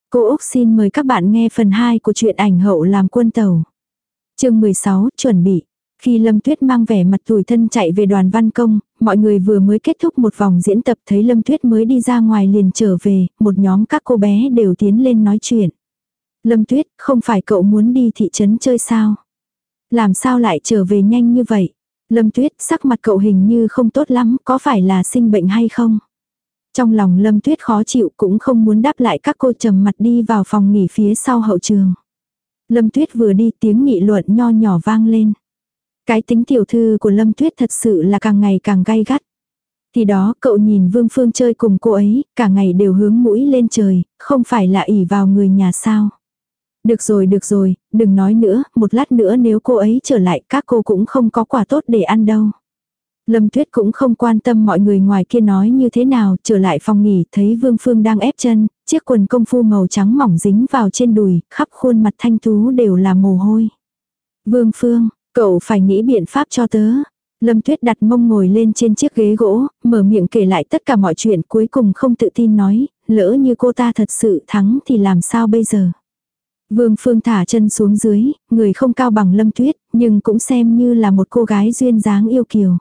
Cô Úc xin mời các bạn nghe phần 2 của truyện ảnh hậu làm quân tàu. Chương 16, chuẩn bị. Khi Lâm Tuyết mang vẻ mặt tủi thân chạy về đoàn văn công, mọi người vừa mới kết thúc một vòng diễn tập thấy Lâm Tuyết mới đi ra ngoài liền trở về, một nhóm các cô bé đều tiến lên nói chuyện. Lâm Tuyết, không phải cậu muốn đi thị trấn chơi sao? Làm sao lại trở về nhanh như vậy? Lâm Tuyết, sắc mặt cậu hình như không tốt lắm, có phải là sinh bệnh hay không? Trong lòng Lâm Tuyết khó chịu cũng không muốn đáp lại, các cô trầm mặt đi vào phòng nghỉ phía sau hậu trường. Lâm Tuyết vừa đi tiếng nghị luận nho nhỏ vang lên. Cái tính tiểu thư của Lâm Tuyết thật sự là càng ngày càng gay gắt. Thì đó cậu nhìn Vương Phương chơi cùng cô ấy, cả ngày đều hướng mũi lên trời, không phải là ỷ vào người nhà sao. Được rồi, đừng nói nữa, một lát nữa nếu cô ấy trở lại các cô cũng không có quà tốt để ăn đâu. Lâm Tuyết cũng không quan tâm mọi người ngoài kia nói như thế nào, trở lại phòng nghỉ thấy Vương Phương đang ép chân, chiếc quần công phu màu trắng mỏng dính vào trên đùi, khắp khuôn mặt thanh tú đều là mồ hôi. Vương Phương, cậu phải nghĩ biện pháp cho tớ. Lâm Tuyết đặt mông ngồi lên trên chiếc ghế gỗ, mở miệng kể lại tất cả mọi chuyện, cuối cùng không tự tin nói, lỡ như cô ta thật sự thắng thì làm sao bây giờ. Vương Phương thả chân xuống dưới, người không cao bằng Lâm Tuyết, nhưng cũng xem như là một cô gái duyên dáng yêu kiều.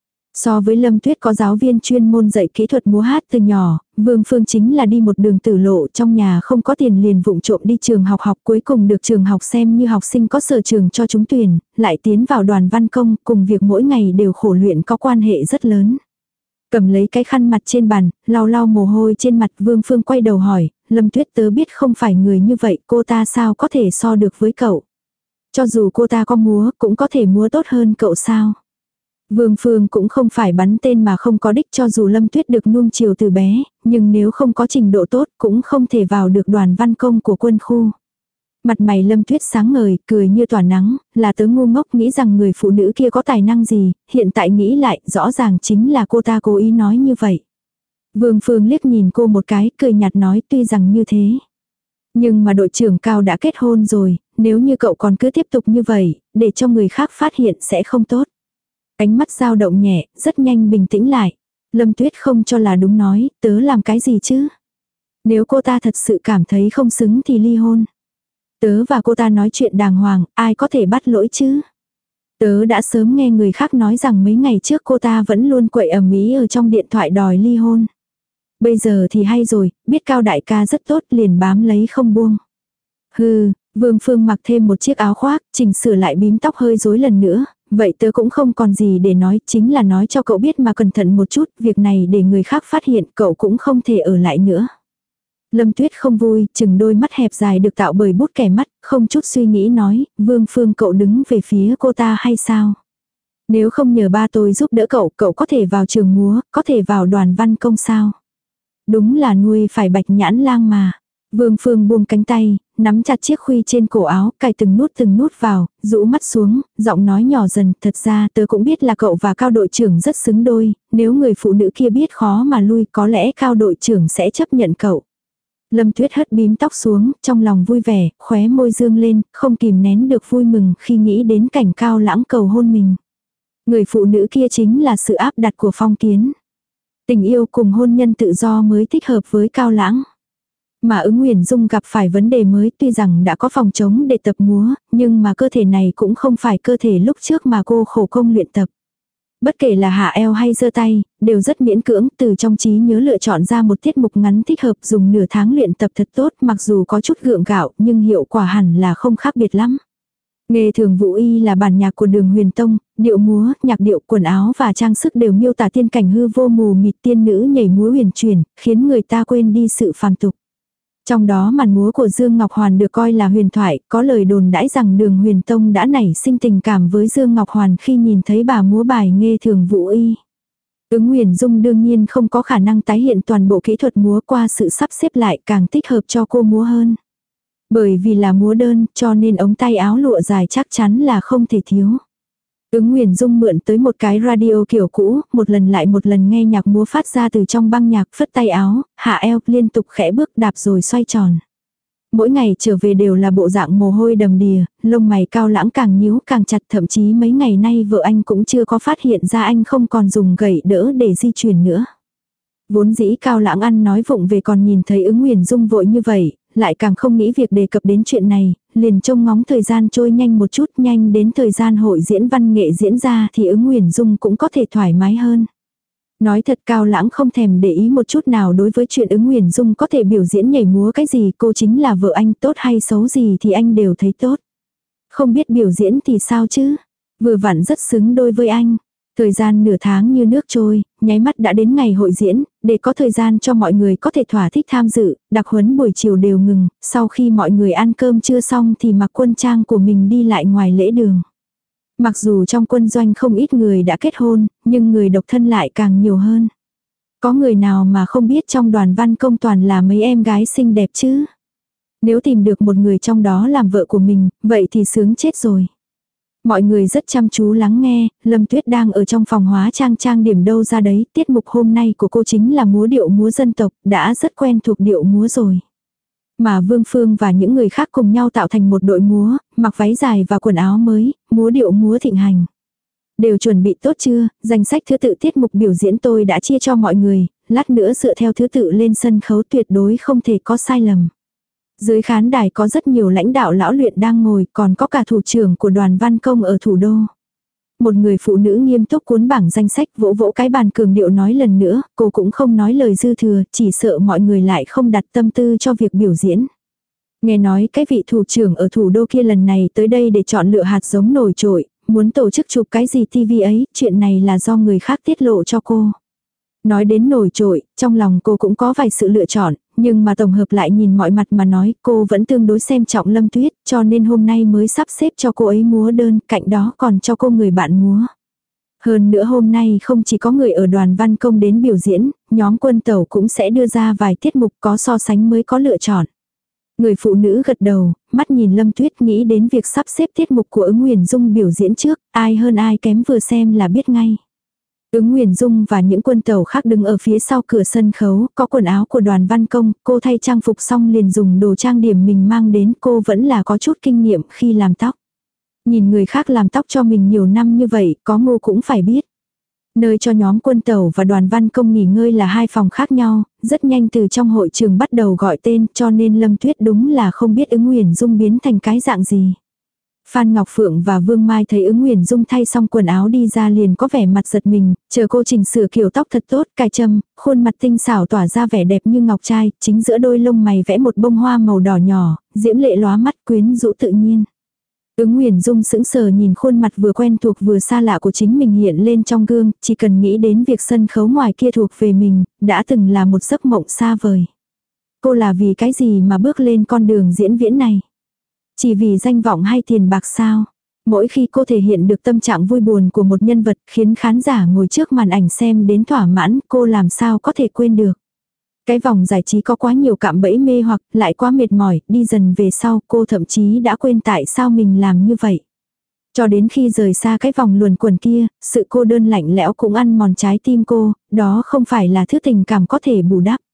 So với Lâm Tuyết có giáo viên chuyên môn dạy kỹ thuật múa hát từ nhỏ, Vương Phương chính là đi một đường tử lộ, trong nhà không có tiền liền vụng trộm đi trường học, cuối cùng được trường học xem như học sinh có sở trường cho trúng tuyển, lại tiến vào đoàn văn công, cùng việc mỗi ngày đều khổ luyện có quan hệ rất lớn. Cầm lấy cái khăn mặt trên bàn, lau lau mồ hôi trên mặt, Vương Phương quay đầu hỏi, Lâm Tuyết, tớ biết không phải người như vậy, cô ta sao có thể so được với cậu? Cho dù cô ta có múa, cũng có thể múa tốt hơn cậu sao? Vương Phương cũng không phải bắn tên mà không có đích, cho dù Lâm Tuyết được nuông chiều từ bé, nhưng nếu không có trình độ tốt cũng không thể vào được đoàn văn công của quân khu. Mặt mày Lâm Tuyết sáng ngời, cười như tỏa nắng, là tớ ngu ngốc nghĩ rằng người phụ nữ kia có tài năng gì, hiện tại nghĩ lại rõ ràng chính là cô ta cố ý nói như vậy. Vương Phương liếc nhìn cô một cái, cười nhạt nói, tuy rằng như thế. Nhưng mà đội trưởng Cao đã kết hôn rồi, nếu như cậu còn cứ tiếp tục như vậy, để cho người khác phát hiện sẽ không tốt. Ánh mắt dao động nhẹ, rất nhanh bình tĩnh lại. Lâm Tuyết không cho là đúng nói, tớ làm cái gì chứ? Nếu cô ta thật sự cảm thấy không xứng thì ly hôn. Tớ và cô ta nói chuyện đàng hoàng, ai có thể bắt lỗi chứ? Tớ đã sớm nghe người khác nói rằng mấy ngày trước cô ta vẫn luôn quậy ầm ĩ ở trong điện thoại đòi ly hôn. Bây giờ thì hay rồi, biết Cao đại ca rất tốt liền bám lấy không buông. Hừ, Vương Phương mặc thêm một chiếc áo khoác, chỉnh sửa lại bím tóc hơi rối lần nữa. Vậy tớ cũng không còn gì để nói, chính là nói cho cậu biết mà cẩn thận một chút, việc này để người khác phát hiện cậu cũng không thể ở lại nữa. Lâm Tuyết không vui, chừng đôi mắt hẹp dài được tạo bởi bút kẻ mắt, không chút suy nghĩ nói, Vương Phương cậu đứng về phía cô ta hay sao? Nếu không nhờ ba tôi giúp đỡ cậu, cậu có thể vào trường múa, có thể vào đoàn văn công sao? Đúng là nuôi phải bạch nhãn lang mà. Vương Phương buông cánh tay, nắm chặt chiếc khuy trên cổ áo, cài từng nút vào, rũ mắt xuống, giọng nói nhỏ dần, thật ra tớ cũng biết là cậu và Cao đội trưởng rất xứng đôi, nếu người phụ nữ kia biết khó mà lui có lẽ Cao đội trưởng sẽ chấp nhận cậu. Lâm Tuyết hất bím tóc xuống, trong lòng vui vẻ, khóe môi dương lên, không kìm nén được vui mừng khi nghĩ đến cảnh Cao Lãng cầu hôn mình. Người phụ nữ kia chính là sự áp đặt của Phong Kiến. Tình yêu cùng hôn nhân tự do mới thích hợp với Cao Lãng. Mà Ứng Huyền Dung gặp phải vấn đề mới, tuy rằng đã có phòng trống để tập múa, nhưng mà cơ thể này cũng không phải cơ thể lúc trước mà cô khổ công luyện tập. Bất kể là hạ eo hay giơ tay, đều rất miễn cưỡng, từ trong trí nhớ lựa chọn ra một tiết mục ngắn thích hợp dùng nửa tháng luyện tập thật tốt, mặc dù có chút gượng gạo nhưng hiệu quả hẳn là không khác biệt lắm. Nghề thường vũ y là bản nhạc của Đường Huyền Tông, điệu múa, nhạc điệu, quần áo và trang sức đều miêu tả tiên cảnh hư vô mù mịt, tiên nữ nhảy múa huyền chuyển, khiến người ta quên đi sự phàm tục. Trong đó màn múa của Dương Ngọc Hoàn được coi là huyền thoại, có lời đồn đãi rằng Đường Huyền Tông đã nảy sinh tình cảm với Dương Ngọc Hoàn khi nhìn thấy bà múa bài Nghê Thường Vũ Y. Ứng Huyền Dung đương nhiên không có khả năng tái hiện toàn bộ kỹ thuật múa, qua sự sắp xếp lại càng thích hợp cho cô múa hơn. Bởi vì là múa đơn cho nên ống tay áo lụa dài chắc chắn là không thể thiếu. Ứng Huyền Dung mượn tới một cái radio kiểu cũ, một lần lại một lần nghe nhạc múa phát ra từ trong băng nhạc, phất tay áo, hạ eo, liên tục khẽ bước đạp rồi xoay tròn. Mỗi ngày trở về đều là bộ dạng mồ hôi đầm đìa, lông mày Cao Lãng càng nhíu càng chặt, thậm chí mấy ngày nay vợ anh cũng chưa có phát hiện ra anh không còn dùng gậy đỡ để di chuyển nữa. Vốn dĩ Cao Lãng ăn nói vụng về còn nhìn thấy Ứng Huyền Dung vội như vậy, lại càng không nghĩ việc đề cập đến chuyện này, liền trông ngóng thời gian trôi nhanh một chút, nhanh đến thời gian hội diễn văn nghệ diễn ra thì ứng Nguyền Dung cũng có thể thoải mái hơn. Nói thật Cao Lãng không thèm để ý một chút nào đối với chuyện ứng Nguyền Dung có thể biểu diễn nhảy múa cái gì, cô chính là vợ anh, tốt hay xấu gì thì anh đều thấy tốt. Không biết biểu diễn thì sao chứ, vừa vặn rất xứng đôi với anh. Thời gian nửa tháng như nước trôi, nháy mắt đã đến ngày hội diễn, để có thời gian cho mọi người có thể thỏa thích tham dự, đặc huấn buổi chiều đều ngừng, sau khi mọi người ăn cơm trưa xong thì mặc quân trang của mình đi lại ngoài lễ đường. Mặc dù trong quân doanh không ít người đã kết hôn, nhưng người độc thân lại càng nhiều hơn. Có người nào mà không biết trong đoàn văn công toàn là mấy em gái xinh đẹp chứ? Nếu tìm được một người trong đó làm vợ của mình, vậy thì sướng chết rồi. Mọi người rất chăm chú lắng nghe, Lâm Tuyết đang ở trong phòng hóa trang trang điểm đâu ra đấy, tiết mục hôm nay của cô chính là múa điệu múa dân tộc, đã rất quen thuộc điệu múa rồi. Mà Vương Phương và những người khác cùng nhau tạo thành một đội múa, mặc váy dài và quần áo mới, múa điệu múa thịnh hành. Đều chuẩn bị tốt chưa, danh sách thứ tự tiết mục biểu diễn tôi đã chia cho mọi người, lát nữa dựa theo thứ tự lên sân khấu tuyệt đối không thể có sai lầm. Dưới khán đài có rất nhiều lãnh đạo lão luyện đang ngồi, còn có cả thủ trưởng của đoàn văn công ở thủ đô. Một người phụ nữ nghiêm túc cuốn bảng danh sách, vỗ vỗ cái bàn cường điệu nói lần nữa, cô cũng không nói lời dư thừa, chỉ sợ mọi người lại không đặt tâm tư cho việc biểu diễn. Nghe nói cái vị thủ trưởng ở thủ đô kia lần này tới đây để chọn lựa hạt giống nổi trội, muốn tổ chức chụp cái gì TV ấy, chuyện này là do người khác tiết lộ cho cô. Nói đến nổi trội, trong lòng cô cũng có vài sự lựa chọn, nhưng mà tổng hợp lại nhìn mọi mặt mà nói, cô vẫn tương đối xem trọng Lâm Tuyết, cho nên hôm nay mới sắp xếp cho cô ấy múa đơn, cạnh đó còn cho cô người bạn múa. Hơn nữa hôm nay không chỉ có người ở đoàn văn công đến biểu diễn, nhóm Quân Tẩu cũng sẽ đưa ra vài tiết mục có so sánh mới có lựa chọn. Người phụ nữ gật đầu, mắt nhìn Lâm Tuyết nghĩ đến việc sắp xếp tiết mục của ứng Nguyền Dung biểu diễn trước, ai hơn ai kém vừa xem là biết ngay. Ứng Nguyền Dung và những Quân Tẩu khác đứng ở phía sau cửa sân khấu, có quần áo của đoàn văn công, cô thay trang phục xong liền dùng đồ trang điểm mình mang đến, cô vẫn là có chút kinh nghiệm khi làm tóc. Nhìn người khác làm tóc cho mình nhiều năm như vậy, có ngu cũng phải biết. Nơi cho nhóm Quân Tẩu và đoàn văn công nghỉ ngơi là hai phòng khác nhau, rất nhanh từ trong hội trường bắt đầu gọi tên, cho nên Lâm Tuyết đúng là không biết ứng Nguyền Dung biến thành cái dạng gì. Phan Ngọc Phượng và Vương Mai thấy ứng Nguyền Dung thay xong quần áo đi ra liền có vẻ mặt giật mình, chờ cô chỉnh sửa kiểu tóc thật tốt, cài châm, khuôn mặt tinh xảo tỏa ra vẻ đẹp như ngọc trai, chính giữa đôi lông mày vẽ một bông hoa màu đỏ nhỏ, diễm lệ lóa mắt quyến rũ tự nhiên. Ứng Nguyền Dung sững sờ nhìn khuôn mặt vừa quen thuộc vừa xa lạ của chính mình hiện lên trong gương, chỉ cần nghĩ đến việc sân khấu ngoài kia thuộc về mình, đã từng là một giấc mộng xa vời. Cô là vì cái gì mà bước lên con đường diễn viễn này? Chỉ vì danh vọng hay tiền bạc sao? Mỗi khi cô thể hiện được tâm trạng vui buồn của một nhân vật khiến khán giả ngồi trước màn ảnh xem đến thỏa mãn, cô làm sao có thể quên được. Cái vòng giải trí có quá nhiều cạm bẫy mê hoặc lại quá mệt mỏi, đi dần về sau cô thậm chí đã quên tại sao mình làm như vậy. Cho đến khi rời xa cái vòng luẩn quẩn kia, sự cô đơn lạnh lẽo cũng ăn mòn trái tim cô, đó không phải là thứ tình cảm có thể bù đắp.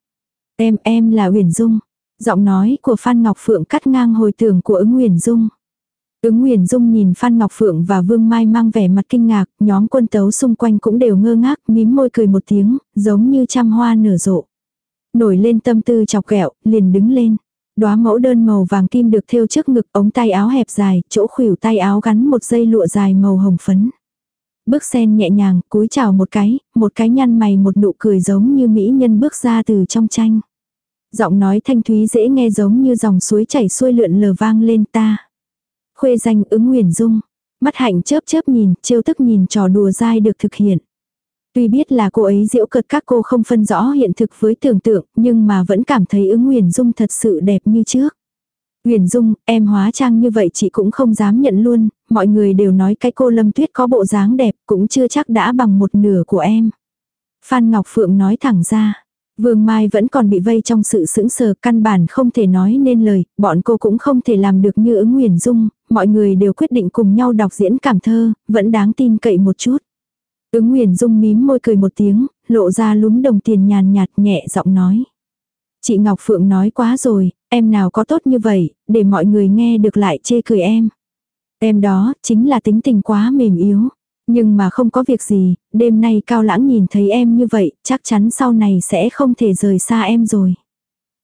Em là Uyển Dung. Giọng nói của Phan Ngọc Phượng cắt ngang hồi tưởng của ứng Nguyền Dung. Ứng Nguyền Dung nhìn Phan Ngọc Phượng và Vương Mai mang vẻ mặt kinh ngạc, nhóm Quân Tấu xung quanh cũng đều ngơ ngác, mím môi cười một tiếng, giống như trăm hoa nở rộ. Nổi lên tâm tư chọc ghẹo, liền đứng lên. Đóa mẫu đơn màu vàng kim được thêu trước ngực, ống tay áo hẹp dài, chỗ khuỷu tay áo gắn một dây lụa dài màu hồng phấn. Bước sen nhẹ nhàng, cúi chào một cái nhăn mày một nụ cười giống như mỹ nhân bước ra từ trong tranh. Giọng nói thanh thúy dễ nghe giống như dòng suối chảy xuôi lượn lờ vang lên ta. Khuê danh ứng Nguyền Dung. Mắt hạnh chớp chớp nhìn, trêu tức nhìn trò đùa dai được thực hiện. Tuy biết là cô ấy giễu cợt các cô không phân rõ hiện thực với tưởng tượng, nhưng mà vẫn cảm thấy ứng Nguyền Dung thật sự đẹp như trước. Nguyền Dung, em hóa trang như vậy chị cũng không dám nhận luôn, mọi người đều nói cái cô Lâm Tuyết có bộ dáng đẹp cũng chưa chắc đã bằng một nửa của em. Phan Ngọc Phượng nói thẳng ra. Vương Mai vẫn còn bị vây trong sự sững sờ, căn bản không thể nói nên lời, bọn cô cũng không thể làm được như ứng Nguyền Dung, mọi người đều quyết định cùng nhau đọc diễn cảm thơ, vẫn đáng tin cậy một chút. Ứng Nguyền Dung mím môi cười một tiếng, lộ ra lúm đồng tiền nhàn nhạt nhẹ giọng nói. Chị Ngọc Phượng nói quá rồi, em nào có tốt như vậy, để mọi người nghe được lại chê cười em. Em đó, chính là tính tình quá mềm yếu. Nhưng mà không có việc gì, đêm nay Cao Lãng nhìn thấy em như vậy, chắc chắn sau này sẽ không thể rời xa em rồi.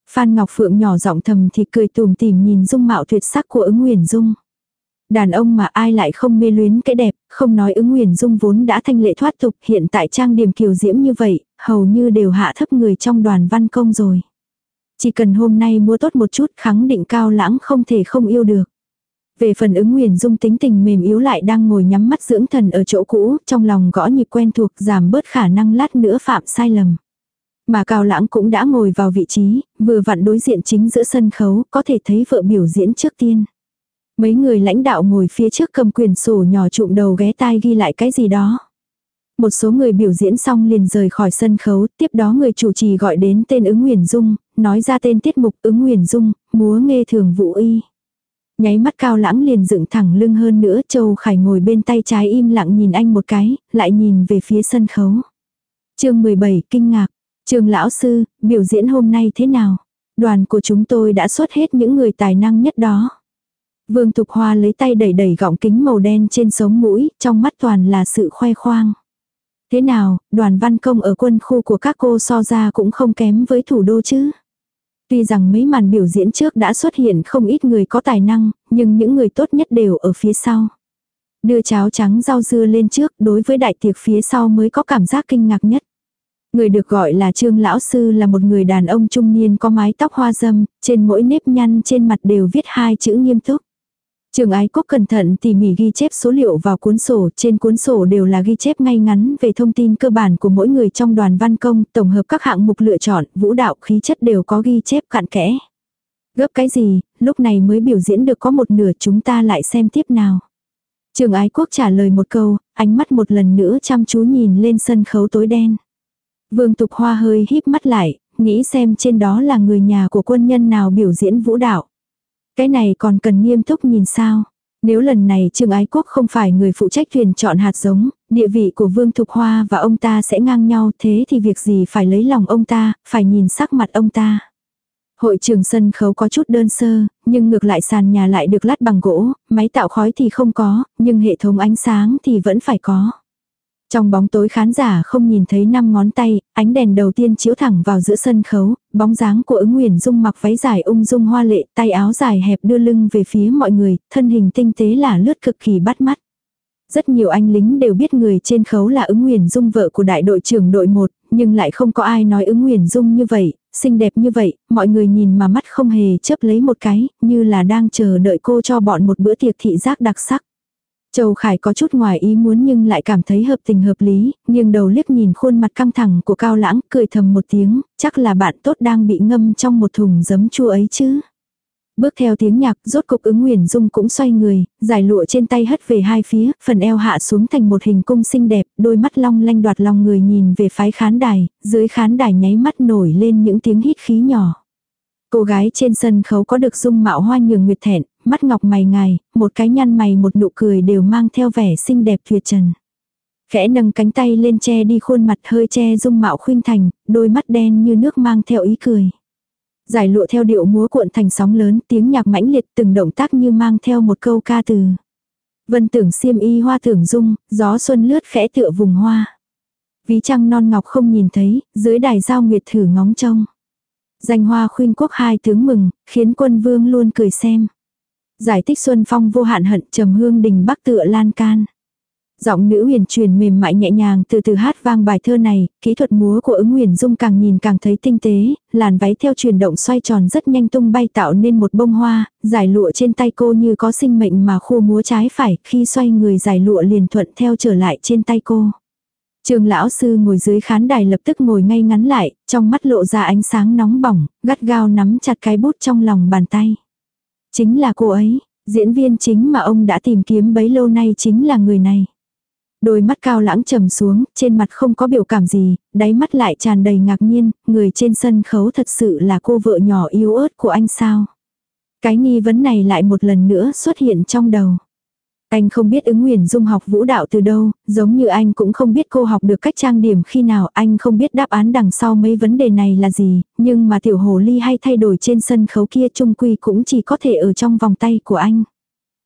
Phan Ngọc Phượng nhỏ giọng thầm thì cười tủm tỉm nhìn dung mạo tuyệt sắc của Ứng Uyển Dung. Đàn ông mà ai lại không mê luyến cái đẹp, không nói Ứng Uyển Dung vốn đã thanh lệ thoát tục, hiện tại trang điểm kiều diễm như vậy, hầu như đều hạ thấp người trong đoàn văn công rồi. Chỉ cần hôm nay mua tốt một chút, khẳng định Cao Lãng không thể không yêu được. Về phần Ứng Uyển Dung tính tình mềm yếu lại đang ngồi nhắm mắt dưỡng thần ở chỗ cũ, trong lòng gõ nhịp quen thuộc, giảm bớt khả năng lát nữa phạm sai lầm. Mà Cao Lãng cũng đã ngồi vào vị trí, vừa vặn đối diện chính giữa sân khấu, có thể thấy vợ biểu diễn trước tiên. Mấy người lãnh đạo ngồi phía trước cầm quyển sổ nhỏ trụm đầu ghé tai ghi lại cái gì đó. Một số người biểu diễn xong liền rời khỏi sân khấu, tiếp đó người chủ trì gọi đến tên Ứng Uyển Dung, nói ra tên tiết mục Ứng Uyển Dung, múa Nghê Thường Vũ Y. Nháy mắt Cao Lãng liền dựng thẳng lưng hơn nữa, Châu Khải ngồi bên tay trái im lặng nhìn anh một cái, lại nhìn về phía sân khấu. Chương 17 kinh ngạc. Trường lão sư, biểu diễn hôm nay thế nào? Đoàn của chúng tôi đã xuất hết những người tài năng nhất đó. Vương Thục Hoa lấy tay đẩy đẩy gọng kính màu đen trên sống mũi, trong mắt toàn là sự khoe khoang. Thế nào, đoàn văn công ở quân khu của các cô so ra cũng không kém với thủ đô chứ. Tuy rằng mấy màn biểu diễn trước đã xuất hiện không ít người có tài năng, nhưng những người tốt nhất đều ở phía sau. Đưa cháo trắng rau dưa lên trước, đối với đại tiệc phía sau mới có cảm giác kinh ngạc nhất. Người được gọi là Trương lão sư là một người đàn ông trung niên có mái tóc hoa râm, trên mỗi nếp nhăn trên mặt đều viết hai chữ nghiêm túc. Trường Ái Quốc cẩn thận tỉ mỉ ghi chép số liệu vào cuốn sổ, trên cuốn sổ đều là ghi chép ngay ngắn về thông tin cơ bản của mỗi người trong đoàn văn công, tổng hợp các hạng mục lựa chọn, vũ đạo, khí chất đều có ghi chép cặn kẽ. Gấp cái gì, lúc này mới biểu diễn được có một nửa, chúng ta lại xem tiếp nào. Trường Ái Quốc trả lời một câu, ánh mắt một lần nữa chăm chú nhìn lên sân khấu tối đen. Vương Tục Hoa hơi híp mắt lại, nghĩ xem trên đó là người nhà của quân nhân nào biểu diễn vũ đạo. Cái này còn cần nghiêm túc nhìn sao. Nếu lần này Trương Ái Quốc không phải người phụ trách tuyển chọn hạt giống, địa vị của Vương Thục Hoa và ông ta sẽ ngang nhau, thế thì việc gì phải lấy lòng ông ta, phải nhìn sắc mặt ông ta. Hội trường sân khấu có chút đơn sơ, nhưng ngược lại sàn nhà lại được lát bằng gỗ, máy tạo khói thì không có, nhưng hệ thống ánh sáng thì vẫn phải có. Trong bóng tối khán giả không nhìn thấy 5 ngón tay, ánh đèn đầu tiên chiếu thẳng vào giữa sân khấu, bóng dáng của Ứng Uyển Dung mặc váy dài ung dung hoa lệ, tay áo dài hẹp đưa lưng về phía mọi người, thân hình tinh tế là lướt cực kỳ bắt mắt. Rất nhiều anh lính đều biết người trên khấu là Ứng Uyển Dung vợ của đại đội trưởng đội 1, nhưng lại không có ai nói Ứng Uyển Dung như vậy, xinh đẹp như vậy, mọi người nhìn mà mắt không hề chớp lấy một cái, như là đang chờ đợi cô cho bọn một bữa tiệc thị giác đặc sắc. Châu Khải có chút ngoài ý muốn nhưng lại cảm thấy hợp tình hợp lý, nghiêng đầu liếc nhìn khuôn mặt căng thẳng của Cao Lãng, cười thầm một tiếng, chắc là bạn tốt đang bị ngâm trong một thùng giấm chua ấy chứ. Bước theo tiếng nhạc, rốt cục Ứng Uyển Dung cũng xoay người, giải lụa trên tay hất về hai phía, phần eo hạ xuống thành một hình cung xinh đẹp, đôi mắt long lanh đoạt lòng người nhìn về phái khán đài, dưới khán đài nháy mắt nổi lên những tiếng hít khí nhỏ. Cô gái trên sân khấu có được dung mạo hoa nhường nguyệt thẹn, mắt ngọc mày ngài, một cái nhăn mày một nụ cười đều mang theo vẻ xinh đẹp tuyệt trần. Khẽ nâng cánh tay lên che đi khuôn mặt hơi che dung mạo khuynh thành, đôi mắt đen như nước mang theo ý cười. Giải lụa theo điệu múa cuộn thành sóng lớn, tiếng nhạc mãnh liệt, từng động tác như mang theo một câu ca từ. Vân tưởng xiêm y hoa tưởng dung, gió xuân lướt khẽ tựa vùng hoa. Ví trăng non ngọc không nhìn thấy, dưới đài giao nguyệt thử ngóng trông. Danh hoa khuynh quốc hai tướng mừng, khiến quân vương luôn cười xem. Giải tích xuân phong vô hạn hận, trầm hương đình bắc tựa lan can. Giọng nữ huyền truyền mềm mại nhẹ nhàng từ từ hát vang bài thơ này, kỹ thuật múa của Ứng Uyển Dung càng nhìn càng thấy tinh tế, làn váy theo chuyển động xoay tròn rất nhanh tung bay tạo nên một bông hoa, giải lụa trên tay cô như có sinh mệnh mà khua múa trái phải, khi xoay người giải lụa liền thuận theo trở lại trên tay cô. Trường lão sư ngồi dưới khán đài lập tức ngồi ngay ngắn lại, trong mắt lộ ra ánh sáng nóng bỏng, gắt gao nắm chặt cái bút trong lòng bàn tay. Chính là cô ấy, diễn viên chính mà ông đã tìm kiếm bấy lâu nay chính là người này. Đôi mắt Cao Lãng trầm xuống, trên mặt không có biểu cảm gì, đáy mắt lại tràn đầy ngạc nhiên, người trên sân khấu thật sự là cô vợ nhỏ yếu ớt của anh sao? Cái nghi vấn này lại một lần nữa xuất hiện trong đầu. Anh không biết Ứng Uyển Dung học vũ đạo từ đâu, giống như anh cũng không biết cô học được cách trang điểm khi nào, anh không biết đáp án đằng sau mấy vấn đề này là gì, nhưng mà tiểu hồ ly hay thay đổi trên sân khấu kia chung quy cũng chỉ có thể ở trong vòng tay của anh.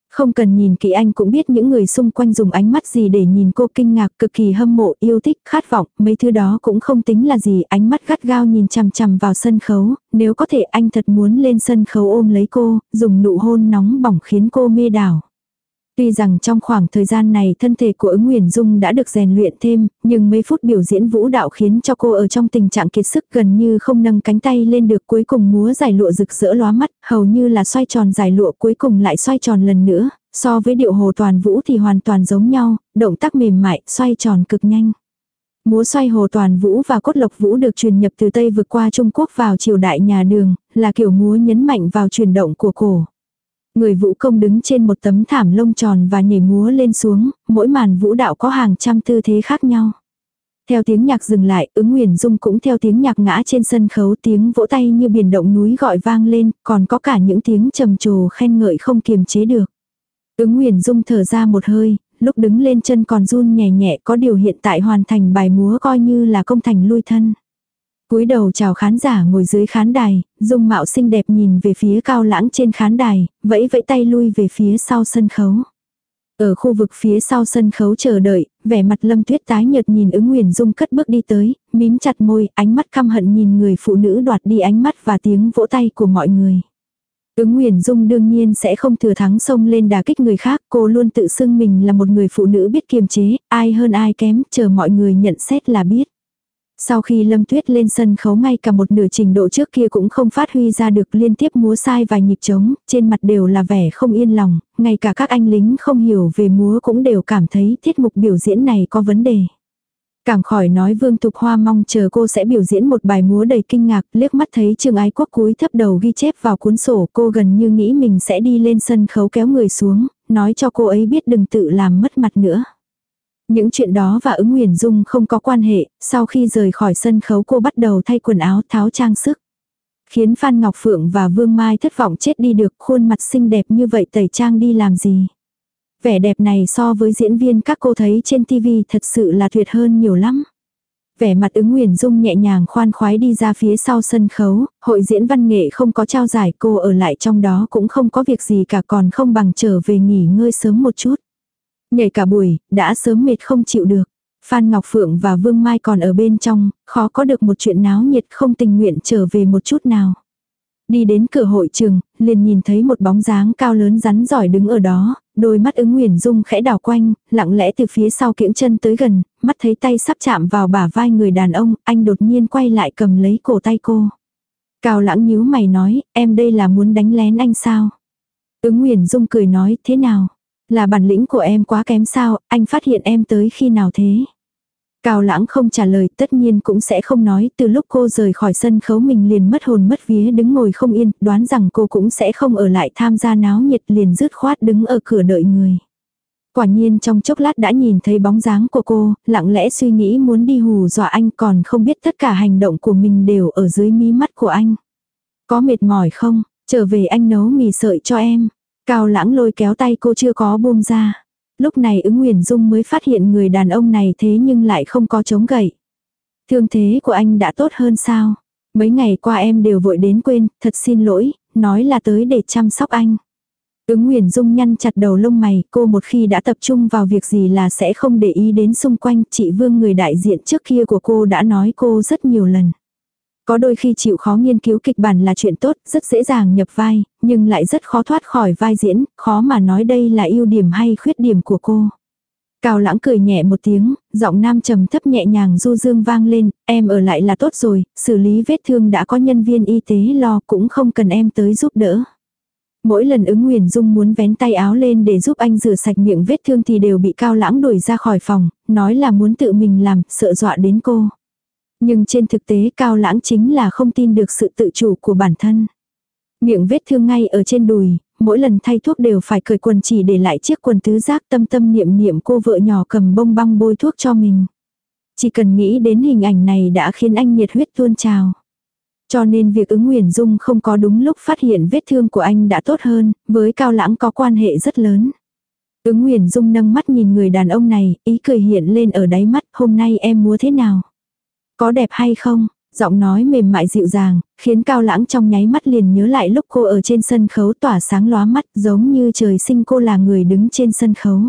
Không cần nhìn kỹ anh cũng biết những người xung quanh dùng ánh mắt gì để nhìn cô, kinh ngạc, cực kỳ hâm mộ, yêu thích, khát vọng, mấy thứ đó cũng không tính là gì, ánh mắt gắt gao nhìn chằm chằm vào sân khấu, nếu có thể anh thật muốn lên sân khấu ôm lấy cô, dùng nụ hôn nóng bỏng khiến cô mê đảo. Tuy rằng trong khoảng thời gian này thân thể của Ứng Nguyễn Dung đã được rèn luyện thêm, nhưng mấy phút biểu diễn vũ đạo khiến cho cô ở trong tình trạng kiệt sức gần như không nâng cánh tay lên được, cuối cùng múa giải lụa rực rỡ lóa mắt, hầu như là xoay tròn giải lụa cuối cùng lại xoay tròn lần nữa, so với điệu hồ toàn vũ thì hoàn toàn giống nhau, động tác mềm mại, xoay tròn cực nhanh. Múa xoay hồ toàn vũ và cốt lộc vũ được truyền nhập từ Tây vượt qua Trung Quốc vào triều đại nhà Đường, là kiểu múa nhấn mạnh vào chuyển động của cổ. Người vũ công đứng trên một tấm thảm lông tròn và nhảy múa lên xuống, mỗi màn vũ đạo có hàng trăm tư thế khác nhau. Theo tiếng nhạc dừng lại, Ứng Nguyễn Dung cũng theo tiếng nhạc ngã trên sân khấu, tiếng vỗ tay như biển động núi gọi vang lên, còn có cả những tiếng trầm trồ khen ngợi không kiềm chế được. Ứng Nguyễn Dung thở ra một hơi, lúc đứng lên chân còn run nhẹ nhẹ, có điều hiện tại hoàn thành bài múa coi như là công thành lui thân. Cúi đầu chào khán giả ngồi dưới khán đài, dung mạo xinh đẹp nhìn về phía Cao Lãng trên khán đài, vẫy vẫy tay lui về phía sau sân khấu. Ở khu vực phía sau sân khấu chờ đợi, vẻ mặt Lâm Tuyết tái nhợt nhìn Ứng Nguyễn Dung cất bước đi tới, mím chặt môi, ánh mắt căm hận nhìn người phụ nữ đoạt đi ánh mắt và tiếng vỗ tay của mọi người. Ứng Nguyễn Dung đương nhiên sẽ không thừa thắng xông lên đả kích người khác, cô luôn tự xưng mình là một người phụ nữ biết kiềm chế, ai hơn ai kém, chờ mọi người nhận xét là biết. Sau khi Lâm Tuyết lên sân khấu, ngay cả một nửa trình độ trước kia cũng không phát huy ra được, liên tiếp múa sai vài nhịp trống, trên mặt đều là vẻ không yên lòng, ngay cả các anh lính không hiểu về múa cũng đều cảm thấy tiết mục biểu diễn này có vấn đề. Càng khỏi nói Vương Tục Hoa mong chờ cô sẽ biểu diễn một bài múa đầy kinh ngạc, liếc mắt thấy Trương Ái Quốc cúi thấp đầu ghi chép vào cuốn sổ, cô gần như nghĩ mình sẽ đi lên sân khấu kéo người xuống, nói cho cô ấy biết đừng tự làm mất mặt nữa. Những chuyện đó và Ứng Nguyễn Dung không có quan hệ, sau khi rời khỏi sân khấu cô bắt đầu thay quần áo, tháo trang sức. Khiến Phan Ngọc Phượng và Vương Mai thất vọng chết đi được, khuôn mặt xinh đẹp như vậy tẩy trang đi làm gì. Vẻ đẹp này so với diễn viên các cô thấy trên TV thật sự là tuyệt hơn nhiều lắm. Vẻ mặt Ứng Nguyễn Dung nhẹ nhàng khoan khoái đi ra phía sau sân khấu, hội diễn văn nghệ không có trao giải, cô ở lại trong đó cũng không có việc gì cả, còn không bằng trở về nghỉ ngơi sớm một chút. Nhảy cả buổi, đã sớm mệt không chịu được. Phan Ngọc Phượng và Vương Mai còn ở bên trong, khó có được một chuyện náo nhiệt, không tình nguyện trở về một chút nào. Đi đến cửa hội trường, liền nhìn thấy một bóng dáng cao lớn rắn giỏi đứng ở đó, đôi mắt Ứng Nguyễn Dung khẽ đảo quanh, lặng lẽ từ phía sau kiễng chân tới gần, mắt thấy tay sắp chạm vào bả vai người đàn ông, anh đột nhiên quay lại cầm lấy cổ tay cô. Cao Lãng nhíu mày nói, em đây là muốn đánh lén anh sao? Ứng Nguyễn Dung cười nói, thế nào? Là bản lĩnh của em quá kém sao, anh phát hiện em tới khi nào thế? Cao Lãng không trả lời, tất nhiên cũng sẽ không nói, từ lúc cô rời khỏi sân khấu mình liền mất hồn mất vía đứng ngồi không yên, đoán rằng cô cũng sẽ không ở lại tham gia náo nhiệt, liền dứt khoát đứng ở cửa đợi người. Quả nhiên trong chốc lát đã nhìn thấy bóng dáng của cô, lặng lẽ suy nghĩ muốn đi hù dọa anh, còn không biết tất cả hành động của mình đều ở dưới mí mắt của anh. Có mệt mỏi không? Trở về anh nấu mì sợi cho em. Cao Lãng lôi kéo tay cô chưa có buông ra. Lúc này Ứng Nguyễn Dung mới phát hiện người đàn ông này thế nhưng lại không có chống gậy. Thương thế của anh đã tốt hơn sao? Mấy ngày qua em đều vội đến quên, thật xin lỗi, nói là tới để chăm sóc anh. Ứng Nguyễn Dung nhăn chặt đầu lông mày, cô một khi đã tập trung vào việc gì là sẽ không để ý đến xung quanh. Chị Vương người đại diện trước kia của cô đã nói cô rất nhiều lần. Có đôi khi chịu khó nghiên cứu kịch bản là chuyện tốt, rất dễ dàng nhập vai, nhưng lại rất khó thoát khỏi vai diễn, khó mà nói đây là ưu điểm hay khuyết điểm của cô. Cao Lãng cười nhẹ một tiếng, giọng nam trầm thấp nhẹ nhàng du dương vang lên, em ở lại là tốt rồi, xử lý vết thương đã có nhân viên y tế lo, cũng không cần em tới giúp đỡ. Mỗi lần Ứng Nguyễn Dung muốn vén tay áo lên để giúp anh rửa sạch miệng vết thương thì đều bị Cao Lãng đuổi ra khỏi phòng, nói là muốn tự mình làm, sợ dọa đến cô. Nhưng trên thực tế Cao Lãng chính là không tin được sự tự chủ của bản thân. Miệng vết thương ngay ở trên đùi, mỗi lần thay thuốc đều phải cởi quần chỉ để lại chiếc quần tứ giác, tâm tâm niệm niệm cô vợ nhỏ cầm bông băng bôi thuốc cho mình. Chỉ cần nghĩ đến hình ảnh này đã khiến anh nhiệt huyết tuôn trào. Cho nên việc Ứng Nguyễn Dung không có đúng lúc phát hiện vết thương của anh đã tốt hơn, với Cao Lãng có quan hệ rất lớn. Ứng Nguyễn Dung nâng mắt nhìn người đàn ông này, ý cười hiện lên ở đáy mắt, hôm nay em múa thế nào? Có đẹp hay không? Giọng nói mềm mại dịu dàng, khiến Cao Lãng trong nháy mắt liền nhớ lại lúc cô ở trên sân khấu tỏa sáng lóa mắt, giống như trời sinh cô là người đứng trên sân khấu.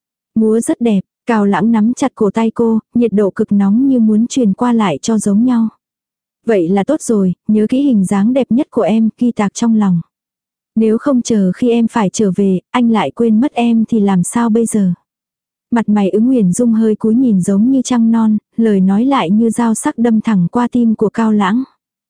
Múa rất đẹp, Cao Lãng nắm chặt cổ tay cô, nhiệt độ cực nóng như muốn truyền qua lại cho giống nhau. Vậy là tốt rồi, nhớ kỹ hình dáng đẹp nhất của em, ghi tạc trong lòng. Nếu không chờ khi em phải trở về, anh lại quên mất em thì làm sao bây giờ? Mặt mày Ứng Huyền Dung hơi cúi nhìn giống như trăng non, lời nói lại như dao sắc đâm thẳng qua tim của Cao Lãng.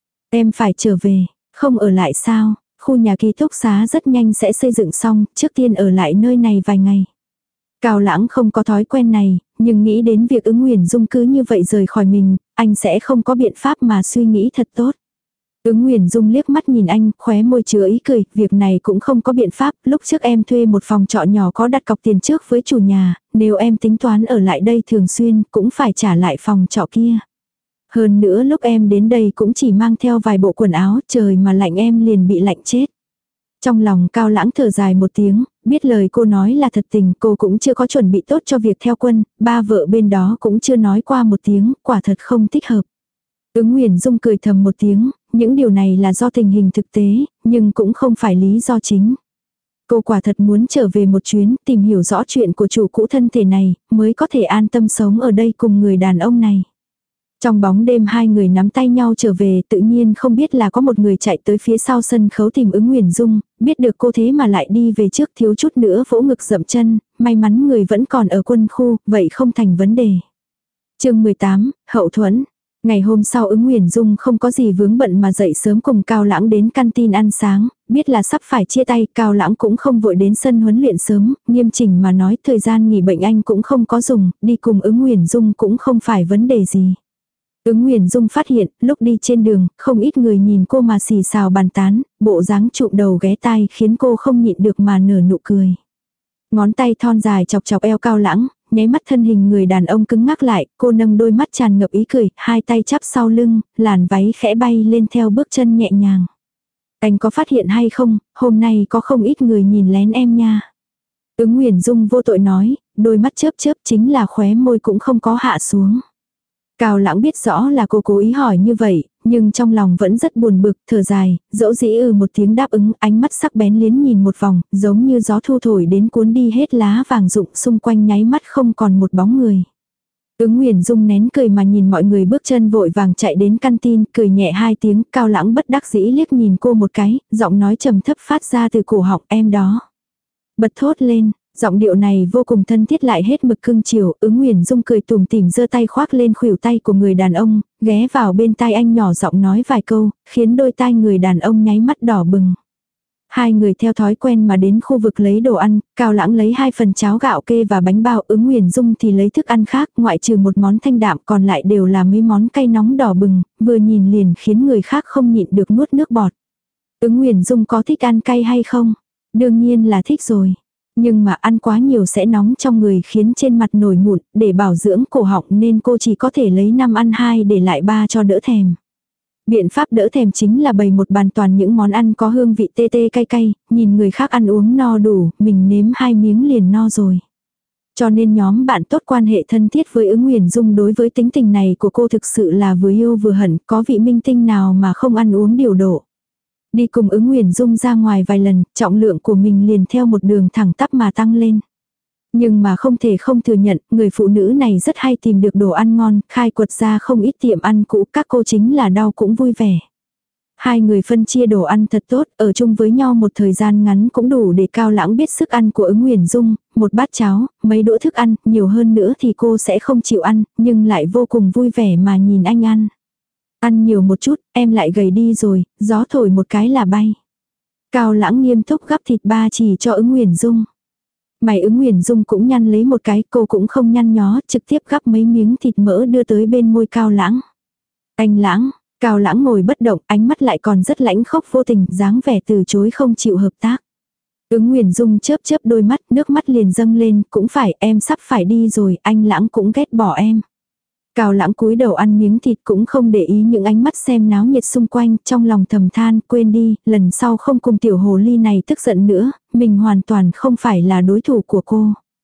Em phải trở về, không ở lại sao? Khu nhà ký túc xá rất nhanh sẽ xây dựng xong, trước tiên ở lại nơi này vài ngày. Cao Lãng không có thói quen này, nhưng nghĩ đến việc Ứng Huyền Dung cứ như vậy rời khỏi mình, anh sẽ không có biện pháp mà suy nghĩ thật tốt. Ứng Huyền Dung liếc mắt nhìn anh, khóe môi chứa ý cười, việc này cũng không có biện pháp, lúc trước em thuê một phòng trọ nhỏ có đặt cọc tiền trước với chủ nhà, nếu em tính toán ở lại đây thường xuyên, cũng phải trả lại phòng trọ kia. Hơn nữa lúc em đến đây cũng chỉ mang theo vài bộ quần áo, trời mà lạnh em liền bị lạnh chết. Trong lòng Cao Lãng thở dài một tiếng, biết lời cô nói là thật tình, cô cũng chưa có chuẩn bị tốt cho việc theo quân, ba vợ bên đó cũng chưa nói qua một tiếng, quả thật không thích hợp. Ứng Huyền Dung cười thầm một tiếng, những điều này là do tình hình thực tế, nhưng cũng không phải lý do chính. Cô quả thật muốn trở về một chuyến, tìm hiểu rõ chuyện của chủ cũ thân thể này, mới có thể an tâm sống ở đây cùng người đàn ông này. Trong bóng đêm hai người nắm tay nhau trở về, tự nhiên không biết là có một người chạy tới phía sau sân khấu tìm Ứng Huyền Dung, biết được cô thế mà lại đi về trước, thiếu chút nữa vỗ ngực dậm chân, may mắn người vẫn còn ở quân khu, vậy không thành vấn đề. Chương 18, hậu thuẫn. Ngày hôm sau Ứng Huyền Dung không có gì vướng bận mà dậy sớm cùng Cao Lãng đến canteen ăn sáng, biết là sắp phải chia tay, Cao Lãng cũng không vội đến sân huấn luyện sớm, nghiêm chỉnh mà nói thời gian nghỉ bệnh anh cũng không có dùng, đi cùng Ứng Huyền Dung cũng không phải vấn đề gì. Ứng Huyền Dung phát hiện, lúc đi trên đường, không ít người nhìn cô mà xì xào bàn tán, bộ dáng trụm đầu ghé tai khiến cô không nhịn được mà nở nụ cười. Ngón tay thon dài chọc chọc eo Cao Lãng, nháy mắt thân hình người đàn ông cứng ngắc lại, cô nâng đôi mắt tràn ngập ý cười, hai tay chắp sau lưng, làn váy khẽ bay lên theo bước chân nhẹ nhàng. Anh có phát hiện hay không, hôm nay có không ít người nhìn lén em nha. Ứng Huyền Dung vô tội nói, đôi mắt chớp chớp chính là khóe môi cũng không có hạ xuống. Cao Lãng biết rõ là cô cố ý hỏi như vậy, nhưng trong lòng vẫn rất buồn bực, thở dài, dẫu dĩ một tiếng đáp ứng, ánh mắt sắc bén liến nhìn một vòng, giống như gió thu thổi đến cuốn đi hết lá vàng rụng xung quanh nháy mắt không còn một bóng người. Ứng Huyền Dung nén cười mà nhìn mọi người bước chân vội vàng chạy đến canteen, cười nhẹ hai tiếng, Cao Lãng bất đắc dĩ liếc nhìn cô một cái, giọng nói trầm thấp phát ra từ cổ họng, em đó. Bật thốt lên. Giọng điệu này vô cùng thân thiết lại hết mực cưng chiều, Ứng Huyền Dung cười tủm tỉm giơ tay khoác lên khuỷu tay của người đàn ông, ghé vào bên tai anh nhỏ giọng nói vài câu, khiến đôi tai người đàn ông nháy mắt đỏ bừng. Hai người theo thói quen mà đến khu vực lấy đồ ăn, Cao Lãng lấy 2 phần cháo gạo kê và bánh bao, Ứng Huyền Dung thì lấy thức ăn khác, ngoại trừ một món thanh đạm còn lại đều là mấy món cay nóng đỏ bừng, vừa nhìn liền khiến người khác không nhịn được nuốt nước bọt. Ứng Huyền Dung có thích ăn cay hay không? Đương nhiên là thích rồi. Nhưng mà ăn quá nhiều sẽ nóng trong người khiến trên mặt nổi mụn, để bảo dưỡng cổ họng nên cô chỉ có thể lấy 5 ăn 2 để lại 3 cho đỡ thèm. Biện pháp đỡ thèm chính là bày một bàn toàn những món ăn có hương vị tê tê cay cay, nhìn người khác ăn uống no đủ, mình nếm 2 miếng liền no rồi. Cho nên nhóm bạn tốt quan hệ thân thiết với Ứng Huyền Dung đối với tính tình này của cô thực sự là vừa yêu vừa hận, có vị minh tinh nào mà không ăn uống điều độ. Đi cùng Ứng Huyền Dung ra ngoài vài lần, trọng lượng của mình liền theo một đường thẳng tắp mà tăng lên. Nhưng mà không thể không thừa nhận, người phụ nữ này rất hay tìm được đồ ăn ngon, khai quật ra không ít tiệm ăn cũ, các cô chính là đau cũng vui vẻ. Hai người phân chia đồ ăn thật tốt, ở chung với nhau một thời gian ngắn cũng đủ để Cao Lãng biết sức ăn của Ứng Huyền Dung, một bát cháo, mấy đũa thức ăn, nhiều hơn nữa thì cô sẽ không chịu ăn, nhưng lại vô cùng vui vẻ mà nhìn anh ăn. Ăn nhiều một chút, em lại gầy đi rồi, gió thổi một cái là bay. Cao Lãng nghiêm túc gắp thịt ba chỉ cho Ứng Huyền Dung. Mày Ứng Huyền Dung cũng nhăn lấy một cái, cô cũng không nhăn nhó, trực tiếp gắp mấy miếng thịt mỡ đưa tới bên môi Cao Lãng. Anh Lãng, Cao Lãng ngồi bất động, ánh mắt lại còn rất lãnh khốc vô tình, dáng vẻ từ chối không chịu hợp tác. Ứng Huyền Dung chớp chớp đôi mắt, nước mắt liền dâng lên, cũng phải, em sắp phải đi rồi, anh Lãng cũng ghét bỏ em. Cao Lãng cúi đầu ăn miếng thịt cũng không để ý những ánh mắt xem náo nhiệt xung quanh, trong lòng thầm than, quên đi, lần sau không cùng tiểu hồ ly này tức giận nữa, mình hoàn toàn không phải là đối thủ của cô.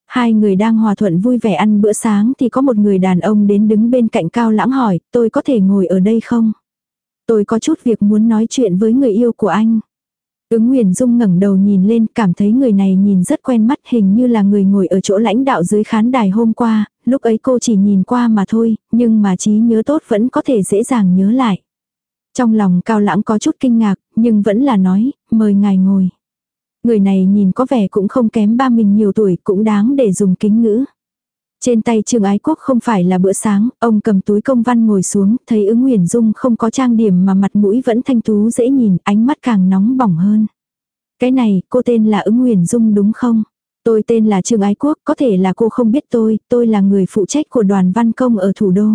Hai người đang hòa thuận vui vẻ ăn bữa sáng thì có một người đàn ông đến đứng bên cạnh Cao Lãng hỏi, tôi có thể ngồi ở đây không? Tôi có chút việc muốn nói chuyện với người yêu của anh. Ứng Huyền Dung ngẩng đầu nhìn lên, cảm thấy người này nhìn rất quen mắt, hình như là người ngồi ở chỗ lãnh đạo dưới khán đài hôm qua, lúc ấy cô chỉ nhìn qua mà thôi, nhưng mà trí nhớ tốt vẫn có thể dễ dàng nhớ lại. Trong lòng Cao Lãng có chút kinh ngạc, nhưng vẫn là nói, mời ngài ngồi. Người này nhìn có vẻ cũng không kém ba mình nhiều tuổi, cũng đáng để dùng kính ngữ. Trên tay Trương Ái Quốc không phải là bữa sáng, ông cầm túi công văn ngồi xuống, thấy Ứng Huyền Dung không có trang điểm mà mặt mũi vẫn thanh tú dễ nhìn, ánh mắt càng nóng bỏng hơn. Cái này, cô tên là Ứng Huyền Dung đúng không? Tôi tên là Trương Ái Quốc, có thể là cô không biết tôi là người phụ trách của đoàn văn công ở thủ đô.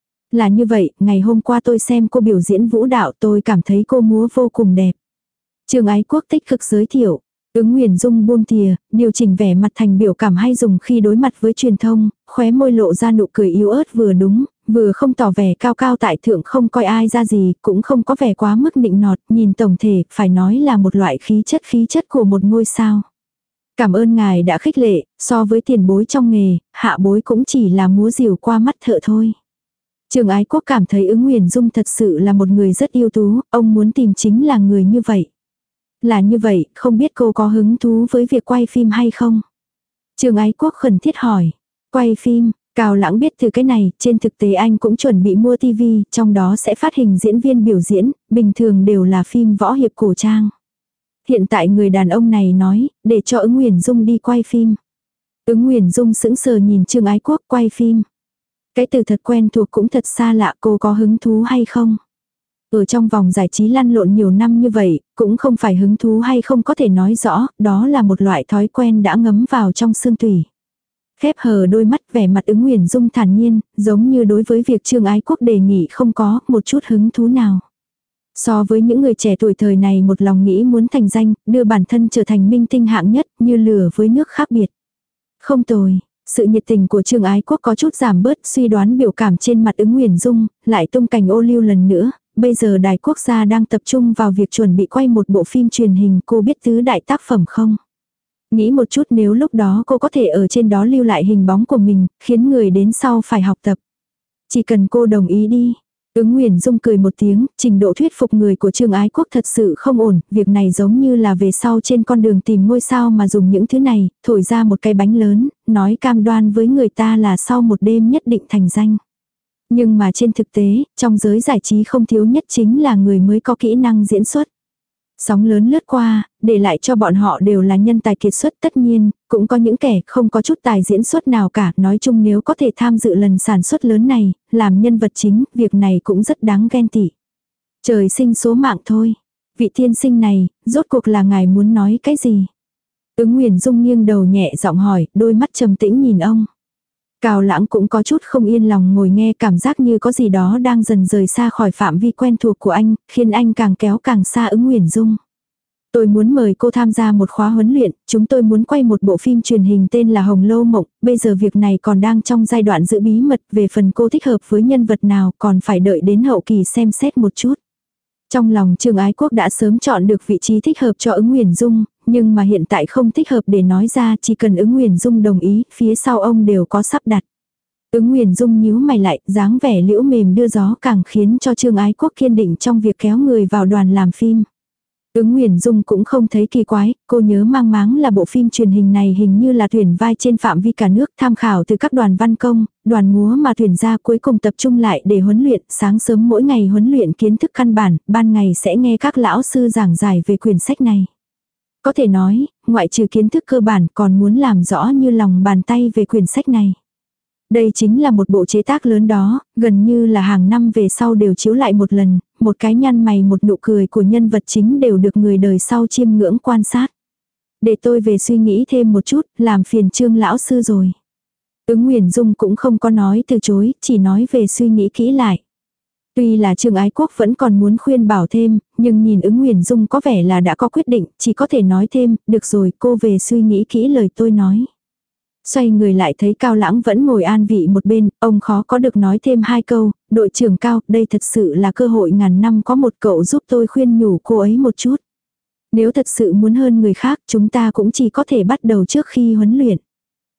Là như vậy, ngày hôm qua tôi xem cô biểu diễn vũ đạo, tôi cảm thấy cô múa vô cùng đẹp. Trương Ái Quốc tích cực giới thiệu. Ứng Huyền Dung buông thìa, điều chỉnh vẻ mặt thành biểu cảm hay dùng khi đối mặt với truyền thông, khóe môi lộ ra nụ cười yếu ớt vừa đúng, vừa không tỏ vẻ cao cao tại thượng không coi ai ra gì, cũng không có vẻ quá mức nịnh nọt, nhìn tổng thể, phải nói là một loại khí chất của một ngôi sao. Cảm ơn ngài đã khích lệ, so với tiền bối trong nghề, hạ bối cũng chỉ là múa rìu qua mắt thợ thôi. Trương Ái Quốc cảm thấy Ứng Huyền Dung thật sự là một người rất ưu tú, ông muốn tìm chính là người như vậy. Là như vậy, không biết cô có hứng thú với việc quay phim hay không? Trương Ái Quốc khẩn thiết hỏi. Quay phim, Cao Lãng biết từ cái này, trên thực tế anh cũng chuẩn bị mua tivi, trong đó sẽ phát hình diễn viên biểu diễn, bình thường đều là phim võ hiệp cổ trang. Hiện tại người đàn ông này nói, để cho Ứng Huyền Dung đi quay phim. Ứng Huyền Dung sững sờ nhìn Trương Ái Quốc quay phim. Cái từ thật quen thuộc cũng thật xa lạ, cô có hứng thú hay không? Ở trong vòng giải trí lăn lộn nhiều năm như vậy, cũng không phải hứng thú hay không có thể nói rõ, đó là một loại thói quen đã ngấm vào trong xương tủy. Khép hờ đôi mắt, vẻ mặt Ứng Huyền Dung thản nhiên, giống như đối với việc Trương Ái Quốc đề nghị không có một chút hứng thú nào. So với những người trẻ tuổi thời này một lòng nghĩ muốn thành danh, đưa bản thân trở thành minh tinh hạng nhất, như lửa với nước khác biệt. Không tồi. Sự nhiệt tình của Trương Ái Quốc có chút giảm bớt, suy đoán biểu cảm trên mặt Ứng Huyền Dung, lại tung cành ô liu lần nữa. Bây giờ đài quốc gia đang tập trung vào việc chuẩn bị quay một bộ phim truyền hình, cô biết tứ đại tác phẩm không? Nghĩ một chút, nếu lúc đó cô có thể ở trên đó lưu lại hình bóng của mình, khiến người đến sau phải học tập. Chỉ cần cô đồng ý đi. Ứng Huyền Dung cười một tiếng, trình độ thuyết phục người của Trương Ái Quốc thật sự không ổn, việc này giống như là về sau trên con đường tìm ngôi sao mà dùng những thứ này, thổi ra một cái bánh lớn, nói cam đoan với người ta là sau một đêm nhất định thành danh. Nhưng mà trên thực tế, trong giới giải trí không thiếu nhất chính là người mới có kỹ năng diễn xuất. Sóng lớn lướt qua, để lại cho bọn họ đều là nhân tài kiệt xuất, tất nhiên, cũng có những kẻ không có chút tài diễn xuất nào cả. Nói chung nếu có thể tham dự lần sản xuất lớn này, làm nhân vật chính, việc này cũng rất đáng ghen tị. Trời sinh số mạng thôi. Vị tiên sinh này, rốt cuộc là ngài muốn nói cái gì? Ứng Huyền Dung nghiêng đầu nhẹ giọng hỏi, đôi mắt trầm tĩnh nhìn ông. Cao Lãng cũng có chút không yên lòng ngồi nghe, cảm giác như có gì đó đang dần rời xa khỏi phạm vi quen thuộc của anh, khiến anh càng kéo càng xa Ứng Huyền Dung. Tôi muốn mời cô tham gia một khóa huấn luyện, chúng tôi muốn quay một bộ phim truyền hình tên là Hồng Lâu Mộng, bây giờ việc này còn đang trong giai đoạn giữ bí mật, về phần cô thích hợp với nhân vật nào còn phải đợi đến hậu kỳ xem xét một chút. Trong lòng Trương Ái Quốc đã sớm chọn được vị trí thích hợp cho Ứng Huyền Dung, nhưng mà hiện tại không thích hợp để nói ra, chỉ cần Ứng Huyền Dung đồng ý, phía sau ông đều có sắp đặt. Ứng Huyền Dung nhíu mày lại, dáng vẻ liễu mềm đưa gió càng khiến cho Trương Ái Quốc kiên định trong việc kéo người vào đoàn làm phim. Ứng Huyền Dung cũng không thấy kỳ quái, cô nhớ mang máng là bộ phim truyền hình này hình như là tuyển vai trên phạm vi cả nước, tham khảo từ các đoàn văn công, đoàn múa mà tuyển ra cuối cùng tập trung lại để huấn luyện, sáng sớm mỗi ngày huấn luyện kiến thức căn bản, ban ngày sẽ nghe các lão sư giảng giải về quyển sách này. Có thể nói, ngoại trừ kiến thức cơ bản còn muốn làm rõ như lòng bàn tay về quyển sách này. Đây chính là một bộ chế tác lớn đó, gần như là hàng năm về sau đều chiếu lại một lần, một cái nhăn mày một nụ cười của nhân vật chính đều được người đời sau chiêm ngưỡng quan sát. Để tôi về suy nghĩ thêm một chút, làm phiền Trương lão sư rồi. Ứng Huyền Dung cũng không có nói từ chối, chỉ nói về suy nghĩ kỹ lại. Tuy là Trương Ái Quốc vẫn còn muốn khuyên bảo thêm, nhưng nhìn Ứng Huyền Dung có vẻ là đã có quyết định, chỉ có thể nói thêm, được rồi cô về suy nghĩ kỹ lời tôi nói. Xoay người lại thấy Cao Lãng vẫn ngồi an vị một bên, ông khó có được nói thêm hai câu, đội trưởng Cao, đây thật sự là cơ hội ngàn năm có một, cậu giúp tôi khuyên nhủ cô ấy một chút. Nếu thật sự muốn hơn người khác, chúng ta cũng chỉ có thể bắt đầu trước khi huấn luyện.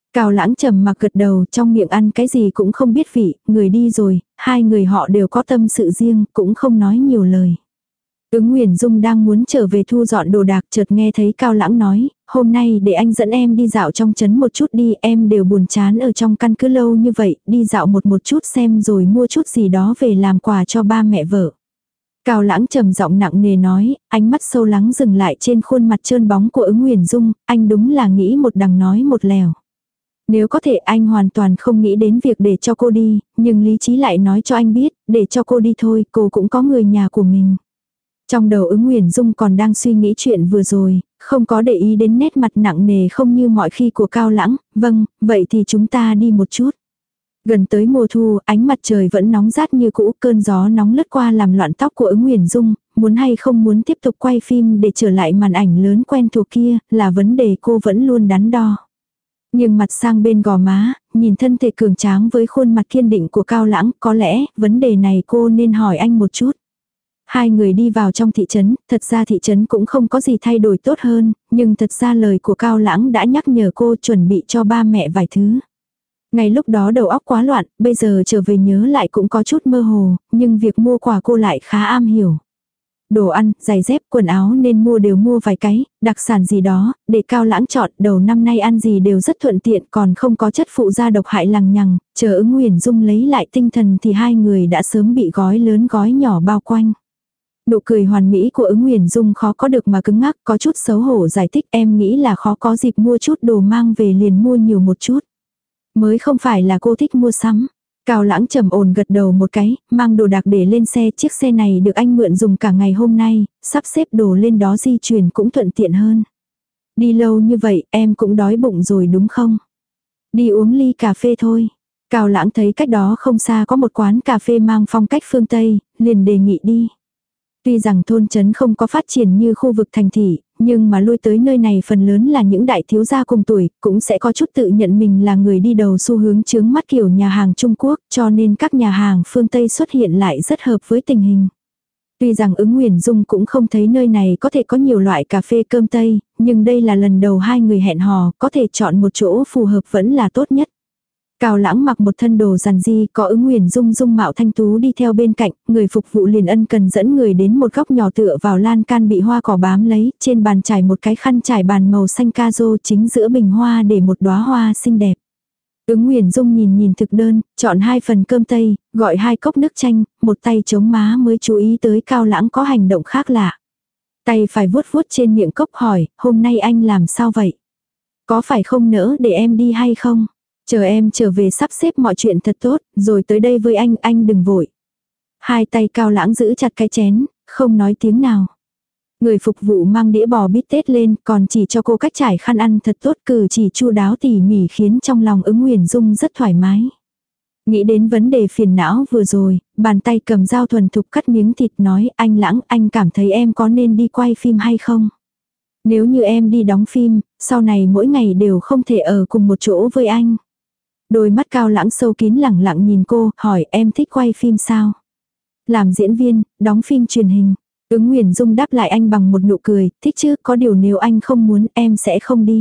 Cao Lãng trầm mặc gật đầu, trong miệng ăn cái gì cũng không biết vị, người đi rồi, hai người họ đều có tâm sự riêng, cũng không nói nhiều lời. Ứng Nguyền Dung đang muốn trở về thu dọn đồ đạc, chợt nghe thấy Cao Lãng nói, hôm nay để anh dẫn em đi dạo trong trấn một chút đi, em đều buồn chán ở trong căn cứ lâu như vậy, đi dạo một chút xem rồi mua chút gì đó về làm quà cho ba mẹ vợ. Cao Lãng trầm giọng nặng nề nói, ánh mắt sâu lắng dừng lại trên khuôn mặt trơn bóng của Ứng Nguyền Dung, anh đúng là nghĩ một đằng nói một lèo. Nếu có thể anh hoàn toàn không nghĩ đến việc để cho cô đi, nhưng lý trí lại nói cho anh biết, để cho cô đi thôi, cô cũng có người nhà của mình. Trong đầu Ứng Nguyền Dung còn đang suy nghĩ chuyện vừa rồi, không có để ý đến nét mặt nặng nề không như mọi khi của Cao Lãng, vâng, vậy thì chúng ta đi một chút. Gần tới mùa thu, ánh mặt trời vẫn nóng rát như cũ, cơn gió nóng lướt qua làm loạn tóc của Ứng Nguyền Dung, muốn hay không muốn tiếp tục quay phim để trở lại màn ảnh lớn quen thuộc kia, là vấn đề cô vẫn luôn đắn đo. Nhưng mặt sang bên gò má, nhìn thân thể cường tráng với khuôn mặt kiên định của Cao Lãng, có lẽ, vấn đề này cô nên hỏi anh một chút. Hai người đi vào trong thị trấn, thật ra thị trấn cũng không có gì thay đổi tốt hơn, nhưng thật ra lời của Cao Lãng đã nhắc nhở cô chuẩn bị cho ba mẹ vài thứ. Ngay lúc đó đầu óc quá loạn, bây giờ trở về nhớ lại cũng có chút mơ hồ, nhưng việc mua quà cô lại khá am hiểu. Đồ ăn, giày dép, quần áo nên mua đều mua vài cái, đặc sản gì đó, để Cao Lãng chọn, đầu năm nay ăn gì đều rất thuận tiện, còn không có chất phụ gia độc hại lằng nhằng, chờ Ứng Nguyền Dung lấy lại tinh thần thì hai người đã sớm bị gói lớn gói nhỏ bao quanh. Nụ cười hoàn mỹ của Ứng Nguyền Dung khó có được mà cứng ngắc, có chút xấu hổ giải thích, em nghĩ là khó có dịp mua chút đồ mang về liền mua nhiều một chút. Mới không phải là cô thích mua sắm. Cao Lãng trầm ổn gật đầu một cái, mang đồ đạc để lên xe, chiếc xe này được anh mượn dùng cả ngày hôm nay, sắp xếp đồ lên đó di chuyển cũng thuận tiện hơn. Đi lâu như vậy, em cũng đói bụng rồi đúng không? Đi uống ly cà phê thôi. Cao Lãng thấy cách đó không xa có một quán cà phê mang phong cách phương Tây, liền đề nghị đi. Tuy rằng thôn trấn không có phát triển như khu vực thành thị, nhưng mà lui tới nơi này phần lớn là những đại thiếu gia cùng tuổi, cũng sẽ có chút tự nhận mình là người đi đầu xu hướng chướng mắt kiểu nhà hàng Trung Quốc, cho nên các nhà hàng phương Tây xuất hiện lại rất hợp với tình hình. Tuy rằng Ứng Nguyền Dung cũng không thấy nơi này có thể có nhiều loại cà phê cơm Tây, nhưng đây là lần đầu hai người hẹn hò, có thể chọn một chỗ phù hợp vẫn là tốt nhất. Cao Lãng mặc một thân đồ giản dị, có Ứng Nguyền Dung dung mạo thanh tú đi theo bên cạnh, người phục vụ liền ân cần dẫn người đến một góc nhỏ tựa vào lan can bị hoa cỏ bám lấy, trên bàn trải một cái khăn trải bàn màu xanh ca rô, chính giữa bình hoa để một đóa hoa xinh đẹp. Ứng Nguyền Dung nhìn thực đơn, chọn 2 phần cơm Tây, gọi 2 cốc nước chanh, một tay chống má mới chú ý tới Cao Lãng có hành động khác lạ. Tay phải vuốt vuốt trên miệng cốc hỏi, hôm nay anh làm sao vậy? Có phải không nỡ để em đi hay không? Chờ em trở về sắp xếp mọi chuyện thật tốt, rồi tới đây với anh đừng vội. Hai tay Cao Lãng giữ chặt cái chén, không nói tiếng nào. Người phục vụ mang đĩa bò bít tết lên, còn chỉ cho cô cách trải khăn ăn thật tốt, cử chỉ chu đáo tỉ mỉ khiến trong lòng Ứng Nguyền Dung rất thoải mái. Nghĩ đến vấn đề phiền não vừa rồi, bàn tay cầm dao thuần thục cắt miếng thịt nói, anh Lãng, anh cảm thấy em có nên đi quay phim hay không? Nếu như em đi đóng phim, sau này mỗi ngày đều không thể ở cùng một chỗ với anh. Đôi mắt Cao Lãng sâu kín lẳng lặng nhìn cô, hỏi em thích quay phim sao? Làm diễn viên, đóng phim truyền hình. Ứng Nguyền Dung đáp lại anh bằng một nụ cười, thích chứ, có điều nếu anh không muốn em sẽ không đi.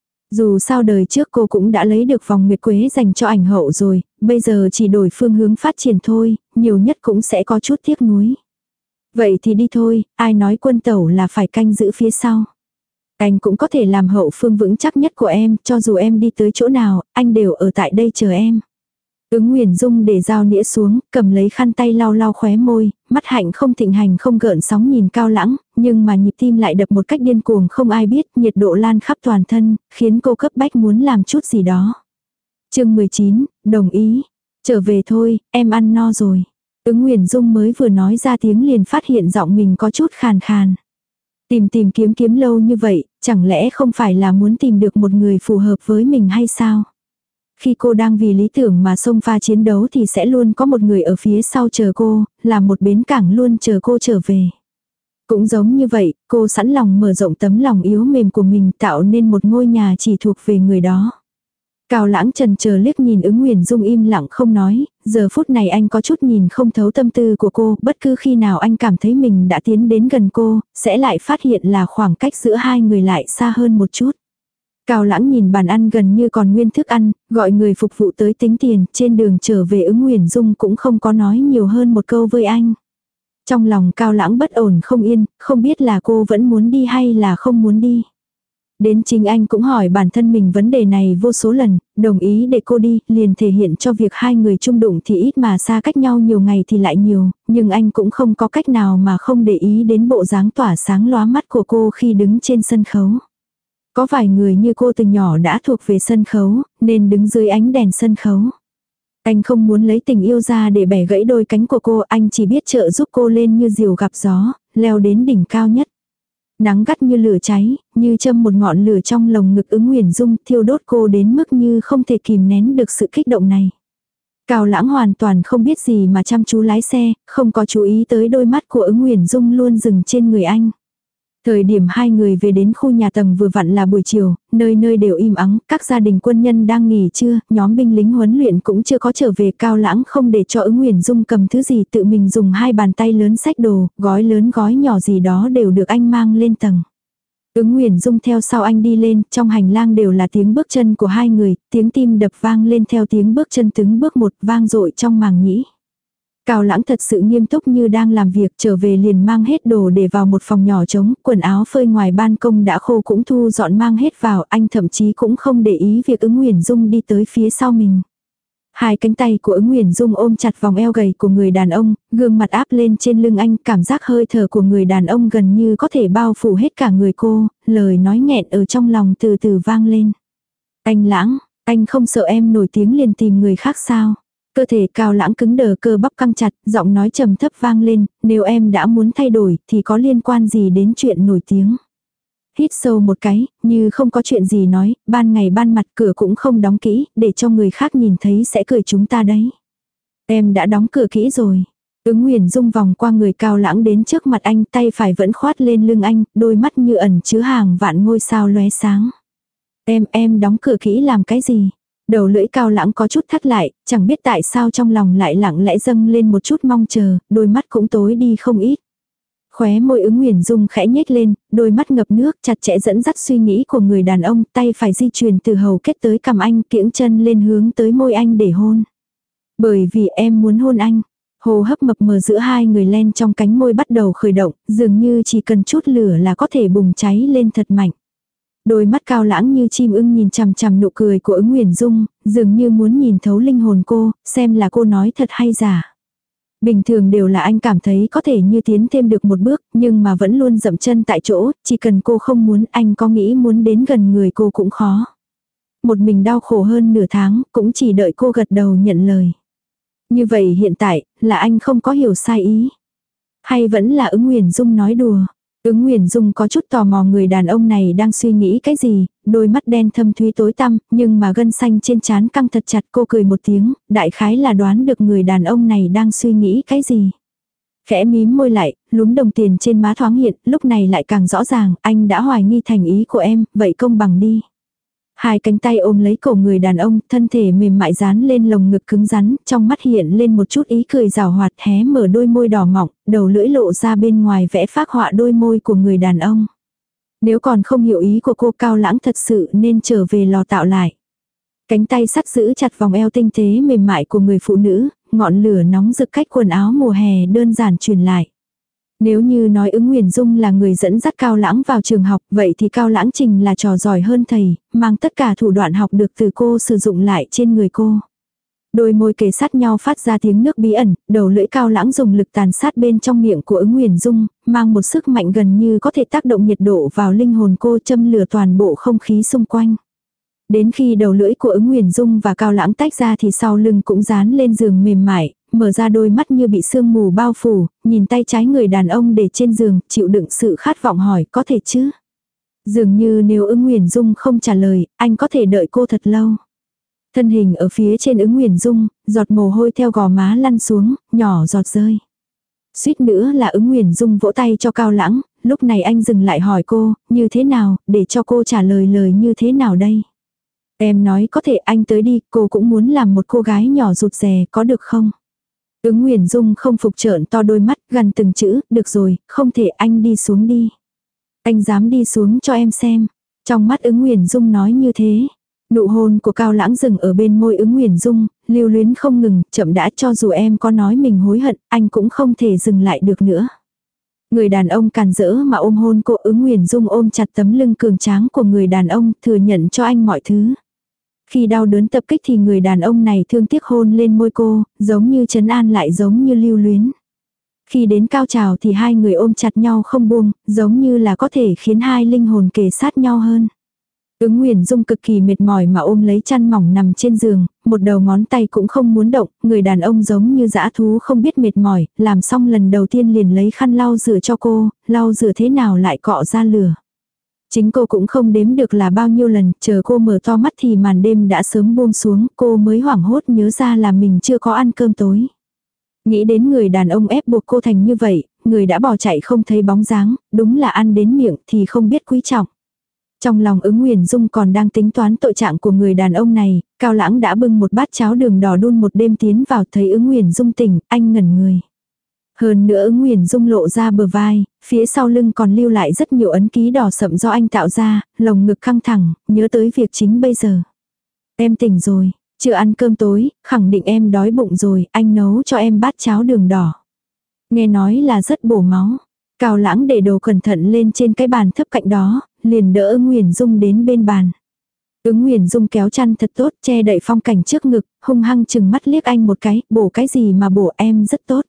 Dù sao đời trước cô cũng đã lấy được vòng nguyệt quế dành cho ảnh hậu rồi, bây giờ chỉ đổi phương hướng phát triển thôi, nhiều nhất cũng sẽ có chút tiếc nuối. Vậy thì đi thôi, ai nói quân tẩu là phải canh giữ phía sau. Anh cũng có thể làm hậu phương vững chắc nhất của em, cho dù em đi tới chỗ nào, anh đều ở tại đây chờ em. Ứng Nguyền Dung để dao nĩa xuống, cầm lấy khăn tay lau lau khóe môi, mắt hạnh không thịnh hành không gợn sóng nhìn Cao Lãng, nhưng mà nhịp tim lại đập một cách điên cuồng không ai biết, nhiệt độ lan khắp toàn thân, khiến cô cấp bách muốn làm chút gì đó. Chương 19, đồng ý. Trở về thôi, em ăn no rồi. Ứng Nguyền Dung mới vừa nói ra tiếng liền phát hiện giọng mình có chút khàn khàn. Tìm kiếm lâu như vậy, chẳng lẽ không phải là muốn tìm được một người phù hợp với mình hay sao? Khi cô đang vì lý tưởng mà xông pha chiến đấu thì sẽ luôn có một người ở phía sau chờ cô, là một bến cảng luôn chờ cô trở về. Cũng giống như vậy, cô sẵn lòng mở rộng tấm lòng yếu mềm của mình tạo nên một ngôi nhà chỉ thuộc về người đó. Cao Lãng chần chờ liếc nhìn Ứng Nguyền Dung im lặng không nói, giờ phút này anh có chút nhìn không thấu tâm tư của cô, bất cứ khi nào anh cảm thấy mình đã tiến đến gần cô, sẽ lại phát hiện là khoảng cách giữa hai người lại xa hơn một chút. Cao Lãng nhìn bàn ăn gần như còn nguyên thức ăn, gọi người phục vụ tới tính tiền, trên đường trở về Ứng Huyền Dung cũng không có nói nhiều hơn một câu với anh. Trong lòng Cao Lãng bất ổn không yên, không biết là cô vẫn muốn đi hay là không muốn đi. Đến chính anh cũng hỏi bản thân mình vấn đề này vô số lần, đồng ý để cô đi, liền thể hiện cho việc hai người chung đụng thì ít mà xa cách nhau nhiều ngày thì lại nhiều, nhưng anh cũng không có cách nào mà không để ý đến bộ dáng tỏa sáng lóa mắt của cô khi đứng trên sân khấu. Có vài người như cô từ nhỏ đã thuộc về sân khấu, nên đứng dưới ánh đèn sân khấu. Anh không muốn lấy tình yêu ra để bẻ gãy đôi cánh của cô, anh chỉ biết trợ giúp cô lên như diều gặp gió, leo đến đỉnh cao nhất. Nắng gắt như lửa cháy, như châm một ngọn lửa trong lồng ngực Ứng Huyền Dung, thiêu đốt cô đến mức như không thể kìm nén được sự kích động này. Cao Lãng hoàn toàn không biết gì mà chăm chú lái xe, không có chú ý tới đôi mắt của Ứng Huyền Dung luôn dừng trên người anh. Thời điểm hai người về đến khu nhà tầng vừa vặn là buổi chiều, nơi nơi đều im ắng, các gia đình quân nhân đang nghỉ trưa, nhóm binh lính huấn luyện cũng chưa có trở về. Cao Lãng không để cho Ứng Huyền Dung cầm thứ gì, tự mình dùng hai bàn tay lớn xách đồ, gói lớn gói nhỏ gì đó đều được anh mang lên tầng. Ứng Huyền Dung theo sau anh đi lên, trong hành lang đều là tiếng bước chân của hai người, tiếng tim đập vang lên theo tiếng bước chân từng bước một vang dội trong màng nhĩ. Cao Lãng thật sự nghiêm túc như đang làm việc, trở về liền mang hết đồ để vào một phòng nhỏ trống, quần áo phơi ngoài ban công đã khô cũng thu dọn mang hết vào, anh thậm chí cũng không để ý việc Ứng Huyền Dung đi tới phía sau mình. Hai cánh tay của Ứng Huyền Dung ôm chặt vòng eo gầy của người đàn ông, gương mặt áp lên trên lưng anh, cảm giác hơi thở của người đàn ông gần như có thể bao phủ hết cả người cô, lời nói nghẹn ở trong lòng từ từ vang lên. Anh Lãng, anh không sợ em nổi tiếng liền tìm người khác sao? Cơ thể Cao Lãng cứng đờ, cơ bắp căng chặt, giọng nói trầm thấp vang lên, nếu em đã muốn thay đổi thì có liên quan gì đến chuyện nổi tiếng. Hít sâu một cái, như không có chuyện gì nói, ban ngày ban mặt cửa cũng không đóng kỹ, để cho người khác nhìn thấy sẽ cười chúng ta đấy. Em đã đóng cửa kỹ rồi. Ứng Huyền Dung vòng qua người Cao Lãng đến trước mặt anh, tay phải vẫn khoát lên lưng anh, đôi mắt như ẩn chứa hàng vạn ngôi sao lóe sáng. Em đóng cửa kỹ làm cái gì? Đầu lưỡi Cao Lãng có chút thắt lại, chẳng biết tại sao trong lòng lại lặng lẽ dâng lên một chút mong chờ, đôi mắt cũng tối đi không ít. Khóe môi Ứng Huyền Dung khẽ nhếch lên, đôi mắt ngập nước chặt chẽ dẫn dắt suy nghĩ của người đàn ông, tay phải di chuyển từ hầu kết tới cằm anh, kiễng chân lên hướng tới môi anh để hôn. Bởi vì em muốn hôn anh. Hô hấp mập mờ giữa hai người len trong cánh môi bắt đầu khởi động, dường như chỉ cần chút lửa là có thể bùng cháy lên thật mạnh. Đôi mắt Cao Lãng như chim ưng nhìn chằm chằm nụ cười của Ứng Huyền Dung, dường như muốn nhìn thấu linh hồn cô, xem là cô nói thật hay giả. Bình thường đều là anh cảm thấy có thể như tiến thêm được một bước, nhưng mà vẫn luôn dậm chân tại chỗ, chỉ cần cô không muốn, anh có nghĩ muốn đến gần người cô cũng khó. Một mình đau khổ hơn nửa tháng, cũng chỉ đợi cô gật đầu nhận lời. Như vậy hiện tại, là anh không có hiểu sai ý. Hay vẫn là Ứng Huyền Dung nói đùa. Ứng Huyền Dung có chút tò mò người đàn ông này đang suy nghĩ cái gì, đôi mắt đen thâm thúy tối tăm, nhưng mà gân xanh trên trán căng thật chặt. Cô cười một tiếng, đại khái là đoán được người đàn ông này đang suy nghĩ cái gì. Khẽ mím môi lại, lúm đồng tiền trên má thoáng hiện, lúc này lại càng rõ ràng, anh đã hoài nghi thành ý của em, vậy công bằng đi. Hai cánh tay ôm lấy cổ người đàn ông, thân thể mềm mại dán lên lồng ngực cứng rắn, trong mắt hiện lên một chút ý cười rào hoạt, hé mở đôi môi đỏ mọng, đầu lưỡi lộ ra bên ngoài vẽ phác họa đôi môi của người đàn ông. Nếu còn không hiểu ý của cô, Cao Lãng thật sự nên trở về lò tạo lại. Cánh tay sắt giữ chặt vòng eo tinh tế mềm mại của người phụ nữ, ngọn lửa nóng rực cách quần áo mùa hè đơn giản truyền lại. Nếu như nói Ứng Huyền Dung là người dẫn dắt Cao Lãng vào trường học, vậy thì Cao Lãng Trình là trò giỏi hơn thầy, mang tất cả thủ đoạn học được từ cô sử dụng lại trên người cô. Đôi môi kề sát nhau phát ra tiếng nước bí ẩn, đầu lưỡi Cao Lãng dùng lực tàn sát bên trong miệng của Ứng Huyền Dung, mang một sức mạnh gần như có thể tác động nhiệt độ vào linh hồn cô, châm lửa toàn bộ không khí xung quanh. Đến khi đầu lưỡi của Ứng Huyền Dung và Cao Lãng tách ra thì sau lưng cũng dán lên giường mềm mại, mở ra đôi mắt như bị sương mù bao phủ, nhìn tay trái người đàn ông để trên giường, chịu đựng sự khát vọng hỏi có thể chứ. Dường như nếu Ứng Huyền Dung không trả lời, anh có thể đợi cô thật lâu. Thân hình ở phía trên Ứng Huyền Dung, giọt mồ hôi theo gò má lăn xuống, nhỏ giọt rơi. Suýt nữa là Ứng Huyền Dung vỗ tay cho Cao Lãng, lúc này anh dừng lại hỏi cô, như thế nào, để cho cô trả lời lời như thế nào đây. Em nói có thể anh tới đi, cô cũng muốn làm một cô gái nhỏ rụt rè, có được không? Ứng Huyền Dung không phục trợn to đôi mắt, gần từng chữ, được rồi, không thể anh đi xuống đi. Anh dám đi xuống cho em xem. Trong mắt Ứng Nguyền Dung nói như thế. Nụ hôn của Cao Lãng dừng ở bên môi Ứng Nguyền Dung, lưu luyến không ngừng, chậm đã, cho dù em có nói mình hối hận, anh cũng không thể dừng lại được nữa. Người đàn ông càn rỡ mà ôm hôn cô. Ứng Nguyền Dung ôm chặt tấm lưng cường tráng của người đàn ông, thừa nhận cho anh mọi thứ. Khi đau đớn tập kích thì người đàn ông này thương tiếc hôn lên môi cô, giống như trấn an lại giống như lưu luyến. Khi đến cao trào thì hai người ôm chặt nhau không buông, giống như là có thể khiến hai linh hồn kề sát nhau hơn. Ứng Nguyền Dung cực kỳ mệt mỏi mà ôm lấy chăn mỏng nằm trên giường, một đầu ngón tay cũng không muốn động, người đàn ông giống như dã thú không biết mệt mỏi, làm xong lần đầu tiên liền lấy khăn lau rửa cho cô, lau rửa thế nào lại cọ ra lửa. Chính cô cũng không đếm được là bao nhiêu lần, chờ cô mở to mắt thì màn đêm đã sớm buông xuống, cô mới hoảng hốt nhớ ra là mình chưa có ăn cơm tối. Nghĩ đến người đàn ông ép buộc cô thành như vậy, người đã bỏ chạy không thấy bóng dáng, đúng là ăn đến miệng thì không biết quý trọng. Trong lòng Ứng Nguyền Dung còn đang tính toán tội trạng của người đàn ông này, Cao Lãng đã bưng một bát cháo đường đỏ đun một đêm tiến vào, thấy Ứng Nguyền Dung tỉnh, anh ngẩn người. Hơn nữa Ứng Nguyền Dung lộ ra bờ vai, phía sau lưng còn lưu lại rất nhiều ấn ký đỏ sậm do anh tạo ra, lồng ngực căng thẳng, nhớ tới việc chính bây giờ. Em tỉnh rồi, chưa ăn cơm tối, khẳng định em đói bụng rồi, anh nấu cho em bát cháo đường đỏ. Nghe nói là rất bổ máu. Cao Lãng để đồ cẩn thận lên trên cái bàn thấp cạnh đó, liền đỡ Ứng Nguyền Dung đến bên bàn. Ứng Nguyền Dung kéo chăn thật tốt, che đậy phong cảnh trước ngực, hung hăng chừng mắt liếc anh một cái, bổ cái gì mà bổ, em rất tốt.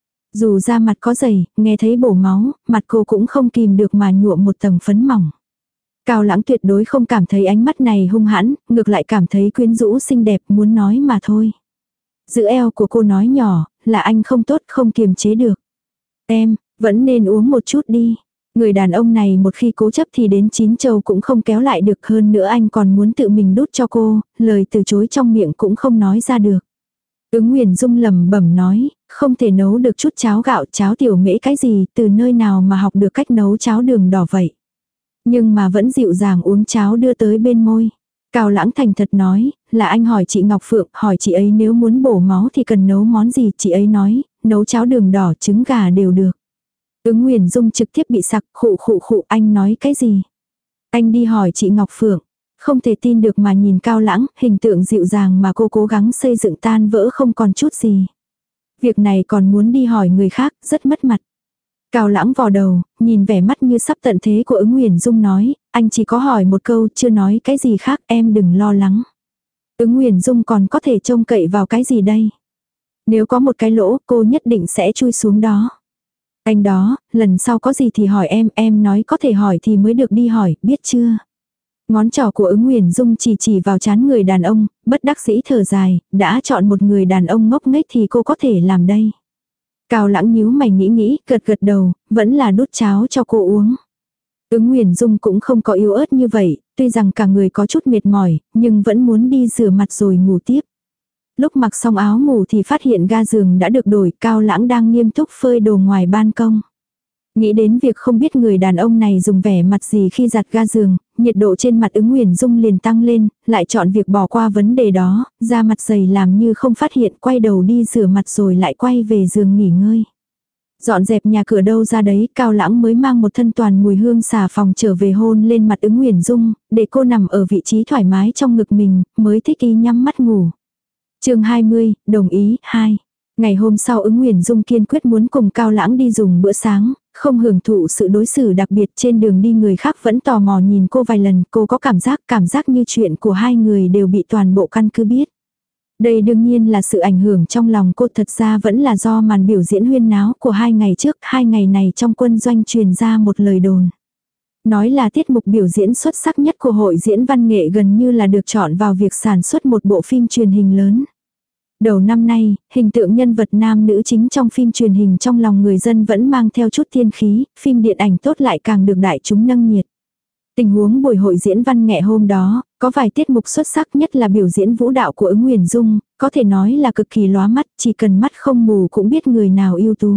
Dù da mặt có dày, nghe thấy bổ máu, mặt cô cũng không kìm được mà nhuộm một tầng phấn mỏng. Cao Lãng tuyệt đối không cảm thấy ánh mắt này hung hãn, ngược lại cảm thấy quyến rũ xinh đẹp, muốn nói mà thôi. Giữ eo của cô nói nhỏ, là anh không tốt, không kiềm chế được. Em, vẫn nên uống một chút đi. Người đàn ông này một khi cố chấp thì đến 9 châu cũng không kéo lại được, hơn nữa anh còn muốn tự mình đút cho cô, lời từ chối trong miệng cũng không nói ra được. Ứng Nguyền Dung lẩm bẩm nói, không thể nấu được chút cháo gạo, cháo tiểu mễ cái gì, từ nơi nào mà học được cách nấu cháo đường đỏ vậy. Nhưng mà vẫn dịu dàng uống cháo đưa tới bên môi. Cao Lãng thành thật nói, là anh hỏi chị Ngọc Phượng, hỏi chị ấy nếu muốn bổ máu thì cần nấu món gì, chị ấy nói, nấu cháo đường đỏ trứng gà đều được. Ứng Nguyền Dung trực tiếp bị sặc, khụ khụ khụ, anh nói cái gì? Anh đi hỏi chị Ngọc Phượng. Không thể tin được mà nhìn Cao Lãng, hình tượng dịu dàng mà cô cố gắng xây dựng tan vỡ không còn chút gì. Việc này còn muốn đi hỏi người khác, rất mất mặt. Cao Lãng vò đầu, nhìn vẻ mắt như sắp tận thế của Ứng Nguyền Dung nói, anh chỉ có hỏi một câu, chưa nói cái gì khác, em đừng lo lắng. Ứng Nguyền Dung còn có thể trông cậy vào cái gì đây? Nếu có một cái lỗ, cô nhất định sẽ chui xuống đó. Anh đó, lần sau có gì thì hỏi em nói có thể hỏi thì mới được đi hỏi, biết chưa? Ngón trỏ của Ứng Nguyền Dung chỉ vào trán người đàn ông, bất đắc dĩ thở dài, đã chọn một người đàn ông ngốc nghếch thì cô có thể làm đây. Cao Lãng nhíu mày nghĩ, gật đầu, vẫn là đút cháo cho cô uống. Ứng Nguyền Dung cũng không có yếu ớt như vậy, tuy rằng cả người có chút mệt mỏi, nhưng vẫn muốn đi rửa mặt rồi ngủ tiếp. Lúc mặc xong áo ngủ thì phát hiện ga giường đã được đổi, Cao Lãng đang nghiêm túc phơi đồ ngoài ban công. Nghĩ đến việc không biết người đàn ông này dùng vẻ mặt gì khi giặt ga giường, nhiệt độ trên mặt Ứng Nguyền Dung liền tăng lên, lại chọn việc bỏ qua vấn đề đó, da mặt dày làm như không phát hiện, quay đầu đi rửa mặt rồi lại quay về giường nghỉ ngơi. Dọn dẹp nhà cửa đâu ra đấy, Cao Lãng mới mang một thân toàn mùi hương xà phòng trở về hôn lên mặt Ứng Nguyền Dung, để cô nằm ở vị trí thoải mái trong ngực mình, mới thích ý nhắm mắt ngủ. Chương 20, đồng ý, 2. Ngày hôm sau Ứng Nguyền Dung kiên quyết muốn cùng Cao Lãng đi dùng bữa sáng, không hưởng thụ sự đối xử đặc biệt, trên đường đi người khác vẫn tò mò nhìn cô vài lần, cô có cảm giác như chuyện của hai người đều bị toàn bộ căn cứ biết. Đây đương nhiên là sự ảnh hưởng trong lòng cô, thật ra vẫn là do màn biểu diễn huyên náo của 2 ngày trước, 2 ngày này trong quân doanh truyền ra một lời đồn. Nói là tiết mục biểu diễn xuất sắc nhất của hội diễn văn nghệ gần như là được chọn vào việc sản xuất một bộ phim truyền hình lớn. Đầu năm nay, hình tượng nhân vật nam nữ chính trong phim truyền hình trong lòng người dân vẫn mang theo chút tiên khí, phim điện ảnh tốt lại càng được đại chúng nâng nhiệt. Tình huống buổi hội diễn văn nghệ hôm đó, có vài tiết mục xuất sắc, nhất là biểu diễn vũ đạo của Ứng Nguyền Dung, có thể nói là cực kỳ lóa mắt, chỉ cần mắt không mù cũng biết người nào ưu tú.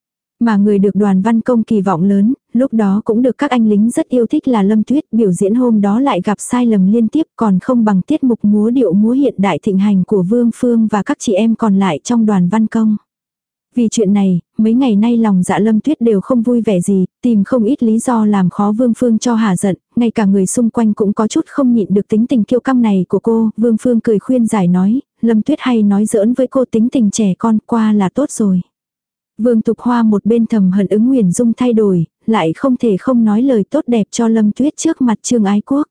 Mà người được Đoàn Văn Công kỳ vọng lớn, lúc đó cũng được các anh lính rất yêu thích là Lâm Tuyết, biểu diễn hôm đó lại gặp sai lầm liên tiếp, còn không bằng tiết mục múa điệu múa hiện đại thịnh hành của Vương Phương và các chị em còn lại trong Đoàn Văn Công. Vì chuyện này, mấy ngày nay lòng dạ Lâm Tuyết đều không vui vẻ gì, tìm không ít lý do làm khó Vương Phương cho hả giận, ngay cả người xung quanh cũng có chút không nhịn được tính tình kiêu căng này của cô. Vương Phương cười khuyên giải nói, Lâm Tuyết hay nói giỡn với cô, tính tình trẻ con qua là tốt rồi. Vương Tục Hoa một bên thầm hận Ứng Nguyền Dung thay đổi, lại không thể không nói lời tốt đẹp cho Lâm Tuyết trước mặt Trương Ái Quốc.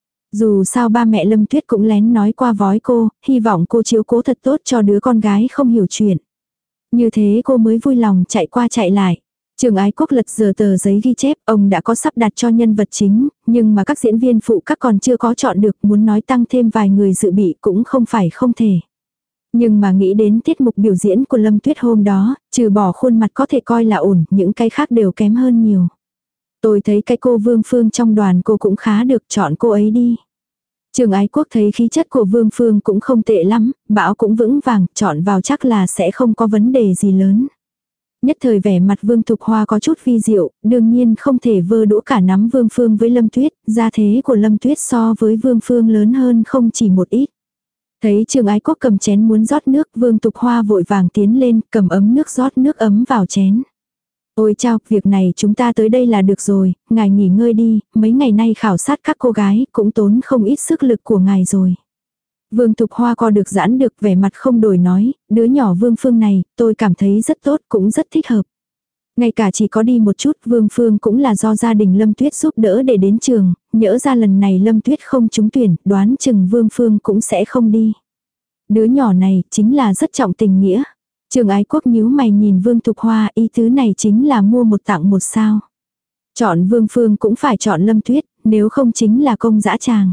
Dù sao ba mẹ Lâm Tuyết cũng lén nói qua vói cô, hy vọng cô chiếu cố thật tốt cho đứa con gái không hiểu chuyện. Như thế cô mới vui lòng chạy qua chạy lại. Trương Ái Quốc lật giờ tờ giấy ghi chép, ông đã có sắp đặt cho nhân vật chính, nhưng mà các diễn viên phụ các còn chưa có chọn được, muốn nói tăng thêm vài người dự bị cũng không phải không thể. Nhưng mà nghĩ đến tiết mục biểu diễn của Lâm Tuyết hôm đó, trừ bỏ khuôn mặt có thể coi là ổn, những cái khác đều kém hơn nhiều. Tôi thấy cái cô Vương Phương trong đoàn cô cũng khá được, chọn cô ấy đi. Trương Ái Quốc thấy khí chất của Vương Phương cũng không tệ lắm, bảo cũng vững vàng, chọn vào chắc là sẽ không có vấn đề gì lớn. Nhất thời vẻ mặt Vương Thục Hoa có chút vi diệu, đương nhiên không thể vơ đũa cả nắm Vương Phương với Lâm Tuyết, gia thế của Lâm Tuyết so với Vương Phương lớn hơn không chỉ một ít. Thấy Trương Ái Quốc cầm chén muốn rót nước, Vương Tục Hoa vội vàng tiến lên, cầm ấm nước rót nước ấm vào chén. Ôi chao, việc này chúng ta tới đây là được rồi, ngài nghỉ ngơi đi, mấy ngày nay khảo sát các cô gái cũng tốn không ít sức lực của ngài rồi. Vương Tục Hoa co được giãn được, vẻ mặt không đổi nói, đứa nhỏ Vương Phương này, tôi cảm thấy rất tốt, cũng rất thích hợp. Ngay cả chỉ có đi một chút, Vương Phương cũng là do gia đình Lâm Tuyết giúp đỡ để đến trường, nhỡ ra lần này Lâm Tuyết không trúng tuyển, đoán chừng Vương Phương cũng sẽ không đi. Đứa nhỏ này chính là rất trọng tình nghĩa. Trương Ái Quốc nhíu mày nhìn Vương Tục Hoa, ý tứ này chính là mua một tặng một sao. Chọn Vương Phương cũng phải chọn Lâm Tuyết, nếu không chính là công dã tràng.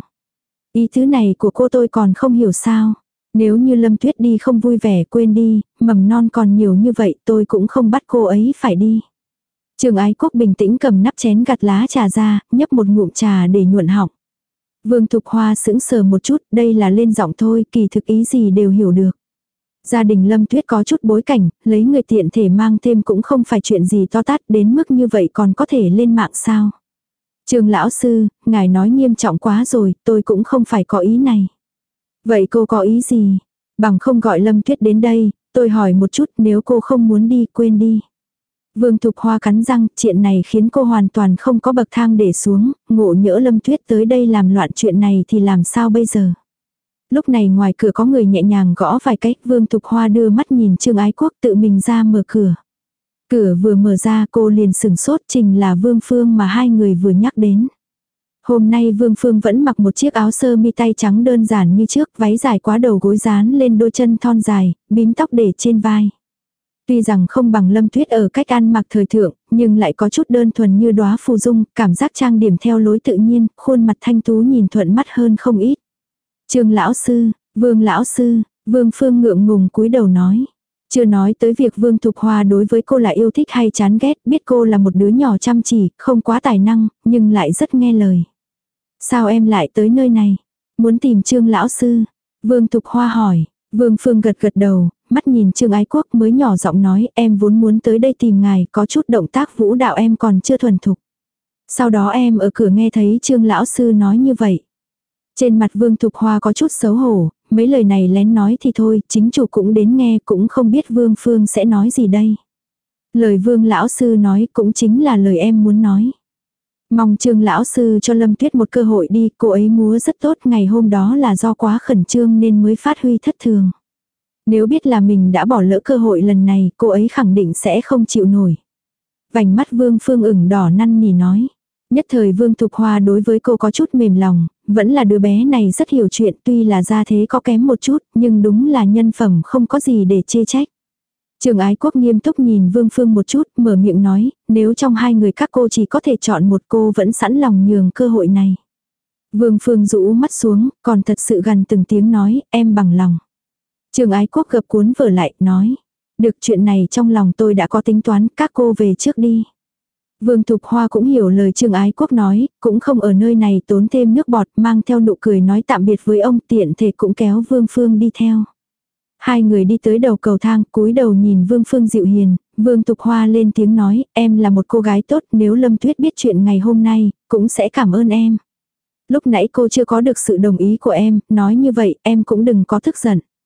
Ý tứ này của cô tôi còn không hiểu sao. Nếu như Lâm Tuyết đi không vui vẻ, quên đi, mầm non còn nhiều như vậy tôi cũng không bắt cô ấy phải đi. Trương Ái Quốc bình tĩnh cầm nắp chén gặt lá trà ra, nhấp một ngụm trà để nhuận họng. Vương Thục Hoa sững sờ một chút, đây là lên giọng thôi, kỳ thực ý gì đều hiểu được. Gia đình Lâm Tuyết có chút bối cảnh, lấy người tiện thể mang thêm cũng không phải chuyện gì to tát, đến mức như vậy còn có thể lên mạng sao. Trương lão sư, ngài nói nghiêm trọng quá rồi, tôi cũng không phải có ý này. Vậy cô có ý gì? Bằng không gọi Lâm Tuyết đến đây, tôi hỏi một chút, nếu cô không muốn đi, quên đi. Vương Thục Hoa cắn răng, chuyện này khiến cô hoàn toàn không có bậc thang để xuống, ngộ nhỡ Lâm Tuyết tới đây làm loạn chuyện này thì làm sao bây giờ? Lúc này ngoài cửa có người nhẹ nhàng gõ vài cách, Vương Thục Hoa đưa mắt nhìn Trương Ái Quốc tự mình ra mở cửa. Cửa vừa mở ra cô liền sừng sốt, chính là Vương Phương mà hai người vừa nhắc đến. Hôm nay Vương Phương vẫn mặc một chiếc áo sơ mi tay trắng đơn giản như trước, váy dài quá đầu gối dán lên đôi chân thon dài, bím tóc để trên vai. Tuy rằng không bằng Lâm Tuyết ở cách ăn mặc thời thượng, nhưng lại có chút đơn thuần như đóa phù dung, cảm giác trang điểm theo lối tự nhiên, khuôn mặt thanh tú nhìn thuận mắt hơn không ít. Trương lão sư, Vương lão sư, Vương Phương ngượng ngùng cúi đầu nói. Chưa nói tới việc Vương Thục Hoa đối với cô là yêu thích hay chán ghét, biết cô là một đứa nhỏ chăm chỉ, không quá tài năng, nhưng lại rất nghe lời. Sao em lại tới nơi này? Muốn tìm Trương lão sư? Vương Thục Hoa hỏi. Vương Phương gật gật đầu, mắt nhìn Trương Ái Quốc mới nhỏ giọng nói, em vốn muốn tới đây tìm ngài, có chút động tác vũ đạo em còn chưa thuần thục. Sau đó em ở cửa nghe thấy Trương lão sư nói như vậy. Trên mặt Vương Thục Hoa có chút xấu hổ, mấy lời này lén nói thì thôi, chính chủ cũng đến nghe, cũng không biết Vương Phương sẽ nói gì đây. Lời Vương lão sư nói cũng chính là lời em muốn nói. Mong Trương lão sư cho Lâm Tuyết một cơ hội đi, cô ấy múa rất tốt, ngày hôm đó là do quá khẩn trương nên mới phát huy thất thường. Nếu biết là mình đã bỏ lỡ cơ hội lần này, cô ấy khẳng định sẽ không chịu nổi. Vành mắt Vương Phương ửng đỏ năn nỉ nói. Nhất thời Vương Thục Hoa đối với cô có chút mềm lòng, vẫn là đứa bé này rất hiểu chuyện, tuy là gia thế có kém một chút, nhưng đúng là nhân phẩm không có gì để chê trách. Trương Ái Quốc nghiêm túc nhìn Vương Phương một chút, mở miệng nói, nếu trong hai người các cô chỉ có thể chọn một, cô vẫn sẵn lòng nhường cơ hội này. Vương Phương rũ mắt xuống, còn thật sự gần từng tiếng nói, em bằng lòng. Trương Ái Quốc gập cuốn vở lại, nói, được, chuyện này trong lòng tôi đã có tính toán, các cô về trước đi. Vương Thục Hoa cũng hiểu lời Trương Ái Quốc nói, cũng không ở nơi này tốn thêm nước bọt, mang theo nụ cười nói tạm biệt với ông, tiện thể cũng kéo Vương Phương đi theo. Hai người đi tới đầu cầu thang, cúi đầu nhìn Vương Phương dịu hiền, Vương Thục Hoa lên tiếng nói, em là một cô gái tốt, nếu Lâm Tuyết biết chuyện ngày hôm nay, cũng sẽ cảm ơn em. Lúc nãy cô chưa có được sự đồng ý của em, nói như vậy, em cũng đừng có tức giận.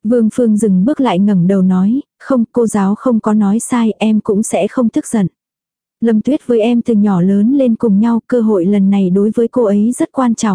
Vương Phương dừng bước lại ngẩng đầu nói, không, cô giáo không có nói sai, em cũng sẽ không tức giận. Lâm Tuyết với em từ nhỏ lớn lên cùng nhau, cơ hội lần này đối với cô ấy rất quan trọng.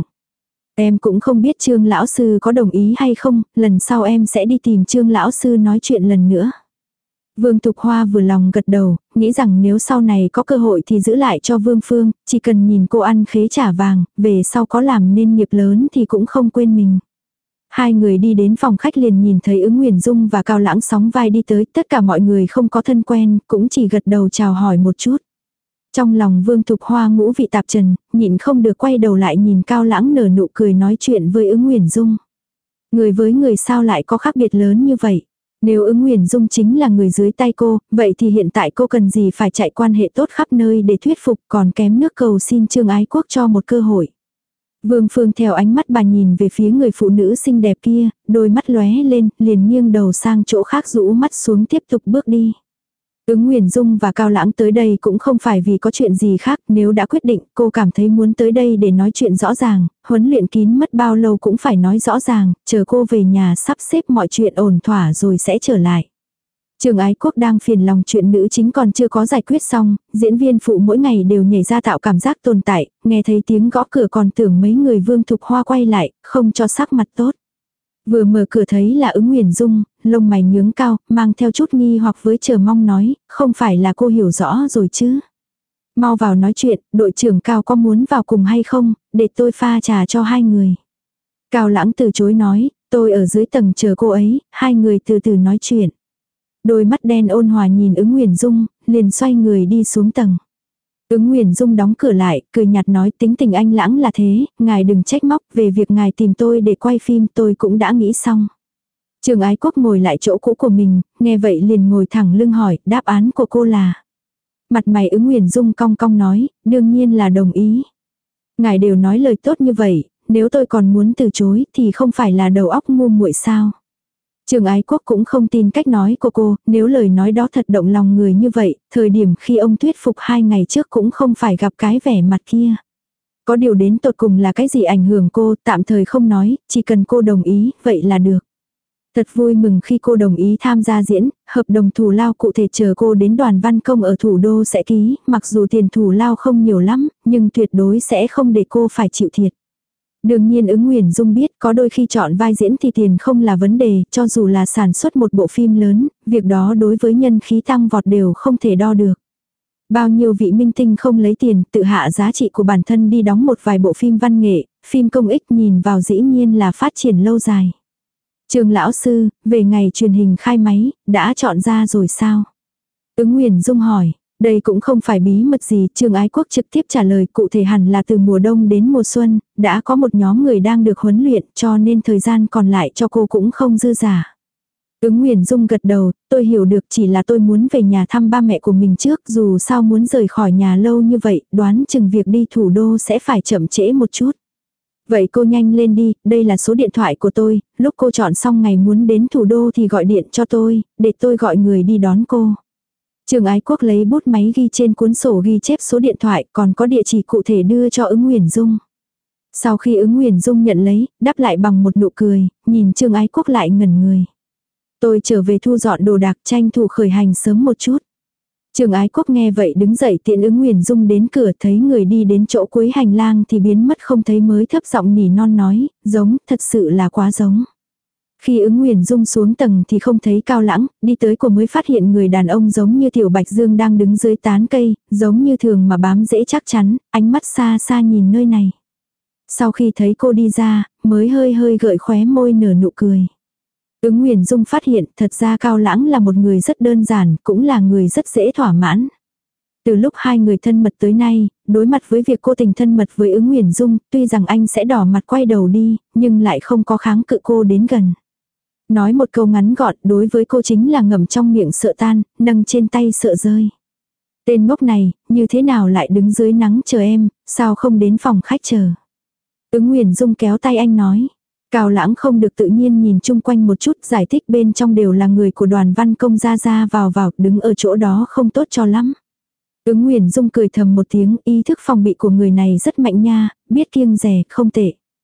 Em cũng không biết Trương lão sư có đồng ý hay không, lần sau em sẽ đi tìm Trương lão sư nói chuyện lần nữa. Vương Thục Hoa vừa lòng gật đầu, nghĩ rằng nếu sau này có cơ hội thì giữ lại cho Vương Phương, chỉ cần nhìn cô ăn khế trả vàng, về sau có làm nên nghiệp lớn thì cũng không quên mình. Hai người đi đến phòng khách liền nhìn thấy Ứng Nguyền Dung và Cao Lãng sóng vai đi tới, tất cả mọi người không có thân quen, cũng chỉ gật đầu chào hỏi một chút. Trong lòng Vương Thục Hoa ngũ vị tạp trần, nhịn không được quay đầu lại nhìn Cao Lãng nở nụ cười nói chuyện với Ứng Nguyền Dung. Người với người sao lại có khác biệt lớn như vậy? Nếu Ứng Nguyền Dung chính là người dưới tay cô, vậy thì hiện tại cô cần gì phải chạy quan hệ tốt khắp nơi để thuyết phục, còn kém nước cầu xin Trương Ái Quốc cho một cơ hội. Vương Phương theo ánh mắt bà nhìn về phía người phụ nữ xinh đẹp kia, đôi mắt lóe lên, liền nghiêng đầu sang chỗ khác rũ mắt xuống tiếp tục bước đi. Ứng Nguyền Dung và Cao Lãng tới đây cũng không phải vì có chuyện gì khác, nếu đã quyết định cô cảm thấy muốn tới đây để nói chuyện rõ ràng, huấn luyện kín mất bao lâu cũng phải nói rõ ràng, chờ cô về nhà sắp xếp mọi chuyện ổn thỏa rồi sẽ trở lại. Trương Ái Quốc đang phiền lòng chuyện nữ chính còn chưa có giải quyết xong, diễn viên phụ mỗi ngày đều nhảy ra tạo cảm giác tồn tại, nghe thấy tiếng gõ cửa còn tưởng mấy người Vương Thục Hoa quay lại, không cho sắc mặt tốt. Vừa mở cửa thấy là Ứng Nguyền Dung, lông mày nhướng cao, mang theo chút nghi hoặc với chờ mong nói, không phải là cô hiểu rõ rồi chứ. Mau vào nói chuyện, đội trưởng Cao có muốn vào cùng hay không, để tôi pha trà cho hai người. Cao Lãng từ chối nói, tôi ở dưới tầng chờ cô ấy, hai người từ từ nói chuyện. Đôi mắt đen ôn hòa nhìn Ứng Nguyền Dung, liền xoay người đi xuống tầng. Ứng Nguyền Dung đóng cửa lại, cười nhạt nói tính tình anh Lãng là thế, ngài đừng trách móc, về việc ngài tìm tôi để quay phim tôi cũng đã nghĩ xong. Trương Ái Quốc ngồi lại chỗ cũ của mình, nghe vậy liền ngồi thẳng lưng hỏi, đáp án của cô là. Mặt mày Ứng Nguyền Dung cong cong nói, đương nhiên là đồng ý. Ngài đều nói lời tốt như vậy, nếu tôi còn muốn từ chối thì không phải là đầu óc ngu muội sao. Trương Ái Quốc cũng không tin cách nói của cô, nếu lời nói đó thật động lòng người như vậy, thời điểm khi ông thuyết phục 2 ngày trước cũng không phải gặp cái vẻ mặt kia. Có điều đến tột cùng là cái gì ảnh hưởng cô, tạm thời không nói, chỉ cần cô đồng ý, vậy là được. Thật vui mừng khi cô đồng ý tham gia diễn, hợp đồng thù lao cụ thể chờ cô đến Đoàn Văn Công ở thủ đô sẽ ký, mặc dù tiền thù lao không nhiều lắm, nhưng tuyệt đối sẽ không để cô phải chịu thiệt. Đương nhiên Ứng Nguyền Dung biết có đôi khi chọn vai diễn thì tiền không là vấn đề, cho dù là sản xuất một bộ phim lớn, việc đó đối với nhân khí tăng vọt đều không thể đo được. Bao nhiêu vị minh tinh không lấy tiền tự hạ giá trị của bản thân đi đóng một vài bộ phim văn nghệ, phim công ích nhìn vào dĩ nhiên là phát triển lâu dài. Trương lão sư, về ngày truyền hình khai máy, đã chọn ra rồi sao? Ứng Nguyền Dung hỏi. Đây cũng không phải bí mật gì, Trương Ái Quốc trực tiếp trả lời cụ thể hẳn là từ mùa đông đến mùa xuân, đã có một nhóm người đang được huấn luyện cho nên thời gian còn lại cho cô cũng không dư giả. Ứng Nguyền Dung gật đầu, tôi hiểu được chỉ là tôi muốn về nhà thăm ba mẹ của mình trước dù sao muốn rời khỏi nhà lâu như vậy, đoán chừng việc đi thủ đô sẽ phải chậm trễ một chút. Vậy cô nhanh lên đi, đây là số điện thoại của tôi, lúc cô chọn xong ngày muốn đến thủ đô thì gọi điện cho tôi, để tôi gọi người đi đón cô. Trương Ái Quốc lấy bút máy ghi trên cuốn sổ ghi chép số điện thoại còn có địa chỉ cụ thể đưa cho Ứng Nguyền Dung. Sau khi Ứng Nguyền Dung nhận lấy, đáp lại bằng một nụ cười, nhìn Trương Ái Quốc lại ngẩn người. Tôi trở về thu dọn đồ đạc tranh thủ khởi hành sớm một chút. Trương Ái Quốc nghe vậy đứng dậy tiện Ứng Nguyền Dung đến cửa thấy người đi đến chỗ cuối hành lang thì biến mất không thấy mới thấp giọng nỉ non nói, giống, thật sự là quá giống. Khi Ứng Nguyền Dung xuống tầng thì không thấy Cao Lãng, đi tới cô mới phát hiện người đàn ông giống như Tiểu Bạch Dương đang đứng dưới tán cây, giống như thường mà bám dễ chắc chắn, ánh mắt xa xa nhìn nơi này. Sau khi thấy cô đi ra, mới hơi hơi gợi khóe môi nở nụ cười. Ứng Nguyền Dung phát hiện thật ra Cao Lãng là một người rất đơn giản, cũng là người rất dễ thỏa mãn. Từ lúc hai người thân mật tới nay, đối mặt với việc cô tình thân mật với Ứng Nguyền Dung, tuy rằng anh sẽ đỏ mặt quay đầu đi, nhưng lại không có kháng cự cô đến gần. Nói một câu ngắn gọn đối với cô chính là ngậm trong miệng sợ tan, nâng trên tay sợ rơi. Tên ngốc này, như thế nào lại đứng dưới nắng chờ em, sao không đến phòng khách chờ. Ứng Nguyền Dung kéo tay anh nói. Cao Lãng không được tự nhiên nhìn chung quanh một chút giải thích bên trong đều là người của Đoàn Văn Công ra vào đứng ở chỗ đó không tốt cho lắm. Ứng Nguyền Dung cười thầm một tiếng ý thức phòng bị của người này rất mạnh nha, biết kiêng dè không tệ.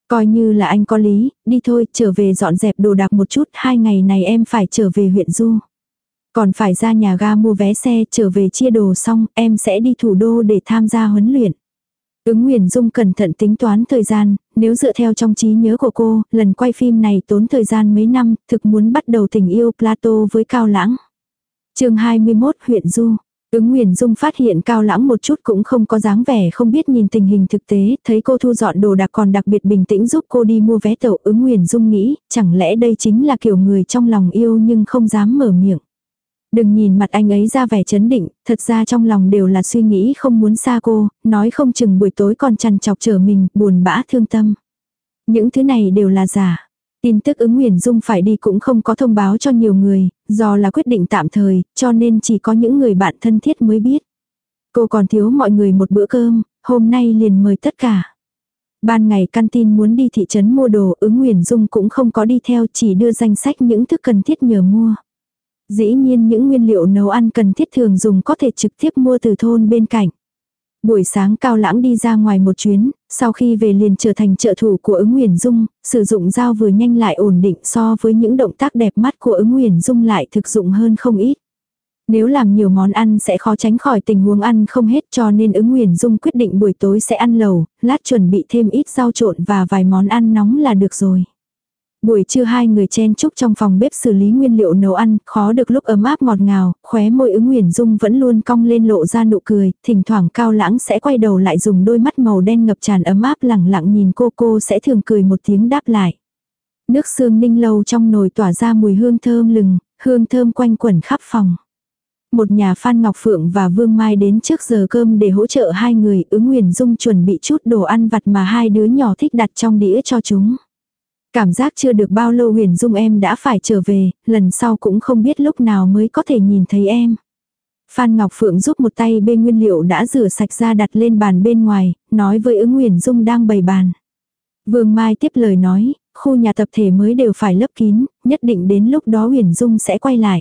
Coi như là anh có lý, đi thôi, trở về dọn dẹp đồ đạc một chút, 2 ngày này em phải trở về huyện Du. Còn phải ra nhà ga mua vé xe, trở về chia đồ xong, em sẽ đi thủ đô để tham gia huấn luyện. Ứng Nguyền Dung cẩn thận tính toán thời gian, nếu dựa theo trong trí nhớ của cô, lần quay phim này tốn thời gian mấy năm, thực muốn bắt đầu tình yêu Plato với Cao Lãng. Chương 21 huyện Du. Ứng Nguyền Dung phát hiện Cao Lãng một chút cũng không có dáng vẻ không biết nhìn tình hình thực tế, thấy cô thu dọn đồ đạc còn đặc biệt bình tĩnh giúp cô đi mua vé tàu. Ứng Nguyền Dung nghĩ, chẳng lẽ đây chính là kiểu người trong lòng yêu nhưng không dám mở miệng. Đừng nhìn mặt anh ấy ra vẻ chấn định, thật ra trong lòng đều là suy nghĩ không muốn xa cô, nói không chừng buổi tối còn chằn chọc chờ mình, buồn bã thương tâm. Những thứ này đều là giả. Tin tức Ứng Nguyền Dung phải đi cũng không có thông báo cho nhiều người, do là quyết định tạm thời, cho nên chỉ có những người bạn thân thiết mới biết. Cô còn thiếu mọi người một bữa cơm, hôm nay liền mời tất cả. Ban ngày căn tin muốn đi thị trấn mua đồ, Ứng Nguyền Dung cũng không có đi theo, chỉ đưa danh sách những thức cần thiết nhờ mua. Dĩ nhiên những nguyên liệu nấu ăn cần thiết thường dùng có thể trực tiếp mua từ thôn bên cạnh. Buổi sáng Cao Lãng đi ra ngoài một chuyến, sau khi về liền trở thành trợ thủ của Ứng Nguyền Dung, sử dụng dao vừa nhanh lại ổn định so với những động tác đẹp mắt của Ứng Nguyền Dung lại thực dụng hơn không ít. Nếu làm nhiều món ăn sẽ khó tránh khỏi tình huống ăn không hết, cho nên Ứng Nguyền Dung quyết định buổi tối sẽ ăn lẩu, lát chuẩn bị thêm ít rau trộn và vài món ăn nóng là được rồi. Buổi trưa hai người chen chúc trong phòng bếp xử lý nguyên liệu nấu ăn, khó được lúc ấm áp ngọt ngào, khóe môi Ứng Nguyền Dung vẫn luôn cong lên lộ ra nụ cười, thỉnh thoảng Cao Lãng sẽ quay đầu lại dùng đôi mắt màu đen ngập tràn ấm áp lẳng lặng nhìn cô sẽ thường cười một tiếng đáp lại. Nước xương ninh lâu trong nồi tỏa ra mùi hương thơm lừng, hương thơm quanh quẩn khắp phòng. Một nhà Phan Ngọc Phượng và Vương Mai đến trước giờ cơm để hỗ trợ hai người. Ứng Nguyền Dung chuẩn bị chút đồ ăn vặt mà hai đứa nhỏ thích đặt trong đĩa cho chúng. Cảm giác chưa được bao lâu Huyền Dung em đã phải trở về, lần sau cũng không biết lúc nào mới có thể nhìn thấy em. Phan Ngọc Phượng giúp một tay bê nguyên liệu đã rửa sạch ra đặt lên bàn bên ngoài, nói với Ứng Huyền Dung đang bày bàn. Vương Mai tiếp lời nói, khu nhà tập thể mới đều phải lấp kín, nhất định đến lúc đó Huyền Dung sẽ quay lại.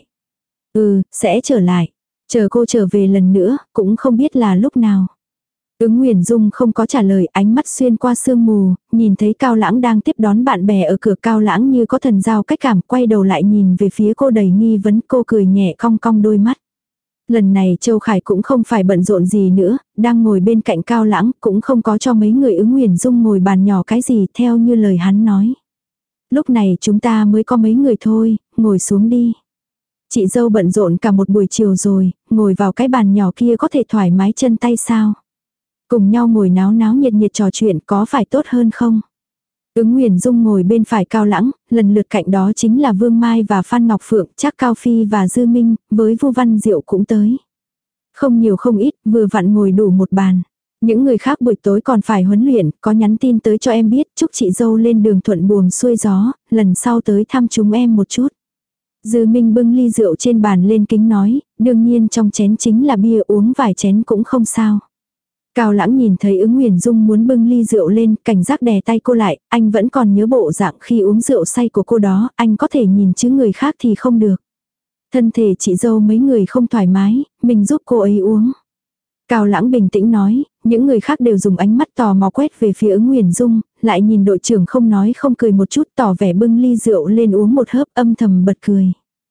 Sẽ trở lại. Chờ cô trở về lần nữa, cũng không biết là lúc nào. Ứng Nguyền Dung không có trả lời, ánh mắt xuyên qua sương mù, nhìn thấy Cao Lãng đang tiếp đón bạn bè ở cửa. Cao Lãng như có thần giao cách cảm, quay đầu lại nhìn về phía cô đầy nghi vấn. Cô cười nhẹ cong cong đôi mắt. Lần này Châu Khải cũng không phải bận rộn gì nữa, đang ngồi bên cạnh Cao Lãng, cũng không có cho mấy người Ứng Nguyền Dung ngồi bàn nhỏ cái gì theo như lời hắn nói. Lúc này chúng ta mới có mấy người thôi, ngồi xuống đi. Chị dâu bận rộn cả một buổi chiều rồi, ngồi vào cái bàn nhỏ kia có thể thoải mái chân tay sao? Cùng nhau ngồi náo náo nhiệt nhiệt trò chuyện có phải tốt hơn không? Ứng Nguyền Dung ngồi bên phải Cao Lãng, lần lượt cạnh đó chính là Vương Mai và Phan Ngọc Phượng, chắc Cao Phi và Dư Minh, với Vu Văn Diệu cũng tới. Không nhiều không ít, vừa vặn ngồi đủ một bàn. Những người khác buổi tối còn phải huấn luyện, có nhắn tin tới cho em biết, chúc chị dâu lên đường thuận buồm xuôi gió, lần sau tới thăm chúng em một chút. Dư Minh bưng ly rượu trên bàn lên kính nói, đương nhiên trong chén chính là bia, uống vài chén cũng không sao. Cao Lãng nhìn thấy Ứng Nguyền Dung muốn bưng ly rượu lên, cảnh giác đè tay cô lại, anh vẫn còn nhớ bộ dạng khi uống rượu say của cô đó, anh có thể nhìn chứ người khác thì không được. Thân thể chị dâu mấy người không thoải mái, mình giúp cô ấy uống. Cao Lãng bình tĩnh nói, những người khác đều dùng ánh mắt tò mò quét về phía Ứng Nguyền Dung, lại nhìn đội trưởng không nói không cười một chút, tỏ vẻ bưng ly rượu lên uống một hớp, âm thầm bật cười.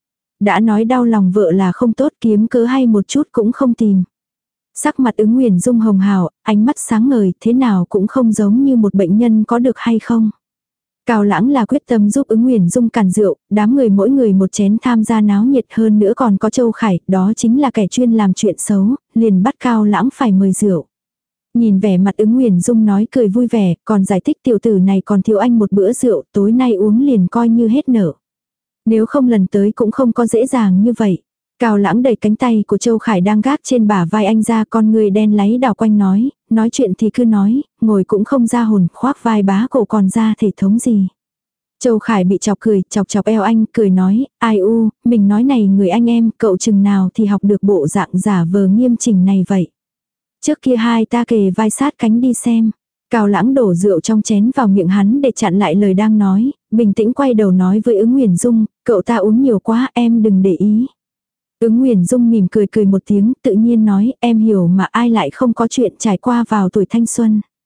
Đã nói đau lòng vợ là không tốt, kiếm cớ hay một chút cũng không tìm. Sắc mặt Ứng Nguyền Dung hồng hào, ánh mắt sáng ngời, thế nào cũng không giống như một bệnh nhân có được hay không. Cao Lãng là quyết tâm giúp Ứng Nguyền Dung càn rượu, đám người mỗi người một chén tham gia náo nhiệt, hơn nữa còn có Châu Khải, đó chính là kẻ chuyên làm chuyện xấu, liền bắt Cao Lãng phải mời rượu. Nhìn vẻ mặt Ứng Nguyền Dung nói cười vui vẻ, còn giải thích tiểu tử này còn thiếu anh một bữa rượu, tối nay uống liền coi như hết nợ. Nếu không lần tới cũng không có dễ dàng như vậy. Cao Lãng đẩy cánh tay của Châu Khải đang gác trên bả vai anh ra, con người đen láy đảo quanh nói chuyện thì cứ nói, ngồi cũng không ra hồn, khoác vai bá cổ còn ra thể thống gì. Châu Khải bị chọc cười, chọc eo anh, cười nói, ai u, mình nói này người anh em, cậu chừng nào thì học được bộ dạng giả vờ nghiêm chỉnh này vậy. Trước kia hai ta kề vai sát cánh đi xem. Cao Lãng đổ rượu trong chén vào miệng hắn để chặn lại lời đang nói, bình tĩnh quay đầu nói với Ứng Nguyền Dung, cậu ta uống nhiều quá, em đừng để ý. Ứng Nguyền Dung mỉm cười một tiếng, tự nhiên nói, em hiểu mà ai lại không có chuyện trải qua vào tuổi thanh xuân.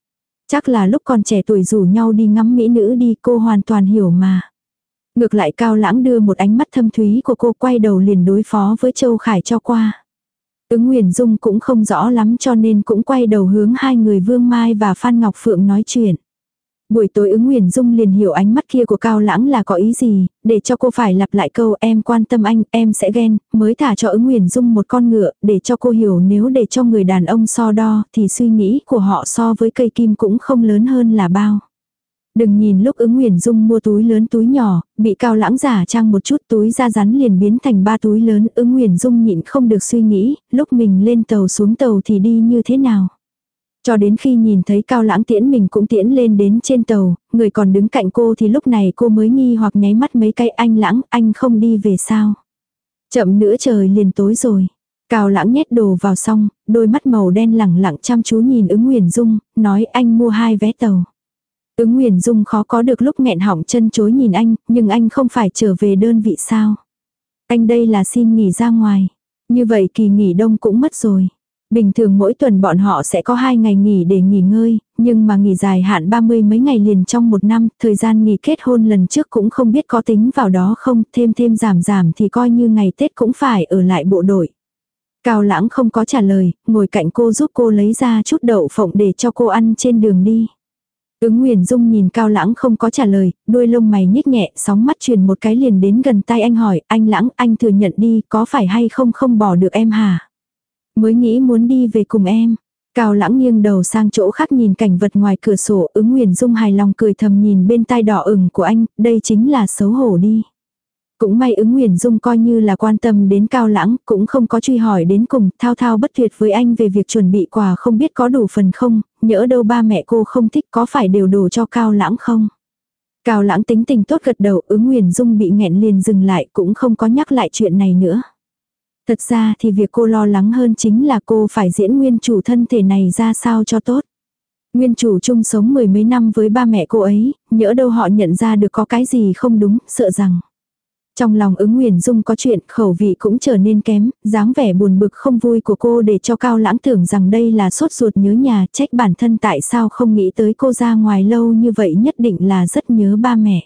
Chắc là lúc còn trẻ tuổi rủ nhau đi ngắm mỹ nữ đi, cô hoàn toàn hiểu mà. Ngược lại Cao Lãng đưa một ánh mắt thâm thúy của cô, quay đầu liền đối phó với Châu Khải cho qua. Ứng Nguyền Dung cũng không rõ lắm cho nên cũng quay đầu hướng hai người Vương Mai và Phan Ngọc Phượng nói chuyện. Buổi tối Ứng Nguyền Dung liền hiểu ánh mắt kia của Cao Lãng là có ý gì, để cho cô phải lặp lại câu em quan tâm anh, em sẽ ghen, mới thả cho Ứng Nguyền Dung một con ngựa, để cho cô hiểu nếu để cho người đàn ông so đo thì suy nghĩ của họ so với cây kim cũng không lớn hơn là bao. Đừng nhìn lúc Ứng Nguyền Dung mua túi lớn túi nhỏ, bị Cao Lãng giả trang một chút túi da rắn liền biến thành 3 túi lớn. Ứng Nguyền Dung nhịn không được suy nghĩ, lúc mình lên tàu xuống tàu thì đi như thế nào. Cho đến khi nhìn thấy Cao Lãng tiễn mình cũng tiễn lên đến trên tàu, người còn đứng cạnh cô thì lúc này cô mới nghi hoặc nháy mắt mấy cái anh Lãng, anh không đi về sao. Chậm nữa trời liền tối rồi. Cao Lãng nhét đồ vào xong, đôi mắt màu đen lẳng lặng chăm chú nhìn Ứng Nguyền Dung, nói anh mua 2 vé tàu. Ứng Nguyền Dung khó có được lúc nghẹn họng chân chối nhìn anh, nhưng anh không phải trở về đơn vị sao. Anh đây là xin nghỉ ra ngoài. Như vậy kỳ nghỉ đông cũng mất rồi. Bình thường mỗi tuần bọn họ sẽ có 2 ngày nghỉ để nghỉ ngơi, nhưng mà nghỉ dài hạn 30 mấy ngày liền trong một năm, thời gian nghỉ kết hôn lần trước cũng không biết có tính vào đó không, thêm giảm thì coi như ngày Tết cũng phải ở lại bộ đội. Cao Lãng không có trả lời, ngồi cạnh cô giúp cô lấy ra chút đậu phộng để cho cô ăn trên đường đi. Ứng Nguyền Dung nhìn Cao Lãng không có trả lời, đuôi lông mày nhích nhẹ, sóng mắt truyền một cái liền đến gần tai anh hỏi, anh Lãng, anh thừa nhận đi, có phải hay không không bỏ được em hả? Mới nghĩ muốn đi về cùng em. Cao Lãng nghiêng đầu sang chỗ khác nhìn cảnh vật ngoài cửa sổ, Ứng Nguyền Dung hài lòng cười thầm nhìn bên tai đỏ ửng của anh, đây chính là xấu hổ đi. Cũng may Ứng Nguyền Dung coi như là quan tâm đến Cao Lãng, cũng không có truy hỏi đến cùng, thao thao bất tuyệt với anh về việc chuẩn bị quà không biết có đủ phần không, nhỡ đâu ba mẹ cô không thích có phải đều đổ cho Cao Lãng không. Cao Lãng tính tình tốt gật đầu, Ứng Nguyền Dung bị nghẹn liền dừng lại cũng không có nhắc lại chuyện này nữa. Thật ra thì việc cô lo lắng hơn chính là cô phải diễn nguyên chủ thân thể này ra sao cho tốt. Nguyên chủ chung sống 10 mấy năm với ba mẹ cô ấy, nhỡ đâu họ nhận ra được có cái gì không đúng, sợ rằng. Trong lòng Ứng Nguyền Dung có chuyện, khẩu vị cũng trở nên kém, dáng vẻ buồn bực không vui của cô để cho Cao Lãng tưởng rằng đây là sốt ruột nhớ nhà, trách bản thân tại sao không nghĩ tới cô ra ngoài lâu như vậy, nhất định là rất nhớ ba mẹ.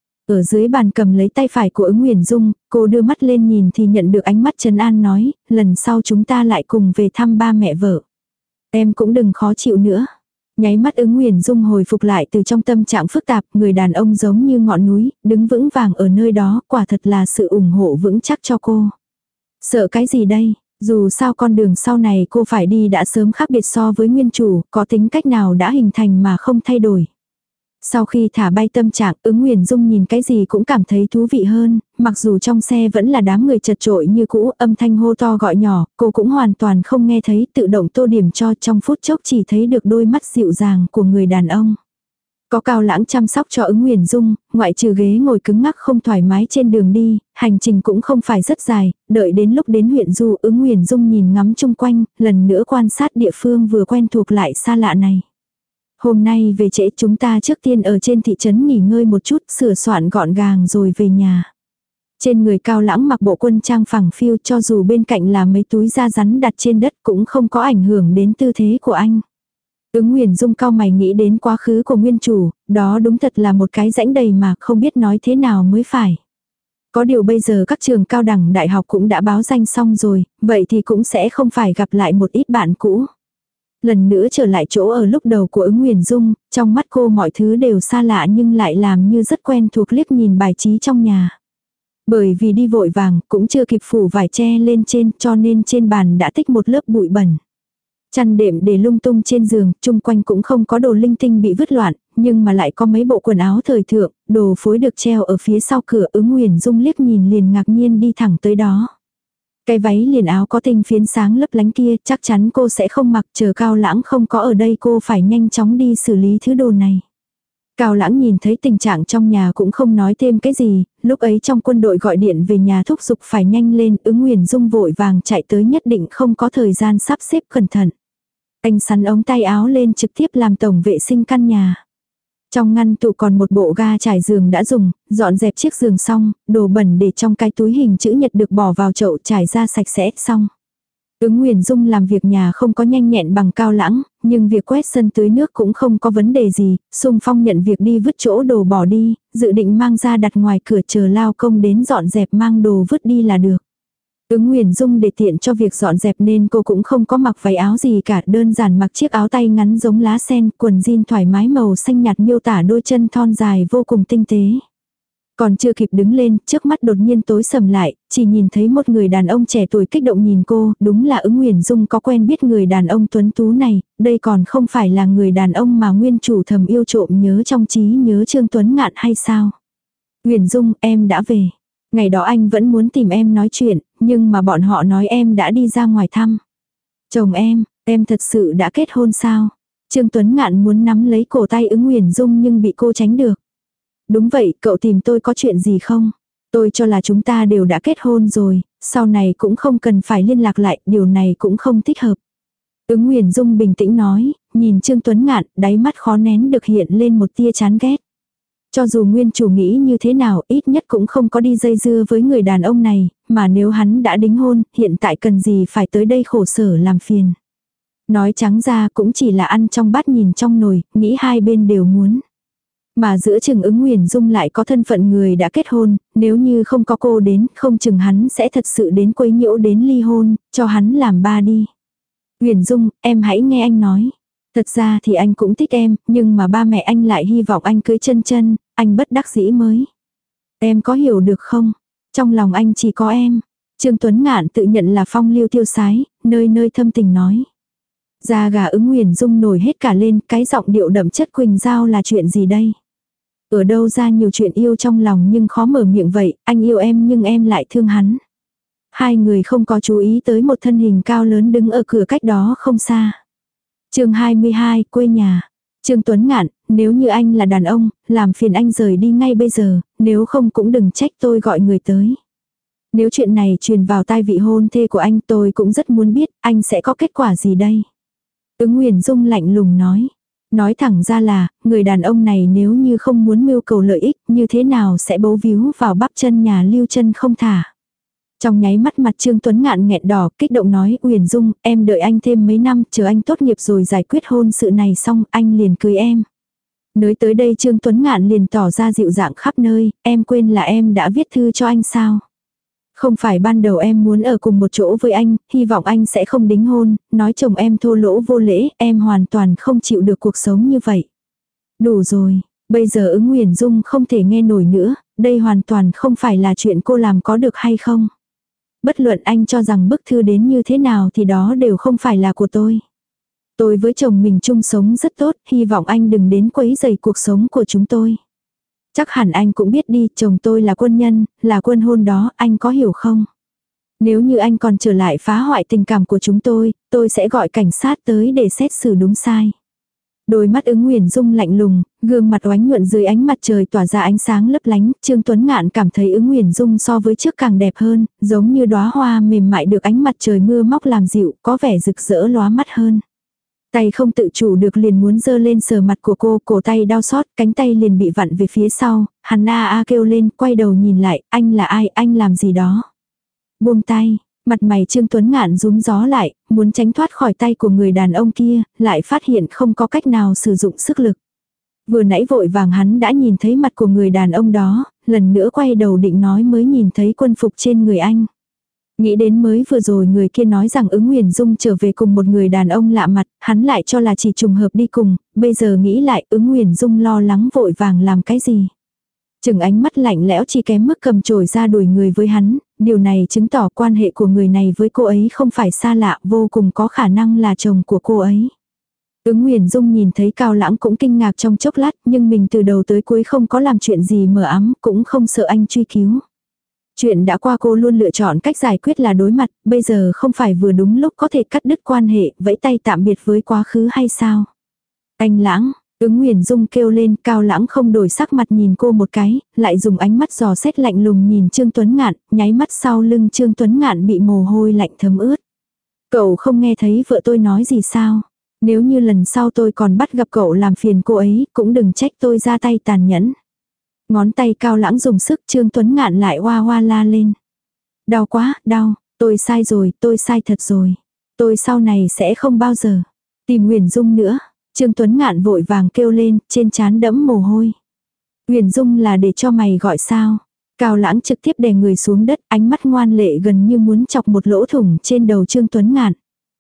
Ở dưới bàn cầm lấy tay phải của Ứng Nguyền Dung, cô đưa mắt lên nhìn thì nhận được ánh mắt trấn an nói, lần sau chúng ta lại cùng về thăm ba mẹ vợ. Em cũng đừng khó chịu nữa. Nháy mắt Ứng Nguyền Dung hồi phục lại từ trong tâm trạng phức tạp, người đàn ông giống như ngọn núi, đứng vững vàng ở nơi đó, quả thật là sự ủng hộ vững chắc cho cô. Sợ cái gì đây, dù sao con đường sau này cô phải đi đã sớm khác biệt so với nguyên chủ, có tính cách nào đã hình thành mà không thay đổi. Sau khi thả bay tâm trạng, Ứng Nguyền Dung nhìn cái gì cũng cảm thấy thú vị hơn, mặc dù trong xe vẫn là đám người chật chội như cũ, âm thanh hô to gọi nhỏ, cô cũng hoàn toàn không nghe thấy, tự động tô điểm cho, trong phút chốc chỉ thấy được đôi mắt dịu dàng của người đàn ông. Có Cao Lãng chăm sóc cho Ứng Nguyền Dung, ngoại trừ ghế ngồi cứng ngắc không thoải mái trên đường đi, hành trình cũng không phải rất dài, đợi đến lúc đến huyện Du, Ứng Nguyền Dung nhìn ngắm chung quanh, lần nữa quan sát địa phương vừa quen thuộc lại xa lạ này. Hôm nay về trễ, chúng ta trước tiên ở trên thị trấn nghỉ ngơi một chút, sửa soạn gọn gàng rồi về nhà. Trên người Cao Lãng mặc bộ quân trang phẳng phiu, cho dù bên cạnh là mấy túi da rắn đặt trên đất cũng không có ảnh hưởng đến tư thế của anh. Ứng Nguyền Dung cau mày nghĩ đến quá khứ của nguyên chủ, đó đúng thật là một cái rãnh đầy mà không biết nói thế nào mới phải. Có điều bây giờ các trường cao đẳng đại học cũng đã báo danh xong rồi, vậy thì cũng sẽ không phải gặp lại một ít bạn cũ. Lần nữa trở lại chỗ ở lúc đầu của Ứng Nguyền Dung, trong mắt cô mọi thứ đều xa lạ nhưng lại làm như rất quen thuộc, liếc nhìn bài trí trong nhà. Bởi vì đi vội vàng, cũng chưa kịp phủ vải che lên trên, cho nên trên bàn đã tích một lớp bụi bẩn. Chăn đệm để lung tung trên giường, chung quanh cũng không có đồ linh tinh bị vứt loạn, nhưng mà lại có mấy bộ quần áo thời thượng, đồ phối được treo ở phía sau cửa. Ứng Nguyền Dung liếc nhìn liền ngạc nhiên đi thẳng tới đó. Cái váy liền áo có tinh phiến sáng lấp lánh kia chắc chắn cô sẽ không mặc, chờ Cao Lãng không có ở đây cô phải nhanh chóng đi xử lý thứ đồ này. Cao Lãng nhìn thấy tình trạng trong nhà cũng không nói thêm cái gì, lúc ấy trong quân đội gọi điện về nhà thúc giục phải nhanh lên, Ứng Nguyền Dung vội vàng chạy tới, nhất định không có thời gian sắp xếp cẩn thận. Anh sắn ống tay áo lên trực tiếp làm tổng vệ sinh căn nhà. Trong ngăn tủ còn một bộ ga trải giường đã dùng, dọn dẹp chiếc giường xong, đồ bẩn để trong cái túi hình chữ nhật được bỏ vào chậu trải ra sạch sẽ xong. Ứng Nguyền Dung làm việc nhà không có nhanh nhẹn bằng Cao Lãng, nhưng việc quét sân tưới nước cũng không có vấn đề gì, Sung Phong nhận việc đi vứt chỗ đồ bỏ đi, dự định mang ra đặt ngoài cửa chờ lao công đến dọn dẹp mang đồ vứt đi là được. Ứng Nguyền Dung để tiện cho việc dọn dẹp nên cô cũng không có mặc váy áo gì cả, đơn giản mặc chiếc áo tay ngắn giống lá sen, quần jean thoải mái màu xanh nhạt miêu tả đôi chân thon dài vô cùng tinh tế. Còn chưa kịp đứng lên, trước mắt đột nhiên tối sầm lại, chỉ nhìn thấy một người đàn ông trẻ tuổi kích động nhìn cô, đúng là Ứng Nguyền Dung có quen biết người đàn ông tuấn tú này, đây còn không phải là người đàn ông mà nguyên chủ thầm yêu trộm nhớ trong trí nhớ Trương Tuấn Ngạn hay sao? Nguyền Dung, em đã về. Ngày đó anh vẫn muốn tìm em nói chuyện, nhưng mà bọn họ nói em đã đi ra ngoài thăm. Chồng em thật sự đã kết hôn sao? Trương Tuấn Ngạn muốn nắm lấy cổ tay Ứng Nguyền Dung nhưng bị cô tránh được. Đúng vậy, cậu tìm tôi có chuyện gì không? Tôi cho là chúng ta đều đã kết hôn rồi, sau này cũng không cần phải liên lạc lại, điều này cũng không thích hợp. Ứng Nguyền Dung bình tĩnh nói, nhìn Trương Tuấn Ngạn, đáy mắt khó nén được hiện lên một tia chán ghét. Cho dù nguyên chủ nghĩ như thế nào, ít nhất cũng không có đi dây dưa với người đàn ông này, mà nếu hắn đã đính hôn, hiện tại cần gì phải tới đây khổ sở làm phiền. Nói trắng ra cũng chỉ là ăn trong bát nhìn trong nồi, nghĩ hai bên đều muốn. Mà giữa chừng Ứng Nguyền Dung lại có thân phận người đã kết hôn, nếu như không có cô đến, không chừng hắn sẽ thật sự đến quấy nhiễu đến ly hôn, cho hắn làm ba đi. Nguyền Dung, em hãy nghe anh nói. Thật ra thì anh cũng thích em, nhưng mà ba mẹ anh lại hy vọng anh cưới Chân Chân, anh bất đắc dĩ mới. Em có hiểu được không? Trong lòng anh chỉ có em. Trương Tuấn Ngạn tự nhận là phong lưu tiêu sái, nơi nơi thâm tình nói. Da gà Ứng Nguyền Dung nổi hết cả lên, cái giọng điệu đậm chất Quỳnh Giao là chuyện gì đây? Ở đâu ra nhiều chuyện yêu trong lòng nhưng khó mở miệng vậy, anh yêu em nhưng em lại thương hắn. Hai người không có chú ý tới một thân hình cao lớn đứng ở cửa cách đó không xa. Chương 22, quê nhà. Trương Tuấn Ngạn, nếu như anh là đàn ông, làm phiền anh rời đi ngay bây giờ, nếu không cũng đừng trách tôi gọi người tới. Nếu chuyện này truyền vào tai vị hôn thê của anh tôi cũng rất muốn biết anh sẽ có kết quả gì đây. Ứng Nguyền Dung lạnh lùng nói. Nói thẳng ra là, người đàn ông này nếu như không muốn mưu cầu lợi ích, như thế nào sẽ bấu víu vào bắp chân nhà Lưu Chân không thả. Trong nháy mắt mặt Trương Tuấn Ngạn nghẹn đỏ, kích động nói, Nguyền Dung, em đợi anh thêm mấy năm, chờ anh tốt nghiệp rồi giải quyết hôn sự này xong, anh liền cưới em. Nói tới đây Trương Tuấn Ngạn liền tỏ ra dịu dàng khắp nơi, em quên là em đã viết thư cho anh sao. Không phải ban đầu em muốn ở cùng một chỗ với anh, hy vọng anh sẽ không đính hôn, nói chồng em thô lỗ vô lễ, em hoàn toàn không chịu được cuộc sống như vậy. Đủ rồi, bây giờ Ứng Nguyền Dung không thể nghe nổi nữa, đây hoàn toàn không phải là chuyện cô làm có được hay không. Bất luận anh cho rằng bức thư đến như thế nào thì đó đều không phải là của tôi. Tôi với chồng mình chung sống rất tốt, hy vọng anh đừng đến quấy rầy cuộc sống của chúng tôi. Chắc hẳn anh cũng biết đi, chồng tôi là quân nhân, là quân hôn đó, anh có hiểu không? Nếu như anh còn trở lại phá hoại tình cảm của chúng tôi sẽ gọi cảnh sát tới để xét xử đúng sai. Đôi mắt Ứng Nguyền Dung lạnh lùng, gương mặt oánh nhuận dưới ánh mặt trời tỏa ra ánh sáng lấp lánh, Trương Tuấn Ngạn cảm thấy Ứng Nguyền Dung so với trước càng đẹp hơn, giống như đóa hoa mềm mại được ánh mặt trời mưa móc làm dịu, có vẻ rực rỡ lóa mắt hơn. Tay không tự chủ được liền muốn giơ lên sờ mặt của cô, cổ tay đau xót, cánh tay liền bị vặn về phía sau, hắn a kêu lên, quay đầu nhìn lại, anh là ai, anh làm gì đó. Buông tay, mặt mày Trương Tuấn Ngạn rúm gió lại, muốn tránh thoát khỏi tay của người đàn ông kia, lại phát hiện không có cách nào sử dụng sức lực. Vừa nãy vội vàng hắn đã nhìn thấy mặt của người đàn ông đó, lần nữa quay đầu định nói mới nhìn thấy quân phục trên người anh. Nghĩ đến mới vừa rồi người kia nói rằng Ứng Nguyền Dung trở về cùng một người đàn ông lạ mặt, hắn lại cho là chỉ trùng hợp đi cùng, bây giờ nghĩ lại Ứng Nguyền Dung lo lắng vội vàng làm cái gì. Chừng ánh mắt lạnh lẽo chỉ kém mức cầm chổi ra đuổi người với hắn, điều này chứng tỏ quan hệ của người này với cô ấy không phải xa lạ, vô cùng có khả năng là chồng của cô ấy. Ứng Nguyền Dung nhìn thấy Cao Lãng cũng kinh ngạc trong chốc lát, nhưng mình từ đầu tới cuối không có làm chuyện gì mờ ám, cũng không sợ anh truy cứu. Chuyện đã qua cô luôn lựa chọn cách giải quyết là đối mặt, bây giờ không phải vừa đúng lúc có thể cắt đứt quan hệ, vẫy tay tạm biệt với quá khứ hay sao? Anh Lãng, Ứng Nguyền Dung kêu lên, Cao Lãng không đổi sắc mặt nhìn cô một cái, lại dùng ánh mắt dò xét lạnh lùng nhìn Trương Tuấn Ngạn, nháy mắt sau lưng Trương Tuấn Ngạn bị mồ hôi lạnh thấm ướt. Cậu không nghe thấy vợ tôi nói gì sao? Nếu như lần sau tôi còn bắt gặp cậu làm phiền cô ấy, cũng đừng trách tôi ra tay tàn nhẫn. Ngón tay Cao Lãng dùng sức, Trương Tuấn Ngạn lại hoa hoa la lên. Đau quá, đau, tôi sai rồi, tôi sai thật rồi. Tôi sau này sẽ không bao giờ tìm Huyền Dung nữa. Trương Tuấn Ngạn vội vàng kêu lên, trên trán đẫm mồ hôi. Huyền Dung là để cho mày gọi sao? Cao Lãng trực tiếp đè người xuống đất, ánh mắt ngoan lệ gần như muốn chọc một lỗ thủng trên đầu Trương Tuấn Ngạn.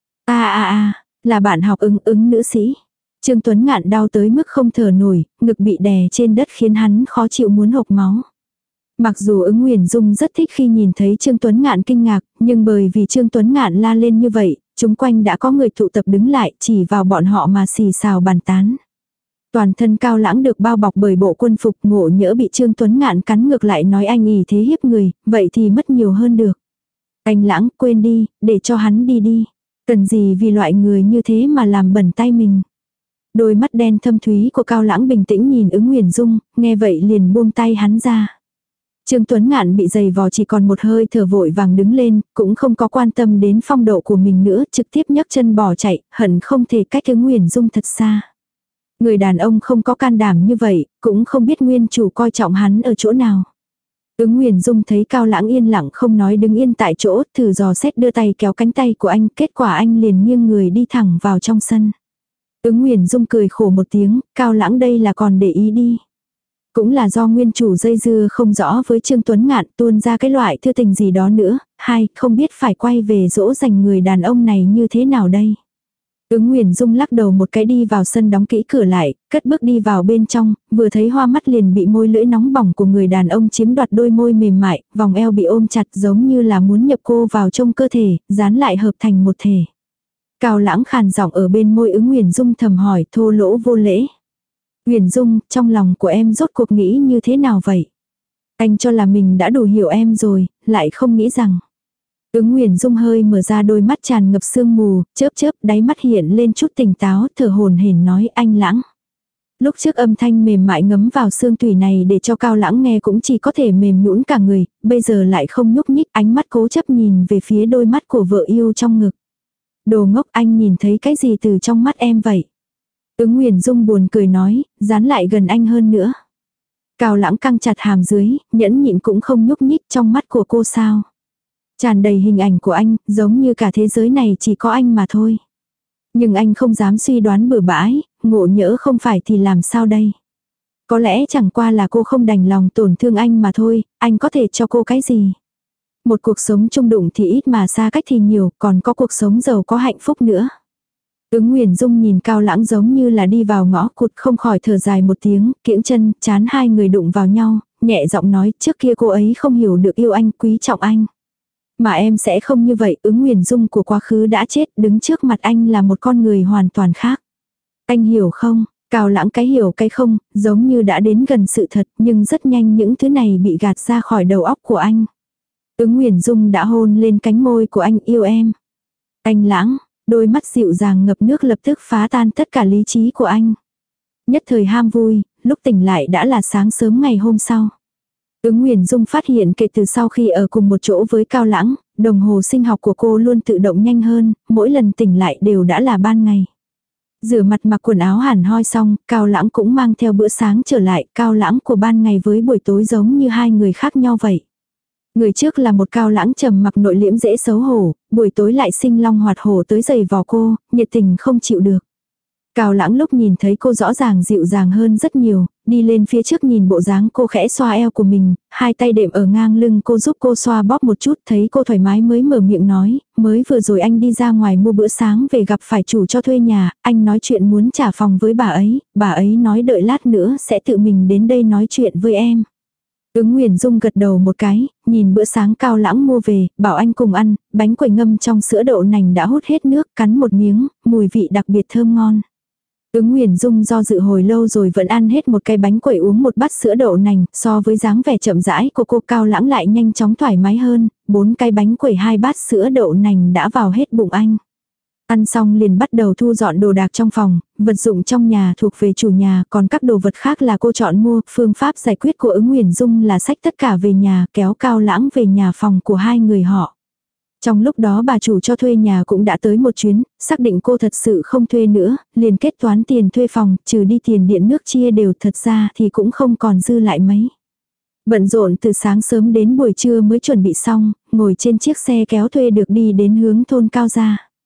Là bạn học ứng nữ sĩ. Trương Tuấn Ngạn đau tới mức không thở nổi, ngực bị đè trên đất khiến hắn khó chịu muốn hộc máu. Mặc dù ứng Huyền Dung rất thích khi nhìn thấy Trương Tuấn Ngạn kinh ngạc, nhưng bởi vì Trương Tuấn Ngạn la lên như vậy, chúng quanh đã có người tụ tập đứng lại chỉ vào bọn họ mà xì xào bàn tán. Toàn thân Cao Lãng được bao bọc bởi bộ quân phục, ngộ nhỡ bị Trương Tuấn Ngạn cắn ngược lại nói anh ỷ thế hiếp người, vậy thì mất nhiều hơn được. Anh Lãng quên đi, để cho hắn đi đi. Cần gì vì loại người như thế mà làm bẩn tay mình. Đôi mắt đen thâm thúy của Cao Lãng bình tĩnh nhìn ứng Huyền Dung, nghe vậy liền buông tay hắn ra. Trương Tuấn Ngạn bị giày vò chỉ còn một hơi thở vội vàng đứng lên, cũng không có quan tâm đến phong độ của mình nữa, trực tiếp nhấc chân bỏ chạy, hận không thể cách ứng Huyền Dung thật xa. Người đàn ông không có can đảm như vậy, cũng không biết nguyên chủ coi trọng hắn ở chỗ nào. Ứng Huyền Dung thấy Cao Lãng yên lặng không nói đứng yên tại chỗ, thử dò xét đưa tay kéo cánh tay của anh, kết quả anh liền nghiêng người đi thẳng vào trong sân. Ứng Huyền Dung cười khổ một tiếng, Cao Lãng đây là còn để ý đi. Cũng là do nguyên chủ dây dưa không rõ với Trương Tuấn Ngạn tuôn ra cái loại thư tình gì đó nữa, không biết phải quay về dỗ dành người đàn ông này như thế nào đây. Ứng Huyền Dung lắc đầu một cái đi vào sân đóng kỹ cửa lại, cất bước đi vào bên trong, vừa thấy hoa mắt liền bị môi lưỡi nóng bỏng của người đàn ông chiếm đoạt đôi môi mềm mại, vòng eo bị ôm chặt giống như là muốn nhập cô vào trong cơ thể, dán lại hợp thành một thể. Cao Lãng khàn giọng ở bên môi ứng Huyền Dung thầm hỏi thô lỗ vô lễ. Huyền Dung, trong lòng của em rốt cuộc nghĩ như thế nào vậy? Anh cho là mình đã đủ hiểu em rồi, lại không nghĩ rằng. Ứng Huyền Dung hơi mở ra đôi mắt tràn ngập sương mù, chớp đáy mắt hiện lên chút tỉnh táo, thở hổn hển nói anh Lãng. Lúc trước âm thanh mềm mại ngấm vào xương tủy này để cho Cao Lãng nghe cũng chỉ có thể mềm nhũn cả người, bây giờ lại không nhúc nhích, ánh mắt cố chấp nhìn về phía đôi mắt của vợ yêu trong ngực. Đồ ngốc, anh nhìn thấy cái gì từ trong mắt em vậy? Ứng Huyền Dung buồn cười nói, dán lại gần anh hơn nữa. Cao Lãng căng chặt hàm dưới, nhẫn nhịn cũng không nhúc nhích, trong mắt của cô sao? Tràn đầy hình ảnh của anh, giống như cả thế giới này chỉ có anh mà thôi. Nhưng anh không dám suy đoán bừa bãi, ngộ nhỡ không phải thì làm sao đây? Có lẽ chẳng qua là cô không đành lòng tổn thương anh mà thôi, anh có thể cho cô cái gì? Một cuộc sống chung đụng thì ít mà xa cách thì nhiều, còn có cuộc sống giàu có hạnh phúc nữa. Ứng Huyền Dung nhìn Cao Lãng giống như là đi vào ngõ cụt, không khỏi thở dài một tiếng, kiễng chân, chán hai người đụng vào nhau, nhẹ giọng nói trước kia cô ấy không hiểu được yêu anh, quý trọng anh. Mà em sẽ không như vậy, ứng Huyền Dung của quá khứ đã chết, đứng trước mặt anh là một con người hoàn toàn khác. Anh hiểu không? Cao Lãng cái hiểu cái không, giống như đã đến gần sự thật, nhưng rất nhanh những thứ này bị gạt ra khỏi đầu óc của anh. Ứng Huyền Dung đã hôn lên cánh môi của anh, yêu em. Anh Lãng, đôi mắt dịu dàng ngập nước lập tức phá tan tất cả lý trí của anh. Nhất thời ham vui, lúc tỉnh lại đã là sáng sớm ngày hôm sau. Ứng Huyền Dung phát hiện kể từ sau khi ở cùng một chỗ với Cao Lãng, đồng hồ sinh học của cô luôn tự động nhanh hơn, mỗi lần tỉnh lại đều đã là ban ngày. Rửa mặt mặc quần áo hẳn hoi xong, Cao Lãng cũng mang theo bữa sáng trở lại, Cao Lãng của ban ngày với buổi tối giống như hai người khác nhau vậy. Người trước là một Cao Lãng trầm mặc nội liễm dễ xấu hổ, buổi tối lại sinh long hoạt hổ tới giày vò cô, nhiệt tình không chịu được. Cao Lãng lúc nhìn thấy cô rõ ràng dịu dàng hơn rất nhiều, đi lên phía trước nhìn bộ dáng cô khẽ xoa eo của mình, hai tay đệm ở ngang lưng cô giúp cô xoa bóp một chút, thấy cô thoải mái mới mở miệng nói, mới vừa rồi anh đi ra ngoài mua bữa sáng về gặp phải chủ cho thuê nhà, anh nói chuyện muốn trả phòng với bà ấy nói đợi lát nữa sẽ tự mình đến đây nói chuyện với em. Ứng Huyền Dung gật đầu một cái, nhìn bữa sáng Cao Lãng mua về, bảo anh cùng ăn, bánh quẩy ngâm trong sữa đậu nành đã hút hết nước, cắn một miếng, mùi vị đặc biệt thơm ngon. Ứng Huyền Dung do dự hồi lâu rồi vẫn ăn hết một cái bánh quẩy uống một bát sữa đậu nành, so với dáng vẻ chậm rãi của cô Cao Lãng lại nhanh chóng thoải mái hơn, 4 cái bánh quẩy 2 bát sữa đậu nành đã vào hết bụng anh. Ăn xong liền bắt đầu thu dọn đồ đạc trong phòng, vật dụng trong nhà thuộc về chủ nhà, còn các đồ vật khác là cô chọn mua, phương pháp giải quyết của Ứng Huyền Dung là xách tất cả về nhà, kéo Cao Lãng về nhà phòng của hai người họ. Trong lúc đó bà chủ cho thuê nhà cũng đã tới một chuyến, xác định cô thật sự không thuê nữa, liền kết toán tiền thuê phòng, trừ đi tiền điện nước chia đều, thật ra thì cũng không còn dư lại mấy. Bận rộn từ sáng sớm đến buổi trưa mới chuẩn bị xong, ngồi trên chiếc xe kéo thuê được đi đến hướng thôn Cao gia.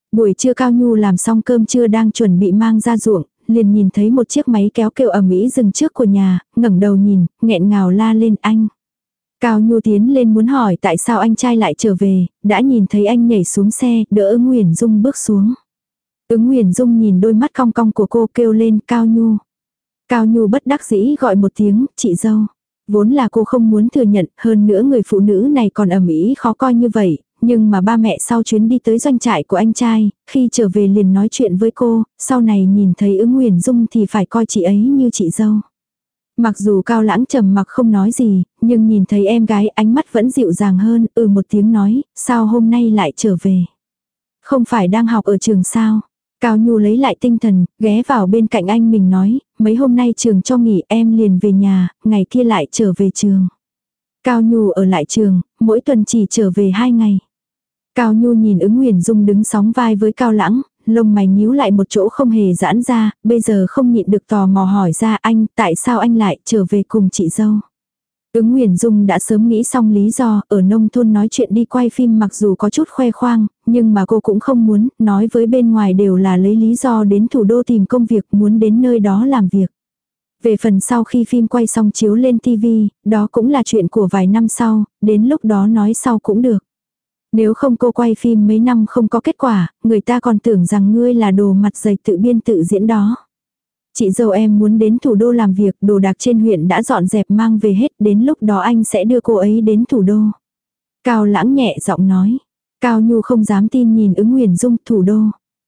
Buổi trưa Cao Nhu làm xong cơm trưa đang chuẩn bị mang ra ruộng, liền nhìn thấy một chiếc máy kéo kêu ầm ĩ dừng trước của nhà, ngẩng đầu nhìn, nghẹn ngào la lên anh. Cao Nhu tiến lên muốn hỏi tại sao anh trai lại trở về, đã nhìn thấy anh nhảy xuống xe, đỡ Ứng Nguyền Dung bước xuống. Ứng Nguyền Dung nhìn đôi mắt cong cong của cô kêu lên Cao Nhu. Cao Nhu bất đắc dĩ gọi một tiếng, chị dâu. Vốn là cô không muốn thừa nhận, hơn nữa người phụ nữ này còn ầm ĩ khó coi như vậy, nhưng mà ba mẹ sau chuyến đi tới doanh trại của anh trai, khi trở về liền nói chuyện với cô, sau này nhìn thấy Ứng Nguyền Dung thì phải coi chị ấy như chị dâu. Mặc dù Cao Lãng trầm mặc không nói gì, nhưng nhìn thấy em gái ánh mắt vẫn dịu dàng hơn, một tiếng nói, sao hôm nay lại trở về. Không phải đang học ở trường sao. Cao Nhu lấy lại tinh thần, ghé vào bên cạnh anh mình nói, mấy hôm nay trường cho nghỉ em liền về nhà, ngày kia lại trở về trường. Cao Nhu ở lại trường, mỗi tuần chỉ trở về 2 ngày. Cao Nhu nhìn Ứng Nguyền Dung đứng sóng vai với Cao Lãng, lông mày nhíu lại một chỗ không hề giãn ra, bây giờ không nhịn được tò mò hỏi ra anh, tại sao anh lại trở về cùng chị dâu. Ứng Nguyền Dung đã sớm nghĩ xong lý do, ở nông thôn nói chuyện đi quay phim mặc dù có chút khoe khoang, nhưng mà cô cũng không muốn, nói với bên ngoài đều là lấy lý do đến thủ đô tìm công việc, muốn đến nơi đó làm việc. Về phần sau khi phim quay xong chiếu lên TV, đó cũng là chuyện của vài năm sau, đến lúc đó nói sau cũng được. Nếu không cô quay phim mấy năm không có kết quả, người ta còn tưởng rằng ngươi là đồ mặt dày tự biên tự diễn đó. Chị dâu em muốn đến thủ đô làm việc, đồ đạc trên huyện đã dọn dẹp mang về hết, đến lúc đó anh sẽ đưa cô ấy đến thủ đô. Cao Lãng nhẹ giọng nói. Cao Nhu không dám tin nhìn Ứng Nguyền Dung, thủ đô.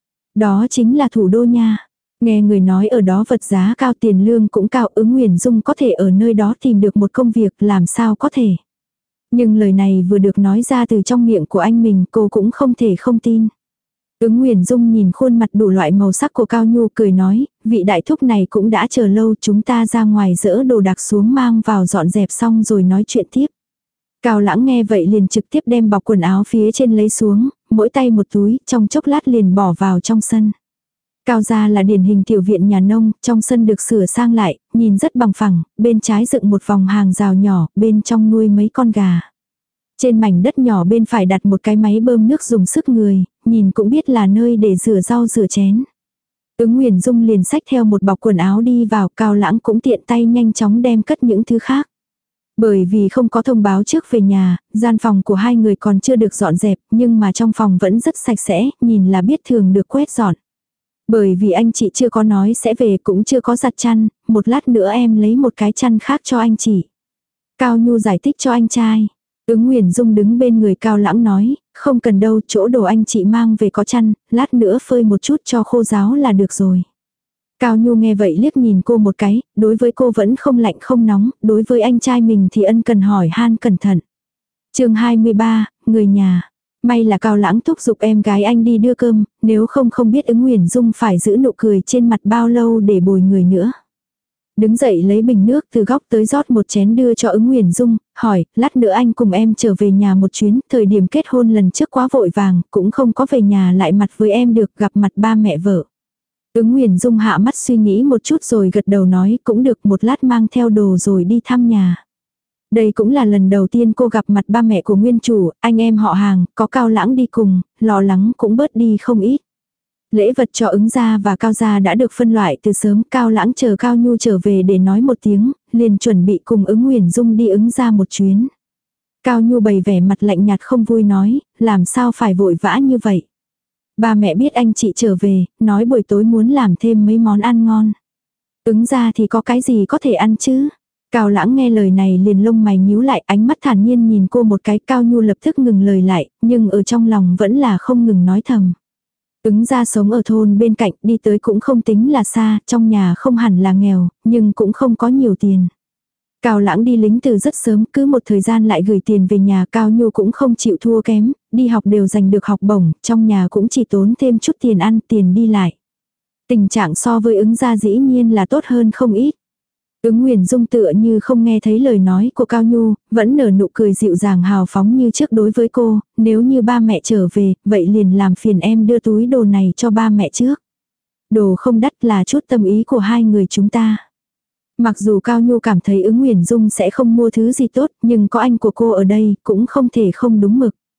Đó chính là thủ đô nha. Nghe người nói ở đó vật giá cao, tiền lương cũng cao, Ứng Nguyền Dung có thể ở nơi đó tìm được một công việc, làm sao có thể. Nhưng lời này vừa được nói ra từ trong miệng của anh mình, cô cũng không thể không tin. Ứng Nguyền Dung nhìn khuôn mặt đủ loại màu sắc của Cao Nhu cười nói, vị đại thúc này cũng đã chờ lâu, chúng ta ra ngoài dỡ đồ đạc xuống mang vào dọn dẹp xong rồi nói chuyện tiếp. Cao Lãng nghe vậy liền trực tiếp đem bọc quần áo phía trên lấy xuống, mỗi tay một túi, trong chốc lát liền bỏ vào trong sân. Cao gia là điển hình tiểu viện nhà nông, trong sân được sửa sang lại, nhìn rất bằng phẳng, bên trái dựng một vòng hàng rào nhỏ, bên trong nuôi mấy con gà. Trên mảnh đất nhỏ bên phải đặt một cái máy bơm nước dùng sức người, nhìn cũng biết là nơi để rửa rau rửa chén. Ứng Nguyền Dung liền xách theo một bọc quần áo đi vào, Cao Lãng cũng tiện tay nhanh chóng đem cất những thứ khác. Bởi vì không có thông báo trước về nhà, gian phòng của hai người còn chưa được dọn dẹp, nhưng mà trong phòng vẫn rất sạch sẽ, nhìn là biết thường được quét dọn. Bởi vì anh chị chưa có nói sẽ về cũng chưa có giặt chăn, một lát nữa em lấy một cái chăn khác cho anh chị. Cao Nhu giải thích cho anh trai. Ứng Nguyền Dung đứng bên người Cao Lãng nói, không cần đâu, chỗ đồ anh chị mang về có chăn, lát nữa phơi một chút cho khô ráo là được rồi. Cao Nhu nghe vậy liếc nhìn cô một cái, đối với cô vẫn không lạnh không nóng, đối với anh trai mình thì ân cần hỏi han cẩn thận. Chương 23, người nhà. May là Cao Lãng thúc giục em gái anh đi đưa cơm, nếu không không biết Ứng Nguyền Dung phải giữ nụ cười trên mặt bao lâu để bồi người nữa. Đứng dậy lấy bình nước từ góc tới rót một chén đưa cho Ứng Nguyền Dung, hỏi, lát nữa anh cùng em trở về nhà một chuyến, thời điểm kết hôn lần trước quá vội vàng, cũng không có về nhà lại mặt với em được, gặp mặt ba mẹ vợ. Ứng Nguyền Dung hạ mắt suy nghĩ một chút rồi gật đầu nói, cũng được, một lát mang theo đồ rồi đi thăm nhà. Đây cũng là lần đầu tiên cô gặp mặt ba mẹ của nguyên chủ, anh em họ hàng, có Cao Lãng đi cùng, lo lắng cũng bớt đi không ít. Lễ vật cho Ứng gia và Cao gia đã được phân loại từ sớm, Cao Lãng chờ Cao Nhu trở về để nói một tiếng, liền chuẩn bị cùng Ứng Nguyền Dung đi Ứng gia một chuyến. Cao Nhu bày vẻ mặt lạnh nhạt không vui nói, làm sao phải vội vã như vậy. Ba mẹ biết anh chị trở về, nói buổi tối muốn làm thêm mấy món ăn ngon. Ứng gia thì có cái gì có thể ăn chứ? Cao Lãng nghe lời này liền lông mày nhíu lại, ánh mắt thản nhiên nhìn cô một cái, Cao Nhu lập tức ngừng lời lại, nhưng ở trong lòng vẫn là không ngừng nói thầm. Ứng gia sống ở thôn bên cạnh, đi tới cũng không tính là xa, trong nhà không hẳn là nghèo, nhưng cũng không có nhiều tiền. Cao Lãng đi lính từ rất sớm, cứ một thời gian lại gửi tiền về nhà, Cao Nhu cũng không chịu thua kém, đi học đều giành được học bổng, trong nhà cũng chỉ tốn thêm chút tiền ăn, tiền đi lại. Tình trạng so với Ứng gia dĩ nhiên là tốt hơn không ít. Ứng Nguyền Dung tựa như không nghe thấy lời nói của Cao Nhu, vẫn nở nụ cười dịu dàng hào phóng như trước đối với cô, nếu như ba mẹ trở về, vậy liền làm phiền em đưa túi đồ này cho ba mẹ trước. Đồ không đắt là chút tâm ý của hai người chúng ta. Mặc dù Cao Nhu cảm thấy Ứng Nguyền Dung sẽ không mua thứ gì tốt, nhưng có anh của cô ở đây cũng không thể không đúng mực.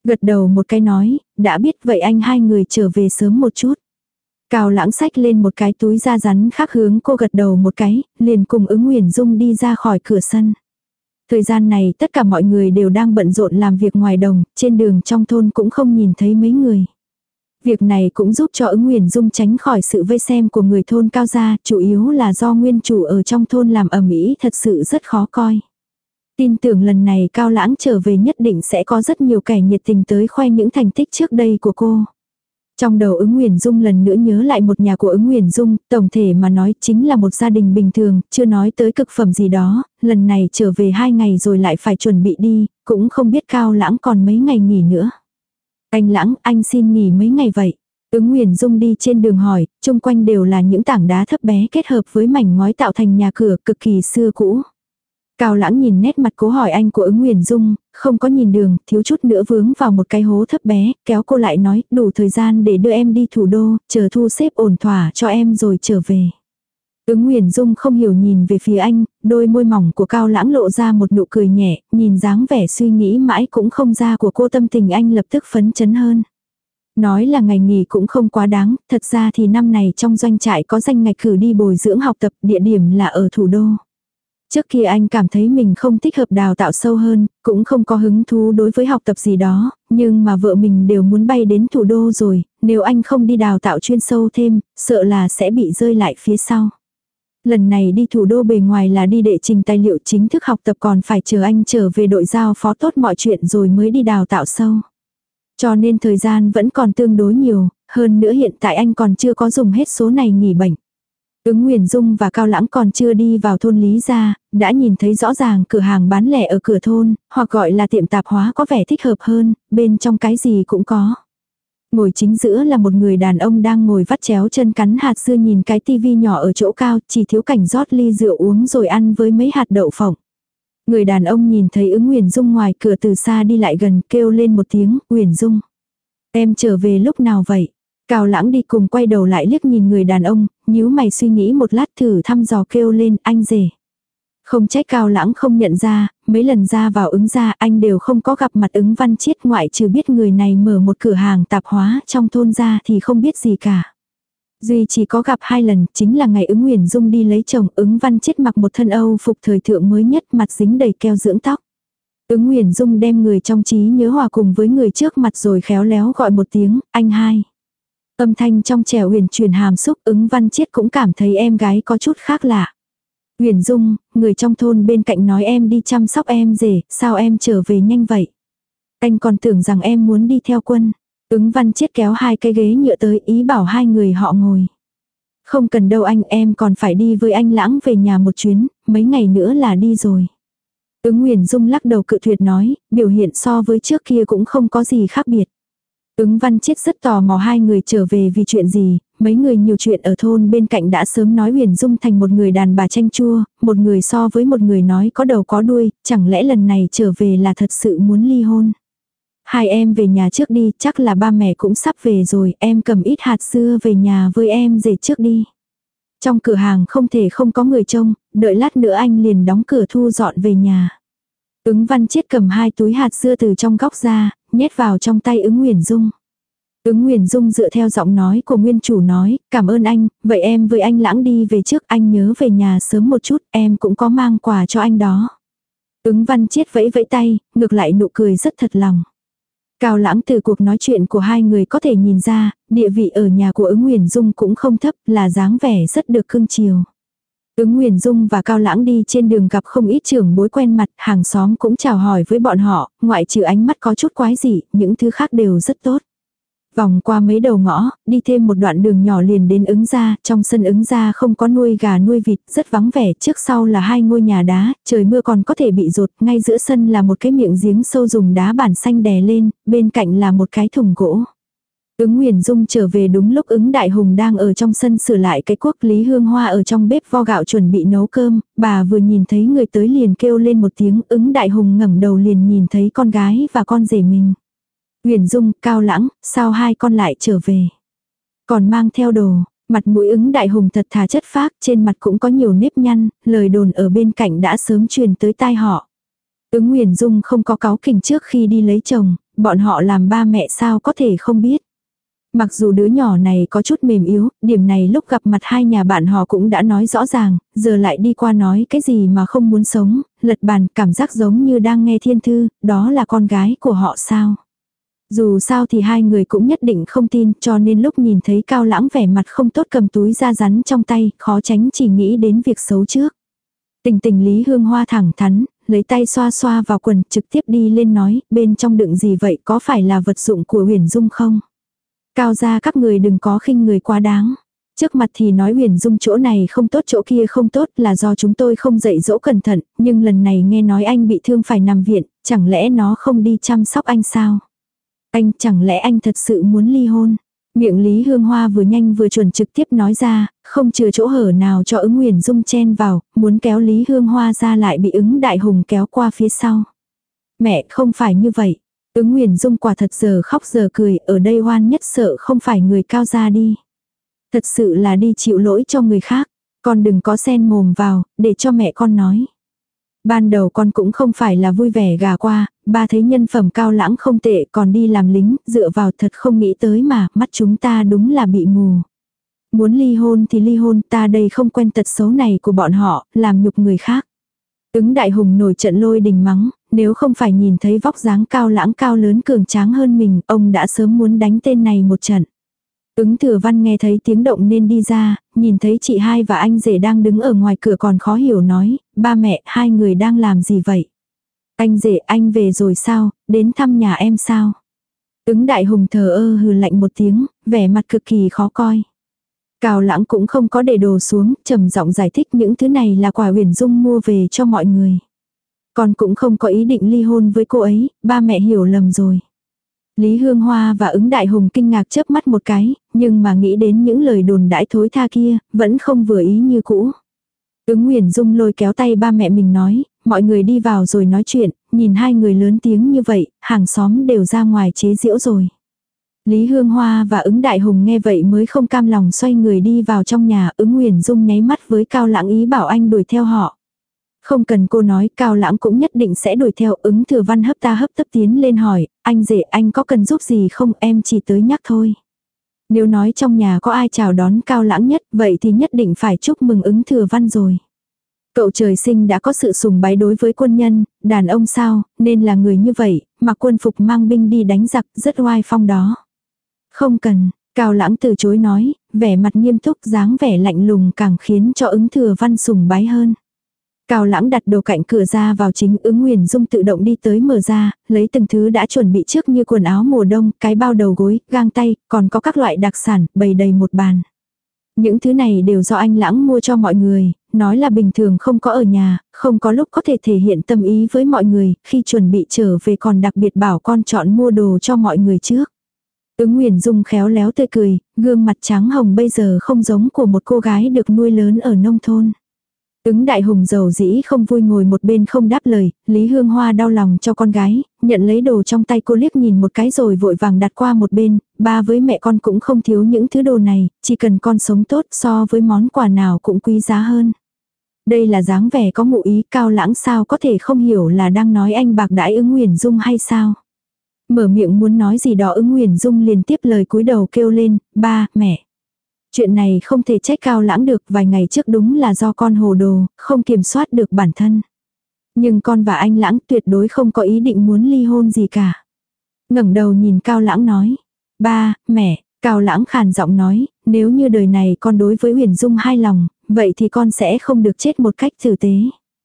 Gật đầu một cái nói, đã biết vậy anh hai người trở về sớm một chút. Cao Lãng xách lên một cái túi da rắn khác hướng cô gật đầu một cái, liền cùng Ứng Huyền Dung đi ra khỏi cửa sân. Thời gian này tất cả mọi người đều đang bận rộn làm việc ngoài đồng, trên đường trong thôn cũng không nhìn thấy mấy người. Việc này cũng giúp cho Ứng Huyền Dung tránh khỏi sự vây xem của người thôn Cao gia, chủ yếu là do nguyên chủ ở trong thôn làm ầm ĩ thật sự rất khó coi. Tin tưởng lần này Cao Lãng trở về nhất định sẽ có rất nhiều kẻ nhiệt tình tới khoe những thành tích trước đây của cô. Trong đầu Ứng Huyền Dung lần nữa nhớ lại một nhà của Ứng Huyền Dung, tổng thể mà nói chính là một gia đình bình thường, chưa nói tới cực phẩm gì đó, lần này trở về 2 ngày rồi lại phải chuẩn bị đi, cũng không biết Cao Lãng còn mấy ngày nghỉ nữa. Anh Lãng, anh xin nghỉ mấy ngày vậy? Ứng Huyền Dung đi trên đường hỏi, chung quanh đều là những tảng đá thấp bé kết hợp với mảnh ngói tạo thành nhà cửa cực kỳ xưa cũ. Cao Lãng nhìn nét mặt cố hỏi anh của Ứng Huyền Dung, không có nhìn đường, thiếu chút nữa vướng vào một cái hố thấp bé, kéo cô lại nói, đủ thời gian để đưa em đi thủ đô, chờ thu xếp ổn thỏa cho em rồi trở về. Ứng Huyền Dung không hiểu nhìn về phía anh, đôi môi mỏng của Cao Lãng lộ ra một nụ cười nhẹ, nhìn dáng vẻ suy nghĩ mãi cũng không ra của cô, tâm tình anh lập tức phấn chấn hơn. Nói là ngày nghỉ cũng không quá đáng, thật ra thì năm này trong doanh trại có danh ngạch cử đi bồi dưỡng học tập, địa điểm là ở thủ đô. Trước kia anh cảm thấy mình không thích hợp đào tạo sâu hơn, cũng không có hứng thú đối với học tập gì đó, nhưng mà vợ mình đều muốn bay đến thủ đô rồi, nếu anh không đi đào tạo chuyên sâu thêm, sợ là sẽ bị rơi lại phía sau. Lần này đi thủ đô bề ngoài là đi đệ trình tài liệu, chính thức học tập còn phải chờ anh trở về đội giao phó tốt mọi chuyện rồi mới đi đào tạo sâu. Cho nên thời gian vẫn còn tương đối nhiều, hơn nữa hiện tại anh còn chưa có dùng hết số này nghỉ bệnh. Ứng Huyền Dung và Cao Lãng còn chưa đi vào thôn Lý gia, đã nhìn thấy rõ ràng cửa hàng bán lẻ ở cửa thôn, hoặc gọi là tiệm tạp hóa có vẻ thích hợp hơn, bên trong cái gì cũng có. Ngồi chính giữa là một người đàn ông đang ngồi vắt chéo chân cắn hạt dưa nhìn cái tivi nhỏ ở chỗ cao, chỉ thiếu cảnh rót ly rượu uống rồi ăn với mấy hạt đậu phộng. Người đàn ông nhìn thấy Ứng Huyền Dung ngoài cửa từ xa đi lại gần, kêu lên một tiếng, Huyền Dung. Em trở về lúc nào vậy? Cao Lãng đi cùng quay đầu lại liếc nhìn người đàn ông, nhíu mày suy nghĩ một lát thử thăm dò kêu lên, anh rể. Không trách Cao Lãng không nhận ra, mấy lần ra vào Ứng gia anh đều không có gặp mặt Ứng Văn Chiết, ngoại trừ biết người này mở một cửa hàng tạp hóa trong thôn ra thì không biết gì cả. Duy chỉ có gặp 2 lần, chính là ngày Ứng Huyền Dung đi lấy chồng, Ứng Văn Chiết mặc một thân Âu phục thời thượng mới nhất, mặt dính đầy keo dưỡng tóc. Ứng Huyền Dung đem người trong trí nhớ hòa cùng với người trước mặt rồi khéo léo gọi một tiếng, anh hai. Âm thanh trong trẻo huyền truyền hàm xúc, Ứng Văn Chiết cũng cảm thấy em gái có chút khác lạ. Huyền Dung, người trong thôn bên cạnh nói em đi chăm sóc em rể, sao em trở về nhanh vậy? Anh còn tưởng rằng em muốn đi theo quân. Ứng Văn Chiết kéo 2 cái ghế nhựa tới, ý bảo 2 người họ ngồi. Không cần đâu anh, em còn phải đi với anh Lãng về nhà một chuyến, mấy ngày nữa là đi rồi. Ứng Huyền Dung lắc đầu cự tuyệt nói, biểu hiện so với trước kia cũng không có gì khác biệt. Ứng Văn Chiết rất tò mò 2 người trở về vì chuyện gì, mấy người nhiều chuyện ở thôn bên cạnh đã sớm nói Huyền Dung thành một người đàn bà chanh chua, một người so với một người nói có đầu có đuôi, chẳng lẽ lần này trở về là thật sự muốn ly hôn. Hai em về nhà trước đi, chắc là ba mẹ cũng sắp về rồi, em cầm ít hạt dưa về nhà với em rể trước đi. Trong cửa hàng không thể không có người trông, đợi lát nữa anh liền đóng cửa thu dọn về nhà. Ứng Văn Chiết cầm 2 túi hạt dưa từ trong góc ra, nhét vào trong tay Ứng Huyền Dung. Ứng Huyền Dung dựa theo giọng nói của nguyên chủ nói, cảm ơn anh, vậy em với anh Lãng đi về trước, anh nhớ về nhà sớm một chút, em cũng có mang quà cho anh đó. Ứng Văn Chiết vẫy vẫy tay, ngược lại nụ cười rất thật lòng. Cao Lãng từ cuộc nói chuyện của 2 người có thể nhìn ra, địa vị ở nhà của Ứng Huyền Dung cũng không thấp, là dáng vẻ rất được cưng chiều. Ứng Huyền Dung và Cao Lãng đi trên đường gặp không ít trưởng bối quen mặt, hàng xóm cũng chào hỏi với bọn họ, ngoại trừ ánh mắt có chút quái dị, những thứ khác đều rất tốt. Vòng qua mấy đầu ngõ, đi thêm một đoạn đường nhỏ liền đến Ứng gia, trong sân Ứng gia không có nuôi gà nuôi vịt, rất vắng vẻ, trước sau là 2 ngôi nhà đá, trời mưa còn có thể bị dột, ngay giữa sân là một cái miệng giếng sâu dùng đá bản xanh đè lên, bên cạnh là một cái thùng gỗ. Ứng Huyền Dung trở về đúng lúc Ứng Đại Hùng đang ở trong sân sửa lại cái cuốc, Lý Hương Hoa ở trong bếp vo gạo chuẩn bị nấu cơm, bà vừa nhìn thấy người tới liền kêu lên một tiếng, Ứng Đại Hùng ngẩng đầu liền nhìn thấy con gái và con rể mình. Huyền Dung, Cao Lãng, sao 2 con lại trở về? Còn mang theo đồ, mặt mũi Ứng Đại Hùng thật thà chất phác, trên mặt cũng có nhiều nếp nhăn, lời đồn ở bên cạnh đã sớm truyền tới tai họ. Ứng Huyền Dung không có cáu kỉnh trước khi đi lấy chồng, bọn họ làm ba mẹ sao có thể không biết. Mặc dù đứa nhỏ này có chút mềm yếu, điểm này lúc gặp mặt hai nhà bạn họ cũng đã nói rõ ràng, giờ lại đi qua nói cái gì mà không muốn sống, lật bàn cảm giác giống như đang nghe thiên thư, đó là con gái của họ sao. Dù sao thì hai người cũng nhất định không tin, cho nên lúc nhìn thấy Cao Lãng vẻ mặt không tốt cầm túi da rắn trong tay, khó tránh chỉ nghĩ đến việc xấu trước. Tình tình Lý Hương Hoa thẳng thắn, lấy tay xoa xoa vào quần, trực tiếp đi lên nói, bên trong đựng gì vậy, có phải là vật dụng của Huyền Dung không? Cao gia các người đừng có khinh người quá đáng. Trước mặt thì nói Huyền Dung chỗ này không tốt chỗ kia không tốt là do chúng tôi không dạy dỗ cẩn thận, nhưng lần này nghe nói anh bị thương phải nằm viện, chẳng lẽ nó không đi chăm sóc anh sao? Anh chẳng lẽ anh thật sự muốn ly hôn? Miệng Lý Hương Hoa vừa nhanh vừa chuẩn trực tiếp nói ra, không chừa chỗ hở nào cho ứng Huyền Dung chen vào, muốn kéo Lý Hương Hoa ra lại bị ứng Đại Hùng kéo qua phía sau. Mẹ không phải như vậy. Ứng Huyền Dung quả thật giờ khóc giờ cười, ở đây Hoan nhất sợ không phải người Cao gia đi. Thật sự là đi chịu lỗi cho người khác, con đừng có xen mồm vào, để cho mẹ con nói. Ban đầu con cũng không phải là vui vẻ gà qua, ba thấy nhân phẩm Cao Lãng không tệ còn đi làm lính, dựa vào thật không nghĩ tới mà, mắt chúng ta đúng là bị mù. Muốn ly hôn thì ly hôn, ta đây không quen tật xấu này của bọn họ, làm nhục người khác. Ứng Đại Hùng nổi trận lôi đình mắng, nếu không phải nhìn thấy vóc dáng Cao Lãng cao lớn cường tráng hơn mình, ông đã sớm muốn đánh tên này một trận. Ứng Thừa Văn nghe thấy tiếng động nên đi ra, nhìn thấy chị hai và anh rể đang đứng ở ngoài cửa còn khó hiểu nói, ba mẹ hai người đang làm gì vậy? Anh rể anh về rồi sao, đến thăm nhà em sao? Ứng Đại Hùng thờ ơ hừ lạnh một tiếng, vẻ mặt cực kỳ khó coi. Cao Lãng cũng không có để đồ xuống, trầm giọng giải thích những thứ này là quà Huyền Dung mua về cho mọi người. Con cũng không có ý định ly hôn với cô ấy, ba mẹ hiểu lầm rồi. Lý Hương Hoa và ứng Đại Hùng kinh ngạc chớp mắt một cái, nhưng mà nghĩ đến những lời đồn đãi thối tha kia, vẫn không vừa ý như cũ. Ứng Huyền Dung lôi kéo tay ba mẹ mình nói, mọi người đi vào rồi nói chuyện, nhìn hai người lớn tiếng như vậy, hàng xóm đều ra ngoài chế giễu rồi. Lý Hương Hoa và ứng Đại Hùng nghe vậy mới không cam lòng xoay người đi vào trong nhà, ứng Huyền Dung nháy mắt với Cao Lãng ý bảo anh đuổi theo họ. Không cần cô nói, Cao Lãng cũng nhất định sẽ đuổi theo. Ứng Thừa Văn hấp tấp tiến lên hỏi, anh rể anh có cần giúp gì không, em chỉ tới nhắc thôi. Nếu nói trong nhà có ai chào đón Cao Lãng nhất, vậy thì nhất định phải chúc mừng Ứng Thừa Văn rồi. Cậu trời sinh đã có sự sùng bái đối với quân nhân, đàn ông sao, nên là người như vậy, mặc quân phục mang binh đi đánh giặc, rất oai phong đó. Không cần, Cao Lãng từ chối nói, vẻ mặt nghiêm túc dáng vẻ lạnh lùng càng khiến cho Ứng Thừa Văn sùng bái hơn. Cao Lãng đặt đồ cạnh cửa ra vào chính, ứng Huyền Dung tự động đi tới mở ra, lấy từng thứ đã chuẩn bị trước như quần áo mùa đông, cái bao đầu gối, găng tay, còn có các loại đặc sản, bày đầy một bàn. Những thứ này đều do anh Lãng mua cho mọi người, nói là bình thường không có ở nhà, không có lúc có thể thể hiện tâm ý với mọi người, khi chuẩn bị trở về còn đặc biệt bảo con chọn mua đồ cho mọi người trước. Ứng Huyền Dung khéo léo tươi cười, gương mặt trắng hồng bây giờ không giống của một cô gái được nuôi lớn ở nông thôn. Ứng Đại Hùng giàu dĩ không vui ngồi một bên không đáp lời, Lý Hương Hoa đau lòng cho con gái, nhận lấy đồ trong tay cô liếc nhìn một cái rồi vội vàng đặt qua một bên, ba với mẹ con cũng không thiếu những thứ đồ này, chỉ cần con sống tốt so với món quà nào cũng quý giá hơn. Đây là dáng vẻ có ngụ ý, Cao Lãng sao có thể không hiểu là đang nói anh bạc đãi Ứng Huyền Dung hay sao. Mở miệng muốn nói gì đó Ứng Huyền Dung liền tiếp lời cúi đầu kêu lên, ba, mẹ. Chuyện này không thể trách Cao Lãng được, vài ngày trước đúng là do con hồ đồ, không kiểm soát được bản thân. Nhưng con và anh Lãng tuyệt đối không có ý định muốn ly hôn gì cả. Ngẩng đầu nhìn Cao Lãng nói, ba, mẹ, Cao Lãng khàn giọng nói, nếu như đời này con đối với Huyền Dung hai lòng, vậy thì con sẽ không được chết một cách tử tế.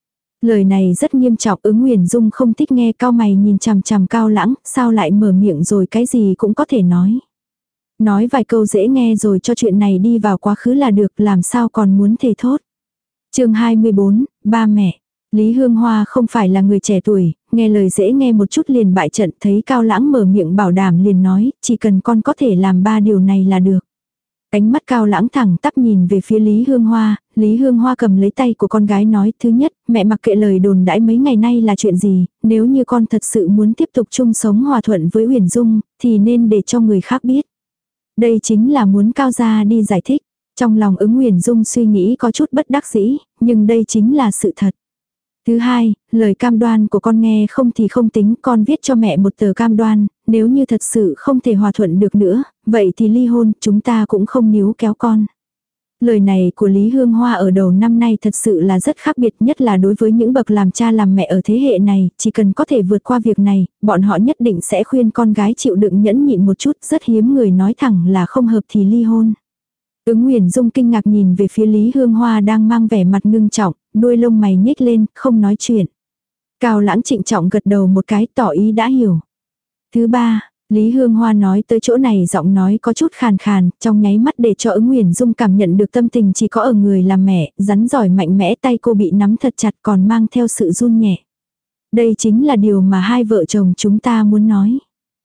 Lời này rất nghiêm trọng, Ứng Huyền Dung không thích nghe, cau mày nhìn chằm chằm Cao Lãng, sao lại mở miệng rồi cái gì cũng có thể nói. Nói vài câu dễ nghe rồi cho chuyện này đi vào quá khứ là được, làm sao còn muốn thề thốt. Chương 24, ba mẹ. Lý Hương Hoa không phải là người trẻ tuổi, nghe lời dễ nghe một chút liền bại trận, thấy Cao Lãng mở miệng bảo đảm liền nói, chỉ cần con có thể làm ba điều này là được. Ánh mắt Cao Lãng thẳng tắp nhìn về phía Lý Hương Hoa, Lý Hương Hoa cầm lấy tay của con gái nói, thứ nhất, mẹ mặc kệ lời đồn đãi mấy ngày nay là chuyện gì, nếu như con thật sự muốn tiếp tục chung sống hòa thuận với Huyền Dung, thì nên để cho người khác biết. Đây chính là muốn Cao gia đi giải thích. Trong lòng Ứng Huyền Dung suy nghĩ có chút bất đắc dĩ, nhưng đây chính là sự thật. Thứ hai, lời cam đoan của con nghe không thì không tính, con viết cho mẹ một tờ cam đoan, nếu như thật sự không thể hòa thuận được nữa, vậy thì ly hôn, chúng ta cũng không níu kéo con. Lời này của Lý Hương Hoa ở đầu năm nay thật sự là rất khác biệt, nhất là đối với những bậc làm cha làm mẹ ở thế hệ này, chỉ cần có thể vượt qua việc này, bọn họ nhất định sẽ khuyên con gái chịu đựng nhẫn nhịn một chút, rất hiếm người nói thẳng là không hợp thì ly hôn. Ứng Nguyền Dung kinh ngạc nhìn về phía Lý Hương Hoa đang mang vẻ mặt ngưng trọng, đuôi lông mày nhếch lên, không nói chuyện. Cao Lãng trịnh trọng gật đầu một cái tỏ ý đã hiểu. Thứ ba, Lý Hương Hoa nói tới chỗ này giọng nói có chút khàn khàn, trong nháy mắt để cho Ứng Nguyền Dung cảm nhận được tâm tình chỉ có ở người làm mẹ, rắn giỏi mạnh mẽ, tay cô bị nắm thật chặt còn mang theo sự run nhẹ. Đây chính là điều mà hai vợ chồng chúng ta muốn nói.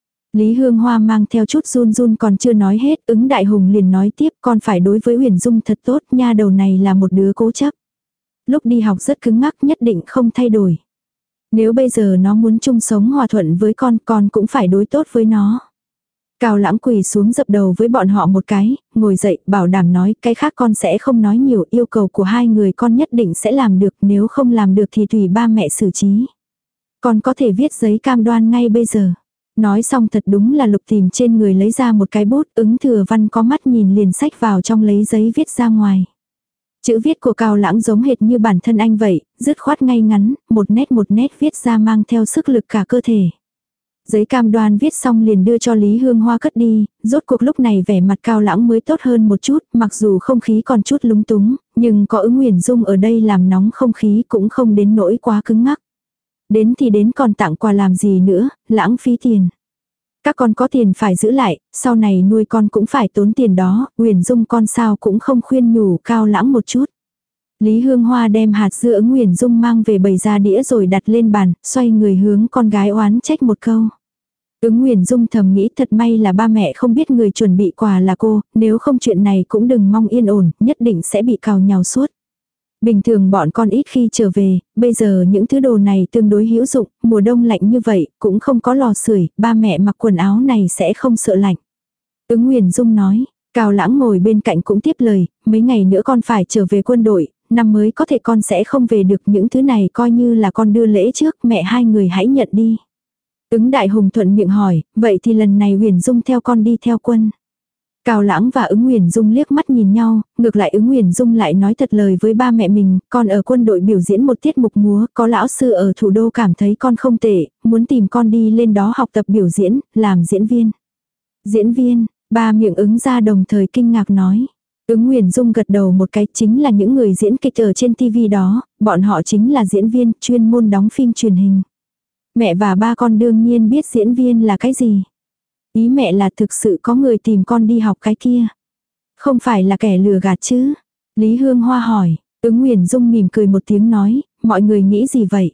Lý Hương Hoa mang theo chút run run còn chưa nói hết, Ứng Đại Hùng liền nói tiếp, con phải đối với Huyền Dung thật tốt, nha đầu này là một đứa cố chấp. Lúc đi học rất cứng ngắc, nhất định không thay đổi. Nếu bây giờ nó muốn chung sống hòa thuận với con cũng phải đối tốt với nó. Cao Lãng quỳ xuống dập đầu với bọn họ một cái, ngồi dậy, bảo đảm nói, cái khác con sẽ không nói nhiều, yêu cầu của hai người con nhất định sẽ làm được, nếu không làm được thì tùy ba mẹ xử trí. Con có thể viết giấy cam đoan ngay bây giờ. Nói xong thật đúng là Lục tìm trên người lấy ra một cái bút, Ứng Thừa Văn có mắt nhìn liền xách vào trong lấy giấy viết ra ngoài. Chữ viết của Cao Lãng giống hệt như bản thân anh vậy, dứt khoát ngay ngắn, một nét viết ra mang theo sức lực cả cơ thể. Giấy cam đoan viết xong liền đưa cho Lý Hương Hoa cất đi, rốt cuộc lúc này vẻ mặt Cao Lãng mới tốt hơn một chút, mặc dù không khí còn chút lúng túng, nhưng có Ứng Nguyền Dung ở đây làm nóng không khí cũng không đến nỗi quá cứng ngắc. Đến thì đến, còn tặng quà làm gì nữa, lãng phí tiền. Các con có tiền phải giữ lại, sau này nuôi con cũng phải tốn tiền đó, Nguyền Dung con sao cũng không khuyên nhủ Cao Lãng một chút. Lý Hương Hoa đem hạt dưa Ứng Nguyền Dung mang về bày ra đĩa rồi đặt lên bàn, xoay người hướng con gái oán trách một câu. Ứng Nguyền Dung thầm nghĩ thật may là ba mẹ không biết người chuẩn bị quà là cô, nếu không chuyện này cũng đừng mong yên ổn, nhất định sẽ bị cào nhào suốt. Bình thường bọn con ít khi trở về, bây giờ những thứ đồ này tương đối hữu dụng, mùa đông lạnh như vậy, cũng không có lò sưởi, ba mẹ mặc quần áo này sẽ không sợ lạnh. Ứng Nguyền Dung nói, Cao Lãng ngồi bên cạnh cũng tiếp lời, mấy ngày nữa con phải trở về quân đội, năm mới có thể con sẽ không về được, những thứ này coi như là con đưa lễ trước, mẹ hai người hãy nhận đi. Ứng Đại Hùng thuận miệng hỏi, vậy thì lần này Huyền Dung theo con đi theo quân. Cao Lãng và Ứng Nguyền Dung liếc mắt nhìn nhau, ngược lại Ứng Nguyền Dung lại nói thật lời với ba mẹ mình, con ở quân đội biểu diễn một tiết mục múa, có lão sư ở thủ đô cảm thấy con không tệ, muốn tìm con đi lên đó học tập biểu diễn, làm diễn viên. Diễn viên, ba miệng Ứng ra đồng thời kinh ngạc nói. Ứng Nguyền Dung gật đầu một cái, chính là những người diễn kịch ở trên TV đó, bọn họ chính là diễn viên chuyên môn đóng phim truyền hình. Mẹ và ba con đương nhiên biết diễn viên là cái gì. Ý mẹ là thực sự có người tìm con đi học cái kia. Không phải là kẻ lừa gạt chứ? Lý Hương Hoa hỏi. Ứng Nguyền Dung mỉm cười một tiếng nói, mọi người nghĩ gì vậy?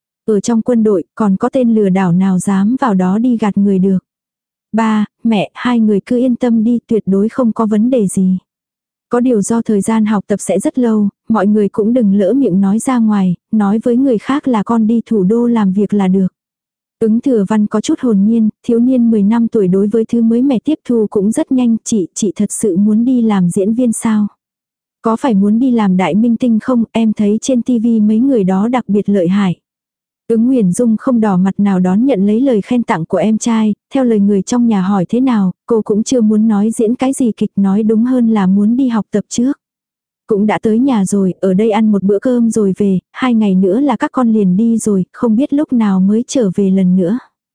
Ở trong quân đội còn có tên lừa đảo nào dám vào đó đi gạt người được? Ba, mẹ, hai người cứ yên tâm đi, tuyệt đối không có vấn đề gì. Có điều do thời gian học tập sẽ rất lâu, mọi người cũng đừng lỡ miệng nói ra ngoài, nói với người khác là con đi thủ đô làm việc là được. Ứng Thừa Văn có chút hồn nhiên, thiếu niên 10 năm tuổi đối với thứ mới mẻ tiếp thu cũng rất nhanh, chị thật sự muốn đi làm diễn viên sao? Có phải muốn đi làm đại minh tinh không, em thấy trên tivi mấy người đó đặc biệt lợi hại. Ứng Nguyền Dung không đỏ mặt nào đón nhận lấy lời khen tặng của em trai, theo lời người trong nhà hỏi thế nào, cô cũng chưa muốn nói diễn cái gì kịch, nói đúng hơn là muốn đi học tập trước. Cũng đã tới nhà rồi, ở đây ăn một bữa cơm rồi về, 2 ngày nữa là các con liền đi rồi, không biết lúc nào mới trở về lần nữa.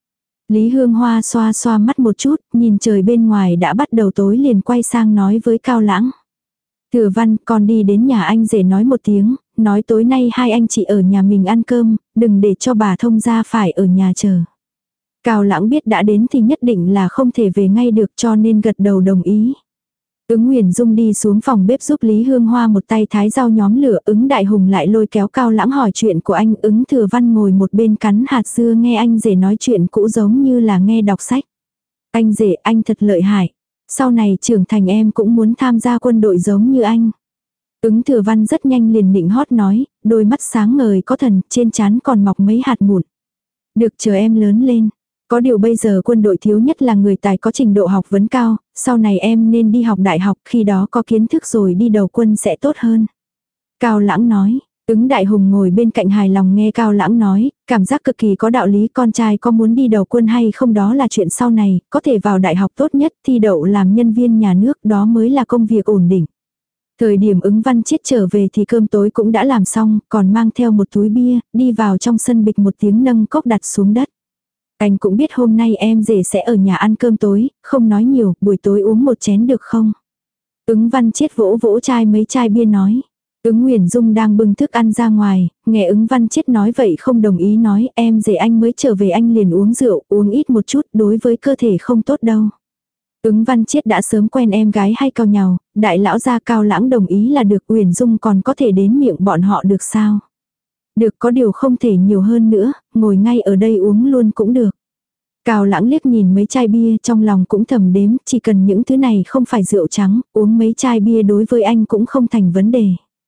Lý Hương Hoa xoa xoa mắt một chút, nhìn trời bên ngoài đã bắt đầu tối liền quay sang nói với Cao Lãng. Thừa Văn, con đi đến nhà anh rể nói một tiếng, nói tối nay hai anh chị ở nhà mình ăn cơm, đừng để cho bà thông gia phải ở nhà chờ. Cao Lãng biết đã đến thì nhất định là không thể về ngay được cho nên gật đầu đồng ý. Ứng Nguyền Dung đi xuống phòng bếp giúp Lý Hương Hoa một tay thái rau nhóm lửa, Ứng Đại Hùng lại lôi kéo Cao Lãng hỏi chuyện của anh, Ứng Thừa Văn ngồi một bên cắn hạt dưa nghe anh rể nói chuyện cũ giống như là nghe đọc sách. Anh rể, anh thật lợi hại. Sau này trưởng thành em cũng muốn tham gia quân đội giống như anh. Ứng Thừa Văn rất nhanh liền nịnh hót nói, đôi mắt sáng ngời có thần, trên trán còn mọc mấy hạt mụn. Được, chờ em lớn lên. Có điều bây giờ quân đội thiếu nhất là người tài có trình độ học vấn cao, sau này em nên đi học đại học, khi đó có kiến thức rồi đi đầu quân sẽ tốt hơn. Cao Lãng nói, Ứng Đại Hùng ngồi bên cạnh hài lòng nghe Cao Lãng nói, cảm giác cực kỳ có đạo lý, con trai có muốn đi đầu quân hay không đó là chuyện sau này, có thể vào đại học tốt nhất, thi đậu làm nhân viên nhà nước, đó mới là công việc ổn định. Thời điểm Ứng Văn Chiết trở về thì cơm tối cũng đã làm xong, còn mang theo một túi bia, đi vào trong sân bịch một tiếng nâng cốc đặt xuống đất. Anh cũng biết hôm nay em rể sẽ ở nhà ăn cơm tối, không nói nhiều, buổi tối uống một chén được không? Ứng Văn Chiết vỗ vỗ chai mấy chai bia nói. Ứng Nguyền Dung đang bưng thức ăn ra ngoài, nghe Ứng Văn Chiết nói vậy không đồng ý nói em rể anh mới trở về anh liền uống rượu, uống ít một chút đối với cơ thể không tốt đâu. Ứng Văn Chiết đã sớm quen em gái hay cau nhàu, đại lão gia Cao Lãng đồng ý là được, Nguyền Dung còn có thể đến miệng bọn họ được sao? Được, có điều không thể nhiều hơn nữa, ngồi ngay ở đây uống luôn cũng được. Cao Lãng liếc nhìn mấy chai bia trong lòng cũng thầm đếm, chỉ cần những thứ này không phải rượu trắng, uống mấy chai bia đối với anh cũng không thành vấn đề.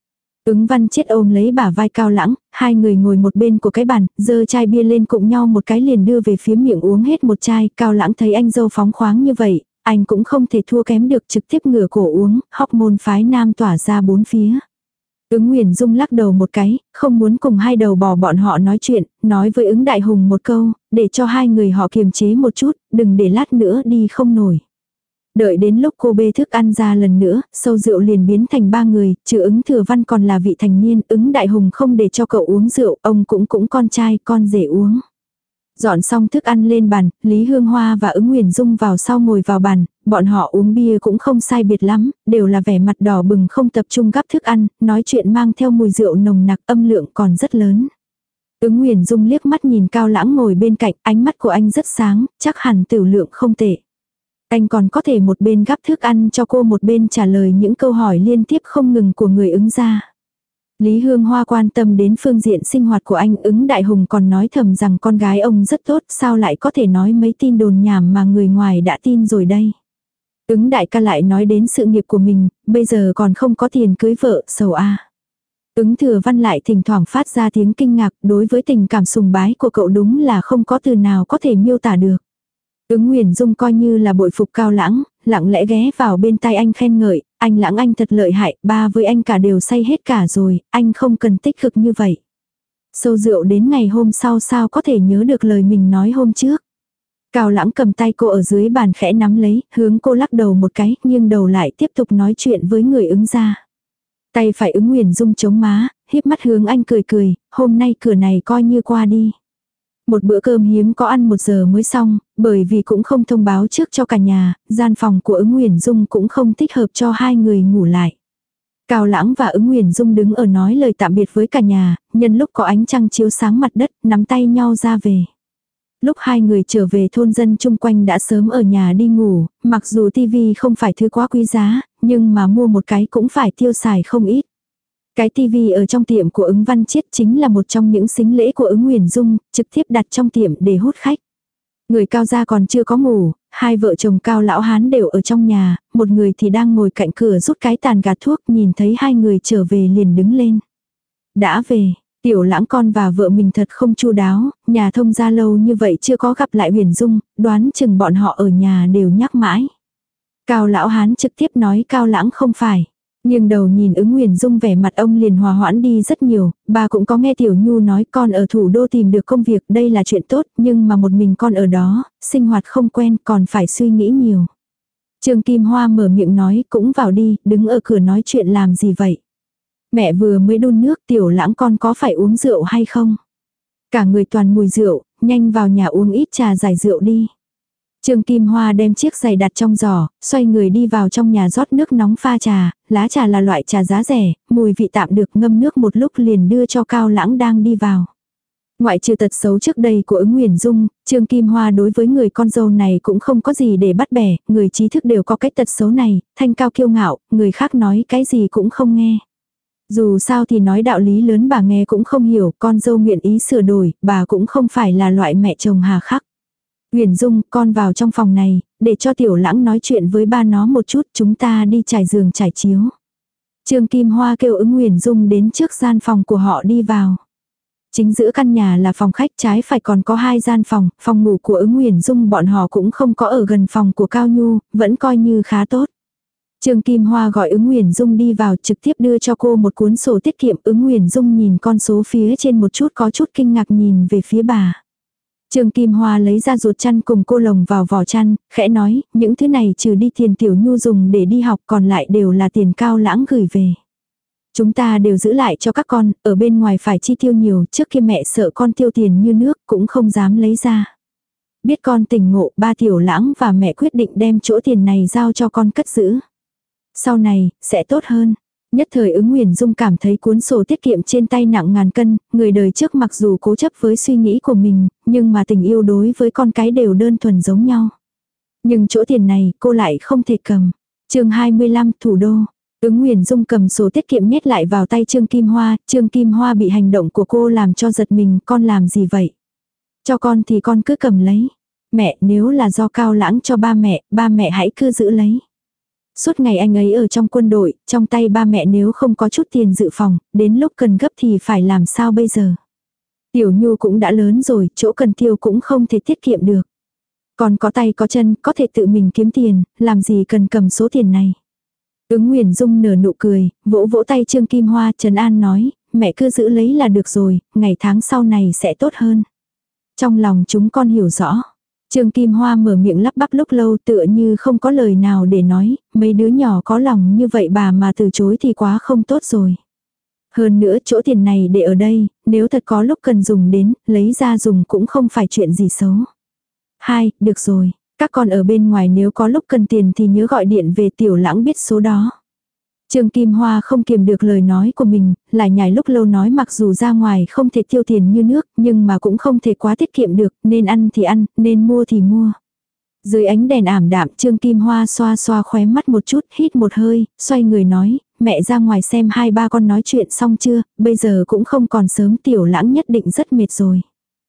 Ứng Văn Chiết ôm lấy bả vai Cao Lãng, hai người ngồi một bên của cái bàn, giơ chai bia lên cùng nhau một cái liền đưa về phía miệng uống hết một chai. Cao Lãng thấy anh dâu phóng khoáng như vậy, anh cũng không thể thua kém được, trực tiếp ngửa cổ uống, hormone phái nam tỏa ra bốn phía. Ứng Nguyền Dung lắc đầu một cái, không muốn cùng hai đầu bò bọn họ nói chuyện, nói với Ứng Đại Hùng một câu, để cho hai người họ kiềm chế một chút, đừng để lát nữa đi không nổi. Đợi đến lúc cô bê thức ăn ra lần nữa, sâu rượu liền biến thành ba người, trừ Ứng Thừa Văn còn là vị thành niên, Ứng Đại Hùng không để cho cậu uống rượu, ông cũng con trai, con rể uống. Dọn xong thức ăn lên bàn, Lý Hương Hoa và Ứng Nguyền Dung vào sau ngồi vào bàn, bọn họ uống bia cũng không sai biệt lắm, đều là vẻ mặt đỏ bừng không tập trung gắp thức ăn, nói chuyện mang theo mùi rượu nồng nặc, âm lượng còn rất lớn. Ứng Nguyền Dung liếc mắt nhìn Cao Lãng ngồi bên cạnh, ánh mắt của anh rất sáng, chắc hẳn tửu lượng không tệ. Anh còn có thể một bên gắp thức ăn cho cô một bên trả lời những câu hỏi liên tiếp không ngừng của người Ứng gia. Lý Hương Hoa quan tâm đến phương diện sinh hoạt của anh, Ứng Đại Hùng còn nói thầm rằng con gái ông rất tốt, sao lại có thể nói mấy tin đồn nhảm mà người ngoài đã tin rồi đây. Ứng Đại ca lại nói đến sự nghiệp của mình, bây giờ còn không có tiền cưới vợ, sầu a. Ứng Thừa Văn lại thỉnh thoảng phát ra tiếng kinh ngạc, đối với tình cảm sùng bái của cậu đúng là không có từ nào có thể miêu tả được. Ứng Nguyền Dung coi như là bội phục Cao Lãng, lặng lẽ ghé vào bên tai anh khen ngợi, anh Lãng anh thật lợi hại, ba với anh cả đều say hết cả rồi, anh không cần tích cực như vậy. Sâu rượu đến ngày hôm sau sao có thể nhớ được lời mình nói hôm trước. Cao Lãng cầm tay cô ở dưới bàn khẽ nắm lấy, hướng cô lắc đầu một cái, nghiêng đầu lại tiếp tục nói chuyện với người Ứng gia. Tay phải Ứng Nguyền Dung chống má, híp mắt hướng anh cười cười, hôm nay cửa này coi như qua đi. Một bữa cơm hiếm có ăn 1 giờ mới xong, bởi vì cũng không thông báo trước cho cả nhà, gian phòng của Ứng Nguyền Dung cũng không thích hợp cho hai người ngủ lại. Cao Lãng và Ứng Nguyền Dung đứng ở nói lời tạm biệt với cả nhà, nhân lúc có ánh trăng chiếu sáng mặt đất, nắm tay nhau ra về. Lúc hai người trở về thôn dân chung quanh đã sớm ở nhà đi ngủ, mặc dù tivi không phải thứ quá quý giá, nhưng mà mua một cái cũng phải tiêu xài không ít. Cái tivi ở trong tiệm của Ứng Văn Chiết chính là một trong những sính lễ của Ứng Nguyền Dung, trực tiếp đặt trong tiệm để hút khách. Người Cao gia còn chưa có ngủ, hai vợ chồng Cao lão hán đều ở trong nhà, một người thì đang ngồi cạnh cửa rút cái tàn gạt thuốc, nhìn thấy hai người trở về liền đứng lên. Đã về, Tiểu Lãng con và vợ mình thật không chu đáo, nhà thông gia lâu như vậy chưa có gặp lại Huyền Dung, đoán chừng bọn họ ở nhà đều nhắc mãi. Cao lão hán trực tiếp nói Cao Lãng không phải. Nhưng đầu nhìn Ứng Nguyền Dung vẻ mặt ông liền hòa hoãn đi rất nhiều, bà cũng có nghe Tiểu Nhu nói con ở thủ đô tìm được công việc đây là chuyện tốt, nhưng mà một mình con ở đó, sinh hoạt không quen còn phải suy nghĩ nhiều. Trương Kim Hoa mở miệng nói cũng vào đi, đứng ở cửa nói chuyện làm gì vậy. Mẹ vừa mới đun nước, Tiểu Lãng con có phải uống rượu hay không? Cả người toàn mùi rượu, nhanh vào nhà uống ít trà giải rượu đi. Trương Kim Hoa đem chiếc giày đặt trong giỏ, xoay người đi vào trong nhà rót nước nóng pha trà, lá trà là loại trà giá rẻ, mùi vị tạm được, ngâm nước một lúc liền đưa cho Cao Lãng đang đi vào. Ngoại trừ tật xấu trước đây của Ứng Nguyền Dung, Trương Kim Hoa đối với người con dâu này cũng không có gì để bắt bẻ, người trí thức đều có cái tật xấu này, thanh cao kiêu ngạo, người khác nói cái gì cũng không nghe. Dù sao thì nói đạo lý lớn bà nghe cũng không hiểu, con dâu nguyện ý sửa đổi, bà cũng không phải là loại mẹ chồng hà khắc. Huyền Dung, con vào trong phòng này, để cho Tiểu Lãng nói chuyện với ba nó một chút, chúng ta đi trải giường trải chiếu. Trương Kim Hoa kêu Ứng Huyền Dung đến trước gian phòng của họ đi vào. Chính giữa căn nhà là phòng khách, trái phải còn có 2 gian phòng, phòng ngủ của Ứng Huyền Dung bọn họ cũng không có ở gần phòng của Cao Nhu, vẫn coi như khá tốt. Trương Kim Hoa gọi Ứng Nguyền Dung đi vào, trực tiếp đưa cho cô một cuốn sổ tiết kiệm. Ứng Nguyền Dung nhìn con số phía trên một chút, có chút kinh ngạc nhìn về phía bà. Trương Kim Hoa lấy ra ruột chăn cùng cô lồng vào vỏ chăn, khẽ nói, những thứ này trừ đi tiền Tiểu Nhu dùng để đi học, còn lại đều là tiền Cao Lãng gửi về. Chúng ta đều giữ lại cho các con, ở bên ngoài phải chi tiêu nhiều, trước kia mẹ sợ con tiêu tiền như nước, cũng không dám lấy ra. Biết con tỉnh ngộ, ba Tiểu Lãng và mẹ quyết định đem chỗ tiền này giao cho con cất giữ. Sau này, sẽ tốt hơn. Nhất thời Ứng Nguyền Dung cảm thấy cuốn sổ tiết kiệm trên tay nặng ngàn cân, người đời trước mặc dù cố chấp với suy nghĩ của mình, nhưng mà tình yêu đối với con cái đều đơn thuần giống nhau. Nhưng chỗ tiền này cô lại không thể cầm. Chương 25 Thủ đô. Ứng Nguyền Dung cầm sổ tiết kiệm nhét lại vào tay Trương Kim Hoa. Trương Kim Hoa bị hành động của cô làm cho giật mình, con làm gì vậy? Cho con thì con cứ cầm lấy. Mẹ, nếu là do Cao Lãng cho ba mẹ hãy cứ giữ lấy. Suốt ngày anh ấy ở trong quân đội, trong tay ba mẹ nếu không có chút tiền dự phòng, đến lúc cần gấp thì phải làm sao bây giờ? Tiểu Nhu cũng đã lớn rồi, chỗ cần tiêu cũng không thể tiết kiệm được. Còn có tay có chân, có thể tự mình kiếm tiền, làm gì cần cầm số tiền này. Ứng Nguyền Dung nở nụ cười, vỗ vỗ tay Trương Kim Hoa, trấn an nói, mẹ cứ giữ lấy là được rồi, ngày tháng sau này sẽ tốt hơn. Trong lòng chúng con hiểu rõ. Trương Kim Hoa mở miệng lắp bắp lúc lâu tựa như không có lời nào để nói, mấy đứa nhỏ có lòng như vậy bà mà từ chối thì quá không tốt rồi. Hơn nữa chỗ tiền này để ở đây, nếu thật có lúc cần dùng đến, lấy ra dùng cũng không phải chuyện gì xấu. Được rồi, các con ở bên ngoài nếu có lúc cần tiền thì nhớ gọi điện về Tiểu Lãng biết số đó. Trương Kim Hoa không kiềm được lời nói của mình, lại nhảy lúc lâu nói mặc dù ra ngoài không thể tiêu tiền như nước, nhưng mà cũng không thể quá tiết kiệm được, nên ăn thì ăn, nên mua thì mua. Dưới ánh đèn ảm đạm Trương Kim Hoa xoa xoa khóe mắt một chút, hít một hơi, xoay người nói, mẹ ra ngoài xem hai ba con nói chuyện xong chưa, bây giờ cũng không còn sớm Tiểu Lãng nhất định rất mệt rồi.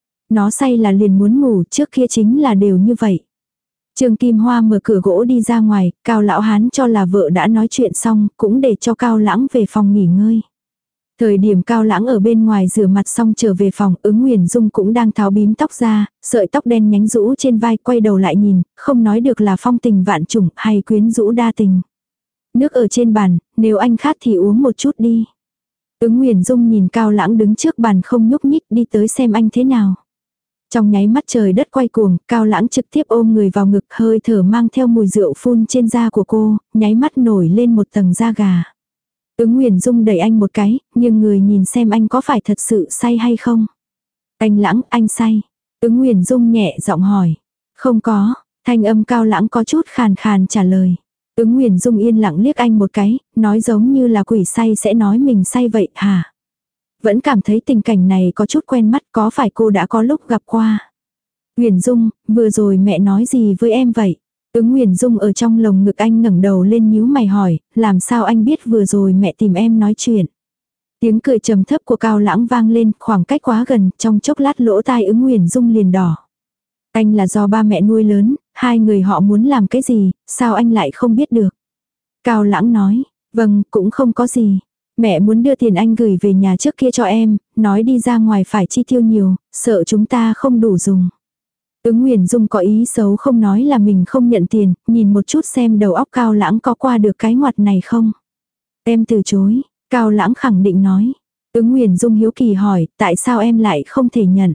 Nó say là liền muốn ngủ, trước kia chính là đều như vậy. Trương Kim Hoa mở cửa gỗ đi ra ngoài, Cao Lão Hán cho là vợ đã nói chuyện xong, cũng để cho Cao Lãng về phòng nghỉ ngơi. Thời điểm Cao Lãng ở bên ngoài rửa mặt xong trở về phòng, Ứng Nguyền Dung cũng đang tháo bím tóc ra, sợi tóc đen nhánh rũ trên vai, quay đầu lại nhìn, không nói được là phong tình vạn trùng hay quyến rũ đa tình. Nước ở trên bàn, nếu anh khát thì uống một chút đi. Ứng Nguyền Dung nhìn Cao Lãng đứng trước bàn không nhúc nhích, đi tới xem anh thế nào. Trong nháy mắt trời đất quay cuồng, Cao Lãng trực tiếp ôm người vào ngực, hơi thở mang theo mùi rượu phun trên da của cô, nháy mắt nổi lên một tầng da gà. Ứng Nguyền Dung đẩy anh một cái, nhưng người nhìn xem anh có phải thật sự say hay không. Anh Lãng, anh say. Ứng Nguyền Dung nhẹ giọng hỏi. Không có, thanh âm Cao Lãng có chút khàn khàn trả lời. Ứng Nguyền Dung yên lặng liếc anh một cái, nói giống như là quỷ say sẽ nói mình say vậy hả? Vẫn cảm thấy tình cảnh này có chút quen mắt, có phải cô đã có lúc gặp qua. Nguyền Dung, vừa rồi mẹ nói gì với em vậy? Ứng Nguyền Dung ở trong lồng ngực anh ngẩng đầu lên nhíu mày hỏi, làm sao anh biết vừa rồi mẹ tìm em nói chuyện? Tiếng cười trầm thấp của Cao Lãng vang lên, khoảng cách quá gần, trong chốc lát lỗ tai Ứng Nguyền Dung liền đỏ. Anh là do ba mẹ nuôi lớn, hai người họ muốn làm cái gì, sao anh lại không biết được? Cao Lãng nói, vâng, cũng không có gì. Mẹ muốn đưa tiền anh gửi về nhà trước kia cho em, nói đi ra ngoài phải chi tiêu nhiều, sợ chúng ta không đủ dùng. Ứng Nguyền Dung có ý xấu không nói là mình không nhận tiền, nhìn một chút xem đầu óc Cao Lãng có qua được cái ngoặt này không. Em từ chối, Cao Lãng khẳng định nói. Ứng Nguyền Dung hiếu kỳ hỏi, tại sao em lại không thể nhận?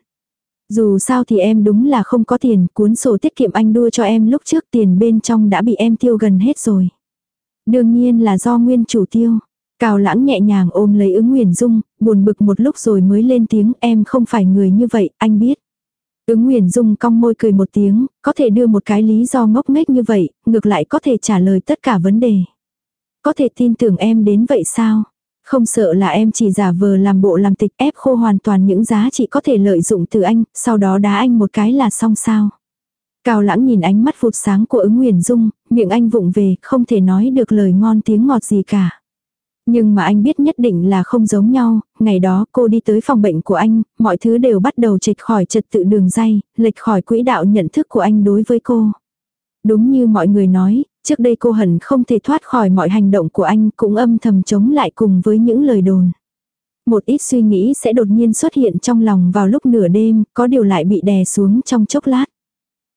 Dù sao thì em đúng là không có tiền, cuốn sổ tiết kiệm anh đưa cho em lúc trước tiền bên trong đã bị em tiêu gần hết rồi. Đương nhiên là do nguyên chủ tiêu. Cao Lãng nhẹ nhàng ôm lấy Ứng Nguyền Dung, buồn bực một lúc rồi mới lên tiếng, em không phải người như vậy, anh biết. Ứng Nguyền Dung cong môi cười một tiếng, có thể đưa một cái lý do ngốc nghếch như vậy, ngược lại có thể trả lời tất cả vấn đề. Có thể tin tưởng em đến vậy sao? Không sợ là em chỉ giả vờ làm bộ làm tịch ép khô hoàn toàn những giá trị có thể lợi dụng từ anh, sau đó đá anh một cái là xong sao? Cao Lãng nhìn ánh mắt phụt sáng của Ứng Nguyền Dung, miệng anh vụng về, không thể nói được lời ngon tiếng ngọt gì cả. Nhưng mà anh biết nhất định là không giống nhau, ngày đó cô đi tới phòng bệnh của anh, mọi thứ đều bắt đầu chệch khỏi trật tự đường ray, lệch khỏi quỹ đạo nhận thức của anh đối với cô. Đúng như mọi người nói, trước đây cô hẳn không thể thoát khỏi mọi hành động của anh, cũng âm thầm chống lại cùng với những lời đồn. Một ít suy nghĩ sẽ đột nhiên xuất hiện trong lòng vào lúc nửa đêm, có điều lại bị đè xuống trong chốc lát.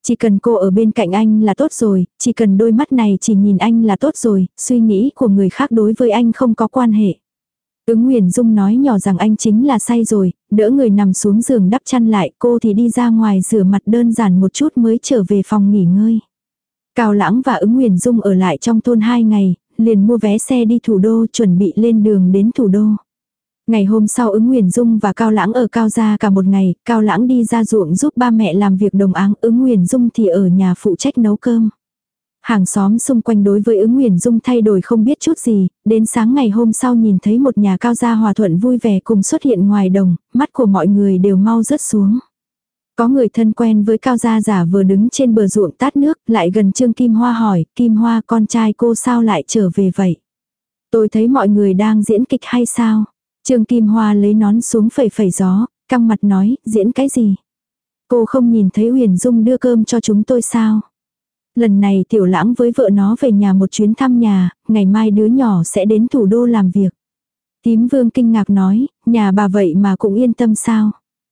Chỉ cần cô ở bên cạnh anh là tốt rồi, chỉ cần đôi mắt này chỉ nhìn anh là tốt rồi, suy nghĩ của người khác đối với anh không có quan hệ. Ứng Huyền Dung nói nhỏ rằng anh chính là say rồi, đỡ người nằm xuống giường đắp chăn lại, cô thì đi ra ngoài rửa mặt đơn giản một chút mới trở về phòng nghỉ ngơi. Cao Lãng và Ứng Huyền Dung ở lại trong thôn 2 ngày, liền mua vé xe đi thủ đô chuẩn bị lên đường đến thủ đô. Ngày hôm sau Ứng Huyền Dung và Cao Lãng ở Cao gia cả một ngày, Cao Lãng đi ra ruộng giúp ba mẹ làm việc đồng áng, Ứng Huyền Dung thì ở nhà phụ trách nấu cơm. Hàng xóm xung quanh đối với Ứng Huyền Dung thay đổi không biết chút gì, đến sáng ngày hôm sau nhìn thấy một nhà Cao gia hòa thuận vui vẻ cùng xuất hiện ngoài đồng, mắt của mọi người đều mau rớt xuống. Có người thân quen với Cao gia giả vừa đứng trên bờ ruộng tát nước, lại gần Trương Kim Hoa hỏi, Kim Hoa con trai cô sao lại trở về vậy? Tôi thấy mọi người đang diễn kịch hay sao? Trương Kim Hoa lấy nón xuống phẩy phẩy gió, căng mặt nói, diễn cái gì? Cô không nhìn thấy Huyền Dung đưa cơm cho chúng tôi sao? Lần này Tiểu Lãng với vợ nó về nhà một chuyến thăm nhà, ngày mai đứa nhỏ sẽ đến thủ đô làm việc. Tím Vương kinh ngạc nói, nhà bà vậy mà cũng yên tâm sao?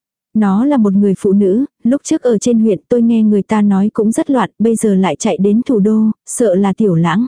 Nó là một người phụ nữ, lúc trước ở trên huyện tôi nghe người ta nói cũng rất loạn, bây giờ lại chạy đến thủ đô, sợ là Tiểu Lãng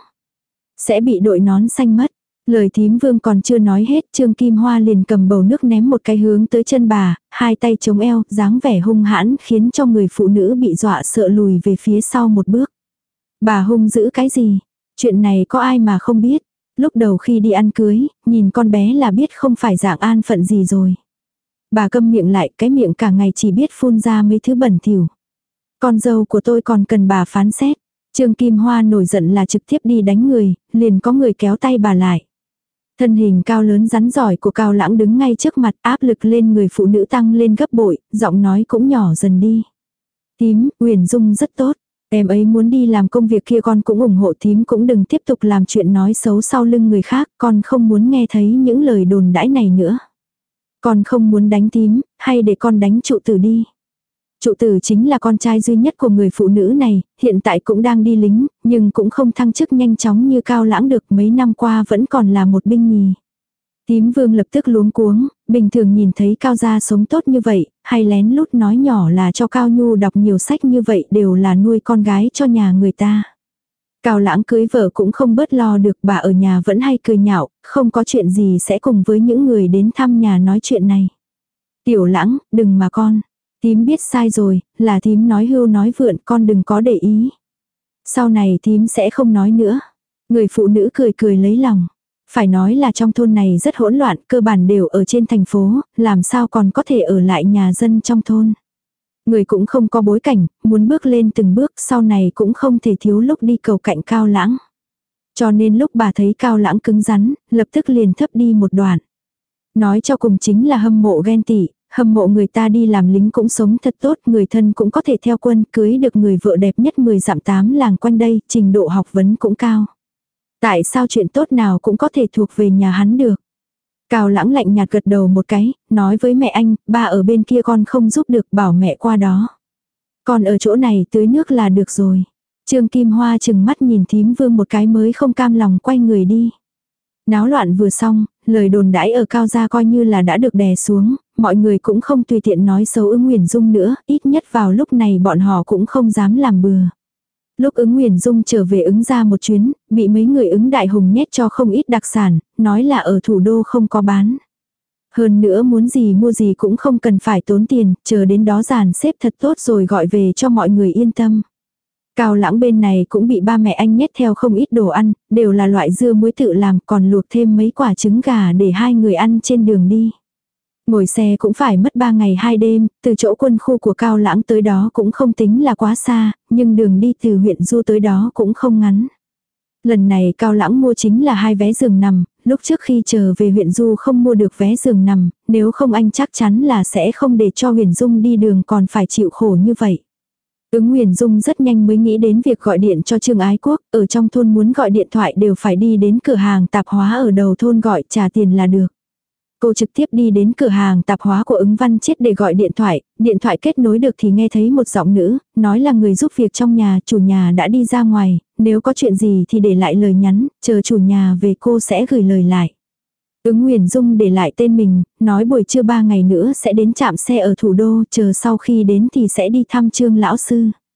sẽ bị đội nón xanh mất. Lời Thím Vương còn chưa nói hết, Trương Kim Hoa liền cầm bầu nước ném một cái hướng tới chân bà, hai tay chống eo, dáng vẻ hung hãn khiến cho người phụ nữ bị dọa sợ lùi về phía sau một bước. Bà hung dữ cái gì? Chuyện này có ai mà không biết. Lúc đầu khi đi ăn cưới, nhìn con bé là biết không phải dạng an phận gì rồi. Bà câm miệng lại, cái miệng cả ngày chỉ biết phun ra mấy thứ bẩn thỉu. Con dâu của tôi còn cần bà phán xét. Trương Kim Hoa nổi giận là trực tiếp đi đánh người, liền có người kéo tay bà lại. Thân hình cao lớn rắn giỏi của Cao Lãng đứng ngay trước mặt, áp lực lên người phụ nữ tăng lên gấp bội, giọng nói cũng nhỏ dần đi. Thím, Huyền Dung rất tốt. Em ấy muốn đi làm công việc kia con cũng ủng hộ, thím cũng đừng tiếp tục làm chuyện nói xấu sau lưng người khác, con không muốn nghe thấy những lời đồn đãi này nữa. Con không muốn đánh thím, hay để con đánh trụ tử đi. Trụ tử chính là con trai duy nhất của người phụ nữ này, hiện tại cũng đang đi lính, nhưng cũng không thăng chức nhanh chóng như Cao Lãng được, mấy năm qua vẫn còn là một binh nhì. Tím Vương lập tức luống cuống, bình thường nhìn thấy Cao gia sống tốt như vậy, hay lén lút nói nhỏ là cho Cao Nhu đọc nhiều sách như vậy đều là nuôi con gái cho nhà người ta. Cao Lãng cưới vợ cũng không bớt lo được, bà ở nhà vẫn hay cười nhạo, không có chuyện gì sẽ cùng với những người đến thăm nhà nói chuyện này. Tiểu Lãng, đừng mà con. Thím biết sai rồi, là thím nói hưu nói vượn, con đừng có để ý. Sau này thím sẽ không nói nữa. Người phụ nữ cười cười lấy lòng. Phải nói là trong thôn này rất hỗn loạn, cơ bản đều ở trên thành phố, làm sao còn có thể ở lại nhà dân trong thôn. Người cũng không có bối cảnh, muốn bước lên từng bước, sau này cũng không thể thiếu lúc đi cầu cạnh Cao Lãng. Cho nên lúc bà thấy Cao Lãng cứng rắn, lập tức liền thấp đi một đoạn. Nói cho cùng chính là hâm mộ ghen tị, hâm mộ người ta đi làm lính cũng sống thật tốt, người thân cũng có thể theo quân, cưới được người vợ đẹp nhất 10 dặm 8 làng quanh đây, trình độ học vấn cũng cao. Tại sao chuyện tốt nào cũng có thể thuộc về nhà hắn được? Cao Lãng lạnh nhạt gật đầu một cái, nói với mẹ anh, ba ở bên kia con không giúp được, bảo mẹ qua đó. Con ở chỗ này tưới nước là được rồi. Trương Kim Hoa chừng mắt nhìn Thím Vương một cái mới không cam lòng quay người đi. Náo loạn vừa xong, lời đồn đãi ở Cao gia coi như là đã được đè xuống, mọi người cũng không tùy tiện nói xấu Ứng Huyền Dung nữa, ít nhất vào lúc này bọn họ cũng không dám làm bừa. Lúc Ứng Huyền Dung trở về Ứng ra một chuyến, bị mấy người Ứng Đại Hùng nhét cho không ít đặc sản, nói là ở thủ đô không có bán. Hơn nữa muốn gì mua gì cũng không cần phải tốn tiền, chờ đến đó dàn xếp thật tốt rồi gọi về cho mọi người yên tâm. Cao Lãng bên này cũng bị ba mẹ anh nhét theo không ít đồ ăn, đều là loại dưa muối tự làm, còn luộc thêm mấy quả trứng gà để hai người ăn trên đường đi. Ngồi xe cũng phải mất 3 ngày 2 đêm, từ chỗ quân khu của Cao Lãng tới đó cũng không tính là quá xa, nhưng đường đi từ huyện Du tới đó cũng không ngắn. Lần này Cao Lãng mua chính là 2 vé giường nằm, lúc trước khi trở về huyện Du không mua được vé giường nằm, nếu không anh chắc chắn là sẽ không để cho Huyền Dung đi đường còn phải chịu khổ như vậy. Ứng Huyền Dung rất nhanh mới nghĩ đến việc gọi điện cho Trương Ái Quốc, ở trong thôn muốn gọi điện thoại đều phải đi đến cửa hàng tạp hóa ở đầu thôn gọi trả tiền là được. Cô trực tiếp đi đến cửa hàng tạp hóa của Ứng Văn Chiết để gọi điện thoại kết nối được thì nghe thấy một giọng nữ, nói là người giúp việc trong nhà, chủ nhà đã đi ra ngoài, nếu có chuyện gì thì để lại lời nhắn, chờ chủ nhà về cô sẽ gửi lời lại. Ứng Huyền Dung để lại tên mình, nói buổi trưa 3 ngày nữa sẽ đến trạm xe ở thủ đô, chờ sau khi đến thì sẽ đi thăm Trương lão sư.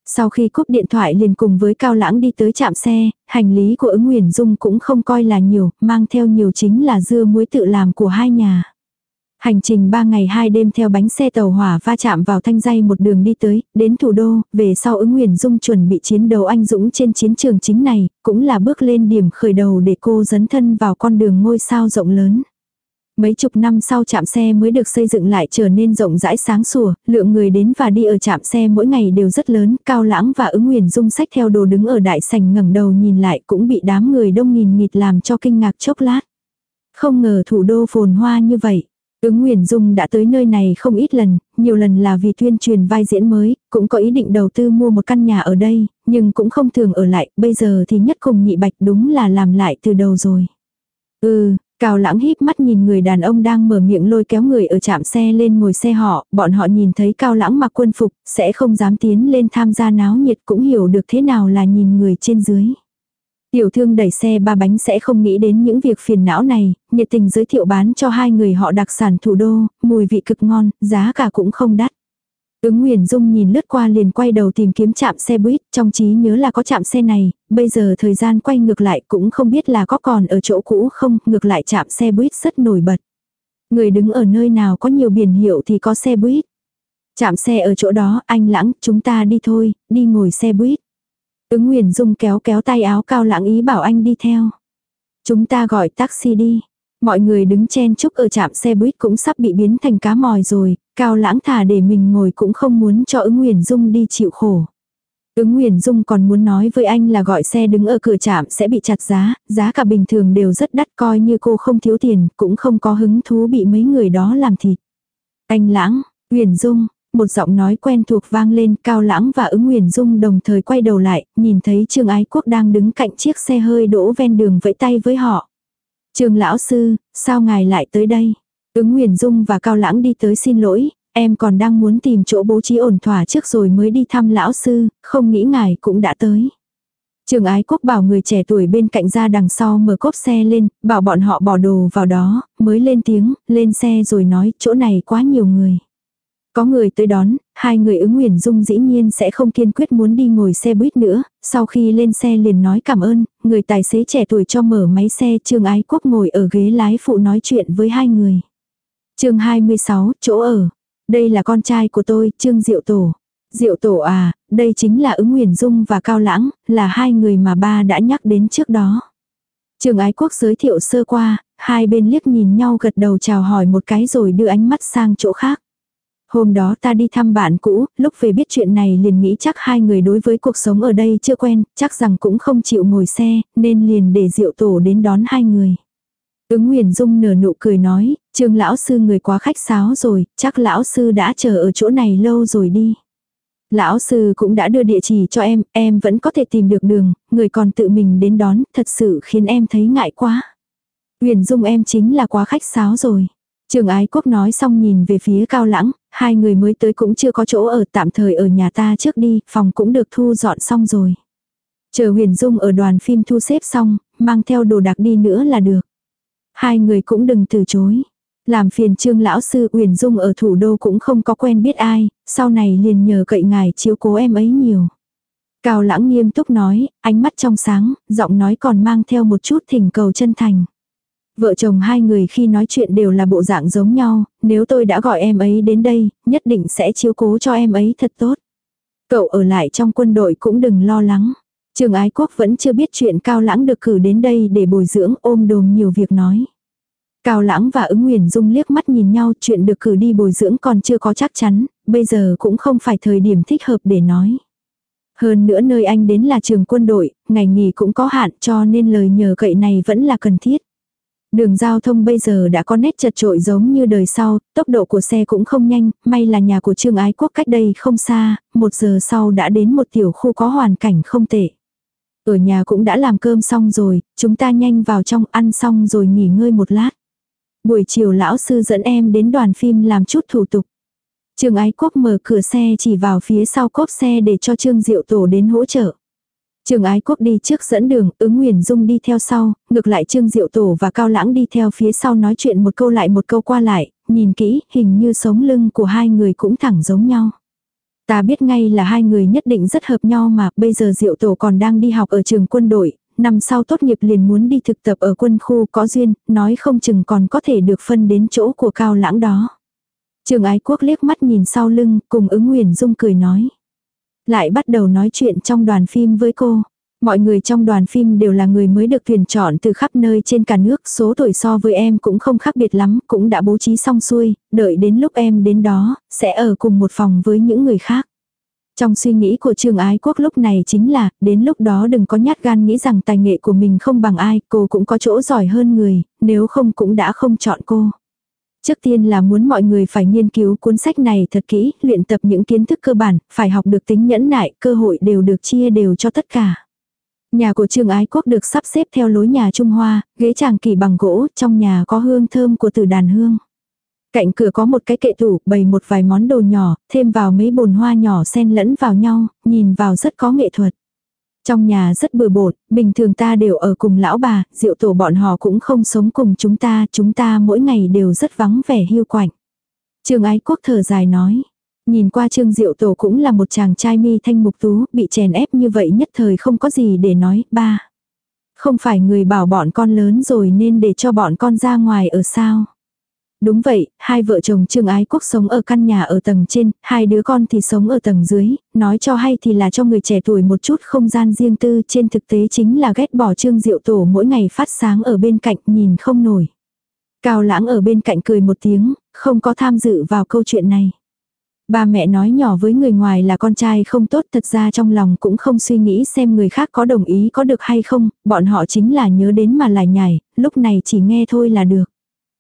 Sau khi cúp điện thoại liền cùng với Cao Lãng đi tới trạm xe, hành lý của Ứng Huyền Dung cũng không coi là nhiều, mang theo nhiều chính là dưa muối tự làm của hai nhà. Hành trình 3 ngày 2 đêm theo bánh xe tàu hỏa va chạm vào Thanh Giay một đường đi tới, đến thủ đô, về sau Ứng Huyền Dung chuẩn bị chiến đấu anh dũng trên chiến trường chính này, cũng là bước lên điểm khởi đầu để cô dấn thân vào con đường ngôi sao rộng lớn. Mấy chục năm sau trạm xe mới được xây dựng lại trở nên rộng rãi sáng sủa, lượng người đến và đi ở trạm xe mỗi ngày đều rất lớn, Cao Lãng và Ứng Huyền Dung xách theo đồ đứng ở đại sảnh ngẩng đầu nhìn lại cũng bị đám người đông nghìn nghịt làm cho kinh ngạc chốc lát. Không ngờ thủ đô phồn hoa như vậy. Ứng Huyền Dung đã tới nơi này không ít lần, nhiều lần là vì tuyên truyền vai diễn mới, cũng có ý định đầu tư mua một căn nhà ở đây, nhưng cũng không thường ở lại, bây giờ thì nhất cùng nhị bạch đúng là làm lại từ đầu rồi. Cao Lãng híp mắt nhìn người đàn ông đang mở miệng lôi kéo người ở trạm xe lên ngồi xe họ, bọn họ nhìn thấy Cao Lãng mặc quân phục, sẽ không dám tiến lên tham gia náo nhiệt cũng hiểu được thế nào là nhìn người trên dưới. Tiểu thương đẩy xe ba bánh sẽ không nghĩ đến những việc phiền não này, nhiệt tình giới thiệu bán cho hai người họ đặc sản thủ đô, mùi vị cực ngon, giá cả cũng không đắt. Ứng Huyền Dung nhìn lướt qua liền quay đầu tìm kiếm trạm xe buýt, trong trí nhớ là có trạm xe này, bây giờ thời gian quay ngược lại cũng không biết là có còn ở chỗ cũ không, ngược lại trạm xe buýt rất nổi bật. Người đứng ở nơi nào có nhiều biển hiệu thì có xe buýt. Trạm xe ở chỗ đó, anh Lãng, chúng ta đi thôi, đi ngồi xe buýt. Ứng Huyền Dung kéo kéo tay áo Cao Lãng ý bảo anh đi theo. Chúng ta gọi taxi đi. Mọi người đứng chen chúc ở trạm xe buýt cũng sắp bị biến thành cá mòi rồi, Cao Lãng thà để mình ngồi cũng không muốn cho Ứng Huyền Dung đi chịu khổ. Ứng Huyền Dung còn muốn nói với anh là gọi xe đứng ở cửa trạm sẽ bị chặt giá cả bình thường đều rất đắt, coi như cô không thiếu tiền, cũng không có hứng thú bị mấy người đó làm thịt. Anh Lãng, Huyền Dung, một giọng nói quen thuộc vang lên, Cao Lãng và Ứng Huyền Dung đồng thời quay đầu lại, nhìn thấy Trương Ái Quốc đang đứng cạnh chiếc xe hơi đỗ ven đường vẫy tay với họ. Trương lão sư, sao ngài lại tới đây? Ứng Huyền Dung và Cao Lãng đi tới xin lỗi, em còn đang muốn tìm chỗ bố trí ổn thỏa trước rồi mới đi thăm lão sư, không nghĩ ngài cũng đã tới. Trương Ái Quốc bảo người trẻ tuổi bên cạnh ra đằng sau mở cốp xe lên, bảo bọn họ bỏ đồ vào đó, mới lên tiếng, lên xe rồi nói chỗ này quá nhiều người. Có người tới đón, hai người Ứng Huyền Dung dĩ nhiên sẽ không kiên quyết muốn đi ngồi xe buýt nữa, sau khi lên xe liền nói cảm ơn, người tài xế trẻ tuổi cho mở máy xe, Trương Ái Quốc ngồi ở ghế lái phụ nói chuyện với hai người. Chương 26, chỗ ở. Đây là con trai của tôi, Trương Diệu Tổ. Diệu Tổ à, đây chính là Ứng Huyền Dung và Cao Lãng, là hai người mà ba đã nhắc đến trước đó. Trương Ái Quốc giới thiệu sơ qua, hai bên liếc nhìn nhau gật đầu chào hỏi một cái rồi đưa ánh mắt sang chỗ khác. Hôm đó ta đi thăm bạn cũ, lúc về biết chuyện này liền nghĩ chắc hai người đối với cuộc sống ở đây chưa quen, chắc rằng cũng không chịu ngồi xe, nên liền để Diệu Tổ đến đón hai người. Ứng Huyền Dung nở nụ cười nói, Trương lão sư người quá khách sáo rồi, chắc lão sư đã chờ ở chỗ này lâu rồi đi. Lão sư cũng đã đưa địa chỉ cho em vẫn có thể tìm được đường, người còn tự mình đến đón, thật sự khiến em thấy ngại quá. Huyền Dung em chính là quá khách sáo rồi. Trương Ái Quốc nói xong nhìn về phía Cao Lãng, hai người mới tới cũng chưa có chỗ ở, tạm thời ở nhà ta trước đi, phòng cũng được thu dọn xong rồi. Chờ Huyền Dung ở đoàn phim thu xếp xong, mang theo đồ đạc đi nữa là được. Hai người cũng đừng từ chối. Làm phiền Trương lão sư, Huyền Dung ở thủ đô cũng không có quen biết ai, sau này liền nhờ cậy ngài chiếu cố em ấy nhiều. Cao Lãng nghiêm túc nói, ánh mắt trong sáng, giọng nói còn mang theo một chút thỉnh cầu chân thành. Vợ chồng hai người khi nói chuyện đều là bộ dạng giống nhau, nếu tôi đã gọi em ấy đến đây, nhất định sẽ chiếu cố cho em ấy thật tốt. Cậu ở lại trong quân đội cũng đừng lo lắng. Trương Ái Quốc vẫn chưa biết chuyện Cao Lãng được cử đến đây để bồi dưỡng, ôm đồm nhiều việc nói. Cao Lãng và Ứng Huyền Dung liếc mắt nhìn nhau, chuyện được cử đi bồi dưỡng còn chưa có chắc chắn, bây giờ cũng không phải thời điểm thích hợp để nói. Hơn nữa nơi anh đến là trường quân đội, ngày nghỉ cũng có hạn cho nên lời nhờ cậy này vẫn là cần thiết. Đường giao thông bây giờ đã có nét chật chội giống như đời sau, tốc độ của xe cũng không nhanh, may là nhà của Trương Ái Quốc cách đây không xa, 1 giờ sau đã đến một tiểu khu có hoàn cảnh không tệ. Ở nhà cũng đã làm cơm xong rồi, chúng ta nhanh vào trong ăn xong rồi nghỉ ngơi một lát. Buổi chiều lão sư dẫn em đến đoàn phim làm chút thủ tục. Trương Ái Quốc mở cửa xe chỉ vào phía sau cốp xe để cho Trương Diệu Tổ đến hỗ trợ. Trương Ái Quốc đi trước dẫn đường, Ứng Huyền Dung đi theo sau, ngược lại Trương Diệu Tổ và Cao Lãng đi theo phía sau nói chuyện một câu lại một câu qua lại, nhìn kỹ, hình như sống lưng của hai người cũng thẳng giống nhau. Ta biết ngay là hai người nhất định rất hợp nhau mà, bây giờ Diệu Tổ còn đang đi học ở trường quân đội, năm sau tốt nghiệp liền muốn đi thực tập ở quân khu, có duyên, nói không chừng còn có thể được phân đến chỗ của Cao Lãng đó. Trường Ái Quốc liếc mắt nhìn sau lưng, cùng Ứng Nguyền Dung cười nói. Lại bắt đầu nói chuyện trong đoàn phim với cô. Mọi người trong đoàn phim đều là người mới được tuyển chọn từ khắp nơi trên cả nước, số tuổi so với em cũng không khác biệt lắm, cũng đã bố trí xong xuôi, đợi đến lúc em đến đó, sẽ ở cùng một phòng với những người khác. Trong suy nghĩ của Trường Ái Quốc lúc này chính là, đến lúc đó đừng có nhát gan nghĩ rằng tài nghệ của mình không bằng ai, cô cũng có chỗ giỏi hơn người, nếu không cũng đã không chọn cô. Trước tiên là muốn mọi người phải nghiên cứu cuốn sách này thật kỹ, luyện tập những kiến thức cơ bản, phải học được tính nhẫn nại, cơ hội đều được chia đều cho tất cả. Nhà của Trường Ái Quốc được sắp xếp theo lối nhà Trung Hoa, ghế tràng kỳ bằng gỗ, trong nhà có hương thơm của tử đàn hương. Cạnh cửa có một cái kệ tủ, bày một vài món đồ nhỏ, thêm vào mấy bồn hoa nhỏ xen lẫn vào nhau, nhìn vào rất có nghệ thuật. Trong nhà rất bừa bộn, bình thường ta đều ở cùng lão bà, Diệu Tổ bọn họ cũng không sống cùng chúng ta mỗi ngày đều rất vắng vẻ hiu quạnh. Trường Ái Quốc thở dài nói. Nhìn qua Trương Diệu Tổ cũng là một chàng trai mi thanh mục tú, bị chèn ép như vậy nhất thời không có gì để nói, ba. Không phải người bảo bọn con lớn rồi nên để cho bọn con ra ngoài ở sao. Đúng vậy, hai vợ chồng Trương Ái Quốc sống ở căn nhà ở tầng trên, hai đứa con thì sống ở tầng dưới, nói cho hay thì là cho người trẻ tuổi một chút không gian riêng tư, trên thực tế chính là ghét bỏ Trương Diệu Tổ mỗi ngày phát sáng ở bên cạnh nhìn không nổi. Cao Lãng ở bên cạnh cười một tiếng, không có tham dự vào câu chuyện này. Ba mẹ nói nhỏ với người ngoài là con trai không tốt, thật ra trong lòng cũng không suy nghĩ xem người khác có đồng ý có được hay không, bọn họ chính là nhớ đến mà lải nhải, lúc này chỉ nghe thôi là được.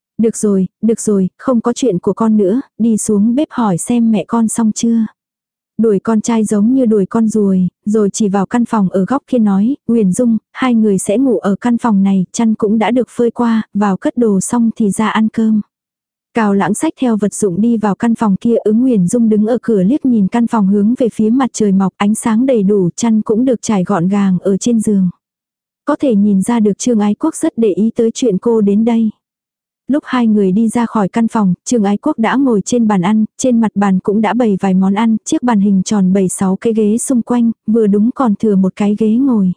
Được rồi, không có chuyện của con nữa, đi xuống bếp hỏi xem mẹ con xong chưa. Đuổi con trai giống như đuổi con ruồi, rồi chỉ vào căn phòng ở góc kia nói, Huyền Dung, hai người sẽ ngủ ở căn phòng này, chăn cũng đã được phơi qua, vào cất đồ xong thì ra ăn cơm. Cao Lãng xách theo vật dụng đi vào căn phòng kia, Ứng Huyền Dung đứng ở cửa liếc nhìn căn phòng hướng về phía mặt trời mọc, ánh sáng đầy đủ, chăn cũng được trải gọn gàng ở trên giường. Có thể nhìn ra được Trương Ái Quốc rất để ý tới chuyện cô đến đây. Lúc hai người đi ra khỏi căn phòng, Trương Ái Quốc đã ngồi trên bàn ăn, trên mặt bàn cũng đã bày vài món ăn, chiếc bàn hình tròn bày 6 cái ghế xung quanh, vừa đúng còn thừa một cái ghế ngồi.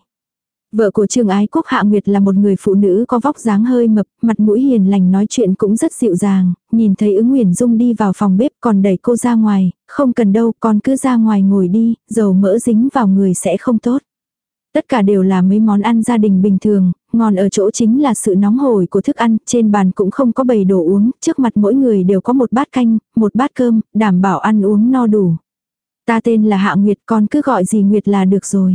Vợ của Trương Ái Quốc Hạ Nguyệt là một người phụ nữ có vóc dáng hơi mập, mặt mũi hiền lành nói chuyện cũng rất dịu dàng, nhìn thấy Ứng Huyền Dung đi vào phòng bếp còn đẩy cô ra ngoài, không cần đâu con cứ ra ngoài ngồi đi, dầu mỡ dính vào người sẽ không tốt. Tất cả đều là mấy món ăn gia đình bình thường, ngon ở chỗ chính là sự nóng hổi của thức ăn, trên bàn cũng không có bày đồ uống, trước mặt mỗi người đều có một bát canh, một bát cơm, đảm bảo ăn uống no đủ. Ta tên là Hạ Nguyệt, con cứ gọi gì Nguyệt là được rồi.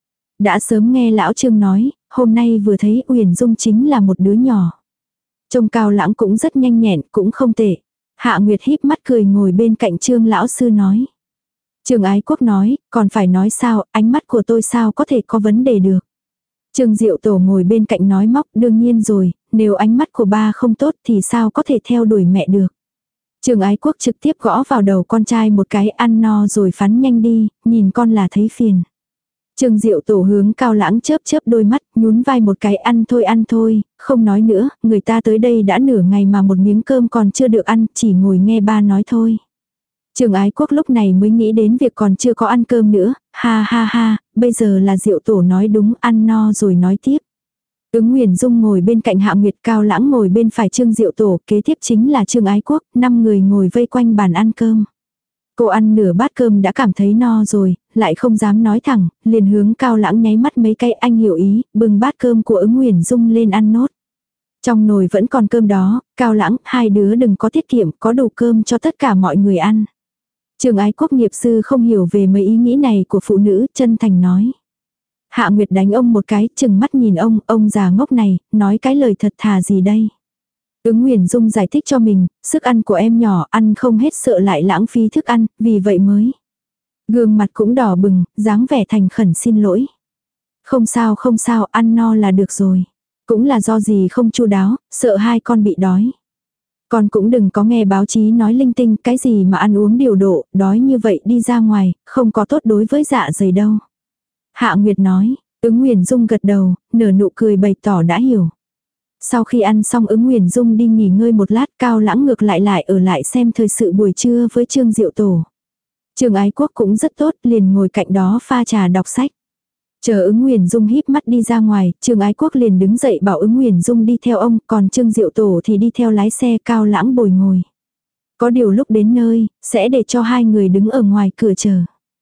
Đã sớm nghe lão Trương nói, hôm nay vừa thấy Uyển Dung chính là một đứa nhỏ. Trông Cao Lãng cũng rất nhanh nhẹn, cũng không tệ. Hạ Nguyệt híp mắt cười ngồi bên cạnh Trương lão sư nói. Trương Ái Quốc nói, còn phải nói sao, ánh mắt của tôi sao có thể có vấn đề được. Trương Diệu Tổ ngồi bên cạnh nói móc, đương nhiên rồi, nếu ánh mắt của ba không tốt thì sao có thể theo đuổi mẹ được. Trương Ái Quốc trực tiếp gõ vào đầu con trai một cái, ăn no rồi phán nhanh đi, nhìn con là thấy phiền. Trương Diệu Tổ hướng Cao Lãng chớp chớp đôi mắt, nhún vai một cái, ăn thôi, không nói nữa, người ta tới đây đã nửa ngày mà một miếng cơm còn chưa được ăn, chỉ ngồi nghe ba nói thôi. Trương Ái Quốc lúc này mới nghĩ đến việc còn chưa có ăn cơm nữa, ha, bây giờ là Diệu Tổ nói đúng, ăn no rồi nói tiếp. Ứng Huyền Dung ngồi bên cạnh Hạ Nguyệt, Cao Lãng ngồi bên phải Trương Diệu Tổ, kế tiếp chính là Trương Ái Quốc, 5 người ngồi vây quanh bàn ăn cơm. Cô ăn nửa bát cơm đã cảm thấy no rồi, lại không dám nói thẳng, liền hướng Cao Lãng nháy mắt mấy cái, anh hiểu ý, bưng bát cơm của Ứng Huyền Dung lên ăn nốt. Trong nồi vẫn còn cơm đó, Cao Lãng, hai đứa đừng có tiết kiệm, có đủ cơm cho tất cả mọi người ăn. Trương Ái Quốc nghiệp sư không hiểu về mấy ý nghĩ này của phụ nữ, chân thành nói. Hạ Nguyệt đánh ông một cái, chừng mắt nhìn ông già ngốc này, nói cái lời thật thà gì đây. Ứng Huyền Dung giải thích cho mình, sức ăn của em nhỏ, ăn không hết sợ lại lãng phí thức ăn, vì vậy mới. Gương mặt cũng đỏ bừng, dáng vẻ thành khẩn xin lỗi. Không sao, ăn no là được rồi. Cũng là do gì không chu đáo, sợ hai con bị đói. Con cũng đừng có nghe báo chí nói linh tinh, cái gì mà ăn uống điều độ, đói như vậy đi ra ngoài, không có tốt đối với dạ dày đâu. Hạ Nguyệt nói, Ứng Huyền Dung gật đầu, nở nụ cười bày tỏ đã hiểu. Sau khi ăn xong Ứng Huyền Dung đi nghỉ ngơi một lát, Cao Lãng ngược lại ở lại xem thời sự buổi trưa với Trương Diệu Tổ. Trương Ái Quốc cũng rất tốt, liền ngồi cạnh đó pha trà đọc sách. Chờ Ứng Nguyền Dung híp mắt đi ra ngoài, Trương Ái Quốc liền đứng dậy bảo Ứng Nguyền Dung đi theo ông, còn Trương Diệu Tổ thì đi theo lái xe Cao Lãng bồi ngồi. Có điều lúc đến nơi, sẽ để cho hai người đứng ở ngoài cửa chờ.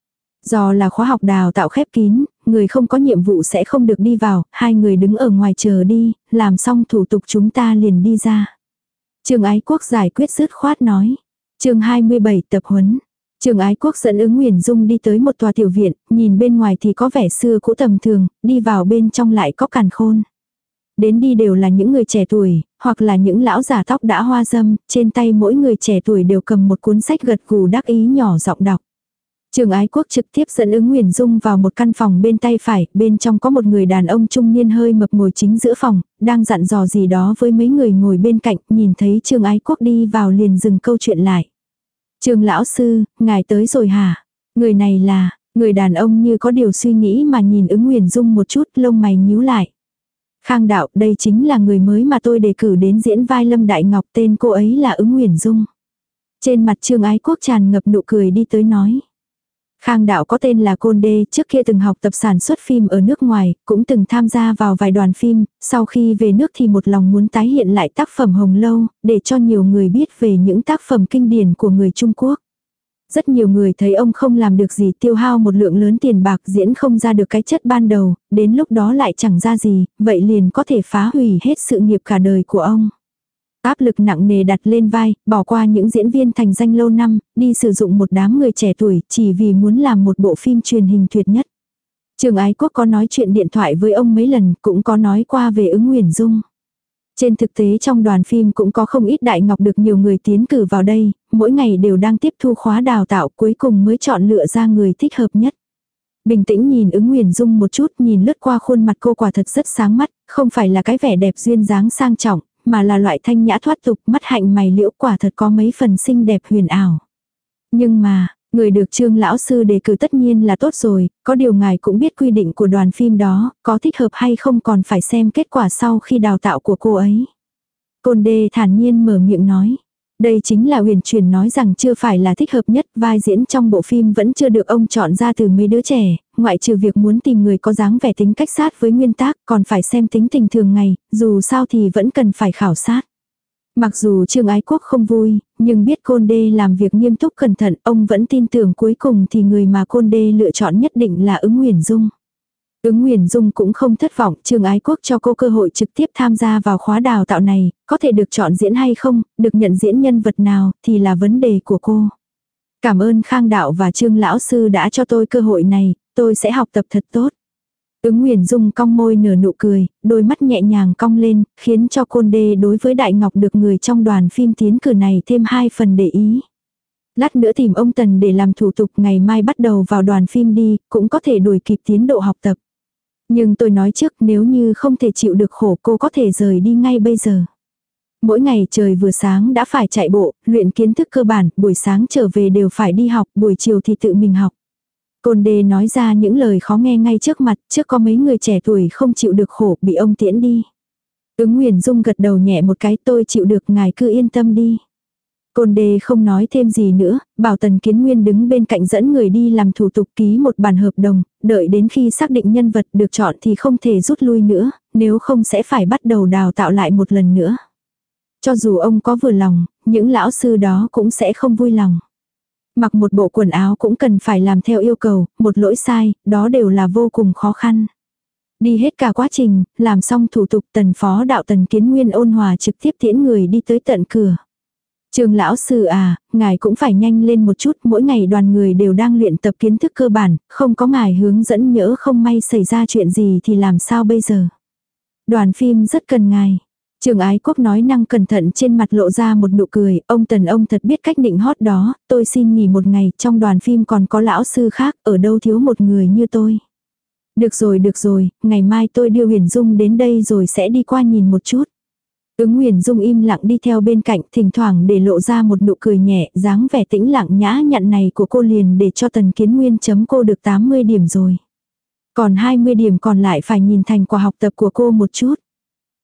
Do là khóa học đào tạo khép kín, người không có nhiệm vụ sẽ không được đi vào, hai người đứng ở ngoài chờ đi, làm xong thủ tục chúng ta liền đi ra. Trương Ái Quốc giải quyết dứt khoát nói. Chương 27 tập huấn. Trương Ái Quốc dẫn Ứng Nguyền Dung đi tới một tòa tiểu viện, nhìn bên ngoài thì có vẻ xưa cũ tầm thường, đi vào bên trong lại có càn khôn. Đến đi đều là những người trẻ tuổi, hoặc là những lão già tóc đã hoa râm, trên tay mỗi người trẻ tuổi đều cầm một cuốn sách gật gù đắc ý nhỏ giọng đọc. Trương Ái Quốc trực tiếp dẫn Ứng Nguyền Dung vào một căn phòng bên tay phải, bên trong có một người đàn ông trung niên hơi mập ngồi chính giữa phòng, đang dặn dò gì đó với mấy người ngồi bên cạnh, nhìn thấy Trương Ái Quốc đi vào liền dừng câu chuyện lại. Trương lão sư, ngài tới rồi hả? Người này là, người đàn ông như có điều suy nghĩ mà nhìn Ứng Nguyền Dung một chút, lông mày nhíu lại. Khang đạo, đây chính là người mới mà tôi đề cử đến diễn vai Lâm Đại Ngọc, tên cô ấy là Ứng Nguyền Dung. Trên mặt Trương Ái Quốc tràn ngập nụ cười đi tới nói. Khang đạo có tên là Côn Đê, trước kia từng học tập sản xuất phim ở nước ngoài, cũng từng tham gia vào vài đoàn phim, sau khi về nước thì một lòng muốn tái hiện lại tác phẩm Hồng Lâu, để cho nhiều người biết về những tác phẩm kinh điển của người Trung Quốc. Rất nhiều người thấy ông không làm được gì, tiêu hao một lượng lớn tiền bạc, diễn không ra được cái chất ban đầu, đến lúc đó lại chẳng ra gì, vậy liền có thể phá hủy hết sự nghiệp cả đời của ông. Áp lực nặng nề đặt lên vai, bỏ qua những diễn viên thành danh lâu năm, đi sử dụng một đám người trẻ tuổi chỉ vì muốn làm một bộ phim truyền hình tuyệt nhất. Trương Ái Quốc có nói chuyện điện thoại với ông mấy lần, cũng có nói qua về Ứng Nguyền Dung. Trên thực tế trong đoàn phim cũng có không ít Đại Ngọc được nhiều người tiến cử vào đây, mỗi ngày đều đang tiếp thu khóa đào tạo, cuối cùng mới chọn lựa ra người thích hợp nhất. Bình tĩnh nhìn Ứng Nguyền Dung một chút, nhìn lướt qua khuôn mặt cô quả thật rất sáng mắt, không phải là cái vẻ đẹp duyên dáng sang trọng, mà là loại thanh nhã thoát tục, mắt hạnh mày liễu, quả thật có mấy phần xinh đẹp huyền ảo. Nhưng mà, người được Trương lão sư đề cử tất nhiên là tốt rồi, có điều ngài cũng biết quy định của đoàn phim đó, có thích hợp hay không còn phải xem kết quả sau khi đào tạo của cô ấy. Côn Đê thản nhiên mở miệng nói. Đây chính là huyền truyền nói rằng chưa phải là thích hợp nhất, vai diễn trong bộ phim vẫn chưa được ông chọn ra từ mấy đứa trẻ, ngoại trừ việc muốn tìm người có dáng vẻ tính cách sát với nguyên tác, còn phải xem tính tình thường ngày, dù sao thì vẫn cần phải khảo sát. Mặc dù Trương Ái Quốc không vui, nhưng biết Côn Đê làm việc nghiêm túc cẩn thận, ông vẫn tin tưởng cuối cùng thì người mà Côn Đê lựa chọn nhất định là Ứng Nguyền Dung. Ứng Nguyền Dung cũng không thất vọng, Trương Ái Quốc cho cô cơ hội trực tiếp tham gia vào khóa đào tạo này, có thể được chọn diễn hay không, được nhận diễn nhân vật nào thì là vấn đề của cô. Cảm ơn Khang đạo và Trương lão sư đã cho tôi cơ hội này, tôi sẽ học tập thật tốt. Ứng Nguyền Dung cong môi nở nụ cười, đôi mắt nhẹ nhàng cong lên, khiến cho Côn Đê đối với Đại Ngọc được người trong đoàn phim tiến cử này thêm 2 phần để ý. Lát nữa tìm ông Tần để làm thủ tục, ngày mai bắt đầu vào đoàn phim đi, cũng có thể đuổi kịp tiến độ học tập. Nhưng tôi nói trước, nếu như không thể chịu được khổ cô có thể rời đi ngay bây giờ. Mỗi ngày trời vừa sáng đã phải chạy bộ, luyện kiến thức cơ bản, buổi sáng trở về đều phải đi học, buổi chiều thì tự mình học. Côn Đê nói ra những lời khó nghe ngay trước mặt, trước có mấy người trẻ tuổi không chịu được khổ, bị ông tiễn đi. Ứng Nguyền Dung gật đầu nhẹ một cái, tôi chịu được, ngài cứ yên tâm đi. Côn Đê không nói thêm gì nữa, bảo Tần Kiến Nguyên đứng bên cạnh dẫn người đi làm thủ tục ký một bản hợp đồng, đợi đến khi xác định nhân vật được chọn thì không thể rút lui nữa, nếu không sẽ phải bắt đầu đào tạo lại một lần nữa. Cho dù ông có vừa lòng, những lão sư đó cũng sẽ không vui lòng. Mặc một bộ quần áo cũng cần phải làm theo yêu cầu, một lỗi sai, đó đều là vô cùng khó khăn. Đi hết cả quá trình, làm xong thủ tục, Tần phó đạo Tần Kiến Nguyên ôn hòa trực tiếp tiễn người đi tới tận cửa. Trương lão sư à, ngài cũng phải nhanh lên một chút, mỗi ngày đoàn người đều đang luyện tập kiến thức cơ bản, không có ngài hướng dẫn nhỡ không may xảy ra chuyện gì thì làm sao bây giờ. Đoàn phim rất cần ngài. Trương Ái Quốc nói năng cẩn thận, trên mặt lộ ra một nụ cười, ông Tần ông thật biết cách định hót đó, tôi xin nghỉ một ngày, trong đoàn phim còn có lão sư khác, ở đâu thiếu một người như tôi. Được rồi, ngày mai tôi đưa Huyền Dung đến đây rồi sẽ đi qua nhìn một chút. Ứng Huyền Dung im lặng đi theo bên cạnh, thỉnh thoảng để lộ ra một nụ cười nhẹ, dáng vẻ tĩnh lặng nhã nhặn này của cô liền để cho Tần Kiến Nguyên chấm cô được 80 điểm rồi. Còn 20 điểm còn lại phải nhìn thành quả học tập của cô một chút.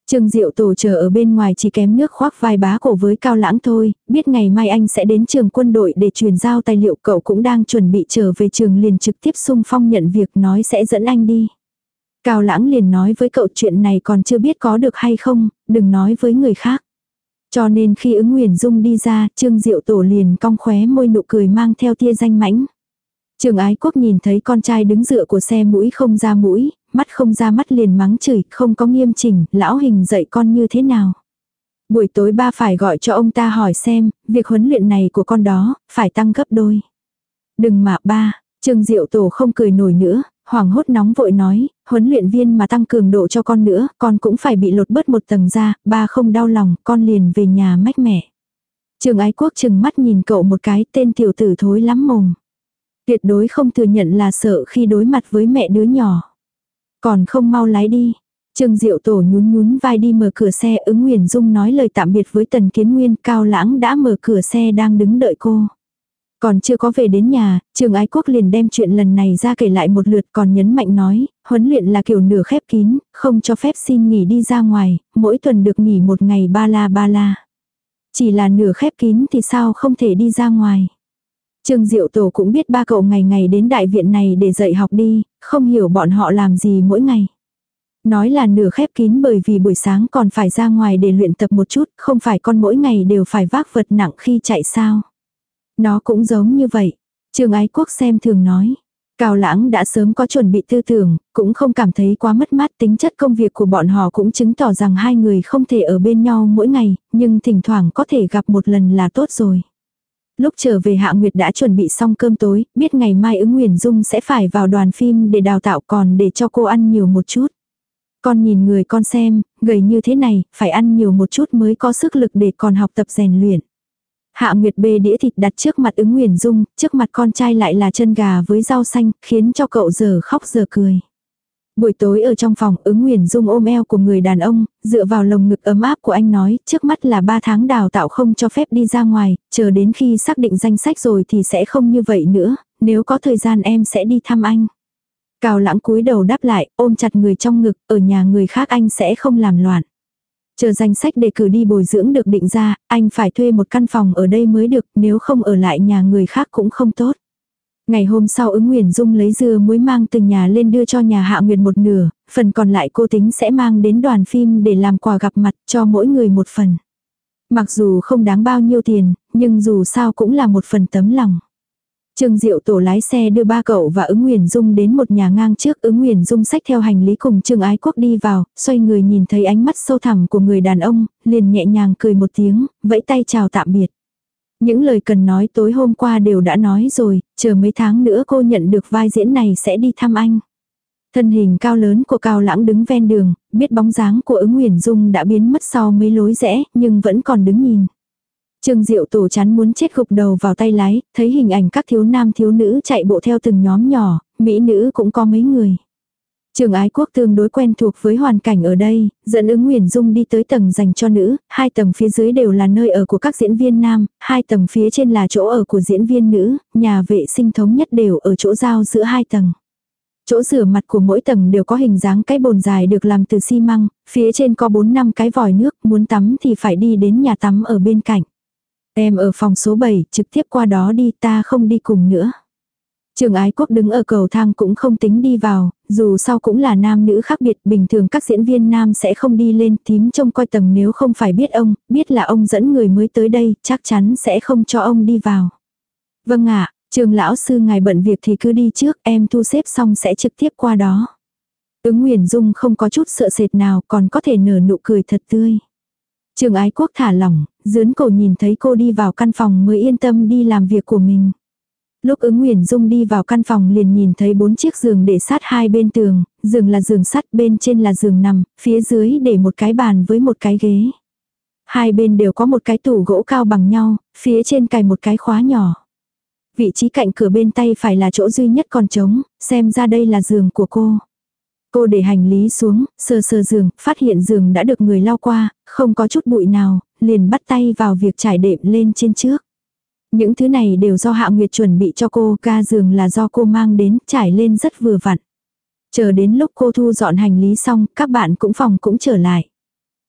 Trương Diệu Tổ chờ ở bên ngoài chỉ kém nước khoác vai bá cổ với Cao Lãng thôi, biết ngày mai anh sẽ đến trường quân đội để truyền giao tài liệu, cậu cũng đang chuẩn bị trở về trường liền trực tiếp xung phong nhận việc, nói sẽ dẫn anh đi. Cao Lãng liền nói với cậu chuyện này còn chưa biết có được hay không, đừng nói với người khác. Cho nên khi Ứng Nguyền Dung đi ra, Trương Diệu Tổ liền cong khóe môi nụ cười mang theo tia danh mãnh. Trường Ái Quốc nhìn thấy con trai đứng dựa của xe mũi không ra mũi, mắt không ra mắt liền mắng chửi, không có nghiêm chỉnh, lão Hình dạy con như thế nào. Buổi tối ba phải gọi cho ông ta hỏi xem, việc huấn luyện này của con đó, phải tăng gấp đôi. Đừng mà ba, Trương Diệu Tổ không cười nổi nữa, hoảng hốt nóng vội nói, huấn luyện viên mà tăng cường độ cho con nữa, con cũng phải bị lột bớt một tầng ra, ba không đau lòng, con liền về nhà mách mẹ. Trường Ái Quốc chừng mắt nhìn cậu một cái, tên tiểu tử thối lắm mồm. Tuyệt đối không thừa nhận là sợ khi đối mặt với mẹ đứa nhỏ. Còn không mau lái đi. Trương Diệu Tổ nhún nhún vai đi mở cửa xe, Ứng Nguyền Dung nói lời tạm biệt với Tần Kiến Nguyên, Cao Lãng đã mở cửa xe đang đứng đợi cô. Còn chưa có về đến nhà, Trường Ái Quốc liền đem chuyện lần này ra kể lại một lượt, còn nhấn mạnh nói, huấn luyện là kiểu nửa khép kín, không cho phép xin nghỉ đi ra ngoài, mỗi tuần được nghỉ một ngày ba la. Chỉ là nửa khép kín thì sao không thể đi ra ngoài. Trương Diệu Tổ cũng biết ba cậu ngày ngày đến đại viện này để dạy học đi, không hiểu bọn họ làm gì mỗi ngày. Nói là nửa khép kín bởi vì buổi sáng còn phải ra ngoài để luyện tập một chút, không phải con mỗi ngày đều phải vác vật nặng khi chạy sao. Nó cũng giống như vậy. Trường Ái Quốc xem thường nói. Cao Lãng đã sớm có chuẩn bị tư tưởng, cũng không cảm thấy quá mất mát, tính chất công việc của bọn họ cũng chứng tỏ rằng hai người không thể ở bên nhau mỗi ngày, nhưng thỉnh thoảng có thể gặp một lần là tốt rồi. Lúc trở về Hạ Nguyệt đã chuẩn bị xong cơm tối, biết ngày mai Ứng Nguyền Dung sẽ phải vào đoàn phim để đào tạo, còn để cho cô ăn nhiều một chút. Con nhìn người con xem, gầy như thế này, phải ăn nhiều một chút mới có sức lực để còn học tập rèn luyện. Hạ Nguyệt bê đĩa thịt đặt trước mặt Ứng Nguyền Dung, trước mặt con trai lại là chân gà với rau xanh, khiến cho cậu giờ khóc giờ cười. Buổi tối ở trong phòng, Ứng Nguyền Dung ôm eo của người đàn ông, dựa vào lồng ngực ấm áp của anh nói, trước mắt là 3 tháng đào tạo không cho phép đi ra ngoài, chờ đến khi xác định danh sách rồi thì sẽ không như vậy nữa, nếu có thời gian em sẽ đi thăm anh. Cao Lãng cúi đầu đáp lại, ôm chặt người trong ngực, ở nhà người khác anh sẽ không làm loạn. Chờ danh sách đề cử đi bồi dưỡng được định ra, anh phải thuê một căn phòng ở đây mới được, nếu không ở lại nhà người khác cũng không tốt. Ngày hôm sau Ứng Nguyền Dung lấy dưa muối mang từ nhà lên đưa cho nhà Hạ Nguyệt một nửa, phần còn lại cô tính sẽ mang đến đoàn phim để làm quà gặp mặt cho mỗi người một phần. Mặc dù không đáng bao nhiêu tiền, nhưng dù sao cũng là một phần tấm lòng. Trương Diệu Tổ lái xe đưa ba cậu và Ứng Nguyền Dung đến một nhà ngang trước, Ứng Nguyền Dung xách theo hành lý cùng Trương Ái Quốc đi vào, xoay người nhìn thấy ánh mắt sâu thẳm của người đàn ông, liền nhẹ nhàng cười một tiếng, vẫy tay chào tạm biệt. Những lời cần nói tối hôm qua đều đã nói rồi, chờ mấy tháng nữa cô nhận được vai diễn này sẽ đi thăm anh. Thân hình cao lớn của Cao Lãng đứng ven đường, biết bóng dáng của Ứng Nguyền Dung đã biến mất sau mấy lối rẽ, nhưng vẫn còn đứng nhìn. Trương Diệu Tổ chán muốn chết gục đầu vào tay lái, thấy hình ảnh các thiếu nam thiếu nữ chạy bộ theo từng nhóm nhỏ, mỹ nữ cũng có mấy người. Trường Ái Quốc tương đối quen thuộc với hoàn cảnh ở đây, dẫn Ứng Nguyền Dung đi tới tầng dành cho nữ, 2 tầng phía dưới đều là nơi ở của các diễn viên nam, 2 tầng phía trên là chỗ ở của diễn viên nữ, nhà vệ sinh thống nhất đều ở chỗ giao giữa 2 tầng. Chỗ rửa mặt của mỗi tầng đều có hình dáng cái bồn dài được làm từ xi măng, phía trên có 4-5 cái vòi nước, muốn tắm thì phải đi đến nhà tắm ở bên cạnh. Em ở phòng số 7, trực tiếp qua đó đi, ta không đi cùng nữa. Trường Ái Quốc đứng ở cầu thang cũng không tính đi vào, dù sao cũng là nam nữ khác biệt, bình thường các diễn viên nam sẽ không đi lên, thím trông coi tầng nếu không phải biết là ông dẫn người mới tới đây, chắc chắn sẽ không cho ông đi vào. Vâng ạ, Trường lão sư ngài bận việc thì cứ đi trước, em thu xếp xong sẽ trực tiếp qua đó. Ứng Nguyền Dung không có chút sợ sệt nào, còn có thể nở nụ cười thật tươi. Trường Ái Quốc thả lỏng, dướn cổ nhìn thấy cô đi vào căn phòng mới yên tâm đi làm việc của mình. Lúc Ứng Nguyền Dung đi vào căn phòng liền nhìn thấy 4 chiếc giường để sát hai bên tường, giường là giường sắt, bên trên là giường nằm, phía dưới để một cái bàn với một cái ghế. Hai bên đều có một cái tủ gỗ cao bằng nhau, phía trên cài một cái khóa nhỏ. Vị trí cạnh cửa bên tay phải là chỗ duy nhất còn trống, xem ra đây là giường của cô. Cô để hành lý xuống, sờ sờ giường, phát hiện giường đã được người lau qua, không có chút bụi nào, liền bắt tay vào việc trải đệm lên trên trước. Những thứ này đều do Hạ Nguyệt chuẩn bị cho cô, ga giường là do cô mang đến, trải lên rất vừa vặn. Chờ đến lúc cô thu dọn hành lý xong, các bạn cũng phòng cũng trở lại.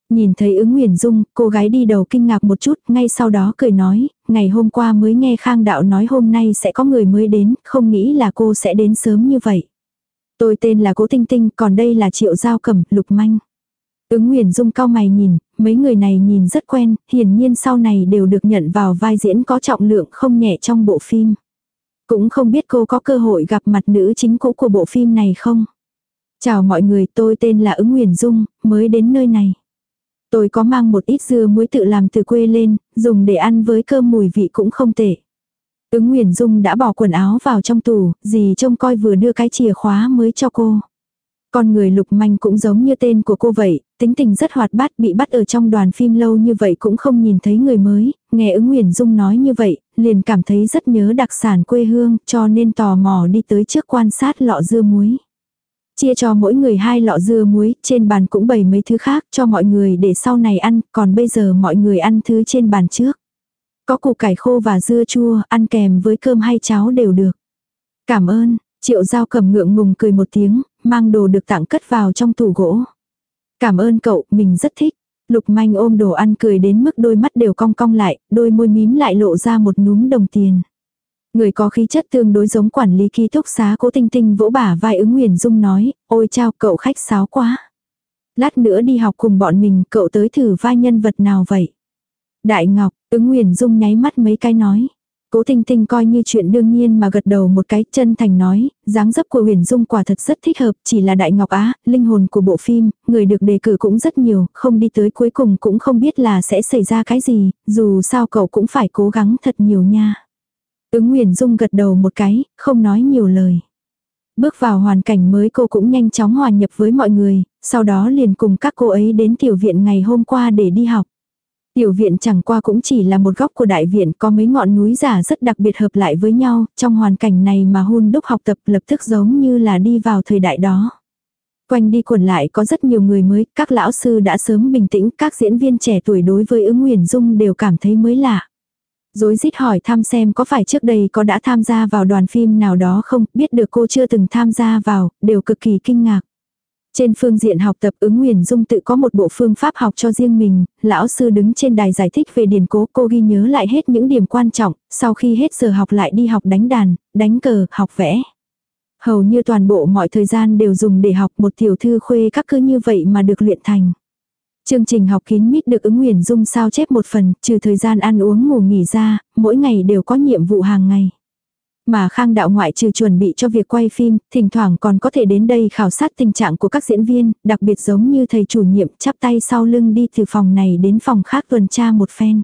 Nhìn thấy Ứng Huyền Dung, cô gái đi đầu kinh ngạc một chút, ngay sau đó cười nói, ngày hôm qua mới nghe Khang Đạo nói hôm nay sẽ có người mới đến, không nghĩ là cô sẽ đến sớm như vậy. Tôi tên là Cố Tinh Tinh, còn đây là Triệu Giao Cẩm, Lục Manh. Ứng Huyền Dung cau mày nhìn, mấy người này nhìn rất quen, hiển nhiên sau này đều được nhận vào vai diễn có trọng lượng không nhẹ trong bộ phim. Cũng không biết cô có cơ hội gặp mặt nữ chính cũ của bộ phim này không? Chào mọi người, tôi tên là Ứng Huyền Dung, mới đến nơi này. Tôi có mang một ít dưa muối tự làm từ quê lên, dùng để ăn với cơm mùi vị cũng không tệ. Ứng Huyền Dung đã bỏ quần áo vào trong tủ, dì trông coi vừa đưa cái chìa khóa mới cho cô. Con người Lục Manh cũng giống như tên của cô vậy, tính tình rất hoạt bát, bị bắt ở trong đoàn phim lâu như vậy cũng không nhìn thấy người mới, nghe Ứng Huyền Dung nói như vậy, liền cảm thấy rất nhớ đặc sản quê hương, cho nên tò mò đi tới trước quan sát lọ dưa muối. Chia cho mỗi người 2 lọ dưa muối, trên bàn cũng bày mấy thứ khác cho mọi người để sau này ăn, còn bây giờ mọi người ăn thứ trên bàn trước. Có củ cải khô và dưa chua, ăn kèm với cơm hay cháo đều được. Cảm ơn, Triệu Giao Cẩm ngượng ngùng cười một tiếng, mang đồ được tặng cất vào trong tủ gỗ. Cảm ơn cậu, mình rất thích. Lục Manh ôm đồ ăn cười đến mức đôi mắt đều cong cong lại, đôi môi mím lại lộ ra một núm đồng tiền. Người có khí chất tương đối giống quản lý ký túc xá Cố Tinh Tinh vỗ bả vai Ứng Huyền Dung nói, ôi chao cậu khách sáo quá. Lát nữa đi học cùng bọn mình, cậu tới thử vai nhân vật nào vậy? Đại Ngọc, Ứng Huyền Dung nháy mắt mấy cái nói. Cố Tinh Tinh coi như chuyện đương nhiên mà gật đầu một cái, chân thành nói, dáng dấp của Huyền Dung quả thật rất thích hợp, chỉ là Đại Ngọc á, linh hồn của bộ phim, người được đề cử cũng rất nhiều, không đi tới cuối cùng cũng không biết là sẽ xảy ra cái gì, dù sao cậu cũng phải cố gắng thật nhiều nha. Ứng Huyền Dung gật đầu một cái, không nói nhiều lời. Bước vào hoàn cảnh mới cô cũng nhanh chóng hòa nhập với mọi người, sau đó liền cùng các cô ấy đến tiểu viện ngày hôm qua để đi học. Tiểu viện chẳng qua cũng chỉ là một góc của đại viện, có mấy ngọn núi giả rất đặc biệt hợp lại với nhau, trong hoàn cảnh này mà hun đúc học tập lập tức giống như là đi vào thời đại đó. Quanh đi quẩn lại có rất nhiều người mới, các lão sư đã sớm bình tĩnh, các diễn viên trẻ tuổi đối với Ứng Huyền Dung đều cảm thấy mới lạ. Rối rít hỏi thăm xem có phải trước đây có đã tham gia vào đoàn phim nào đó không, biết được cô chưa từng tham gia vào, đều cực kỳ kinh ngạc. Trên phương diện học tập Ứng Huyền Dung tự có một bộ phương pháp học cho riêng mình, lão sư đứng trên đài giải thích về điển cố, cô ghi nhớ lại hết những điểm quan trọng, sau khi hết giờ học lại đi học đánh đàn, đánh cờ, học vẽ. Hầu như toàn bộ mọi thời gian đều dùng để học, một tiểu thư khuê các cứ như vậy mà được luyện thành. Chương trình học kín mít được Ứng Huyền Dung sao chép một phần, trừ thời gian ăn uống ngủ nghỉ ra, mỗi ngày đều có nhiệm vụ hàng ngày. Mà Khang Đạo ngoại trừ chuẩn bị cho việc quay phim, thỉnh thoảng còn có thể đến đây khảo sát tình trạng của các diễn viên, đặc biệt giống như thầy chủ nhiệm chắp tay sau lưng đi từ phòng này đến phòng khác tuần tra một phen.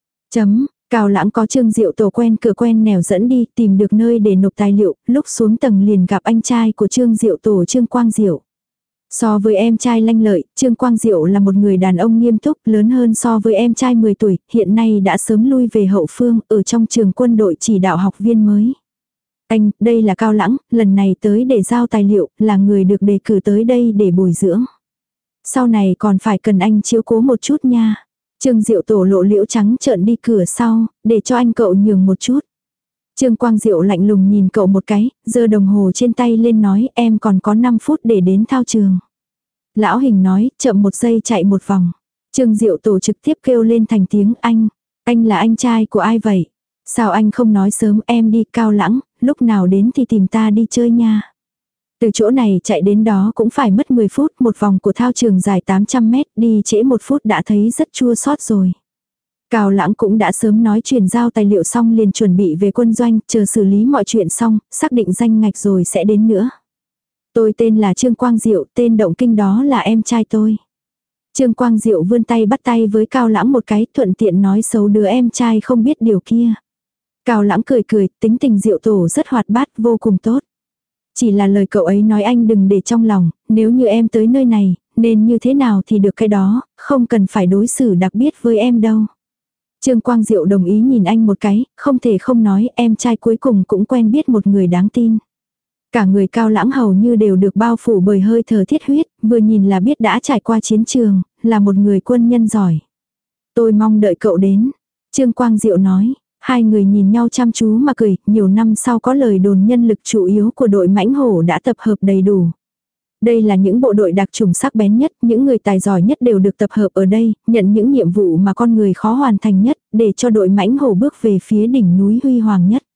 Cao Lãng có Trương Diệu Tổ quen cửa quen nẻo dẫn đi, tìm được nơi để nộp tài liệu, lúc xuống tầng liền gặp anh trai của Trương Diệu Tổ Trương Quang Diệu. So với em trai lanh lợi, Trương Quang Diệu là một người đàn ông nghiêm túc, lớn hơn so với em trai 10 tuổi, hiện nay đã sớm lui về hậu phương, ở trong trường quân đội chỉ đạo học viên mới. Anh, đây là Cao Lãng, lần này tới để giao tài liệu, là người được đề cử tới đây để bồi dưỡng. Sau này còn phải cần anh chiếu cố một chút nha. Trương Diệu Tổ lộ liễu trắng trợn đi cửa sau, để cho anh cậu nhường một chút. Trương Quang Diệu lạnh lùng nhìn cậu một cái, giơ đồng hồ trên tay lên nói em còn có 5 phút để đến thao trường. Lão Hình nói, chậm 1 giây chạy một vòng. Trương Diệu Tổ trực tiếp kêu lên thành tiếng anh là anh trai của ai vậy? Sao anh không nói sớm, em đi. Cao Lãng, lúc nào đến thì tìm ta đi chơi nha. Từ chỗ này chạy đến đó cũng phải mất 10 phút, một vòng của thao trường dài 800 mét, đi trễ 1 phút đã thấy rất chua xót rồi. Cao Lãng cũng đã sớm nói chuyển giao tài liệu xong liền chuẩn bị về quân doanh, chờ xử lý mọi chuyện xong, xác định danh ngạch rồi sẽ đến nữa. Tôi tên là Trương Quang Diệu, tên động kinh đó là em trai tôi. Trương Quang Diệu vươn tay bắt tay với Cao Lãng một cái, thuận tiện nói xấu đứa em trai không biết điều kia. Cao Lãng cười cười, tính tình Diệu Tổ rất hoạt bát, vô cùng tốt. Chỉ là lời cậu ấy nói anh đừng để trong lòng, nếu như em tới nơi này, nên như thế nào thì được cái đó, không cần phải đối xử đặc biệt với em đâu. Trương Quang Diệu đồng ý nhìn anh một cái, không thể không nói em trai cuối cùng cũng quen biết một người đáng tin. Cả người Cao Lãng hầu như đều được bao phủ bởi hơi thở thiết huyết, vừa nhìn là biết đã trải qua chiến trường, là một người quân nhân giỏi. Tôi mong đợi cậu đến. Trương Quang Diệu nói, hai người nhìn nhau chăm chú mà cười, nhiều năm sau có lời đồn nhân lực chủ yếu của đội mãnh hổ đã tập hợp đầy đủ. Đây là những bộ đội đặc chủng sắc bén nhất, những người tài giỏi nhất đều được tập hợp ở đây, nhận những nhiệm vụ mà con người khó hoàn thành nhất, để cho đội mãnh hổ bước về phía đỉnh núi huy hoàng nhất.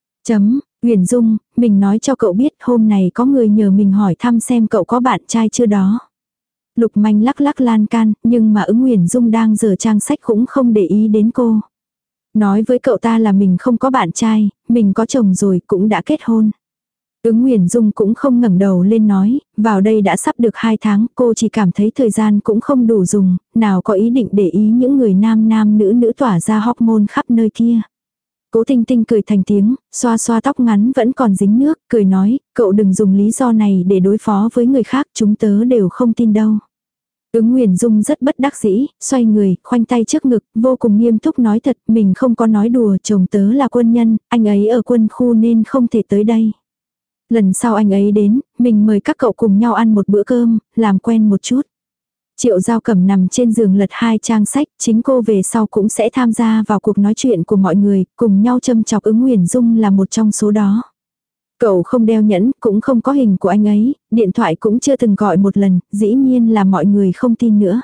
Huyền Dung, mình nói cho cậu biết hôm nay có người nhờ mình hỏi thăm xem cậu có bạn trai chưa đó. Lục Manh lắc lắc lan can, nhưng mà Ứng Huyền Dung đang giở trang sách cũng không để ý đến cô. Nói với cậu ta là mình không có bạn trai, mình có chồng rồi cũng đã kết hôn. Ứng Huyền Dung cũng không ngẩng đầu lên nói, vào đây đã sắp được 2 tháng, cô chỉ cảm thấy thời gian cũng không đủ dùng, nào có ý định để ý những người nam nam nữ nữ tỏa ra hormone khắp nơi kia. Cố Tinh Tinh cười thành tiếng, xoa xoa tóc ngắn vẫn còn dính nước, cười nói, cậu đừng dùng lý do này để đối phó với người khác, chúng tớ đều không tin đâu. Ứng Huyền Dung rất bất đắc dĩ, xoay người, khoanh tay trước ngực, vô cùng nghiêm túc nói thật, mình không có nói đùa, chồng tớ là quân nhân, anh ấy ở quân khu nên không thể tới đây. Lần sau anh ấy đến, mình mời các cậu cùng nhau ăn một bữa cơm, làm quen một chút. Triệu Giao Cẩm nằm trên giường lật 2 trang sách, chính cô về sau cũng sẽ tham gia vào cuộc nói chuyện của mọi người, cùng nhau châm chọc Ứng Huyền Dung là một trong số đó. Cậu không đeo nhẫn, cũng không có hình của anh ấy, điện thoại cũng chưa từng gọi một lần, dĩ nhiên là mọi người không tin nữa.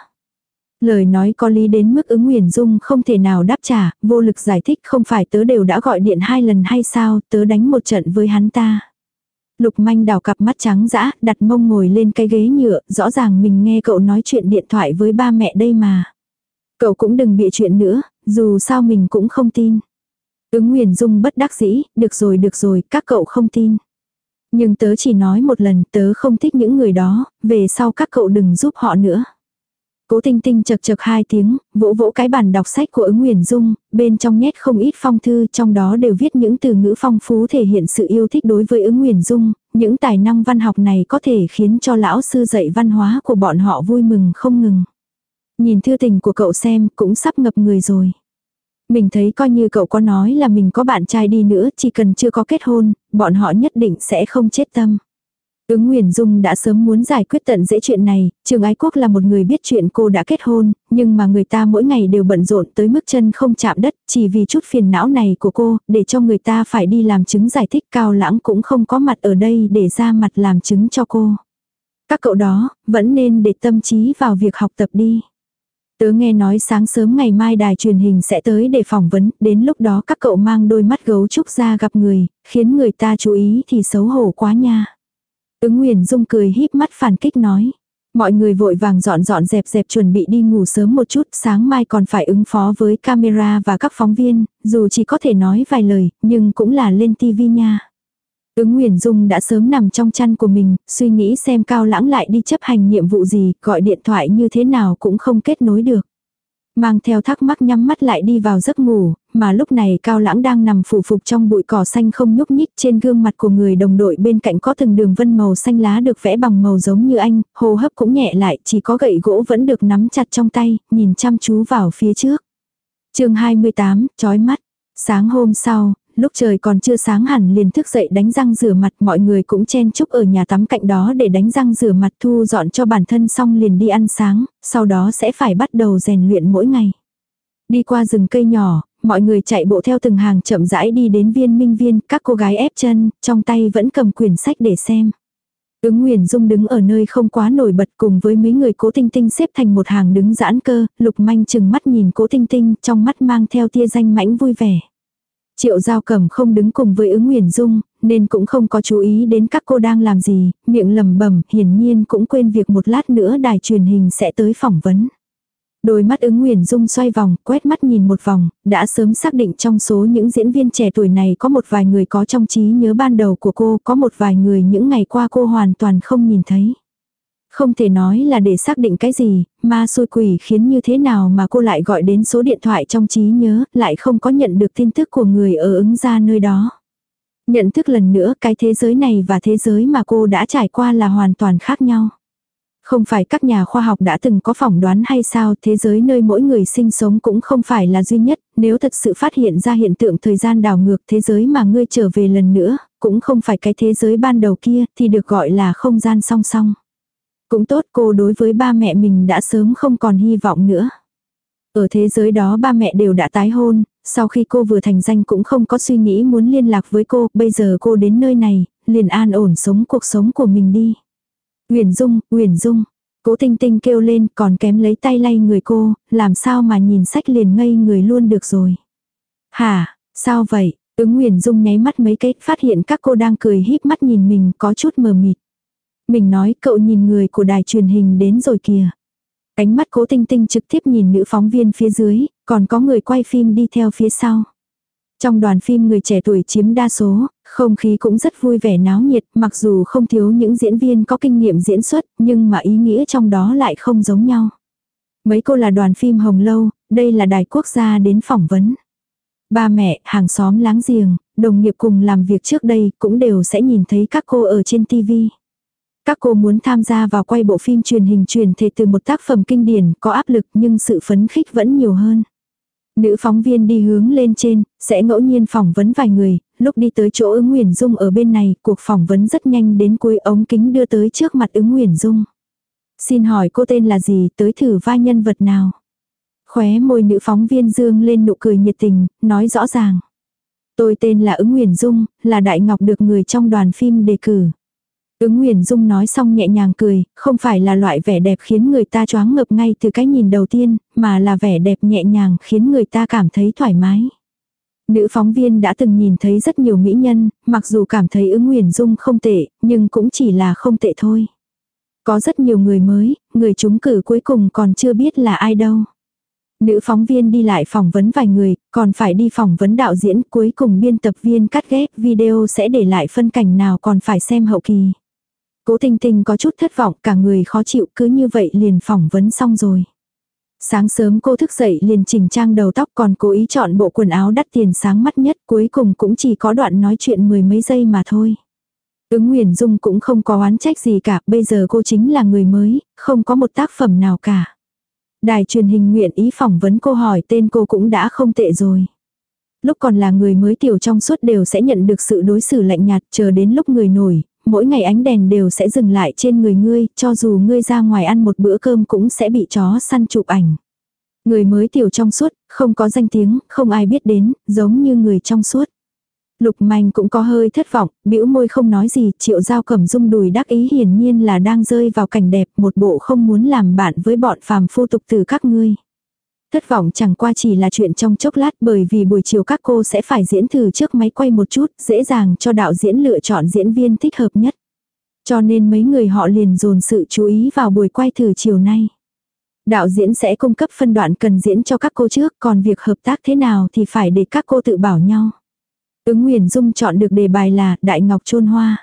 Lời nói có lý đến mức Ứng Huyền Dung không thể nào đáp trả, vô lực giải thích không phải tớ đều đã gọi điện 2 lần hay sao, tớ đánh một trận với hắn ta. Lục Manh đào cặp mắt trắng dã, đặt mông ngồi lên cái ghế nhựa, rõ ràng mình nghe cậu nói chuyện điện thoại với ba mẹ đây mà. Cậu cũng đừng bịa chuyện nữa, dù sao mình cũng không tin. Ứng Huyền Dung bất đắc dĩ, được rồi, các cậu không tin. Nhưng tớ chỉ nói một lần, tớ không thích những người đó, về sau các cậu đừng giúp họ nữa. Cố Tinh Tinh chật chật 2 tiếng, vỗ vỗ cái bàn đọc sách của Ứng Huyền Dung, bên trong nhét không ít phong thư, trong đó đều viết những từ ngữ phong phú thể hiện sự yêu thích đối với Ứng Huyền Dung, những tài năng văn học này có thể khiến cho lão sư dạy văn hóa của bọn họ vui mừng không ngừng. Nhìn thư tình của cậu xem, cũng sắp ngập người rồi. Mình thấy coi như cậu có nói là mình có bạn trai đi nữa, chỉ cần chưa có kết hôn, bọn họ nhất định sẽ không chết tâm. Ứng Huyền Dung đã sớm muốn giải quyết tận dễ chuyện này, Trường Ái Quốc là một người biết chuyện cô đã kết hôn, nhưng mà người ta mỗi ngày đều bận rộn tới mức chân không chạm đất, chỉ vì chút phiền não này của cô, để cho người ta phải đi làm chứng giải thích. Cao Lãng cũng không có mặt ở đây để ra mặt làm chứng cho cô. Các cậu đó, vẫn nên để tâm trí vào việc học tập đi. Tớ nghe nói sáng sớm ngày mai đài truyền hình sẽ tới để phỏng vấn, đến lúc đó các cậu mang đôi mắt gấu trúc ra gặp người, khiến người ta chú ý thì xấu hổ quá nha. Ứng Huyền Dung cười híp mắt phản kích nói. Mọi người vội vàng dọn dẹp chuẩn bị đi ngủ sớm một chút, sáng mai còn phải ứng phó với camera và các phóng viên, dù chỉ có thể nói vài lời, nhưng cũng là lên tivi nha. Ứng Huyền Dung đã sớm nằm trong chăn của mình, suy nghĩ xem Cao Lãng lại đi chấp hành nhiệm vụ gì, gọi điện thoại như thế nào cũng không kết nối được. Mang theo thắc mắc nhắm mắt lại đi vào giấc ngủ, mà lúc này Cao Lãng đang nằm phủ phục trong bụi cỏ xanh không nhúc nhích, trên gương mặt của người đồng đội bên cạnh có từng đường vân màu xanh lá được vẽ bằng màu giống như anh, hô hấp cũng nhẹ lại, chỉ có gậy gỗ vẫn được nắm chặt trong tay, nhìn chăm chú vào phía trước. Chương 28, chói mắt. Sáng hôm sau, lúc trời còn chưa sáng hẳn liền thức dậy đánh răng rửa mặt, mọi người cũng chen chúc ở nhà tắm cạnh đó để đánh răng rửa mặt, thu dọn cho bản thân xong liền đi ăn sáng, sau đó sẽ phải bắt đầu rèn luyện mỗi ngày. Đi qua rừng cây nhỏ, mọi người chạy bộ theo từng hàng chậm rãi đi đến Viên Minh Viên, các cô gái ép chân, trong tay vẫn cầm quyển sách để xem. Ứng Huyền Dung đứng ở nơi không quá nổi bật cùng với mấy người Cố Tinh Tinh xếp thành một hàng đứng giãn cơ, Lục Manh chừng mắt nhìn Cố Tinh Tinh, trong mắt mang theo tia danh mãnh vui vẻ. Triệu Giao Cẩm không đứng cùng với Ứng Huyền Dung, nên cũng không có chú ý đến các cô đang làm gì, miệng lẩm bẩm, hiển nhiên cũng quên việc một lát nữa đài truyền hình sẽ tới phỏng vấn. Đôi mắt Ứng Huyền Dung xoay vòng, quét mắt nhìn một vòng, đã sớm xác định trong số những diễn viên trẻ tuổi này có một vài người có trong trí nhớ ban đầu của cô, có một vài người những ngày qua cô hoàn toàn không nhìn thấy. Không thể nói là để xác định cái gì, ma xui quỷ khiến như thế nào mà cô lại gọi đến số điện thoại trong trí nhớ, lại không có nhận được tin tức của người ở Ứng gia nơi đó. Nhận thức lần nữa cái thế giới này và thế giới mà cô đã trải qua là hoàn toàn khác nhau. Không phải các nhà khoa học đã từng có phỏng đoán hay sao, thế giới nơi mỗi người sinh sống cũng không phải là duy nhất, nếu thật sự phát hiện ra hiện tượng thời gian đảo ngược thế giới mà ngươi trở về lần nữa, cũng không phải cái thế giới ban đầu kia, thì được gọi là không gian song song. Cũng tốt, cô đối với ba mẹ mình đã sớm không còn hy vọng nữa. Ở thế giới đó ba mẹ đều đã tái hôn, sau khi cô vừa thành danh cũng không có suy nghĩ muốn liên lạc với cô, bây giờ cô đến nơi này, liền an ổn sống cuộc sống của mình đi. Uyển Dung. Cố Tinh Tinh kêu lên còn kém lấy tay lay người cô, làm sao mà nhìn sách liền ngây người luôn được rồi. Hả, sao vậy? Ứng Uyển Dung nháy mắt mấy cái, phát hiện các cô đang cười híp mắt nhìn mình có chút mờ mịt. Mình nói cậu nhìn người của đài truyền hình đến rồi kìa. Ánh mắt Cố Tinh Tinh trực tiếp nhìn nữ phóng viên phía dưới, còn có người quay phim đi theo phía sau. Trong đoàn phim người trẻ tuổi chiếm đa số, không khí cũng rất vui vẻ náo nhiệt, mặc dù không thiếu những diễn viên có kinh nghiệm diễn xuất, nhưng mà ý nghĩa trong đó lại không giống nhau. Mấy cô là đoàn phim Hồng Lâu, đây là đài quốc gia đến phỏng vấn. Ba mẹ, hàng xóm láng giềng, đồng nghiệp cùng làm việc trước đây cũng đều sẽ nhìn thấy các cô ở trên TV. Các cô muốn tham gia vào quay bộ phim truyền hình truyền thể từ một tác phẩm kinh điển, có áp lực nhưng sự phấn khích vẫn nhiều hơn. Nữ phóng viên đi hướng lên trên, sẽ ngẫu nhiên phỏng vấn vài người, lúc đi tới chỗ Ứng Uyển Dung ở bên này, cuộc phỏng vấn rất nhanh đến cuối ống kính đưa tới trước mặt Ứng Uyển Dung. Xin hỏi cô tên là gì, tới thử vai nhân vật nào? Khóe môi nữ phóng viên dương lên nụ cười nhiệt tình, nói rõ ràng. Tôi tên là Ứng Uyển Dung, là Đại Ngọc được người trong đoàn phim đề cử. Ứng Uyển Dung nói xong nhẹ nhàng cười, không phải là loại vẻ đẹp khiến người ta choáng ngợp ngay từ cái nhìn đầu tiên, mà là vẻ đẹp nhẹ nhàng khiến người ta cảm thấy thoải mái. Nữ phóng viên đã từng nhìn thấy rất nhiều mỹ nhân, mặc dù cảm thấy Ứng Uyển Dung không tệ, nhưng cũng chỉ là không tệ thôi. Có rất nhiều người mới, người trúng cử cuối cùng còn chưa biết là ai đâu. Nữ phóng viên đi lại phỏng vấn vài người, còn phải đi phỏng vấn đạo diễn, cuối cùng biên tập viên cắt ghép video sẽ để lại phân cảnh nào còn phải xem hậu kỳ. Cố Tinh Tinh có chút thất vọng, cả người khó chịu, cứ như vậy liền phỏng vấn xong rồi. Sáng sớm cô thức dậy liền chỉnh trang đầu tóc, còn cố ý chọn bộ quần áo đắt tiền sáng mắt nhất, cuối cùng cũng chỉ có đoạn nói chuyện 10 mấy giây mà thôi. Ứng Uyển Dung cũng không có oán trách gì cả, bây giờ cô chính là người mới, không có một tác phẩm nào cả. Đài truyền hình nguyện ý phỏng vấn cô, hỏi tên cô cũng đã không tệ rồi. Lúc còn là người mới tiểu trong suốt đều sẽ nhận được sự đối xử lạnh nhạt, chờ đến lúc người nổi, mỗi ngày ánh đèn đều sẽ dừng lại trên người ngươi, cho dù ngươi ra ngoài ăn một bữa cơm cũng sẽ bị chó săn chụp ảnh. Người mới tiểu trong suốt, không có danh tiếng, không ai biết đến, giống như người trong suốt. Lục Manh cũng có hơi thất vọng, bĩu môi không nói gì, Triệu Giao Cẩm rung đùi đắc ý hiển nhiên là đang rơi vào cảnh đẹp, một bộ không muốn làm bạn với bọn phàm phu tục tử các ngươi. Thất vọng chẳng qua chỉ là chuyện trong chốc lát, bởi vì buổi chiều các cô sẽ phải diễn thử trước máy quay một chút, dễ dàng cho đạo diễn lựa chọn diễn viên thích hợp nhất. Cho nên mấy người họ liền dồn sự chú ý vào buổi quay thử chiều nay. Đạo diễn sẽ cung cấp phân đoạn cần diễn cho các cô trước, còn việc hợp tác thế nào thì phải để các cô tự bảo nhau. Ứng Uyển Dung chọn được đề bài là Đại Ngọc chôn hoa.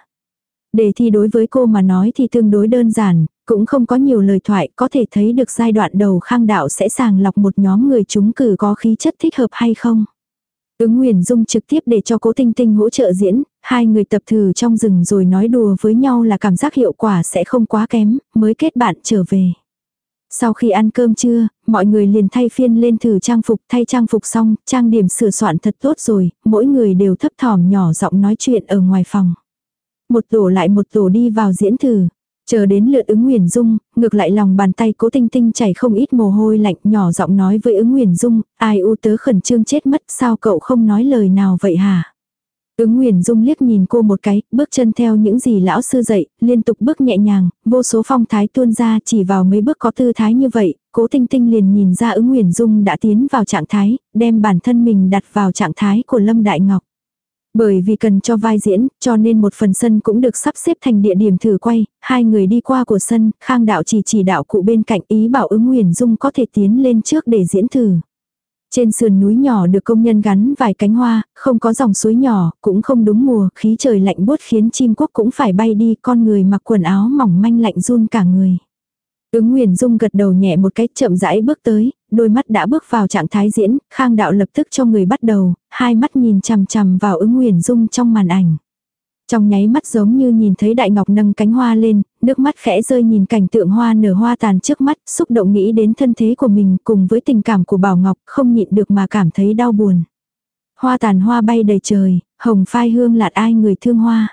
Đề thi đối với cô mà nói thì tương đối đơn giản, cũng không có nhiều lời thoại, có thể thấy được giai đoạn đầu Khang đạo sẽ sàng lọc một nhóm người trúng cử có khí chất thích hợp hay không. Ứng Uyển Dung trực tiếp để cho Cố Tinh Tinh hỗ trợ diễn, hai người tập thử trong rừng rồi nói đùa với nhau là cảm giác hiệu quả sẽ không quá kém, mới kết bạn trở về. Sau khi ăn cơm trưa, mọi người liền thay phiên lên thử trang phục, thay trang phục xong, trang điểm sửa soạn thật tốt rồi, mỗi người đều thấp thỏm nhỏ giọng nói chuyện ở ngoài phòng. Một tổ lại một tổ đi vào diễn thử. Chờ đến lượt Ứng Uyển Dung, ngược lại lòng bàn tay Cố Tinh Tinh chảy không ít mồ hôi lạnh, nhỏ giọng nói với Ứng Uyển Dung, ai u tớ khẩn trương chết mất, sao cậu không nói lời nào vậy hả? Ứng Uyển Dung liếc nhìn cô một cái, bước chân theo những gì lão sư dạy, liên tục bước nhẹ nhàng, vô số phong thái tuôn ra, chỉ vào mấy bước có tư thái như vậy, Cố Tinh Tinh liền nhìn ra Ứng Uyển Dung đã tiến vào trạng thái, đem bản thân mình đặt vào trạng thái của Lâm Đại Ngọc. Bởi vì cần cho vai diễn, cho nên một phần sân cũng được sắp xếp thành địa điểm thử quay, hai người đi qua của sân, Khang đạo chỉ đạo cụ bên cạnh, ý bảo Ứng Uyển Dung có thể tiến lên trước để diễn thử. Trên sườn núi nhỏ được công nhân gắn vài cánh hoa, không có dòng suối nhỏ, cũng không đúng mùa, khí trời lạnh buốt khiến chim quốc cũng phải bay đi, con người mặc quần áo mỏng manh lạnh run cả người. Ứng Uyển Dung gật đầu nhẹ một cái, chậm rãi bước tới, đôi mắt đã bước vào trạng thái diễn, Khang đạo lập tức cho người bắt đầu, hai mắt nhìn chằm chằm vào Ứng Uyển Dung trong màn ảnh. Trong nháy mắt giống như nhìn thấy Đại Ngọc nâng cánh hoa lên, nước mắt khẽ rơi nhìn cảnh tượng hoa nở hoa tàn trước mắt, xúc động nghĩ đến thân thế của mình cùng với tình cảm của Bảo Ngọc, không nhịn được mà cảm thấy đau buồn. Hoa tàn hoa bay đầy trời, hồng phai hương lạt ai người thương hoa.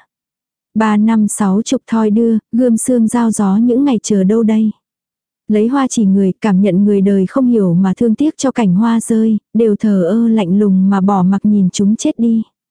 3 năm 60 thoi đưa, gươm xương giao gió những ngày chờ đâu đây. Lấy hoa chỉ người, cảm nhận người đời không hiểu mà thương tiếc cho cảnh hoa rơi, đều thờ ơ lạnh lùng mà bỏ mặc nhìn chúng chết đi.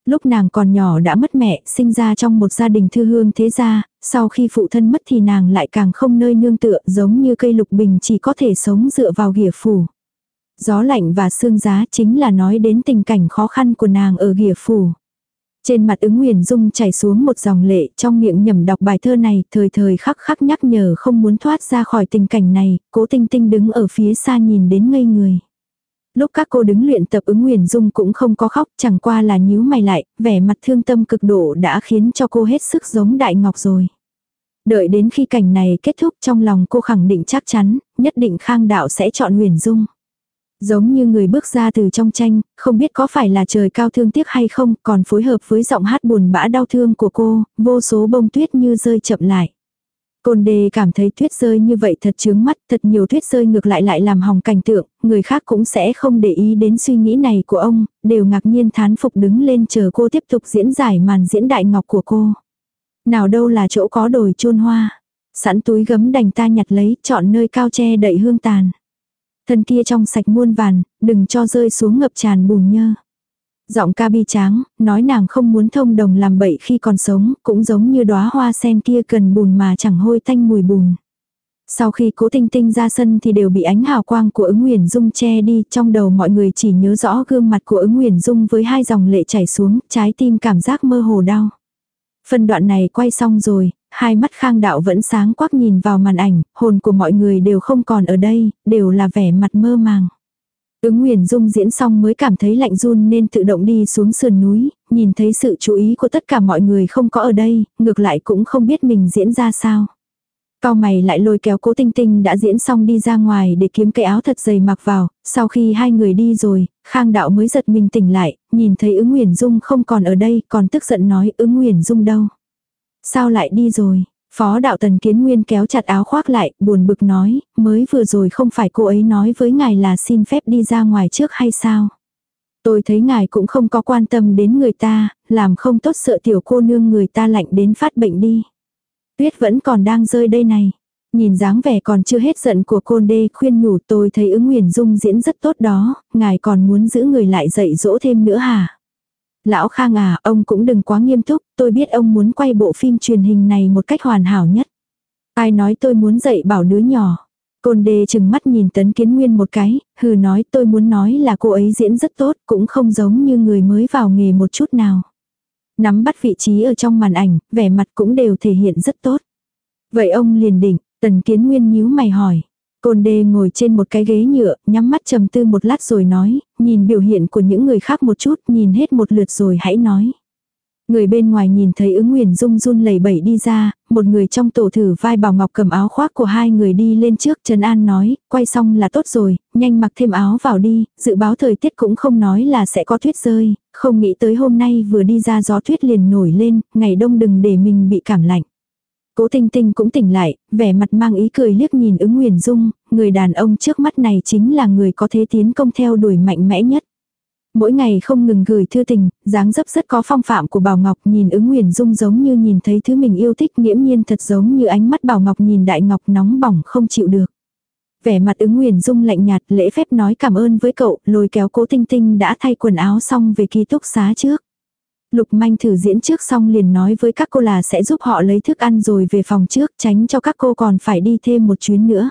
Lúc nàng còn nhỏ đã mất mẹ, sinh ra trong một gia đình thư hương thế gia, sau khi phụ thân mất thì nàng lại càng không nơi nương tựa, giống như cây lục bình chỉ có thể sống dựa vào ghìa phủ. Gió lạnh và sương giá chính là nói đến tình cảnh khó khăn của nàng ở ghìa phủ. Trên mặt Ứng Huyền Dung chảy xuống một dòng lệ, trong miệng nhẩm đọc bài thơ này, thời thời khắc khắc nhắc nhở không muốn thoát ra khỏi tình cảnh này, Cố Tinh Tinh đứng ở phía xa nhìn đến ngây người. Lúc các cô đứng luyện tập Ứng Huyền Dung cũng không có khóc, chẳng qua là nhíu mày lại, vẻ mặt thương tâm cực độ đã khiến cho cô hết sức giống Đại Ngọc rồi. Đợi đến khi cảnh này kết thúc trong lòng cô khẳng định chắc chắn, nhất định Khang Đạo sẽ chọn Huyền Dung. Giống như người bước ra từ trong tranh, không biết có phải là trời cao thương tiếc hay không, còn phối hợp với giọng hát buồn bã đau thương của cô, vô số bông tuyết như rơi chậm lại. Côn Đê cảm thấy tuyết rơi như vậy thật chướng mắt, thật nhiều tuyết rơi ngược lại làm hỏng cảnh tượng, người khác cũng sẽ không để ý đến suy nghĩ này của ông, đều ngạc nhiên thán phục đứng lên chờ cô tiếp tục diễn giải màn diễn Đại Ngọc của cô. Nào đâu là chỗ có đồi chôn hoa, sẵn túi gấm đành ta nhặt lấy, chọn nơi cao che đậy hương tàn. Thân kia trong sạch muôn vàn, đừng cho rơi xuống ngập tràn bùn nhơ. Giọng ca bi tráng, nói nàng không muốn thông đồng làm bậy khi còn sống, cũng giống như đóa hoa sen kia cần bùn mà chẳng hôi tanh mùi bùn. Sau khi Cố Tinh Tinh ra sân thì đều bị ánh hào quang của Ứng Huyền Dung che đi, trong đầu mọi người chỉ nhớ rõ gương mặt của Ứng Huyền Dung với hai dòng lệ chảy xuống, trái tim cảm giác mơ hồ đau. Phần đoạn này quay xong rồi, hai mắt Khang Đạo vẫn sáng quắc nhìn vào màn ảnh, hồn của mọi người đều không còn ở đây, đều là vẻ mặt mơ màng. Ứng Huyền Dung diễn xong mới cảm thấy lạnh run nên tự động đi xuống sườn núi, nhìn thấy sự chú ý của tất cả mọi người không có ở đây, ngược lại cũng không biết mình diễn ra sao. Cao mày lại lôi kéo Cố Tinh Tinh đã diễn xong đi ra ngoài để kiếm cái áo thật dày mặc vào, sau khi hai người đi rồi, Khang Đạo mới giật mình tỉnh lại, nhìn thấy Ứng Huyền Dung không còn ở đây, còn tức giận nói Ứng Huyền Dung đâu. Sao lại đi rồi? Phó đạo Tần Kiến Nguyên kéo chặt áo khoác lại, buồn bực nói, mới vừa rồi không phải cô ấy nói với ngài là xin phép đi ra ngoài trước hay sao? Tôi thấy ngài cũng không có quan tâm đến người ta, làm không tốt sợ tiểu cô nương người ta lạnh đến phát bệnh đi. Tuyết vẫn còn đang rơi đây này. Nhìn dáng vẻ còn chưa hết giận của Côn Đê khuyên nhủ tôi thấy Ứng Huyền Dung diễn rất tốt đó, ngài còn muốn giữ người lại dạy dỗ thêm nữa hả? Lão Khang à, ông cũng đừng quá nghiêm túc, tôi biết ông muốn quay bộ phim truyền hình này một cách hoàn hảo nhất. Ai nói tôi muốn dạy bảo đứa nhỏ. Côn Đê chừng mắt nhìn Tấn Kiến Nguyên một cái, hừ nói tôi muốn nói là cô ấy diễn rất tốt, cũng không giống như người mới vào nghề một chút nào. Nắm bắt vị trí ở trong màn ảnh, vẻ mặt cũng đều thể hiện rất tốt. Vậy ông liền định, Tần Kiến Nguyên nhíu mày hỏi. Côn Đê ngồi trên một cái ghế nhựa, nhắm mắt trầm tư một lát rồi nói, nhìn biểu hiện của những người khác một chút, nhìn hết một lượt rồi hãy nói. Người bên ngoài nhìn thấy Ứng Huyền Dung run lẩy bẩy đi ra, một người trong tổ thử vai Bảo Ngọc cầm áo khoác của hai người đi lên trước, Trấn An nói, quay xong là tốt rồi, nhanh mặc thêm áo vào đi, dự báo thời tiết cũng không nói là sẽ có tuyết rơi, không nghĩ tới hôm nay vừa đi ra gió tuyết liền nổi lên, ngày đông đừng để mình bị cảm lạnh. Cố Tinh Tinh cũng tỉnh lại, vẻ mặt mang ý cười liếc nhìn Ứng Huyền Dung, người đàn ông trước mắt này chính là người có thế tiến công theo đuổi mạnh mẽ nhất. Mỗi ngày không ngừng gửi thư tình, dáng dấp rất có phong phạm của Bảo Ngọc nhìn Ứng Huyền Dung giống như nhìn thấy thứ mình yêu thích, nghiễm nhiên thật giống như ánh mắt Bảo Ngọc nhìn Đại Ngọc nóng bỏng không chịu được. Vẻ mặt Ứng Huyền Dung lạnh nhạt lễ phép nói cảm ơn với cậu, lôi kéo Cố Tinh Tinh đã thay quần áo xong về ký túc xá trước. Lục Manh thử diễn trước xong liền nói với các cô là sẽ giúp họ lấy thức ăn rồi về phòng trước, tránh cho các cô còn phải đi thêm một chuyến nữa.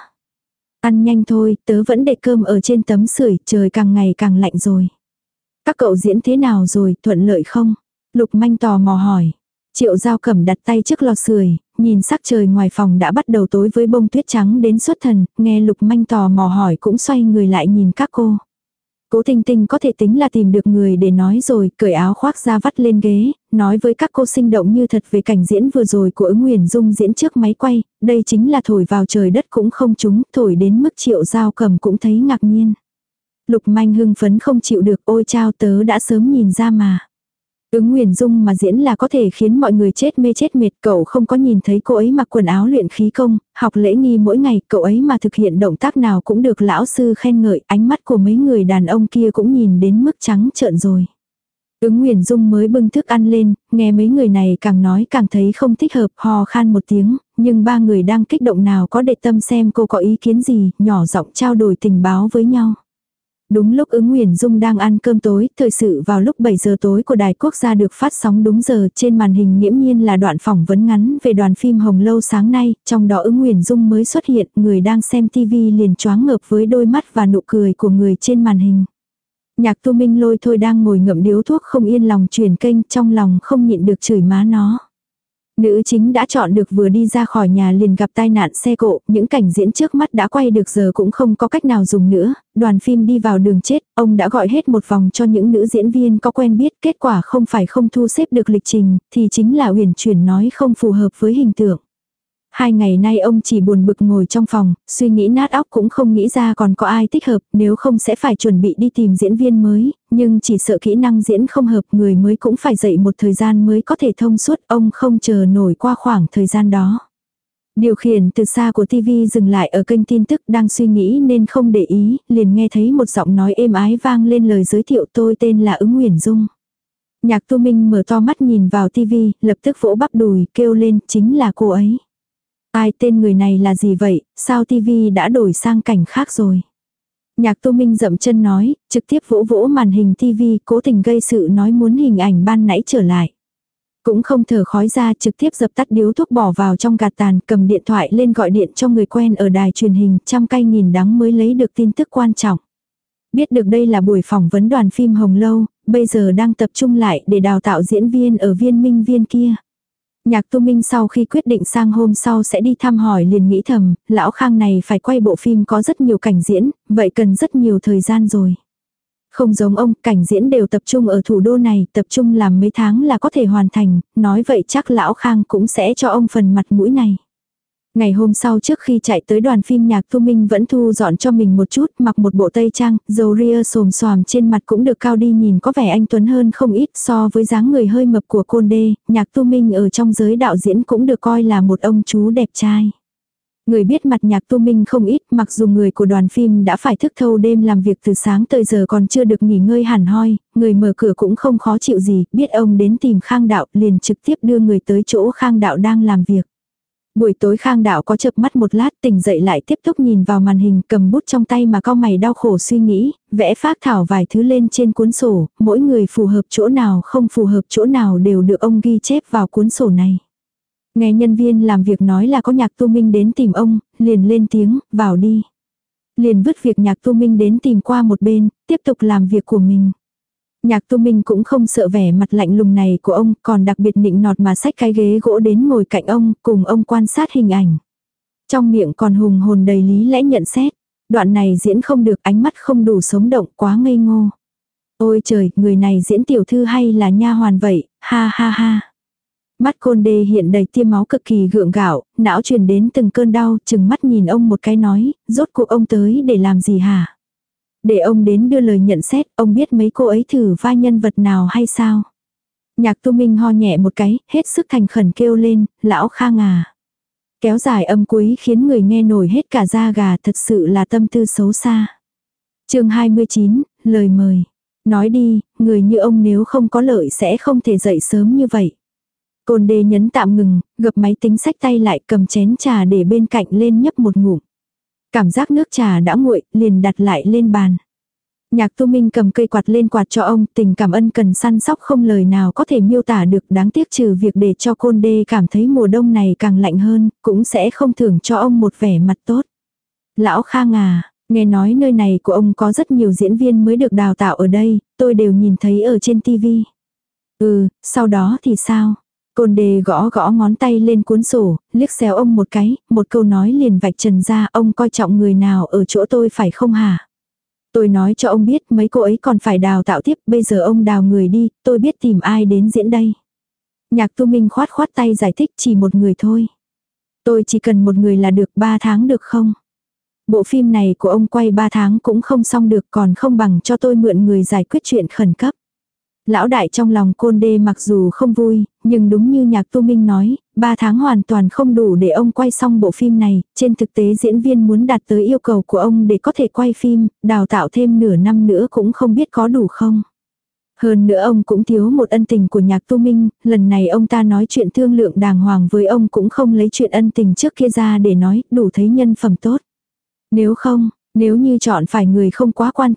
Ăn nhanh thôi, tớ vẫn để cơm ở trên tấm sưởi, trời càng ngày càng lạnh rồi. Các cậu diễn thế nào rồi, thuận lợi không? Lục Manh tò mò hỏi. Triệu Giao Cẩm đặt tay trước lò sưởi, nhìn sắc trời ngoài phòng đã bắt đầu tối với bông tuyết trắng đến xuất thần, nghe Lục Manh tò mò hỏi cũng xoay người lại nhìn các cô. Cố Tinh Tinh có thể tính là tìm được người để nói rồi, cởi áo khoác ra vắt lên ghế, nói với các cô sinh động như thật về cảnh diễn vừa rồi của Ứng Huyền Dung diễn trước máy quay, đây chính là thổi vào trời đất cũng không trúng, thổi đến mức Triệu Giao Cẩm cũng thấy ngạc nhiên. Lục Manh hưng phấn không chịu được, ôi chao tớ đã sớm nhìn ra mà. Ứng Huyền Dung mà diễn là có thể khiến mọi người chết mê chết mệt, cậu không có nhìn thấy cô ấy mặc quần áo luyện khí công, học lễ nghi mỗi ngày, cậu ấy mà thực hiện động tác nào cũng được lão sư khen ngợi, ánh mắt của mấy người đàn ông kia cũng nhìn đến mức trắng trợn rồi. Ứng Huyền Dung mới bưng thức ăn lên, nghe mấy người này càng nói càng thấy không thích hợp, hò khan một tiếng, nhưng ba người đang kích động nào có để tâm xem cô có ý kiến gì, nhỏ giọng trao đổi tình báo với nhau. Đúng lúc Ứng Nguyễn Dung đang ăn cơm tối, thời sự vào lúc 7 giờ tối của Đài Quốc gia được phát sóng đúng giờ, trên màn hình nghiễm nhiên là đoạn phỏng vấn ngắn về đoàn phim Hồng Lâu sáng nay, trong đó Ứng Nguyễn Dung mới xuất hiện, người đang xem TV liền choáng ngợp với đôi mắt và nụ cười của người trên màn hình. Nhạc Tu Minh Lôi thôi đang ngồi ngậm điếu thuốc không yên lòng chuyển kênh, trong lòng không nhịn được chửi má nó. Nữ chính đã chọn được vừa đi ra khỏi nhà liền gặp tai nạn xe cộ, những cảnh diễn trước mắt đã quay được giờ cũng không có cách nào dùng nữa, đoàn phim đi vào đường chết, ông đã gọi hết một vòng cho những nữ diễn viên có quen biết, kết quả không phải không thu xếp được lịch trình, thì chính là uyển chuyển nói không phù hợp với hình tượng. 2 ngày nay ông chỉ buồn bực ngồi trong phòng, suy nghĩ nát óc cũng không nghĩ ra còn có ai thích hợp, nếu không sẽ phải chuẩn bị đi tìm diễn viên mới, nhưng chỉ sợ kỹ năng diễn không hợp, người mới cũng phải dạy một thời gian mới có thể thông suốt, ông không chờ nổi qua khoảng thời gian đó. Điều khiển từ xa của TV dừng lại ở kênh tin tức, đang suy nghĩ nên không để ý, liền nghe thấy một giọng nói êm ái vang lên lời giới thiệu: tôi tên là Ứng Nguyễn Dung. Nhạc Tu Minh mở to mắt nhìn vào TV, lập tức vỗ bắp đùi, kêu lên: chính là cô ấy. Ai, tên người này là gì vậy, sao TV đã đổi sang cảnh khác rồi. Nhạc Tu Minh dậm chân nói, trực tiếp vỗ vỗ màn hình TV, cố tình gây sự nói muốn hình ảnh ban nãy trở lại. Cũng không thở khói ra, trực tiếp dập tắt điếu thuốc bỏ vào trong gạt tàn, cầm điện thoại lên gọi điện cho người quen ở đài truyền hình, trăm cay nghìn đắng mới lấy được tin tức quan trọng. Biết được đây là buổi phỏng vấn đoàn phim Hồng Lâu, bây giờ đang tập trung lại để đào tạo diễn viên ở viên Minh Viên kia. Nhạc Tu Minh sau khi quyết định sang hôm sau sẽ đi thăm hỏi liền nghĩ thầm, lão Khang này phải quay bộ phim có rất nhiều cảnh diễn, vậy cần rất nhiều thời gian rồi. Không giống ông, cảnh diễn đều tập trung ở thủ đô này, tập trung làm mấy tháng là có thể hoàn thành, nói vậy chắc lão Khang cũng sẽ cho ông phần mặt mũi này. Ngày hôm sau trước khi chạy tới đoàn phim, Nhạc Tu Minh vẫn thu dọn cho mình một chút, mặc một bộ tây trang, râu ria xồm xoàm trên mặt cũng được cao đi, nhìn có vẻ anh tuấn hơn không ít so với dáng người hơi mập của Côn Đê. Nhạc Tu Minh ở trong giới đạo diễn cũng được coi là một ông chú đẹp trai. Người biết mặt Nhạc Tu Minh không ít, mặc dù người của đoàn phim đã phải thức thâu đêm làm việc từ sáng tới giờ còn chưa được nghỉ ngơi hẳn hoi, người mở cửa cũng không khó chịu gì, biết ông đến tìm Khang Đạo liền trực tiếp đưa người tới chỗ Khang Đạo đang làm việc. Buổi tối Khang Đạo có chợp mắt một lát, tỉnh dậy lại tiếp tục nhìn vào màn hình, cầm bút trong tay mà cau mày đau khổ suy nghĩ, vẽ phác thảo vài thứ lên trên cuốn sổ, mỗi người phù hợp chỗ nào không phù hợp chỗ nào đều được ông ghi chép vào cuốn sổ này. Nghe nhân viên làm việc nói là có Nhạc Tu Minh đến tìm ông, liền lên tiếng, vào đi. Liền vứt việc Nhạc Tu Minh đến tìm qua một bên, tiếp tục làm việc của mình. Nhạc Tu Minh cũng không sợ vẻ mặt lạnh lùng này của ông, còn đặc biệt nịnh nọt mà xách cái ghế gỗ đến ngồi cạnh ông, cùng ông quan sát hình ảnh. Trong miệng còn hùng hồn đầy lý lẽ nhận xét. Đoạn này diễn không được, ánh mắt không đủ sống động, quá ngây ngô. Ôi trời, người này diễn tiểu thư hay là nha hoàn vậy, ha ha ha. Mắt Côn Đê hiện đầy tia máu cực kỳ gượng gạo, não truyền đến từng cơn đau, chừng mắt nhìn ông một cái nói, rốt cuộc ông tới để làm gì hả? Để ông đến đưa lời nhận xét, ông biết mấy cô ấy thử vai nhân vật nào hay sao? Nhạc Tu Minh ho nhẹ một cái, hết sức thành khẩn kêu lên, lão Khang à. Kéo dài âm cuối khiến người nghe nổi hết cả da gà, thật sự là tâm tư xấu xa. Chương 29, lời mời. Nói đi, người như ông nếu không có lợi sẽ không thể dậy sớm như vậy. Côn Đê nhấn tạm ngừng, gập máy tính xách tay lại, cầm chén trà để bên cạnh lên nhấp một ngụm. Cảm giác nước trà đã nguội, liền đặt lại lên bàn. Nhạc Tu Minh cầm cây quạt lên quạt cho ông, tình cảm ân cần săn sóc không lời nào có thể miêu tả được, đáng tiếc trừ việc để cho Côn Đê cảm thấy mùa đông này càng lạnh hơn, cũng sẽ không thưởng cho ông một vẻ mặt tốt. Lão Khang à, nghe nói nơi này của ông có rất nhiều diễn viên mới được đào tạo ở đây, tôi đều nhìn thấy ở trên TV. Sau đó thì sao? Côn Đê gõ gõ ngón tay lên cuốn sổ, liếc xéo ông một cái, một câu nói liền vạch trần ra, ông coi trọng người nào ở chỗ tôi phải không hả? Tôi nói cho ông biết mấy cô ấy còn phải đào tạo tiếp, bây giờ ông đào người đi, tôi biết tìm ai đến diễn đây. Nhạc Tu Minh khoát khoát tay giải thích, chỉ một người thôi. Tôi chỉ cần một người là được, 3 tháng được không? Bộ phim này của ông quay 3 tháng cũng không xong được, còn không bằng cho tôi mượn người giải quyết chuyện khẩn cấp. Lão đại trong lòng Côn Đê mặc dù không vui, nhưng đúng như Nhạc Tu Minh nói, 3 tháng hoàn toàn không đủ để ông quay xong bộ phim này, trên thực tế diễn viên muốn đạt tới yêu cầu của ông để có thể quay phim, đào tạo thêm nửa năm nữa cũng không biết có đủ không. Hơn nữa ông cũng thiếu một ân tình của Nhạc Tu Minh, lần này ông ta nói chuyện thương lượng đàng hoàng với ông cũng không lấy chuyện ân tình trước kia ra để nói, đủ thấy nhân phẩm tốt. Nếu như chọn phải người không quá quan trọng,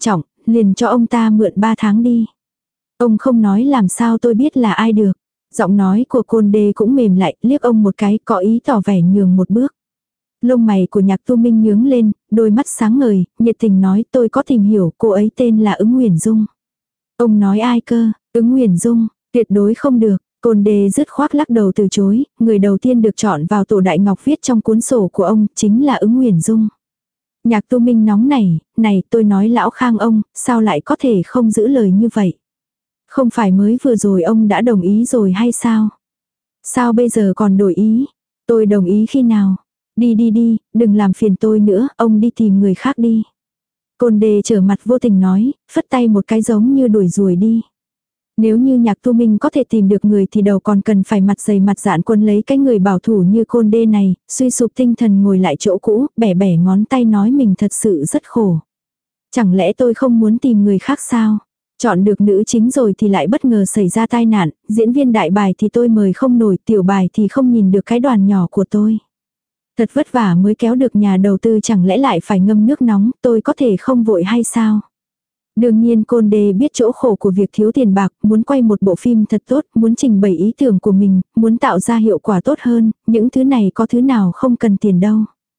liền cho ông ta mượn 3 tháng đi. Ông không nói làm sao tôi biết là ai được. Giọng nói của Côn Đê cũng mềm lại, liếc ông một cái, có ý tỏ vẻ nhường một bước. Lông mày của Nhạc Tu Minh nhướng lên, đôi mắt sáng ngời, nhiệt tình nói tôi có tìm hiểu, cô ấy tên là Ứng Nguyền Dung. Ông nói ai cơ? Ứng Nguyền Dung, tuyệt đối không được. Côn Đê dứt khoát lắc đầu từ chối, người đầu tiên được chọn vào tổ đại ngọc viết trong cuốn sổ của ông chính là Ứng Nguyền Dung. Nhạc Tu Minh nóng nảy, này tôi nói lão Khang ông, sao lại có thể không giữ lời như vậy? Không phải mới vừa rồi ông đã đồng ý rồi hay sao? Sao bây giờ còn đổi ý? Tôi đồng ý khi nào? Đi đi đi, đừng làm phiền tôi nữa, ông đi tìm người khác đi. Côn Đê trở mặt vô tình nói, phất tay một cái giống như đuổi ruồi đi. Nếu như Nhạc Tu Minh có thể tìm được người thì đầu còn cần phải mặt dày mặt dạn quân lấy cái người bảo thủ như Côn Đê này, suy sụp tinh thần ngồi lại chỗ cũ, bẻ bẻ ngón tay nói mình thật sự rất khổ. Chẳng lẽ tôi không muốn tìm người khác sao? Chọn được nữ chính rồi thì lại bất ngờ xảy ra tai nạn, diễn viên đại bài thì tôi mời không nổi, tiểu bài thì không nhìn được cái đoàn nhỏ của tôi. Thật vất vả mới kéo được nhà đầu tư, chẳng lẽ lại phải ngâm nước nóng, tôi có thể không vội hay sao? Đương nhiên Côn Đê biết chỗ khổ của việc thiếu tiền bạc, muốn quay một bộ phim thật tốt, muốn trình bày ý tưởng của mình, muốn tạo ra hiệu quả tốt hơn, những thứ này có thứ nào không cần tiền đâu.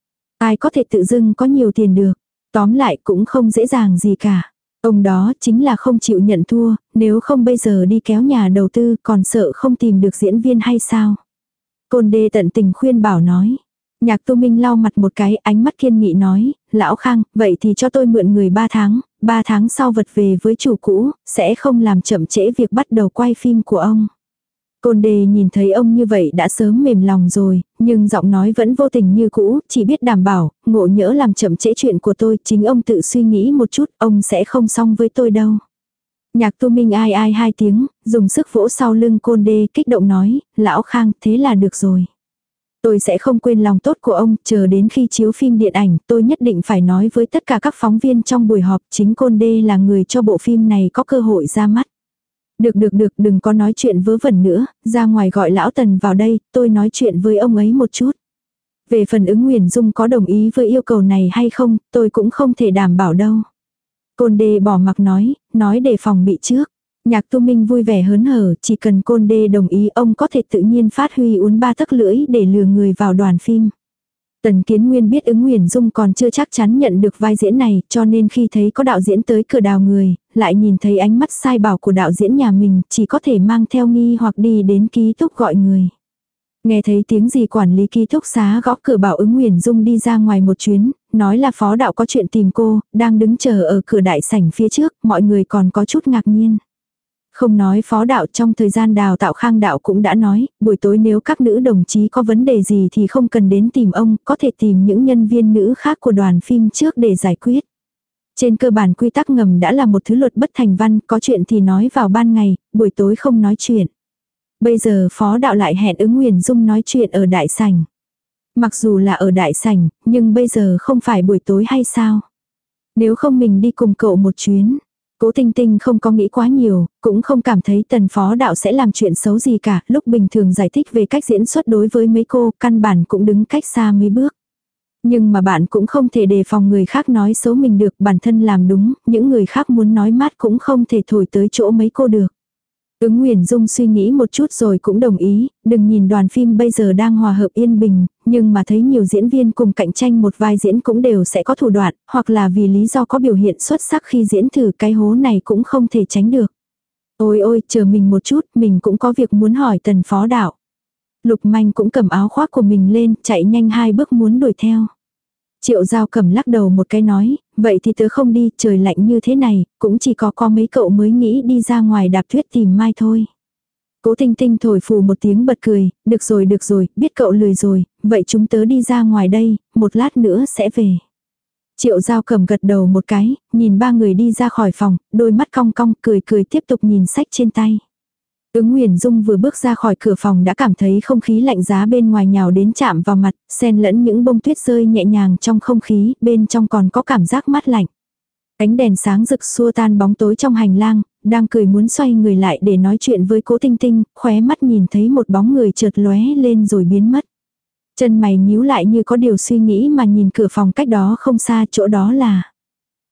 Ai có thể tự dưng có nhiều tiền được, tóm lại cũng không dễ dàng gì cả. Ông đó chính là không chịu nhận thua, nếu không bây giờ đi kéo nhà đầu tư còn sợ không tìm được diễn viên hay sao. Côn Đê tận tình khuyên bảo nói. Nhạc Tu Minh lau mặt một cái, ánh mắt kiên nghị nói, lão Khang, vậy thì cho tôi mượn người 3 tháng, 3 tháng sau vật về với chủ cũ, sẽ không làm chậm trễ việc bắt đầu quay phim của ông. Côn Đê nhìn thấy ông như vậy đã sớm mềm lòng rồi, nhưng giọng nói vẫn vô tình như cũ, chỉ biết đảm bảo, ngộ nhỡ làm chậm trễ chuyện của tôi, chính ông tự suy nghĩ một chút, ông sẽ không xong với tôi đâu. Nhạc Tu Minh ai ai 2 tiếng, dùng sức vỗ sau lưng Côn Đê, kích động nói, lão Khang, thế là được rồi. Tôi sẽ không quên lòng tốt của ông, chờ đến khi chiếu phim điện ảnh, tôi nhất định phải nói với tất cả các phóng viên trong buổi họp, chính Côn Đê là người cho bộ phim này có cơ hội ra mắt. Được, đừng có nói chuyện vớ vẩn nữa, ra ngoài gọi lão Tần vào đây, tôi nói chuyện với ông ấy một chút. Về phần Ứng Nguyền Dung có đồng ý với yêu cầu này hay không, tôi cũng không thể đảm bảo đâu. Côn Đê bỏ mặc nói để phòng bị trước. Nhạc Tu Minh vui vẻ hớn hở, chỉ cần Côn Đê đồng ý ông có thể tự nhiên phát huy uốn 3 tấc lưỡi để lừa người vào đoàn phim. Tần Kiến Nguyên biết Ứng Nguyền Dung còn chưa chắc chắn nhận được vai diễn này, cho nên khi thấy có đạo diễn tới cửa đào người, lại nhìn thấy ánh mắt sai bảo của đạo diễn nhà mình, chỉ có thể mang theo nghi hoặc đi đến ký túc gọi người. Nghe thấy tiếng gì quản lý ký túc xá gõ cửa bảo Ứng Nguyền Dung đi ra ngoài một chuyến, nói là phó đạo có chuyện tìm cô, đang đứng chờ ở cửa đại sảnh phía trước, mọi người còn có chút ngạc nhiên. Không nói phó đạo, trong thời gian đào tạo Khang đạo cũng đã nói, buổi tối nếu các nữ đồng chí có vấn đề gì thì không cần đến tìm ông, có thể tìm những nhân viên nữ khác của đoàn phim trước để giải quyết. Trên cơ bản quy tắc ngầm đã là một thứ luật bất thành văn, có chuyện thì nói vào ban ngày, buổi tối không nói chuyện. Bây giờ phó đạo lại hẹn Ứng Nguyền Dung nói chuyện ở đại sảnh. Mặc dù là ở đại sảnh, nhưng bây giờ không phải buổi tối hay sao? Nếu không mình đi cùng cậu một chuyến. Cố Tinh Tinh không có nghĩ quá nhiều, cũng không cảm thấy Tần phó đạo sẽ làm chuyện xấu gì cả, lúc bình thường giải thích về cách diễn xuất đối với mấy cô, căn bản cũng đứng cách xa mấy bước. Nhưng mà bạn cũng không thể đề phòng người khác nói xấu mình được, bản thân làm đúng, những người khác muốn nói mát cũng không thể thổi tới chỗ mấy cô được. Ứng Nguyền Dung suy nghĩ một chút rồi cũng đồng ý, đừng nhìn đoàn phim bây giờ đang hòa hợp yên bình, nhưng mà thấy nhiều diễn viên cùng cạnh tranh một vai diễn cũng đều sẽ có thủ đoạn, hoặc là vì lý do có biểu hiện xuất sắc khi diễn thử, cái hố này cũng không thể tránh được. Ôi ôi, chờ mình một chút, mình cũng có việc muốn hỏi Tần phó đạo. Lục Manh cũng cầm áo khoác của mình lên, chạy nhanh 2 bước muốn đuổi theo. Triệu Giao cầm lắc đầu một cái nói, vậy thì tớ không đi, trời lạnh như thế này, cũng chỉ có mấy cậu mới nghĩ đi ra ngoài đạp tuyết tìm Mai thôi. Cố Tinh Tinh thổi phù một tiếng bật cười, được rồi, biết cậu lười rồi, vậy chúng tớ đi ra ngoài đây, một lát nữa sẽ về. Triệu Giao cầm gật đầu một cái, nhìn 3 người đi ra khỏi phòng, đôi mắt cong cong, cười tiếp tục nhìn sách trên tay. Ứng Nguyền Dung vừa bước ra khỏi cửa phòng đã cảm thấy không khí lạnh giá bên ngoài nhào đến chạm vào mặt, xen lẫn những bông tuyết rơi nhẹ nhàng trong không khí, bên trong còn có cảm giác mát lạnh. Ánh đèn sáng rực xua tan bóng tối trong hành lang, đang cười muốn xoay người lại để nói chuyện với Cố Tinh Tinh, khóe mắt nhìn thấy một bóng người chợt lóe lên rồi biến mất. Chân mày nhíu lại như có điều suy nghĩ mà nhìn cửa phòng cách đó không xa, chỗ đó là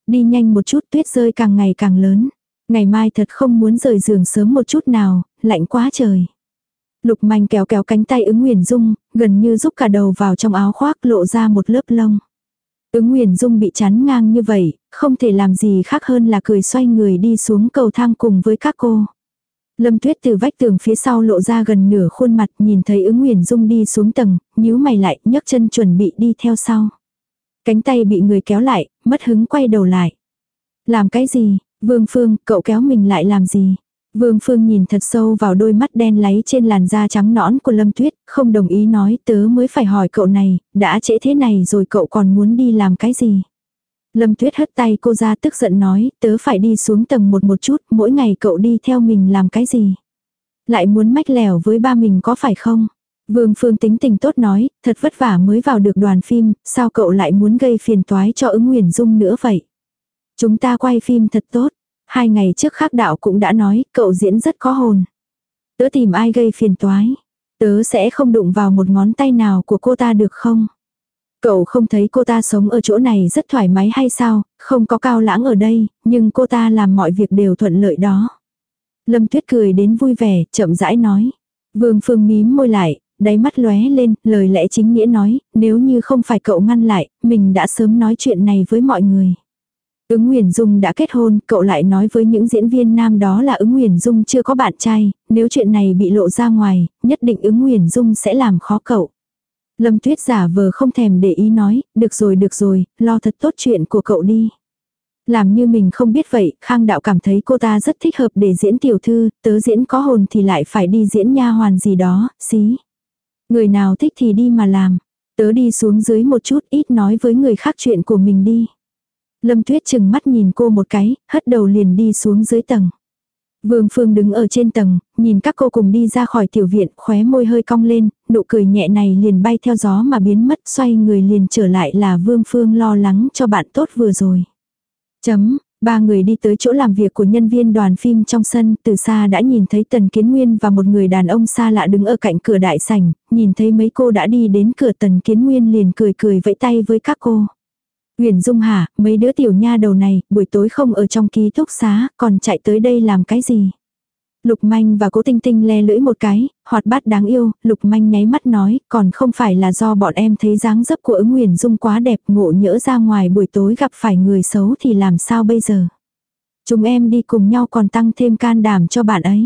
đi nhanh một chút, tuyết rơi càng ngày càng lớn. Ngày mai thật không muốn rời giường sớm một chút nào, lạnh quá trời. Lục Manh kéo kéo cánh tay Ứng Nguyền Dung, gần như rúc cả đầu vào trong áo khoác lộ ra một lớp lông. Ứng Nguyền Dung bị chắn ngang như vậy, không thể làm gì khác hơn là cười xoay người đi xuống cầu thang cùng với các cô. Lâm Tuyết từ vách tường phía sau lộ ra gần nửa khuôn mặt, nhìn thấy Ứng Nguyền Dung đi xuống tầng, nhíu mày lại, nhấc chân chuẩn bị đi theo sau. Cánh tay bị người kéo lại, mất hứng quay đầu lại. Làm cái gì? Vương Phương, cậu kéo mình lại làm gì? Vương Phương nhìn thật sâu vào đôi mắt đen láy trên làn da trắng nõn của Lâm Tuyết, không đồng ý nói, tớ mới phải hỏi cậu này, đã trễ thế này rồi cậu còn muốn đi làm cái gì? Lâm Tuyết hất tay cô ra tức giận nói, tớ phải đi xuống tầng một chút, mỗi ngày cậu đi theo mình làm cái gì? Lại muốn mách lẻo với ba mình có phải không? Vương Phương tính tình tốt nói, thật vất vả mới vào được đoàn phim, sao cậu lại muốn gây phiền toái cho Ứng Nguyền Dung nữa vậy? Chúng ta quay phim thật tốt. 2 ngày trước Khắc Đạo cũng đã nói, cậu diễn rất có hồn. Tớ tìm ai gây phiền toái? Tớ sẽ không đụng vào một ngón tay nào của cô ta được không? Cậu không thấy cô ta sống ở chỗ này rất thoải mái hay sao? Không có Cao Lãng ở đây, nhưng cô ta làm mọi việc đều thuận lợi đó. Lâm Tuyết cười đến vui vẻ, chậm rãi nói. Vương Phương mím môi lại, đáy mắt lóe lên, lời lẽ chính nghĩa nói, nếu như không phải cậu ngăn lại, mình đã sớm nói chuyện này với mọi người. Ứng Nguyền Dung đã kết hôn, cậu lại nói với những diễn viên nam đó là Ứng Nguyền Dung chưa có bạn trai, nếu chuyện này bị lộ ra ngoài, nhất định Ứng Nguyền Dung sẽ làm khó cậu. Lâm Tuyết giả vờ không thèm để ý nói, được rồi, lo thật tốt chuyện của cậu đi. Làm như mình không biết vậy, Khang Đạo cảm thấy cô ta rất thích hợp để diễn tiểu thư, tớ diễn có hồn thì lại phải đi diễn nha hoàn gì đó, xí. Người nào thích thì đi mà làm, tớ đi xuống dưới một chút, ít nói với người khác chuyện của mình đi. Lâm Tuyết chừng mắt nhìn cô một cái, hất đầu liền đi xuống dưới tầng. Vương Phương đứng ở trên tầng, nhìn các cô cùng đi ra khỏi tiểu viện, khóe môi hơi cong lên, nụ cười nhẹ này liền bay theo gió mà biến mất, xoay người liền trở lại là Vương Phương lo lắng cho bạn tốt vừa rồi. Ba người đi tới chỗ làm việc của nhân viên đoàn phim trong sân, từ xa đã nhìn thấy Tần Kiến Nguyên và một người đàn ông xa lạ đứng ở cạnh cửa đại sảnh, nhìn thấy mấy cô đã đi đến cửa, Tần Kiến Nguyên liền cười vẫy tay với các cô. Huyền Dung hả, mấy đứa tiểu nha đầu này, buổi tối không ở trong ký túc xá, còn chạy tới đây làm cái gì? Lục Manh và Cố Tinh Tinh le lưỡi một cái, hoạt bát đáng yêu, Lục Manh nháy mắt nói, còn không phải là do bọn em thấy dáng dấp của Ứng Huyền Dung quá đẹp, ngộ nhỡ ra ngoài buổi tối gặp phải người xấu thì làm sao bây giờ? Chúng em đi cùng nhau còn tăng thêm can đảm cho bạn ấy.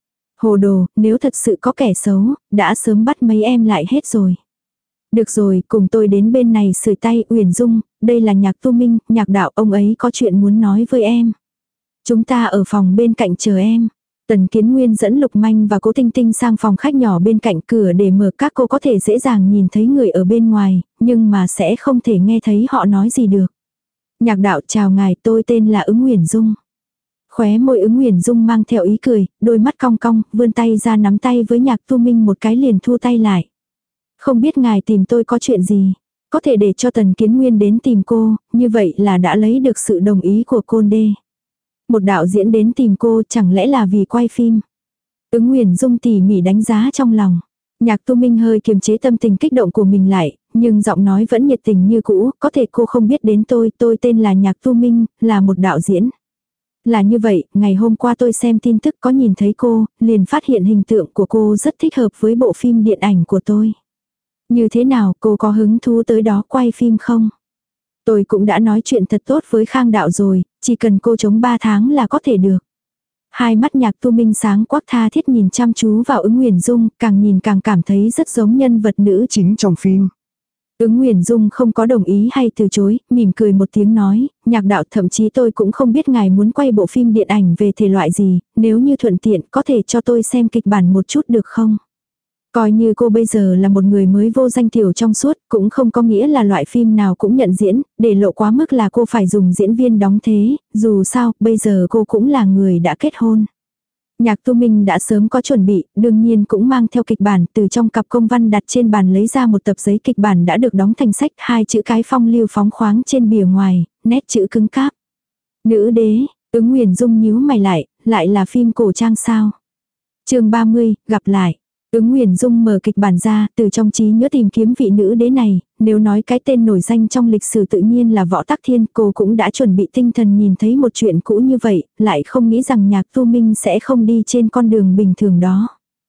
Hồ đồ, nếu thật sự có kẻ xấu, đã sớm bắt mấy em lại hết rồi. Được rồi, cùng tôi đến bên này sưởi tay. Uyển Dung, đây là Nhạc Tu Minh, Nhạc Đạo, ông ấy có chuyện muốn nói với em. Chúng ta ở phòng bên cạnh chờ em. Tần Kiến Nguyên dẫn Lục Manh và Cố Tinh Tinh sang phòng khách nhỏ bên cạnh cửa để mở, các cô có thể dễ dàng nhìn thấy người ở bên ngoài, nhưng mà sẽ không thể nghe thấy họ nói gì được. Nhạc Đạo, chào ngài, tôi tên là Ứng Uyển Dung. Khóe môi Ứng Uyển Dung mang theo ý cười, đôi mắt cong cong, vươn tay ra nắm tay với Nhạc Tu Minh một cái liền thu tay lại. Không biết ngài tìm tôi có chuyện gì, có thể để cho Tần Kiến Nguyên đến tìm cô, như vậy là đã lấy được sự đồng ý của Côn Đê. Một đạo diễn đến tìm cô chẳng lẽ là vì quay phim. Ứng Uyển Dung tỉ mỉ đánh giá trong lòng. Nhạc Tu Minh hơi kiềm chế tâm tình kích động của mình lại, nhưng giọng nói vẫn nhiệt tình như cũ, có thể cô không biết đến tôi tên là Nhạc Tu Minh, là một đạo diễn. Là như vậy, ngày hôm qua tôi xem tin tức có nhìn thấy cô, liền phát hiện hình tượng của cô rất thích hợp với bộ phim điện ảnh của tôi. Như thế nào, cô có hứng thú tới đó quay phim không? Tôi cũng đã nói chuyện thật tốt với Khang Đạo rồi, chỉ cần cô chống 3 tháng là có thể được. Hai mắt Nhạc Tu Minh sáng quắc tha thiết nhìn chăm chú vào Ứng Uyển Dung, càng nhìn càng cảm thấy rất giống nhân vật nữ chính trong phim. Ứng Uyển Dung không có đồng ý hay từ chối, mỉm cười một tiếng nói, Nhạc Đạo, thậm chí tôi cũng không biết ngài muốn quay bộ phim điện ảnh về thể loại gì, nếu như thuận tiện có thể cho tôi xem kịch bản một chút được không? Coi như cô bây giờ là một người mới vô danh tiểu trong suốt, cũng không có nghĩa là loại phim nào cũng nhận diễn, để lộ quá mức là cô phải dùng diễn viên đóng thế, dù sao, bây giờ cô cũng là người đã kết hôn. Nhạc Tu Minh đã sớm có chuẩn bị, đương nhiên cũng mang theo kịch bản, từ trong cặp công văn đặt trên bàn lấy ra một tập giấy kịch bản đã được đóng thành sách, 2 chữ cái phong lưu phóng khoáng trên bìa ngoài, nét chữ cứng cáp. Nữ đế, Ứng Uyển Dung nhíu mày lại là phim cổ trang sao? Chương 30, gặp lại. Ứng Nguyền Dung mở kịch bản ra, từ trong trí nhớ tìm kiếm vị nữ đế này, nếu nói cái tên nổi danh trong lịch sử tự nhiên là Võ Tắc Thiên, cô cũng đã chuẩn bị tinh thần nhìn thấy một chuyện cũ như vậy, lại không nghĩ rằng Nhạc Tu Minh sẽ không đi trên con đường bình thường đó.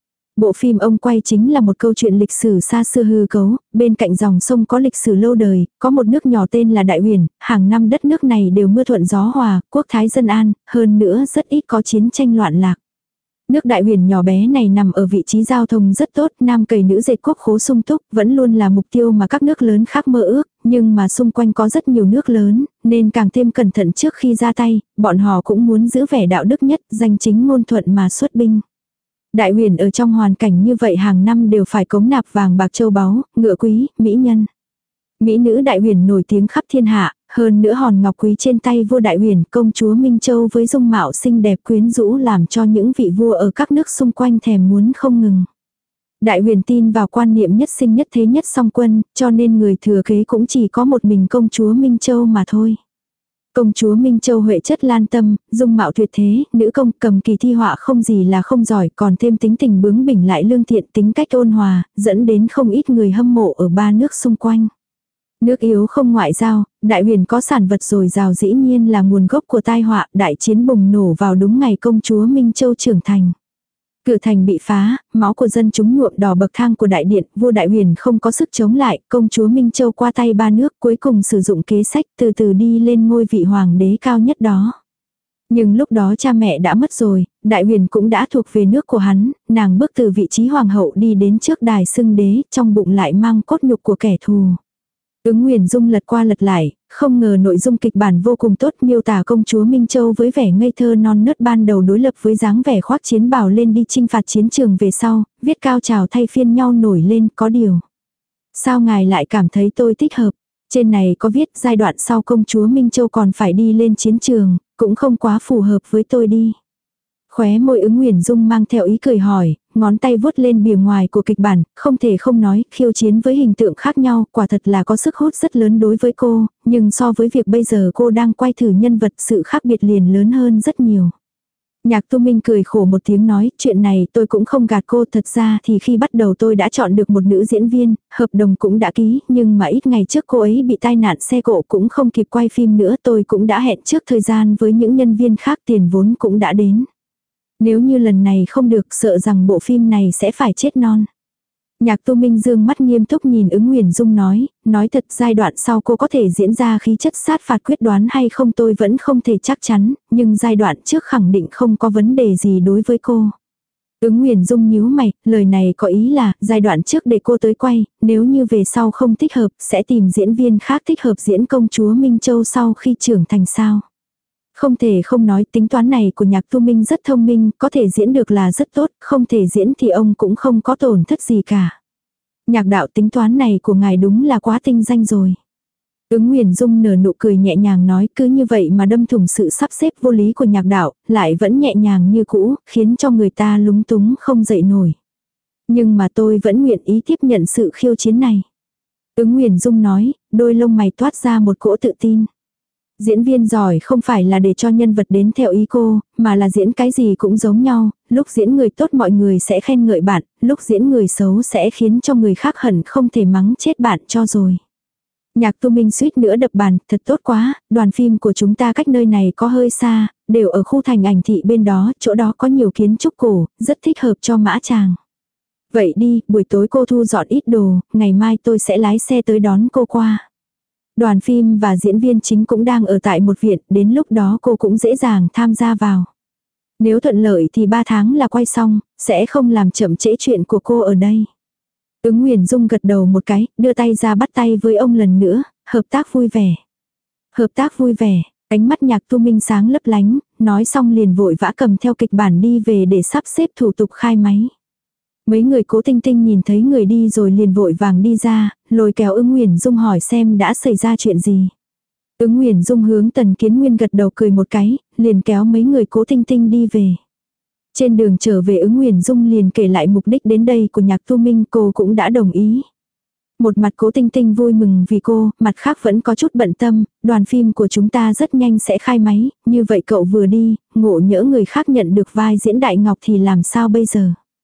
Bộ phim ông quay chính là một câu chuyện lịch sử xa xưa hư cấu, bên cạnh dòng sông có lịch sử lâu đời, có một nước nhỏ tên là Đại Huyền, hàng năm đất nước này đều mưa thuận gió hòa, quốc thái dân an, hơn nữa rất ít có chiến tranh loạn lạc. Nước Đại Huyền nhỏ bé này nằm ở vị trí giao thông rất tốt, nam cày nữ dệt quốc khố sung túc, vẫn luôn là mục tiêu mà các nước lớn khác mơ ước, nhưng mà xung quanh có rất nhiều nước lớn, nên càng thêm cẩn thận trước khi ra tay, bọn họ cũng muốn giữ vẻ đạo đức nhất, danh chính ngôn thuận mà xuất binh. Đại Huyền ở trong hoàn cảnh như vậy hàng năm đều phải cống nạp vàng bạc châu báu, ngựa quý, mỹ nhân. Mỹ nữ Đại Huyền nổi tiếng khắp thiên hạ, hơn nữa hòn ngọc quý trên tay vua Đại Huyền, công chúa Minh Châu với dung mạo xinh đẹp quyến rũ làm cho những vị vua ở các nước xung quanh thèm muốn không ngừng. Đại Huyền tin vào quan niệm nhất sinh nhất thế nhất song quân, cho nên người thừa kế cũng chỉ có một mình công chúa Minh Châu mà thôi. Công chúa Minh Châu huệ chất lan tâm, dung mạo tuyệt thế, nữ công cầm kỳ thi họa không gì là không giỏi, còn thêm tính tình bướng bỉnh lại lương thiện, tính cách ôn hòa, dẫn đến không ít người hâm mộ ở ba nước xung quanh. Nước yếu không ngoại giao, Đại Huyền có sản vật dồi dào dĩ nhiên là nguồn gốc của tai họa, đại chiến bùng nổ vào đúng ngày công chúa Minh Châu trưởng thành. Cửa thành bị phá, máu của dân chúng nhuộm đỏ bậc thang của đại điện, vua Đại Huyền không có sức chống lại, công chúa Minh Châu qua tay ba nước cuối cùng sử dụng kế sách từ từ đi lên ngôi vị hoàng đế cao nhất đó. Nhưng lúc đó cha mẹ đã mất rồi, Đại Huyền cũng đã thuộc về nước của hắn, nàng bước từ vị trí hoàng hậu đi đến trước đài xưng đế, trong bụng lại mang cốt nhục của kẻ thù. Ứng Nguyền Dung lật qua lật lại, không ngờ nội dung kịch bản vô cùng tốt, miêu tả công chúa Minh Châu với vẻ ngây thơ non nớt ban đầu đối lập với dáng vẻ khoác chiến bào lên đi chinh phạt chiến trường về sau, viết cao trào thay phiên nhau nổi lên, có điều. Sao ngài lại cảm thấy tôi thích hợp? Trên này có viết giai đoạn sau công chúa Minh Châu còn phải đi lên chiến trường, cũng không quá phù hợp với tôi đi. Khóe môi Ứng Nguyền Dung mang theo ý cười hỏi, ngón tay vuốt lên bìa ngoài của kịch bản, không thể không nói, khiêu chiến với hình tượng khác nhau, quả thật là có sức hút rất lớn đối với cô, nhưng so với việc bây giờ cô đang quay thử nhân vật sự khác biệt liền lớn hơn rất nhiều. Nhạc Tu Minh cười khổ một tiếng nói, chuyện này tôi cũng không gạt cô, thật ra thì khi bắt đầu tôi đã chọn được một nữ diễn viên, hợp đồng cũng đã ký, nhưng mà ít ngày trước cô ấy bị tai nạn xe cộ cũng không kịp quay phim nữa, tôi cũng đã hẹn trước thời gian với những nhân viên khác, tiền vốn cũng đã đến. Nếu như lần này không được, sợ rằng bộ phim này sẽ phải chết non. Nhạc Tu Minh dương mắt nghiêm túc nhìn Ứng Nguyền Dung nói thật giai đoạn sau cô có thể diễn ra khí chất sát phạt quyết đoán hay không tôi vẫn không thể chắc chắn, nhưng giai đoạn trước khẳng định không có vấn đề gì đối với cô. Ứng Nguyền Dung nhíu mày, lời này có ý là giai đoạn trước để cô tới quay, nếu như về sau không thích hợp sẽ tìm diễn viên khác thích hợp diễn công chúa Minh Châu sau khi trưởng thành sao. Không thể không nói tính toán này của Nhạc Tu Minh rất thông minh, có thể diễn được là rất tốt, không thể diễn thì ông cũng không có tổn thất gì cả. Nhạc đạo tính toán này của ngài đúng là quá tinh danh rồi. Ứng Nguyền Dung nở nụ cười nhẹ nhàng nói cứ như vậy mà đâm thủng sự sắp xếp vô lý của nhạc đạo, lại vẫn nhẹ nhàng như cũ, khiến cho người ta lúng túng không dậy nổi. Nhưng mà tôi vẫn nguyện ý tiếp nhận sự khiêu chiến này. Ứng Nguyền Dung nói, đôi lông mày toát ra một cỗ tự tin. Diễn viên giỏi không phải là để cho nhân vật đến theo ý cô, mà là diễn cái gì cũng giống nhau, lúc diễn người tốt mọi người sẽ khen ngợi bạn, lúc diễn người xấu sẽ khiến cho người khác hận không thể mắng chết bạn cho rồi. Nhạc Tu Minh suýt nữa đập bàn, thật tốt quá, đoàn phim của chúng ta cách nơi này có hơi xa, đều ở khu thành ảnh thị bên đó, chỗ đó có nhiều kiến trúc cổ, rất thích hợp cho mã chàng. Vậy đi, buổi tối cô thu dọn ít đồ, ngày mai tôi sẽ lái xe tới đón cô qua. Đoàn phim và diễn viên chính cũng đang ở tại một viện, đến lúc đó cô cũng dễ dàng tham gia vào. Nếu thuận lợi thì 3 tháng là quay xong, sẽ không làm chậm trễ chuyện của cô ở đây. Ứng Nguyền Dung gật đầu một cái, đưa tay ra bắt tay với ông lần nữa, hợp tác vui vẻ. Hợp tác vui vẻ, ánh mắt Nhạc Tu Minh sáng lấp lánh, nói xong liền vội vã cầm theo kịch bản đi về để sắp xếp thủ tục khai máy. Mấy người Cố Tinh Tinh nhìn thấy người đi rồi liền vội vàng đi ra, lôi kéo Ứng Nguyền Dung hỏi xem đã xảy ra chuyện gì. Ứng Nguyền Dung hướng Tần Kiến Nguyên gật đầu cười một cái, liền kéo mấy người Cố Tinh Tinh đi về. Trên đường trở về Ứng Nguyền Dung liền kể lại mục đích đến đây của Nhạc Tu Minh, cô cũng đã đồng ý. Một mặt Cố Tinh Tinh vui mừng vì cô, mặt khác vẫn có chút bận tâm, đoàn phim của chúng ta rất nhanh sẽ khai máy, như vậy cậu vừa đi, ngộ nhỡ người khác nhận được vai diễn Đại Ngọc thì làm sao bây giờ.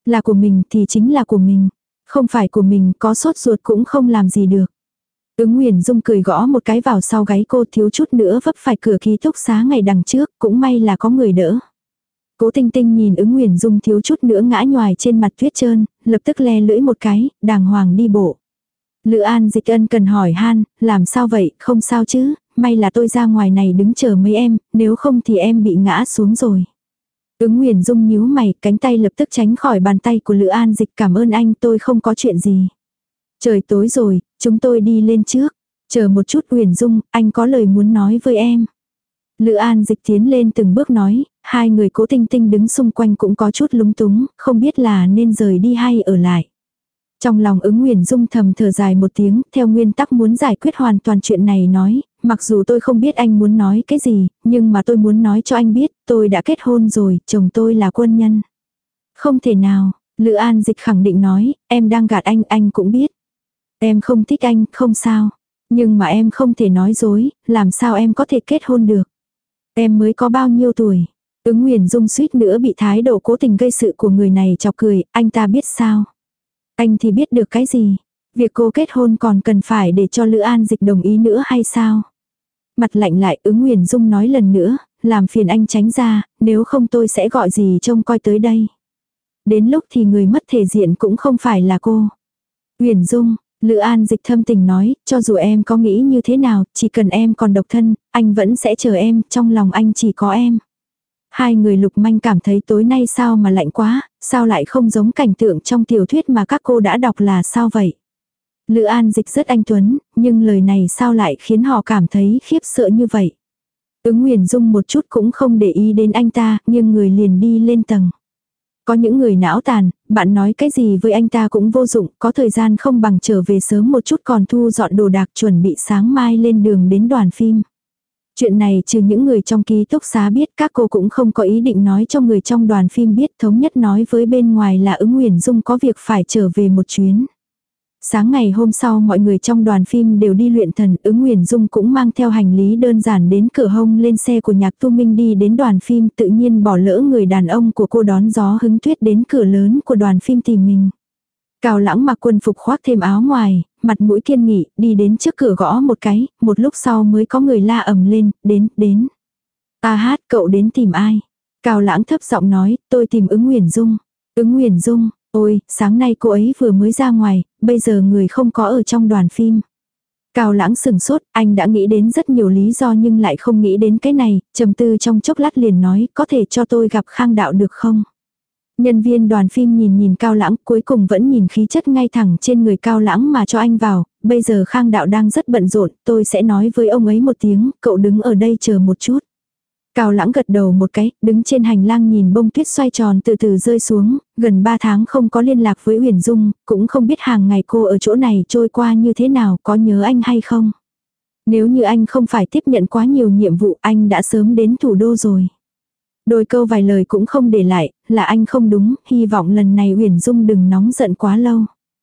Là của mình thì chính là của mình. Không phải của mình có sốt ruột cũng không làm gì được. Ứng Nguyền Dung cười gõ một cái vào sau gáy cô, thiếu chút nữa vấp phải cửa ký túc xá ngày đằng trước, cũng may là có người đỡ. Cố Tinh Tinh nhìn Ứng Nguyền Dung thiếu chút nữa ngã nhoài trên mặt tuyết trơn, lập tức le lưỡi một cái, đàng hoàng đi bộ. Lữ An Dịch ân cần hỏi han, làm sao vậy, không sao chứ, may là tôi ra ngoài này đứng chờ mấy em, nếu không thì em bị ngã xuống rồi. Ứng Nguyền Dung nhíu mày, cánh tay lập tức tránh khỏi bàn tay của Lữ An Dịch, cảm ơn anh, tôi không có chuyện gì. Trời tối rồi, chúng tôi đi lên trước. Chờ một chút Nguyền Dung, anh có lời muốn nói với em. Lữ An Dịch tiến lên từng bước nói, hai người Cố Tinh Tinh đứng xung quanh cũng có chút lúng túng, không biết là nên rời đi hay ở lại. Trong lòng Ứng Nguyền Dung thầm thở dài một tiếng, theo nguyên tắc muốn giải quyết hoàn toàn chuyện này nói, mặc dù tôi không biết anh muốn nói cái gì, nhưng mà tôi muốn nói cho anh biết, tôi đã kết hôn rồi, chồng tôi là quân nhân. Không thể nào, Lữ An Dịch khẳng định nói, em đang gạt anh cũng biết. Em không thích anh, không sao. Nhưng mà em không thể nói dối, làm sao em có thể kết hôn được. Em mới có bao nhiêu tuổi. Ứng Nguyền Dung suýt nữa bị thái độ cố tình gây sự của người này chọc cười, anh ta biết sao. Anh thì biết được cái gì. Việc cô kết hôn còn cần phải để cho Lữ An Dịch đồng ý nữa hay sao. Mặt lạnh lại, Ứng Nguyền Dung nói lần nữa, làm phiền anh tránh ra, nếu không tôi sẽ gọi gì trông coi tới đây. Đến lúc thì người mất thể diện cũng không phải là cô. Nguyền Dung, Lữ An Dịch thâm tình nói, cho dù em có nghĩ như thế nào, chỉ cần em còn độc thân, anh vẫn sẽ chờ em, trong lòng anh chỉ có em. Hai người Lục Manh cảm thấy tối nay sao mà lạnh quá, sao lại không giống cảnh tượng trong tiểu thuyết mà các cô đã đọc là sao vậy. Lữ An Dịch rất anh tuấn, nhưng lời này sao lại khiến họ cảm thấy khiếp sợ như vậy. Ứng Nguyền Dung một chút cũng không để ý đến anh ta, nhưng người liền đi lên tầng. Có những người não tàn, bạn nói cái gì với anh ta cũng vô dụng, có thời gian không bằng trở về sớm một chút còn thu dọn đồ đạc chuẩn bị sáng mai lên đường đến đoàn phim. Chuyện này trừ những người trong ký túc xá biết, các cô cũng không có ý định nói cho người trong đoàn phim biết, thống nhất nói với bên ngoài là Ứng Nguyền Dung có việc phải trở về một chuyến. Sáng ngày hôm sau mọi người trong đoàn phim đều đi luyện thần, Ứng Nguyền Dung cũng mang theo hành lý đơn giản đến cửa hông lên xe của Nhạc Tu Minh đi đến đoàn phim, tự nhiên bỏ lỡ người đàn ông của cô đón gió hứng tuyết đến cửa lớn của đoàn phim tìm mình. Cao Lãng mặc quân phục khoác thêm áo ngoài, mặt mũi kiên nghị, đi đến trước cửa gõ một cái, một lúc sau mới có người la ầm lên, đến. A Hát, cậu đến tìm ai? Cao Lãng thấp giọng nói, tôi tìm Ứng Nguyền Dung. Ứng Nguyền Dung, ôi, sáng nay cô ấy vừa mới ra ngoài, bây giờ người không có ở trong đoàn phim. Cao Lãng sừng sốt, anh đã nghĩ đến rất nhiều lý do nhưng lại không nghĩ đến cái này, trầm tư trong chốc lát liền nói, có thể cho tôi gặp Khang Đạo được không? Nhân viên đoàn phim nhìn Cao Lãng, cuối cùng vẫn nhìn khí chất ngay thẳng trên người Cao Lãng mà cho anh vào, bây giờ Khang Đạo đang rất bận rộn, tôi sẽ nói với ông ấy một tiếng, cậu đứng ở đây chờ một chút. Cao Lãng gật đầu một cái, đứng trên hành lang nhìn bông tuyết xoay tròn từ từ rơi xuống, gần 3 tháng không có liên lạc với Uyển Dung, cũng không biết hàng ngày cô ở chỗ này trôi qua như thế nào, có nhớ anh hay không. Nếu như anh không phải tiếp nhận quá nhiều nhiệm vụ, anh đã sớm đến thủ đô rồi. Đôi câu vài lời cũng không để lại, là anh không đúng, hy vọng lần này Uyển Dung đừng nóng giận quá lâu.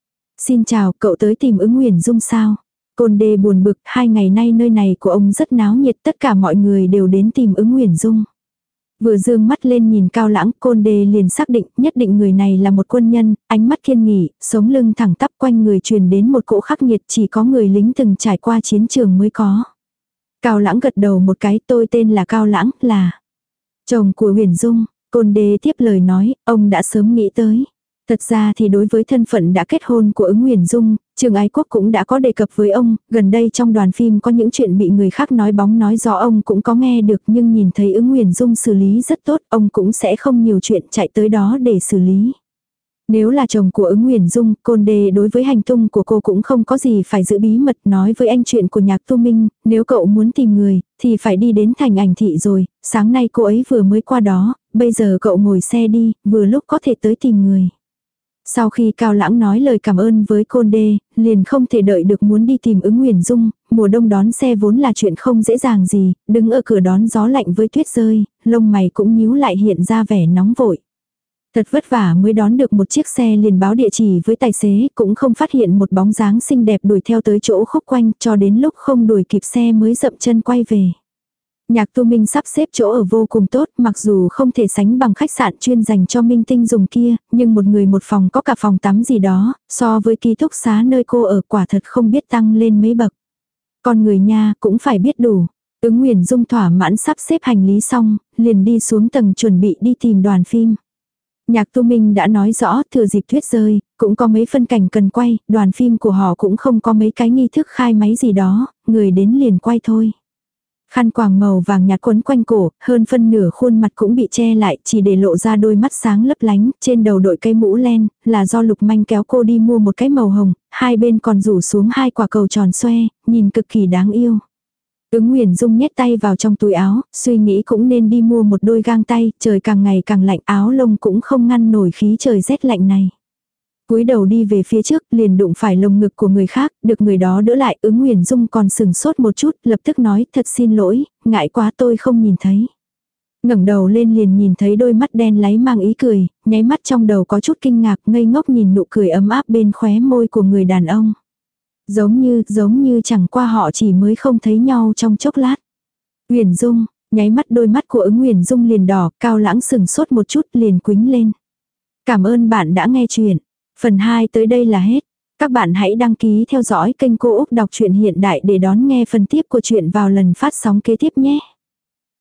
Xin chào, cậu tới tìm Ứng Uyển Dung sao? Côn Đê buồn bực, 2 ngày nay nơi này của ông rất náo nhiệt, tất cả mọi người đều đến tìm Ứng Uyển Dung. Vừa dương mắt lên nhìn Cao Lãng, Côn Đê liền xác định, nhất định người này là một quân nhân, ánh mắt kiên nghị, sống lưng thẳng tắp, quanh người truyền đến một cỗ khắc nghiệt, chỉ có người lính từng trải qua chiến trường mới có. Cao Lãng gật đầu một cái, tôi tên là Cao Lãng, là chồng của Uyển Dung. Côn Đê tiếp lời nói, ông đã sớm nghĩ tới. Thật ra thì đối với thân phận đã kết hôn của Ứng Uyển Dung, Trương Ái Quốc cũng đã có đề cập với ông, gần đây trong đoàn phim có những chuyện bị người khác nói bóng nói gió ông cũng có nghe được, nhưng nhìn thấy Ứng Uyển Dung xử lý rất tốt, ông cũng sẽ không nhiều chuyện chạy tới đó để xử lý. Nếu là chồng của Ứng Uyển Dung, Côn Đê đối với hành tung của cô cũng không có gì phải giữ bí mật, nói với anh chuyện của Nhạc Tu Minh, nếu cậu muốn tìm người, thì phải đi đến thành Ảnh Thị rồi, sáng nay cô ấy vừa mới qua đó, bây giờ cậu ngồi xe đi, vừa lúc có thể tới tìm người. Sau khi Cao Lãng nói lời cảm ơn với Côn Đê, liền không thể đợi được muốn đi tìm Ứng Uyển Dung, mùa đông đón xe vốn là chuyện không dễ dàng gì, đứng ở cửa đón gió lạnh với tuyết rơi, lông mày cũng nhíu lại hiện ra vẻ nóng vội. Thật vất vả mới đón được một chiếc xe, liền báo địa chỉ với tài xế, cũng không phát hiện một bóng dáng xinh đẹp đuổi theo tới chỗ khúc quanh, cho đến lúc không đuổi kịp xe mới dậm chân quay về. Nhạc Tu Minh sắp xếp chỗ ở vô cùng tốt, mặc dù không thể sánh bằng khách sạn chuyên dành cho minh tinh dùng kia, nhưng một người một phòng có cả phòng tắm gì đó, so với ký túc xá nơi cô ở quả thật không biết tăng lên mấy bậc. Con người nha cũng phải biết đủ. Ứng Nguyền Dung thỏa mãn sắp xếp hành lý xong, liền đi xuống tầng chuẩn bị đi tìm đoàn phim. Nhạc Tu Minh đã nói rõ thừa dịp tuyết rơi, cũng có mấy phân cảnh cần quay, đoàn phim của họ cũng không có mấy cái nghi thức khai máy gì đó, người đến liền quay thôi. Khăn quàng màu vàng nhạt quấn quanh cổ, hơn phân nửa khuôn mặt cũng bị che lại, chỉ để lộ ra đôi mắt sáng lấp lánh, trên đầu đội cây mũ len, là do Lục Manh kéo cô đi mua một cái màu hồng, hai bên còn rủ xuống hai quả cầu tròn xoe, nhìn cực kỳ đáng yêu. Ứng Nguyền Dung nhét tay vào trong túi áo, suy nghĩ cũng nên đi mua một đôi găng tay, trời càng ngày càng lạnh, áo lông cũng không ngăn nổi khí trời rét lạnh này. Cúi đầu đi về phía trước, liền đụng phải lồng ngực của người khác, được người đó đỡ lại. Ứng Nguyền Dung còn sừng sốt một chút, lập tức nói, thật xin lỗi, ngại quá tôi không nhìn thấy. Ngẩng đầu lên liền nhìn thấy đôi mắt đen láy mang ý cười, nháy mắt trong đầu có chút kinh ngạc, ngây ngốc nhìn nụ cười ấm áp bên khóe môi của người đàn ông. Giống như chẳng qua họ chỉ mới không thấy nhau trong chốc lát. Nguyền Dung, nháy mắt đôi mắt của Ứng Nguyền Dung liền đỏ, Cao Lãng sừng sốt một chút liền quính lên. Cảm ơn bạn đã nghe chuyện. Phần 2 tới đây là hết. Các bạn hãy đăng ký theo dõi kênh Cô Úc Đọc truyện hiện đại để đón nghe phần tiếp của chuyện vào lần phát sóng kế tiếp nhé.